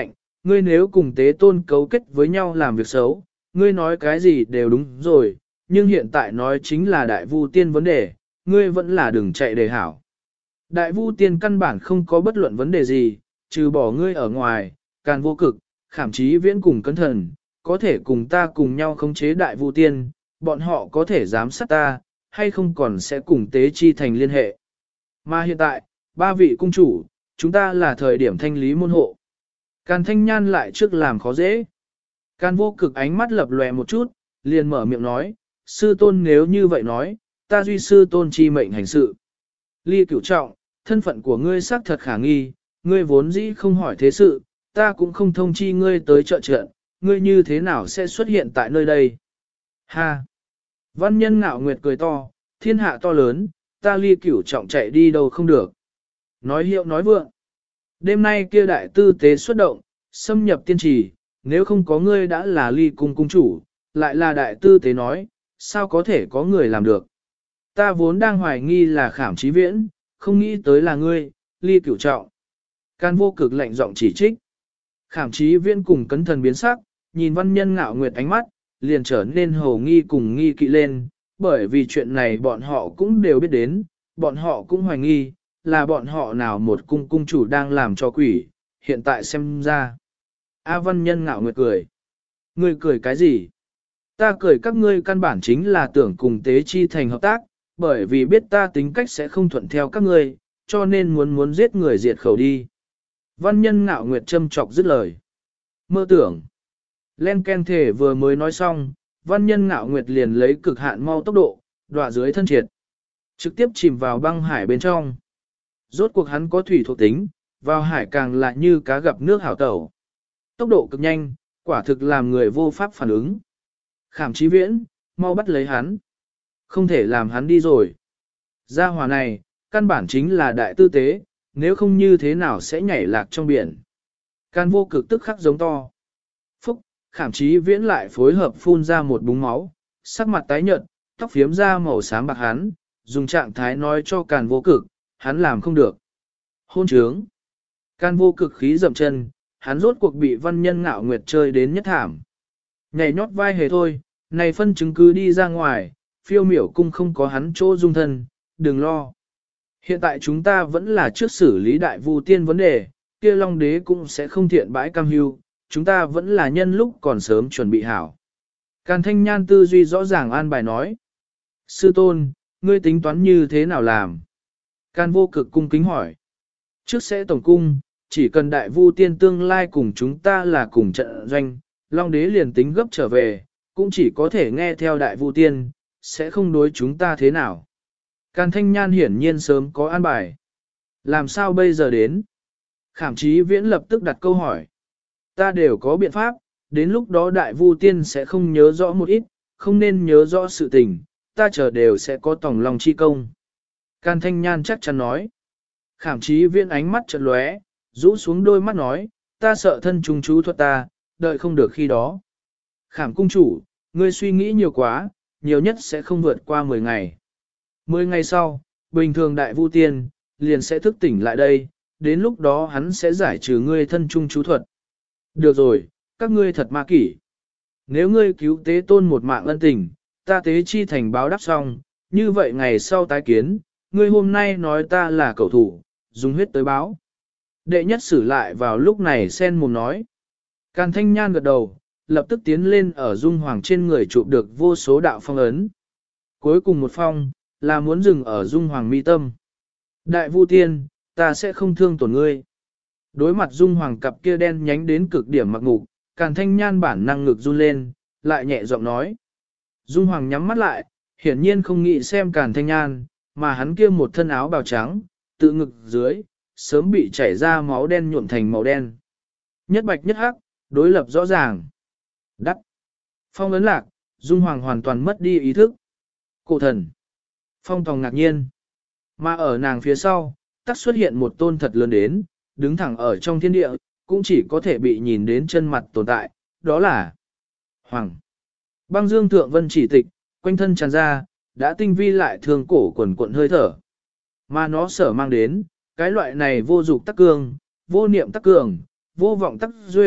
ngươi nếu cùng tế tôn cấu kết với nhau làm việc xấu, ngươi nói cái gì đều đúng rồi, nhưng hiện tại nói chính là đại vu tiên vấn đề, ngươi vẫn là đừng chạy để hảo. Đại vu tiên căn bản không có bất luận vấn đề gì, trừ bỏ ngươi ở ngoài, Càn Vô Cực, Khảm Chí Viễn cùng Cẩn Thần, có thể cùng ta cùng nhau khống chế đại vu tiên, bọn họ có thể giám sát ta, hay không còn sẽ cùng tế chi thành liên hệ. Mà hiện tại, ba vị cung chủ, chúng ta là thời điểm thanh lý môn hộ. Càn Thanh Nhan lại trước làm khó dễ. Càn Vô Cực ánh mắt lập lòe một chút, liền mở miệng nói, sư tôn nếu như vậy nói, ta duy sư tôn chi mệnh hành sự. Ly Cửu Trọng, thân phận của ngươi xác thật khả nghi, ngươi vốn dĩ không hỏi thế sự, ta cũng không thông chi ngươi tới trợ trận, ngươi như thế nào sẽ xuất hiện tại nơi đây. Ha! Văn Nhân Ngạo Nguyệt cười to, thiên hạ to lớn, ta Ly Cửu Trọng chạy đi đâu không được. Nói hiệu nói vượng. Đêm nay kia đại tư tế xuất động, xâm nhập tiên trì, nếu không có ngươi đã là Ly cung cung chủ, lại là đại tư tế nói, sao có thể có người làm được. Ta vốn đang hoài nghi là Khảm Chí Viễn, không nghĩ tới là ngươi, Ly Cửu Trọng. Càn Vô Cực lạnh giọng chỉ trích. Khảm Chí Viễn cùng Cẩn Thần biến sắc, nhìn Văn Nhân Ngạo Nguyệt ánh mắt, liền trở nên hồ nghi cùng nghi kỵ lên, bởi vì chuyện này bọn họ cũng đều biết đến, bọn họ cũng hoài nghi, là bọn họ nào một cung cung chủ đang làm cho quỷ, hiện tại xem ra. A Văn Nhân Ngạo Nguyệt cười. Ngươi cười cái gì? Ta cười các ngươi căn bản chính là tưởng cùng tế chi thành hợp tác, bởi vì biết ta tính cách sẽ không thuận theo các ngươi, cho nên muốn giết người diệt khẩu đi. Văn Nhân Ngạo Nguyệt châm chọc dứt lời. Mơ tưởng. Len Ken Thể vừa mới nói xong, Văn Nhân Ngạo Nguyệt liền lấy cực hạn mau tốc độ, đọa dưới thân triệt. Trực tiếp chìm vào băng hải bên trong. Rốt cuộc hắn có thủy thuộc tính, vào hải càng lại như cá gặp nước hảo tẩu. Tốc độ cực nhanh, quả thực làm người vô pháp phản ứng. Khảm Chí Viễn, mau bắt lấy hắn. Không thể làm hắn đi rồi. Gia hỏa này, căn bản chính là đại tư tế, nếu không như thế nào sẽ nhảy lạc trong biển. Càn Vô Cực tức khắc giống to. Phúc, Khảm Chí Viễn lại phối hợp phun ra một búng máu, sắc mặt tái nhợt, tóc phiếm ra màu xám bạc hắn, dùng trạng thái nói cho Càn Vô Cực, hắn làm không được. Hôn trướng. Càn Vô Cực khí dậm chân, hắn rốt cuộc bị Văn Nhân Ngạo Nguyệt chơi đến nhất thảm. Nhảy nhót vai hề thôi, này phân chứng cứ đi ra ngoài, Phiêu Miểu cung không có hắn chỗ dung thân, đừng lo. Hiện tại chúng ta vẫn là trước xử lý đại vu tiên vấn đề, kia Long Đế cũng sẽ không thiện bãi cam hưu, chúng ta vẫn là nhân lúc còn sớm chuẩn bị hảo. Càn Thanh Nhan tư duy rõ ràng an bài nói. Sư tôn, ngươi tính toán như thế nào làm? Càn Vô Cực cung kính hỏi. Trước sẽ tổng cung, chỉ cần đại vu tiên tương lai cùng chúng ta là cùng trận doanh, Long Đế liền tính gấp trở về, cũng chỉ có thể nghe theo đại vu tiên, sẽ không đối chúng ta thế nào. Càn Thanh Nhan hiển nhiên sớm có an bài. Làm sao bây giờ đến? Khảm Chí Viễn lập tức đặt câu hỏi. Ta đều có biện pháp, đến lúc đó đại vu tiên sẽ không nhớ rõ một ít, không nên nhớ rõ sự tình, ta chờ đều sẽ có tổng lòng chi công. Càn Thanh Nhan chắc chắn nói. Khảm Chí Viễn ánh mắt chợt lóe, rũ xuống đôi mắt nói, ta sợ thân trùng chú thuật ta, đợi không được khi đó. Khảm cung chủ, ngươi suy nghĩ nhiều quá, nhiều nhất sẽ không vượt qua 10 ngày. 10 ngày sau, bình thường đại vu tiên, liền sẽ thức tỉnh lại đây, đến lúc đó hắn sẽ giải trừ ngươi thân trung chú thuật. Được rồi, các ngươi thật ma kỷ. Nếu ngươi cứu tế tôn một mạng ân tình, ta tế chi thành báo đáp xong, như vậy ngày sau tái kiến, ngươi hôm nay nói ta là cẩu thủ, dùng huyết tới báo. Đệ nhất xử lại vào lúc này sen mồm nói. Càn Thanh Nhan gật đầu, lập tức tiến lên ở Dung Hoàng trên người chụp được vô số đạo phong ấn. Cuối cùng một phong, là muốn dừng ở Dung Hoàng mi tâm. Đại Vu Tiên, ta sẽ không thương tổn ngươi. Đối mặt Dung Hoàng cặp kia đen nhánh đến cực điểm mặc ngục, Càn Thanh Nhan bản năng ngực run lên, lại nhẹ giọng nói. Dung Hoàng nhắm mắt lại, hiển nhiên không nghĩ xem Càn Thanh Nhan, mà hắn kia một thân áo bào trắng, tự ngực dưới, sớm bị chảy ra máu đen nhuộm thành màu đen. Nhất bạch nhất hắc, đối lập rõ ràng. Đắc. Phong ấn lạc, Dung Hoàng hoàn toàn mất đi ý thức. Cổ thần. Phong Tòng ngạc nhiên. Mà ở nàng phía sau, tắc xuất hiện một tôn thật lớn đến, đứng thẳng ở trong thiên địa, cũng chỉ có thể bị nhìn đến chân mặt tồn tại, đó là Hoàng. Băng dương thượng vân chỉ tịch, quanh thân tràn ra, đã tinh vi lại thường cổ quần cuộn hơi thở. Mà nó sở mang đến, cái loại này vô dục tắc cường, vô niệm tắc cường, vô vọng tắc duệ,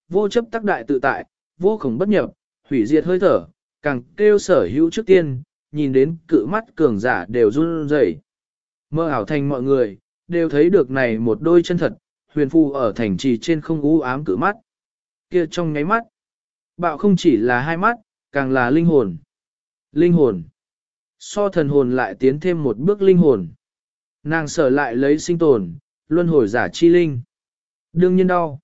vô chấp tác đại tự tại, vô khổng bất nhập, hủy diệt hơi thở, càng kêu sở hữu trước tiên, nhìn đến cự mắt cường giả đều run rẩy. Mơ ảo thành mọi người, đều thấy được này một đôi chân thật, huyền phù ở thành trì trên không u ám cự mắt. Kia trong nháy mắt, bạo không chỉ là hai mắt, càng là linh hồn. Linh hồn. So thần hồn lại tiến thêm một bước linh hồn. Nàng sở lại lấy sinh tồn, luân hồi giả chi linh. Đương nhiên đau.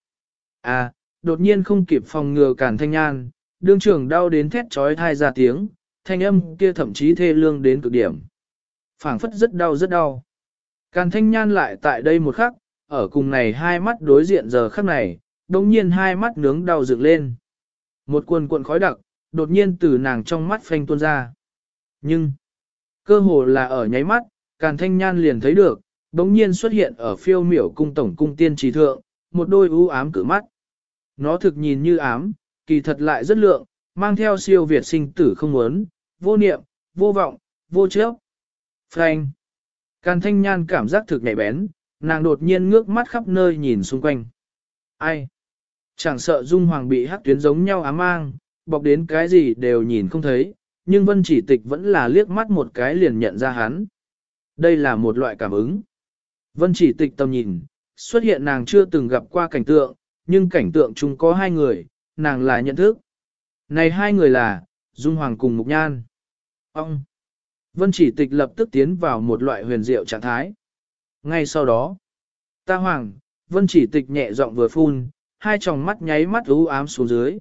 À, đột nhiên không kịp phòng ngừa Càn Thanh Nhan, đương trưởng đau đến thét trói thai ra tiếng, thanh âm kia thậm chí thê lương đến cực điểm. Phảng phất rất đau rất đau. Càn Thanh Nhan lại tại đây một khắc, ở cùng này hai mắt đối diện giờ khắc này, đồng nhiên hai mắt nướng đau dựng lên. Một cuồn cuộn khói đặc, đột nhiên từ nàng trong mắt phanh tuôn ra. Nhưng, cơ hồ là ở nháy mắt, Càn Thanh Nhan liền thấy được, đống nhiên xuất hiện ở phiêu miểu cung tổng cung tiên trì thượng, một đôi u ám cử mắt. Nó thực nhìn như ám, kỳ thật lại rất lượng, mang theo siêu việt sinh tử không muốn, vô niệm, vô vọng, vô chấp. Phanh. Càn Thanh Nhan cảm giác thực nhạy bén, nàng đột nhiên ngước mắt khắp nơi nhìn xung quanh. Ai? Chẳng sợ Dung Hoàng bị hắc tuyến giống nhau ám mang, bọc đến cái gì đều nhìn không thấy, nhưng Vân Chỉ Tịch vẫn là liếc mắt một cái liền nhận ra hắn. Đây là một loại cảm ứng. Vân Chỉ Tịch tầm nhìn, xuất hiện nàng chưa từng gặp qua cảnh tượng, nhưng cảnh tượng chung có hai người, nàng là nhận thức. Này hai người là, Dung Hoàng cùng Mục Nhan. Ông! Vân Chỉ Tịch lập tức tiến vào một loại huyền diệu trạng thái. Ngay sau đó, ta Hoàng, Vân Chỉ Tịch nhẹ giọng vừa phun, hai tròng mắt nháy mắt u ám xuống dưới.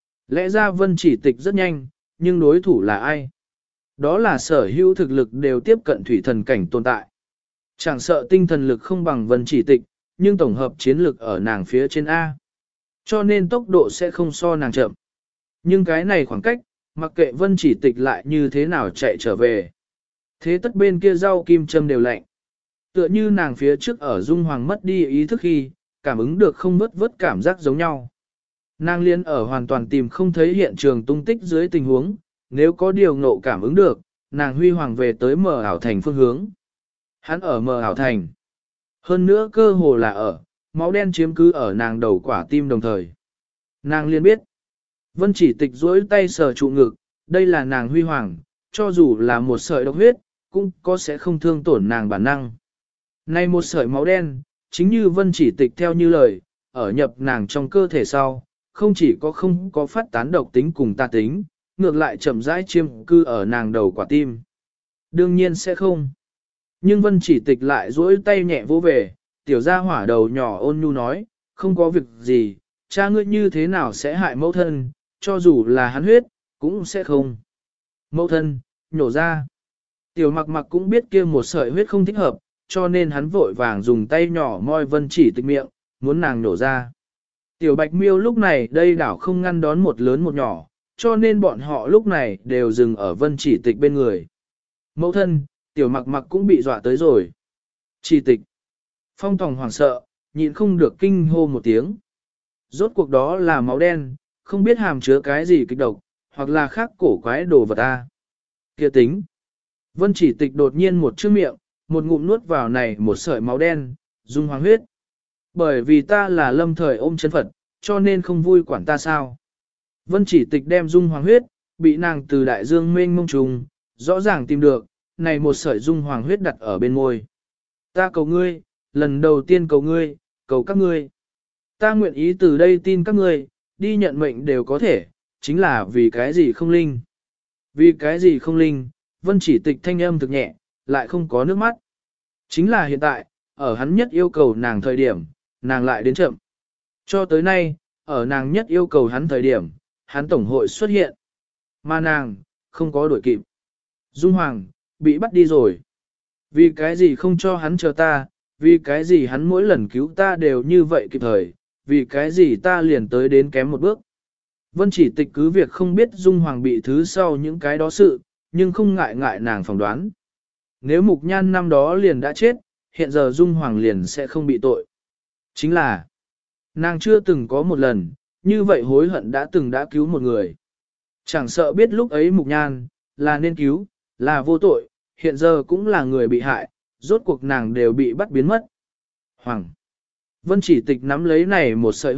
Lẽ ra Vân Chỉ Tịch rất nhanh, nhưng đối thủ là ai? Đó là sở hữu thực lực đều tiếp cận thủy thần cảnh tồn tại. Chẳng sợ tinh thần lực không bằng Vân Chỉ Tịch, nhưng tổng hợp chiến lực ở nàng phía trên A. Cho nên tốc độ sẽ không so nàng chậm. Nhưng cái này khoảng cách, mặc kệ Vân Chỉ Tịch lại như thế nào chạy trở về. Thế tất bên kia rau kim châm đều lạnh. Tựa như nàng phía trước ở Dung Hoàng mất đi ý thức khi, cảm ứng được không vớt cảm giác giống nhau. Nàng liên ở hoàn toàn tìm không thấy hiện trường tung tích dưới tình huống, nếu có điều ngộ cảm ứng được, nàng huy hoàng về tới mờ ảo thành phương hướng. Hắn ở mờ ảo thành. Hơn nữa cơ hồ là ở, máu đen chiếm cứ ở nàng đầu quả tim đồng thời. Nàng liên biết. Vân Chỉ Tịch duỗi tay sờ trụ ngực, đây là nàng huy hoàng, cho dù là một sợi độc huyết, cũng có sẽ không thương tổn nàng bản năng. Này một sợi máu đen, chính như Vân Chỉ Tịch theo như lời, ở nhập nàng trong cơ thể sau, không chỉ có không có phát tán độc tính cùng tà tính, ngược lại chậm rãi chiếm cư ở nàng đầu quả tim. Đương nhiên sẽ không. Nhưng Vân Chỉ Tịch lại duỗi tay nhẹ vỗ về, tiểu gia hỏa đầu nhỏ ôn nhu nói, không có việc gì, cha ngươi như thế nào sẽ hại mẫu thân, cho dù là hắn huyết, cũng sẽ không. Mẫu thân, nhổ ra. Tiểu Mặc Mặc cũng biết kia một sợi huyết không thích hợp, cho nên hắn vội vàng dùng tay nhỏ moi Vân Chỉ Tịch miệng, muốn nàng nhổ ra. Tiểu Bạch Miêu lúc này đây đảo không ngăn đón một lớn một nhỏ, cho nên bọn họ lúc này đều dừng ở Vân Chỉ Tịch bên người. Mẫu thân, Tiểu Mặc Mặc cũng bị dọa tới rồi. Chỉ Tịch. Phong Tòng hoảng sợ, nhịn không được kinh hô một tiếng. Rốt cuộc đó là máu đen, không biết hàm chứa cái gì kịch độc, hoặc là khác cổ quái đồ vật ta. Kia tính. Vân Chỉ Tịch đột nhiên một chữ miệng, một ngụm nuốt vào này một sợi máu đen, Dung Hoàng huyết. Bởi vì ta là lâm thời ôm chân Phật, cho nên không vui quản ta sao. Vân Chỉ Tịch đem Dung Hoàng huyết, bị nàng từ đại dương mênh mông trùng, rõ ràng tìm được, này một sợi Dung Hoàng huyết đặt ở bên môi. Ta cầu ngươi, lần đầu tiên cầu ngươi, cầu các ngươi. Ta nguyện ý từ đây tin các ngươi, đi nhận mệnh đều có thể, chính là vì cái gì không linh. Vì cái gì không linh, Vân Chỉ Tịch thanh âm thực nhẹ, lại không có nước mắt. Chính là hiện tại, ở hắn nhất yêu cầu nàng thời điểm, nàng lại đến chậm. Cho tới nay, ở nàng nhất yêu cầu hắn thời điểm, hắn tổng hội xuất hiện. Mà nàng, không có đuổi kịp. Dung Hoàng, bị bắt đi rồi. Vì cái gì không cho hắn chờ ta, vì cái gì hắn mỗi lần cứu ta đều như vậy kịp thời, vì cái gì ta liền tới đến kém một bước. Vân Chỉ Tịch cứ việc không biết Dung Hoàng bị thứ sau những cái đó sự, nhưng không ngại nàng phỏng đoán. Nếu Mục Nhan năm đó liền đã chết, hiện giờ Dung Hoàng liền sẽ không bị tội. Chính là, nàng chưa từng có một lần, như vậy hối hận đã cứu một người. Chẳng sợ biết lúc ấy Mục Nhan, là nên cứu, là vô tội, hiện giờ cũng là người bị hại, rốt cuộc nàng đều bị bắt biến mất. Hoàng! Vân Chỉ Tịch nắm lấy này một sợi huyết,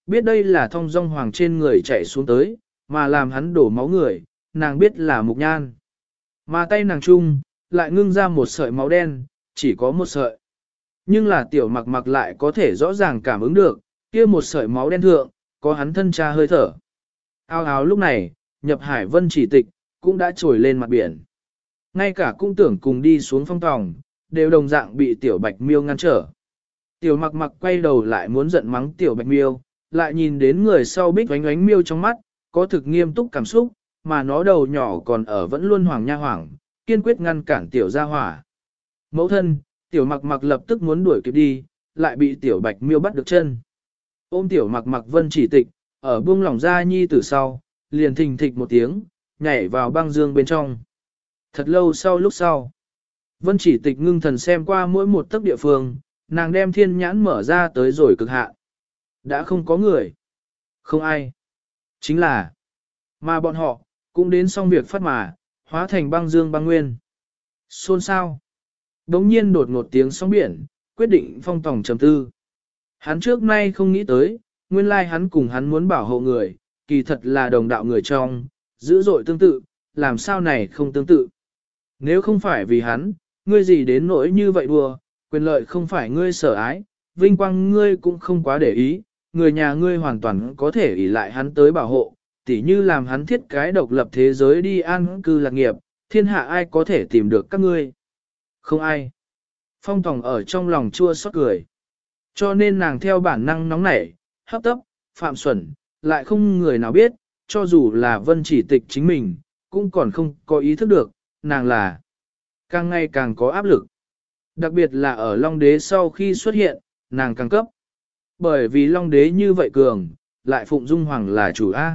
biết đây là thông dong hoàng trên người chạy xuống tới, mà làm hắn đổ máu người, nàng biết là mục nhan. Mà tay nàng chung, lại ngưng ra một sợi máu đen, chỉ có một sợi. Nhưng là tiểu mặc mặc lại có thể rõ ràng cảm ứng được, kia một sợi máu đen thượng, có hắn thân cha hơi thở. Ao áo lúc này, nhập hải vân chỉ tịch, cũng đã trồi lên mặt biển. Ngay cả cung tưởng cùng đi xuống phong tòng, đều đồng dạng bị tiểu bạch miêu ngăn trở. Tiểu mặc mặc quay đầu lại muốn giận mắng tiểu bạch miêu, lại nhìn đến người sau bích oánh oánh miêu trong mắt, có thực nghiêm túc cảm xúc, mà nó đầu nhỏ còn ở vẫn luôn hoàng nha hoảng, kiên quyết ngăn cản tiểu gia hỏa. Mẫu thân, tiểu mặc mặc lập tức muốn đuổi kịp đi, lại bị tiểu bạch miêu bắt được chân. Ôm tiểu mặc mặc vân chỉ tịch, ở buông lỏng ra nhi từ sau, liền thình thịch một tiếng, nhảy vào băng dương bên trong. Thật lâu sau lúc sau, vân chỉ tịch ngưng thần xem qua mỗi một tấc địa phương, nàng đem thiên nhãn mở ra tới rồi cực hạn. Đã không có người. Không ai. Chính là, mà bọn họ, cũng đến xong việc phát mà, hóa thành băng dương băng nguyên. Xôn sao. Đống nhiên đột ngột tiếng sóng biển, quyết định phong tòng trầm tư. Hắn trước nay không nghĩ tới, nguyên lai hắn cùng hắn muốn bảo hộ người, kỳ thật là đồng đạo người trong, dữ dội tương tự, làm sao này không tương tự. Nếu không phải vì hắn, ngươi gì đến nỗi như vậy đùa, quyền lợi không phải ngươi sở ái, vinh quang ngươi cũng không quá để ý, người nhà ngươi hoàn toàn có thể ỷ lại hắn tới bảo hộ, tỉ như làm hắn thiết cái độc lập thế giới đi an cư lạc nghiệp, thiên hạ ai có thể tìm được các ngươi. Không ai. Phong Tòng ở trong lòng chua xót cười. Cho nên nàng theo bản năng nóng nảy, hấp tấp, phạm xuẩn, lại không người nào biết, cho dù là vân chỉ tịch chính mình, cũng còn không có ý thức được, nàng là càng ngày càng có áp lực. Đặc biệt là ở Long Đế sau khi xuất hiện, nàng càng cấp. Bởi vì Long Đế như vậy cường, lại phụng Dung Hoàng là chủ A.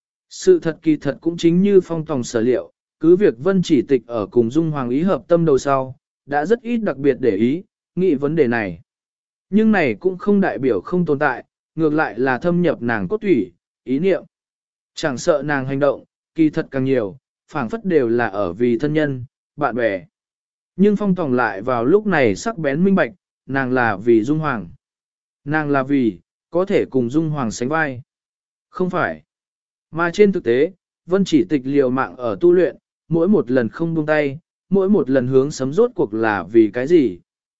Sự thật kỳ thật cũng chính như Phong Tòng sở liệu, cứ việc vân chỉ tịch ở cùng Dung Hoàng ý hợp tâm đầu sau, đã rất ít đặc biệt để ý, nghĩ vấn đề này. Nhưng này cũng không đại biểu không tồn tại, ngược lại là thâm nhập nàng cốt thủy, ý niệm. Chẳng sợ nàng hành động, kỳ thật càng nhiều, phảng phất đều là ở vì thân nhân, bạn bè. Nhưng Phong Tòng lại vào lúc này sắc bén minh bạch, nàng là vì Dung Hoàng. Nàng là vì, có thể cùng Dung Hoàng sánh vai. Không phải. Mà trên thực tế, Vân chỉ tịch liều mạng ở tu luyện, mỗi một lần không buông tay, mỗi một lần hướng sấm rốt cuộc là vì cái gì?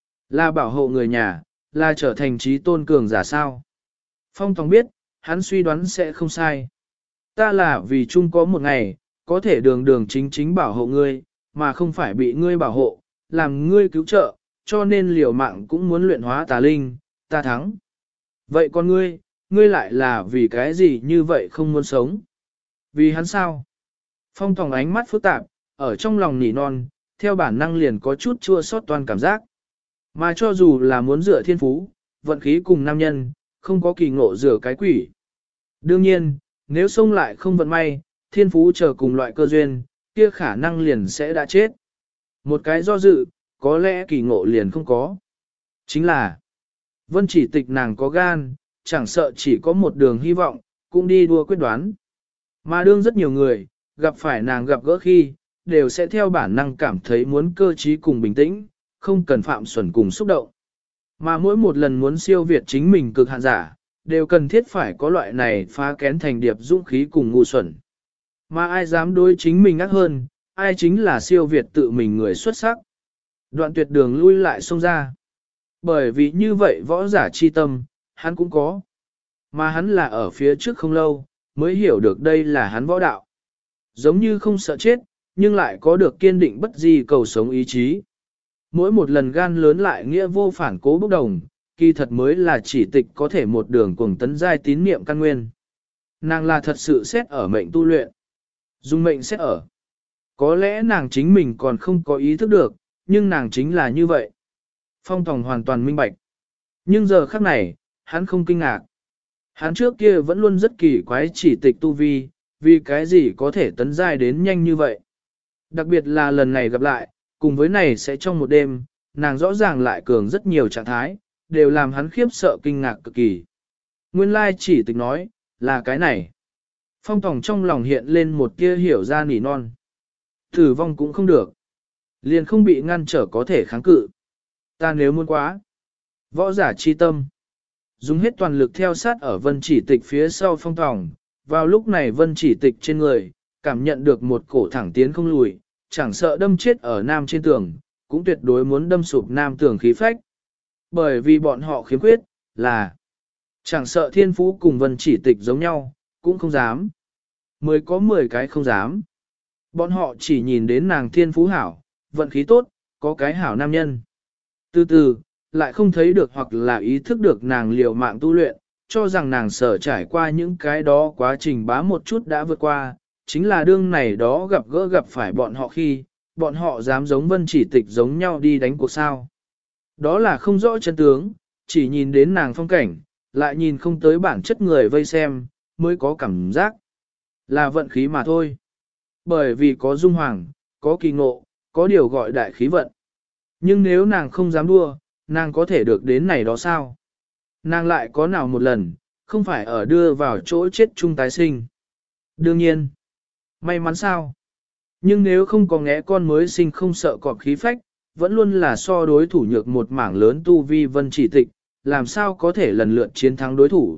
Là bảo hộ người nhà, là trở thành trí tôn cường giả sao? Phong Tòng biết, hắn suy đoán sẽ không sai. Ta là vì chung có một ngày, có thể đường đường chính chính bảo hộ ngươi, mà không phải bị ngươi bảo hộ, làm ngươi cứu trợ, cho nên liều mạng cũng muốn luyện hóa tà linh, ta thắng. Vậy còn ngươi lại là vì cái gì như vậy không muốn sống? Vì hắn sao? Phong Tòng ánh mắt phức tạp, ở trong lòng nỉ non, theo bản năng liền có chút chua xót toàn cảm giác. Mà cho dù là muốn dựa thiên phú, vận khí cùng nam nhân, không có kỳ ngộ dựa cái quỷ. Đương nhiên, nếu xông lại không vận may, thiên phú chờ cùng loại cơ duyên, kia khả năng liền sẽ đã chết. Một cái do dự, có lẽ kỳ ngộ liền không có. Chính là, Vân chỉ tịch nàng có gan, chẳng sợ chỉ có một đường hy vọng, cũng đi đua quyết đoán. Mà đương rất nhiều người, gặp phải nàng gặp gỡ khi, đều sẽ theo bản năng cảm thấy muốn cơ trí cùng bình tĩnh, không cần phạm xuẩn cùng xúc động. Mà mỗi một lần muốn siêu việt chính mình cực hạn giả, đều cần thiết phải có loại này phá kén thành điệp dũng khí cùng ngu xuẩn. Mà ai dám đối chính mình ác hơn, ai chính là siêu việt tự mình người xuất sắc. Đoạn tuyệt đường lui lại xông ra. Bởi vì như vậy võ giả chi tâm, hắn cũng có. Mà hắn là ở phía trước không lâu, mới hiểu được đây là hắn võ đạo. Giống như không sợ chết, nhưng lại có được kiên định bất di cầu sống ý chí. Mỗi một lần gan lớn lại nghĩa vô phản cố bốc đồng, kỳ thật mới là chỉ tịch có thể một đường cuồng tấn giai tín niệm căn nguyên. Nàng là thật sự xét ở mệnh tu luyện. Dùng mệnh xét ở. Có lẽ nàng chính mình còn không có ý thức được, nhưng nàng chính là như vậy. Phong Tòng hoàn toàn minh bạch. Nhưng giờ khắc này, hắn không kinh ngạc. Hắn trước kia vẫn luôn rất kỳ quái chỉ tịch tu vi, vì cái gì có thể tấn giai đến nhanh như vậy. Đặc biệt là lần này gặp lại, cùng với này sẽ trong một đêm, nàng rõ ràng lại cường rất nhiều trạng thái, đều làm hắn khiếp sợ kinh ngạc cực kỳ. Nguyên lai chỉ tịch nói, là cái này. Phong Tòng trong lòng hiện lên một tia hiểu ra nỉ non. Tử vong cũng không được. Liền không bị ngăn trở có thể kháng cự. Ta nếu muốn quá. Võ giả chi tâm. Dùng hết toàn lực theo sát ở vân chỉ tịch phía sau phong tòng, vào lúc này vân chỉ tịch trên người, cảm nhận được một cổ thẳng tiến không lùi, chẳng sợ đâm chết ở nam trên tường, cũng tuyệt đối muốn đâm sụp nam tường khí phách. Bởi vì bọn họ khiếm khuyết, là chẳng sợ thiên phú cùng vân chỉ tịch giống nhau, cũng không dám. 10 có 10 cái không dám. Bọn họ chỉ nhìn đến nàng thiên phú hảo, vận khí tốt, có cái hảo nam nhân. Từ từ, lại không thấy được hoặc là ý thức được nàng liều mạng tu luyện, cho rằng nàng sở trải qua những cái đó quá trình bá một chút đã vượt qua, chính là đương này đó gặp gỡ gặp phải bọn họ khi, bọn họ dám giống vân chỉ tịch giống nhau đi đánh cuộc sao. Đó là không rõ chân tướng, chỉ nhìn đến nàng phong cảnh, lại nhìn không tới bản chất người vây xem, mới có cảm giác là vận khí mà thôi. Bởi vì có dung hoàng, có kỳ ngộ, có điều gọi đại khí vận. Nhưng nếu nàng không dám đua, nàng có thể được đến này đó sao? Nàng lại có nào một lần, không phải ở đưa vào chỗ chết chung tái sinh. Đương nhiên, may mắn sao? Nhưng nếu không có ngẽ con mới sinh không sợ cọp khí phách, vẫn luôn là so đối thủ nhược một mảng lớn tu vi vân chỉ tịch, làm sao có thể lần lượt chiến thắng đối thủ?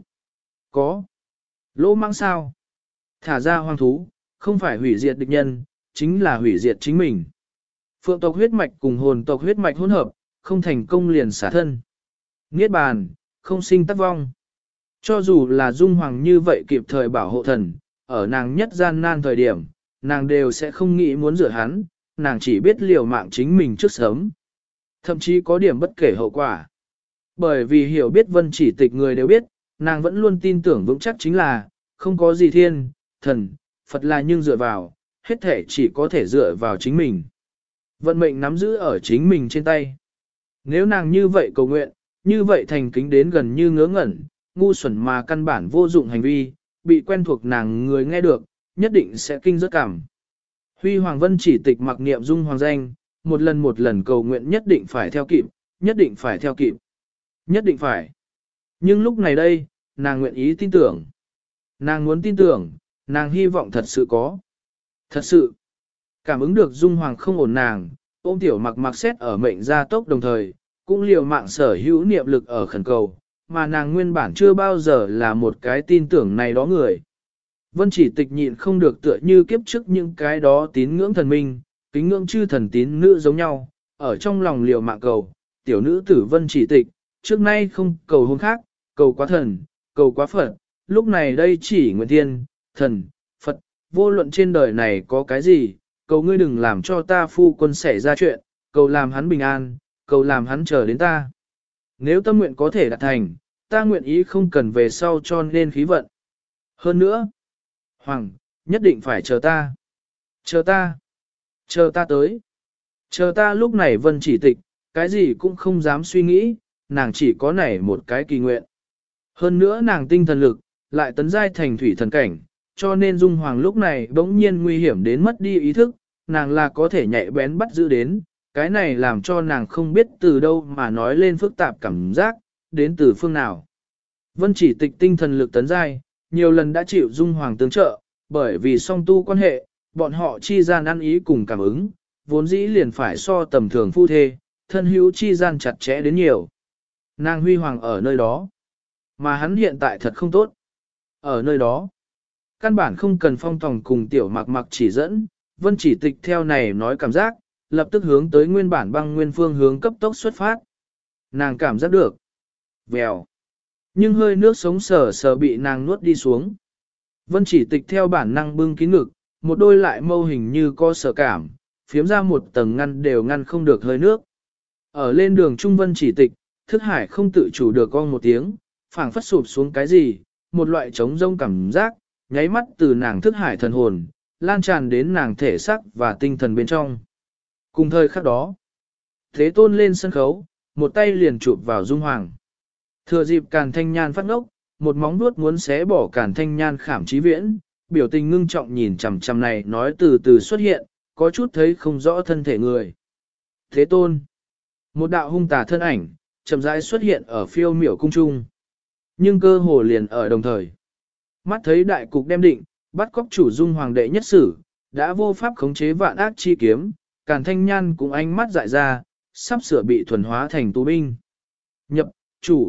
Có. Lỗ mãng sao? Thả ra hoang thú, không phải hủy diệt địch nhân, chính là hủy diệt chính mình. Phượng tộc huyết mạch cùng hồn tộc huyết mạch hỗn hợp, không thành công liền xả thân. Niết bàn, không sinh tắc vong. Cho dù là dung hoàng như vậy kịp thời bảo hộ thần, ở nàng nhất gian nan thời điểm, nàng đều sẽ không nghĩ muốn rửa hắn, nàng chỉ biết liều mạng chính mình trước sớm. Thậm chí có điểm bất kể hậu quả. Bởi vì hiểu biết vân chỉ tịch người đều biết, nàng vẫn luôn tin tưởng vững chắc chính là, không có gì thiên, thần, Phật là nhưng dựa vào, hết thể chỉ có thể dựa vào chính mình. Vận mệnh nắm giữ ở chính mình trên tay. Nếu nàng như vậy cầu nguyện, như vậy thành kính đến gần như ngớ ngẩn, ngu xuẩn mà căn bản vô dụng hành vi, bị quen thuộc nàng người nghe được, nhất định sẽ kinh rất cảm. Huy Hoàng Vân chỉ tịch mặc niệm dung hoàng danh, một lần cầu nguyện nhất định phải theo kịp, nhất định phải theo kịp, nhất định phải. Nhưng lúc này đây, nàng nguyện ý tin tưởng. Nàng muốn tin tưởng, nàng hy vọng thật sự có. Thật sự, cảm ứng được dung hoàng không ổn nàng, ôm tiểu mặc mặc xét ở mệnh gia tốc đồng thời, cũng liều mạng sở hữu niệm lực ở khẩn cầu, mà nàng nguyên bản chưa bao giờ là một cái tin tưởng này đó người. Vân chỉ tịch nhịn không được tựa như kiếp trước những cái đó tín ngưỡng thần minh, kính ngưỡng chư thần tín nữ giống nhau, ở trong lòng liều mạng cầu, tiểu nữ tử vân chỉ tịch, trước nay không cầu hôn khác, cầu quá thần, cầu quá Phật, lúc này đây chỉ nguyện thiên, thần, Phật, vô luận trên đời này có cái gì, cầu ngươi đừng làm cho ta phu quân xảy ra chuyện, cầu làm hắn bình an, cầu làm hắn chờ đến ta. Nếu tâm nguyện có thể đạt thành, ta nguyện ý không cần về sau cho nên khí vận. Hơn nữa, Hoàng, nhất định phải chờ ta. Chờ ta. Chờ ta tới. Chờ ta lúc này vân chỉ tịch, cái gì cũng không dám suy nghĩ, nàng chỉ có nảy một cái kỳ nguyện. Hơn nữa nàng tinh thần lực, lại tấn giai thành thủy thần cảnh, cho nên Dung Hoàng lúc này bỗng nhiên nguy hiểm đến mất đi ý thức, nàng là có thể nhạy bén bắt giữ đến, cái này làm cho nàng không biết từ đâu mà nói lên phức tạp cảm giác, đến từ phương nào. Vân chỉ tịch tinh thần lực tấn giai, nhiều lần đã chịu Dung Hoàng tương trợ, bởi vì song tu quan hệ, bọn họ chi gian ăn ý cùng cảm ứng, vốn dĩ liền phải so tầm thường phu thê, thân hữu chi gian chặt chẽ đến nhiều. Nàng huy hoàng ở nơi đó, mà hắn hiện tại thật không tốt. Ở nơi đó, căn bản không cần phong tòng cùng tiểu mặc mặc chỉ dẫn, vân chỉ tịch theo này nói cảm giác, lập tức hướng tới nguyên bản băng nguyên phương hướng cấp tốc xuất phát. Nàng cảm giác được. Vèo. Nhưng hơi nước sống sờ sờ bị nàng nuốt đi xuống. Vân chỉ tịch theo bản năng bưng kín ngực, một đôi lại mâu hình như có sở cảm, phiếm ra một tầng ngăn đều ngăn không được hơi nước. Ở lên đường Trung Vân chỉ tịch, thức hải không tự chủ được con một tiếng, phảng phất sụp xuống cái gì, một loại trống rông cảm giác, nháy mắt từ nàng thức hải thần hồn, lan tràn đến nàng thể xác và tinh thần bên trong. Cùng thời khắc đó, Thế Tôn lên sân khấu, một tay liền chụp vào Dung Hoàng. Thừa dịp Càn Thanh Nhan phát ngốc, một móng vuốt muốn xé bỏ Càn Thanh Nhan khảm trí viễn, biểu tình ngưng trọng nhìn chằm chằm này nói từ từ xuất hiện, có chút thấy không rõ thân thể người. Thế Tôn, một đạo hung tà thân ảnh, chậm rãi xuất hiện ở phiêu miểu cung trung. Nhưng cơ hồ liền ở đồng thời. Mắt thấy đại cục đem định, bắt cóc chủ Dung Hoàng đệ nhất sử, đã vô pháp khống chế vạn ác chi kiếm, Càn Thanh Nhan cũng ánh mắt dại ra, sắp sửa bị thuần hóa thành tù binh. Nhập, chủ,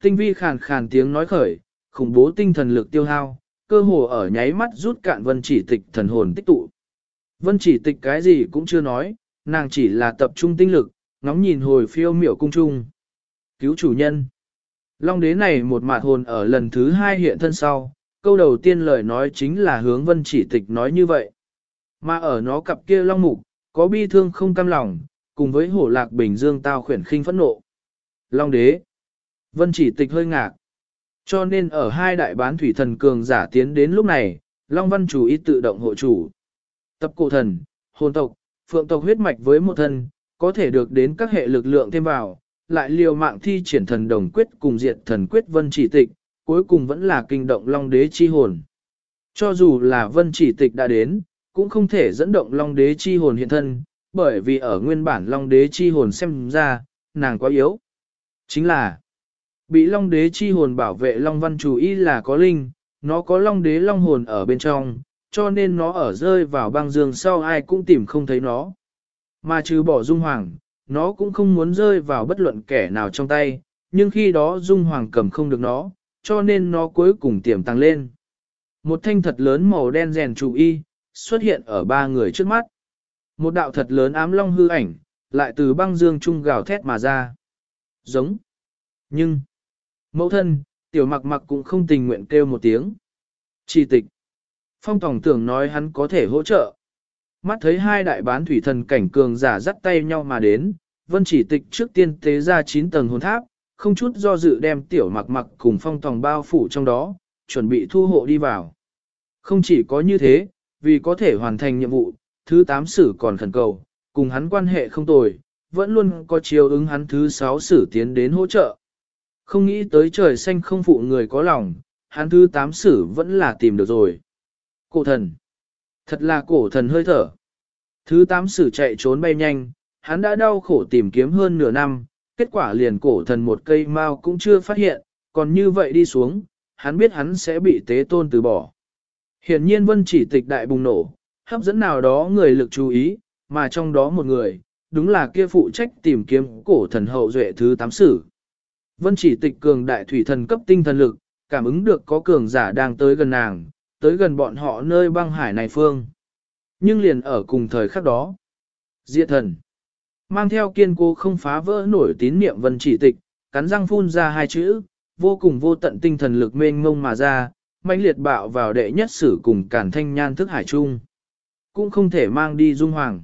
Tinh vi khàn khàn tiếng nói khởi, khủng bố tinh thần lực tiêu hao, cơ hồ ở nháy mắt rút cạn Vân Chỉ Tịch thần hồn tích tụ. Vân Chỉ Tịch cái gì cũng chưa nói, nàng chỉ là tập trung tinh lực, ngóng nhìn hồi phiêu miểu cung trung. Cứu chủ nhân. Long đế này một mạt hồn ở lần thứ hai hiện thân sau, câu đầu tiên lời nói chính là hướng Vân Chỉ Tịch nói như vậy. Mà ở nó cặp kia long mục, có bi thương không cam lòng, cùng với hổ lạc bình dương tao khuyển khinh phẫn nộ. Long đế. Vân Chỉ Tịch hơi ngạc. Cho nên ở hai đại bán thủy thần cường giả tiến đến lúc này, Long Văn chủ ý tự động hộ chủ. Tập cổ thần, hồn tộc, phượng tộc huyết mạch với một thân, có thể được đến các hệ lực lượng thêm vào, lại liều mạng thi triển thần đồng quyết cùng diệt thần quyết Vân Chỉ Tịch, cuối cùng vẫn là kinh động Long đế chi hồn. Cho dù là Vân Chỉ Tịch đã đến, cũng không thể dẫn động Long đế chi hồn hiện thân, bởi vì ở nguyên bản Long đế chi hồn xem ra, nàng quá yếu. Chính là bị Long đế chi hồn bảo vệ Long Văn chủ ý là có linh, nó có Long đế long hồn ở bên trong, cho nên nó ở rơi vào băng dương sau ai cũng tìm không thấy nó. Mà trừ bỏ Dung Hoàng, nó cũng không muốn rơi vào bất luận kẻ nào trong tay, nhưng khi đó Dung Hoàng cầm không được nó, cho nên nó cuối cùng tiềm tàng lên. Một thanh thật lớn màu đen rèn chủ y, xuất hiện ở ba người trước mắt. Một đạo thật lớn ám long hư ảnh, lại từ băng dương trung gào thét mà ra. Giống. Nhưng, mẫu thân, tiểu mặc mặc cũng không tình nguyện kêu một tiếng. Chỉ Tịch. Phong Tòng tưởng nói hắn có thể hỗ trợ. Mắt thấy hai đại bán thủy thần cảnh cường giả dắt tay nhau mà đến, Vân Chỉ Tịch trước tiên tế ra 9 tầng hồn tháp, không chút do dự đem tiểu mặc mặc cùng Phong Tòng bao phủ trong đó, chuẩn bị thu hộ đi vào. Không chỉ có như thế, vì có thể hoàn thành nhiệm vụ, thứ 8 sử còn khẩn cầu, cùng hắn quan hệ không tồi, vẫn luôn có chiều ứng hắn thứ 6 sử tiến đến hỗ trợ. Không nghĩ tới trời xanh không phụ người có lòng, hắn thứ 8 sử vẫn là tìm được rồi. Cổ thần. Thật là cổ thần hơi thở. Thứ 8 sử chạy trốn bay nhanh, hắn đã đau khổ tìm kiếm hơn nửa năm, kết quả liền cổ thần một cây mao cũng chưa phát hiện, còn như vậy đi xuống, hắn biết hắn sẽ bị tế tôn từ bỏ. Hiển nhiên Vân Chỉ Tịch đại bùng nổ, hấp dẫn nào đó người lực chú ý, mà trong đó một người, đúng là kia phụ trách tìm kiếm cổ thần hậu duệ thứ 8 sử. Vân Chỉ Tịch cường đại thủy thần cấp tinh thần lực, cảm ứng được có cường giả đang tới gần nàng, tới gần bọn họ nơi băng hải này phương. Nhưng liền ở cùng thời khắc đó, Diệt thần, mang theo kiên cố không phá vỡ nổi tín niệm Vân Chỉ Tịch, cắn răng phun ra hai chữ, vô cùng vô tận tinh thần lực mênh mông mà ra, mãnh liệt bạo vào đệ nhất sử cùng Càn Thanh Nhan thức hải trung. Cũng không thể mang đi Dung Hoàng.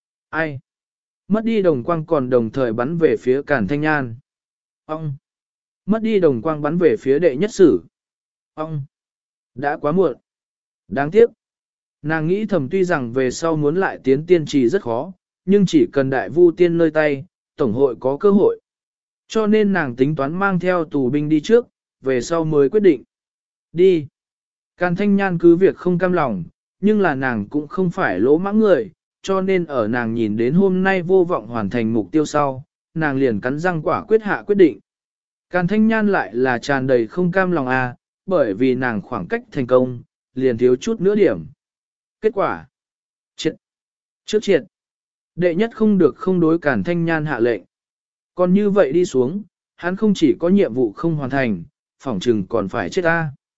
Ai? Mất đi đồng quang còn đồng thời bắn về phía Càn Thanh Nhan. Ông! Mất đi đồng quang bắn về phía đệ nhất sử. Ông! Đã quá muộn. Đáng tiếc. Nàng nghĩ thầm tuy rằng về sau muốn lại tiến tiên trì rất khó, nhưng chỉ cần đại vu tiên nơi tay, tổng hội có cơ hội. Cho nên nàng tính toán mang theo tù binh đi trước, về sau mới quyết định. Đi. Càn Thanh Nhan cứ việc không cam lòng, nhưng là nàng cũng không phải lỗ mãng người, cho nên ở nàng nhìn đến hôm nay vô vọng hoàn thành mục tiêu sau, nàng liền cắn răng quả quyết hạ quyết định. Càn Thanh Nhan lại là tràn đầy không cam lòng bởi vì nàng khoảng cách thành công, liền thiếu chút nữa điểm. Kết quả. Triệt. Trước triệt. Đệ nhất không được không đối Càn Thanh Nhan hạ lệnh. Còn như vậy đi xuống, hắn không chỉ có nhiệm vụ không hoàn thành, phỏng chừng còn phải chết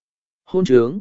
Hôn trướng.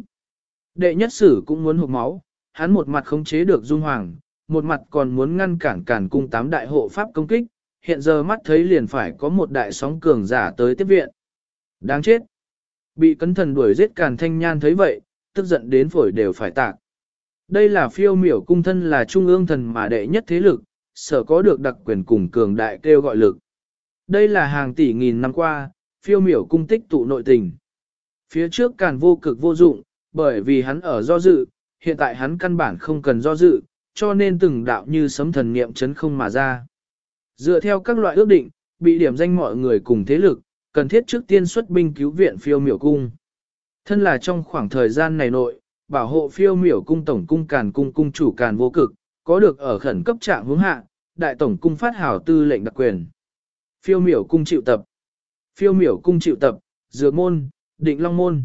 Đệ nhất sử cũng muốn hụt máu, hắn một mặt khống chế được Dung Hoàng, một mặt còn muốn ngăn cản Càn cung 8 đại hộ pháp công kích, hiện giờ mắt thấy liền phải có một đại sóng cường giả tới tiếp viện. Đáng chết. Bị cấn thần đuổi giết Càn Thanh Nhan thấy vậy, tức giận đến phổi đều phải tạc. Đây là phiêu miểu cung thân là trung ương thần mà đệ nhất thế lực, sở có được đặc quyền cùng cường đại kêu gọi lực. Đây là hàng tỷ nghìn năm qua, phiêu miểu cung tích tụ nội tình. Phía trước Càn vô cực vô dụng, bởi vì hắn ở do dự, hiện tại hắn căn bản không cần do dự, cho nên từng đạo như sấm thần niệm chấn không mà ra. Dựa theo các loại ước định, bị điểm danh mọi người cùng thế lực, cần thiết trước tiên xuất binh cứu viện phiêu miểu cung. Thân là trong khoảng thời gian này nội, bảo hộ phiêu miểu cung tổng cung Càn cung cung chủ Càn vô cực, có được ở khẩn cấp trạng hướng hạ, đại tổng cung phát hảo tư lệnh đặc quyền. Phiêu miểu cung chịu tập. Phiêu miểu cung chịu tập, Dược môn, Định Long môn.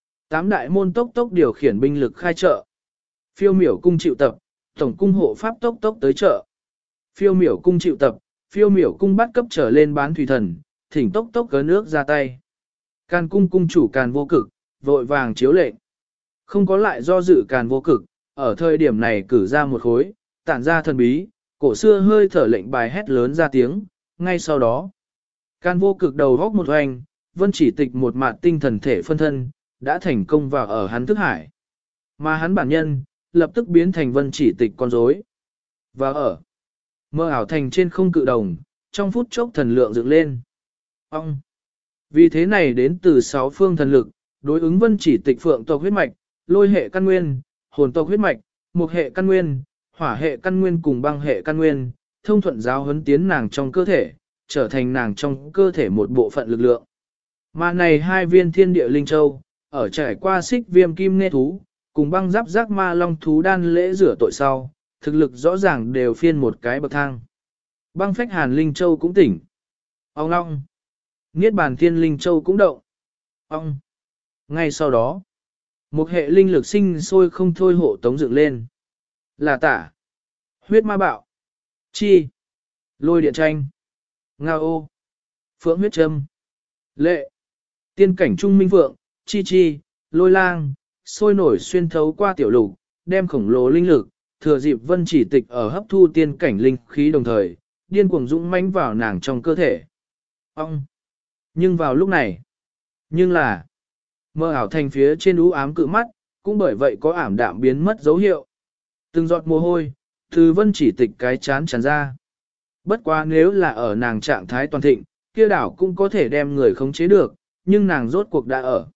8 đại môn tốc tốc điều khiển binh lực khai trợ. Phiêu miểu cung chịu tập, tổng cung hộ pháp tốc tốc tới trợ. Phiêu miểu cung chịu tập, phiêu miểu cung bắt cấp trở lên bán thủy thần, thỉnh tốc tốc cớ nước ra tay. Càn cung cung chủ Càn Vô Cực, vội vàng chiếu lệnh. Không có lại do dự Càn Vô Cực, ở thời điểm này cử ra một khối, tản ra thần bí, cổ xưa hơi thở lệnh bài hét lớn ra tiếng, ngay sau đó. Càn Vô Cực đầu góc một hoành, Vân Chỉ Tịch một mạt tinh thần thể phân thân, đã thành công vào ở hắn thức hải. Mà hắn bản nhân, lập tức biến thành Vân Chỉ Tịch con rối. Và ở, mơ ảo thành trên không cự đồng, trong phút chốc thần lượng dựng lên. Ông! Vì thế này đến từ 6 phương thần lực, đối ứng Vân Chỉ Tịch phượng tộc huyết mạch, lôi hệ căn nguyên, hồn tộc huyết mạch, mục hệ căn nguyên, hỏa hệ căn nguyên cùng băng hệ căn nguyên, thông thuận giáo huấn tiến nàng trong cơ thể, trở thành nàng trong cơ thể một bộ phận lực lượng. Mà này 2 viên thiên địa linh châu, ở trải qua xích viêm kim nghe thú, cùng băng giáp giác ma long thú đan lễ rửa tội sau, thực lực rõ ràng đều phiên một cái bậc thang. Băng phách hàn linh châu cũng tỉnh. Ông long. Niết bàn thiên linh châu cũng động. Ông. Ngay sau đó, một hệ linh lực sinh sôi không thôi hộ tống dựng lên. Là tả. Huyết ma bạo. Chi. Lôi điện tranh. Ngao ô. Phượng huyết châm. Lệ. Tiên cảnh trung minh phượng. Chi chi. Lôi lang. Sôi nổi xuyên thấu qua tiểu lục, đem khổng lồ linh lực, thừa dịp Vân Chỉ Tịch ở hấp thu tiên cảnh linh khí đồng thời, điên cuồng dũng mãnh vào nàng trong cơ thể. Ông! Nhưng vào lúc này, nhưng là, mơ ảo thành phía trên u ám cự mắt, cũng bởi vậy có ảm đạm biến mất dấu hiệu. Từng giọt mồ hôi, từ Vân Chỉ Tịch cái chán tràn ra. Bất quá nếu là ở nàng trạng thái toàn thịnh, kia đảo cũng có thể đem người khống chế được, nhưng nàng rốt cuộc đã ở.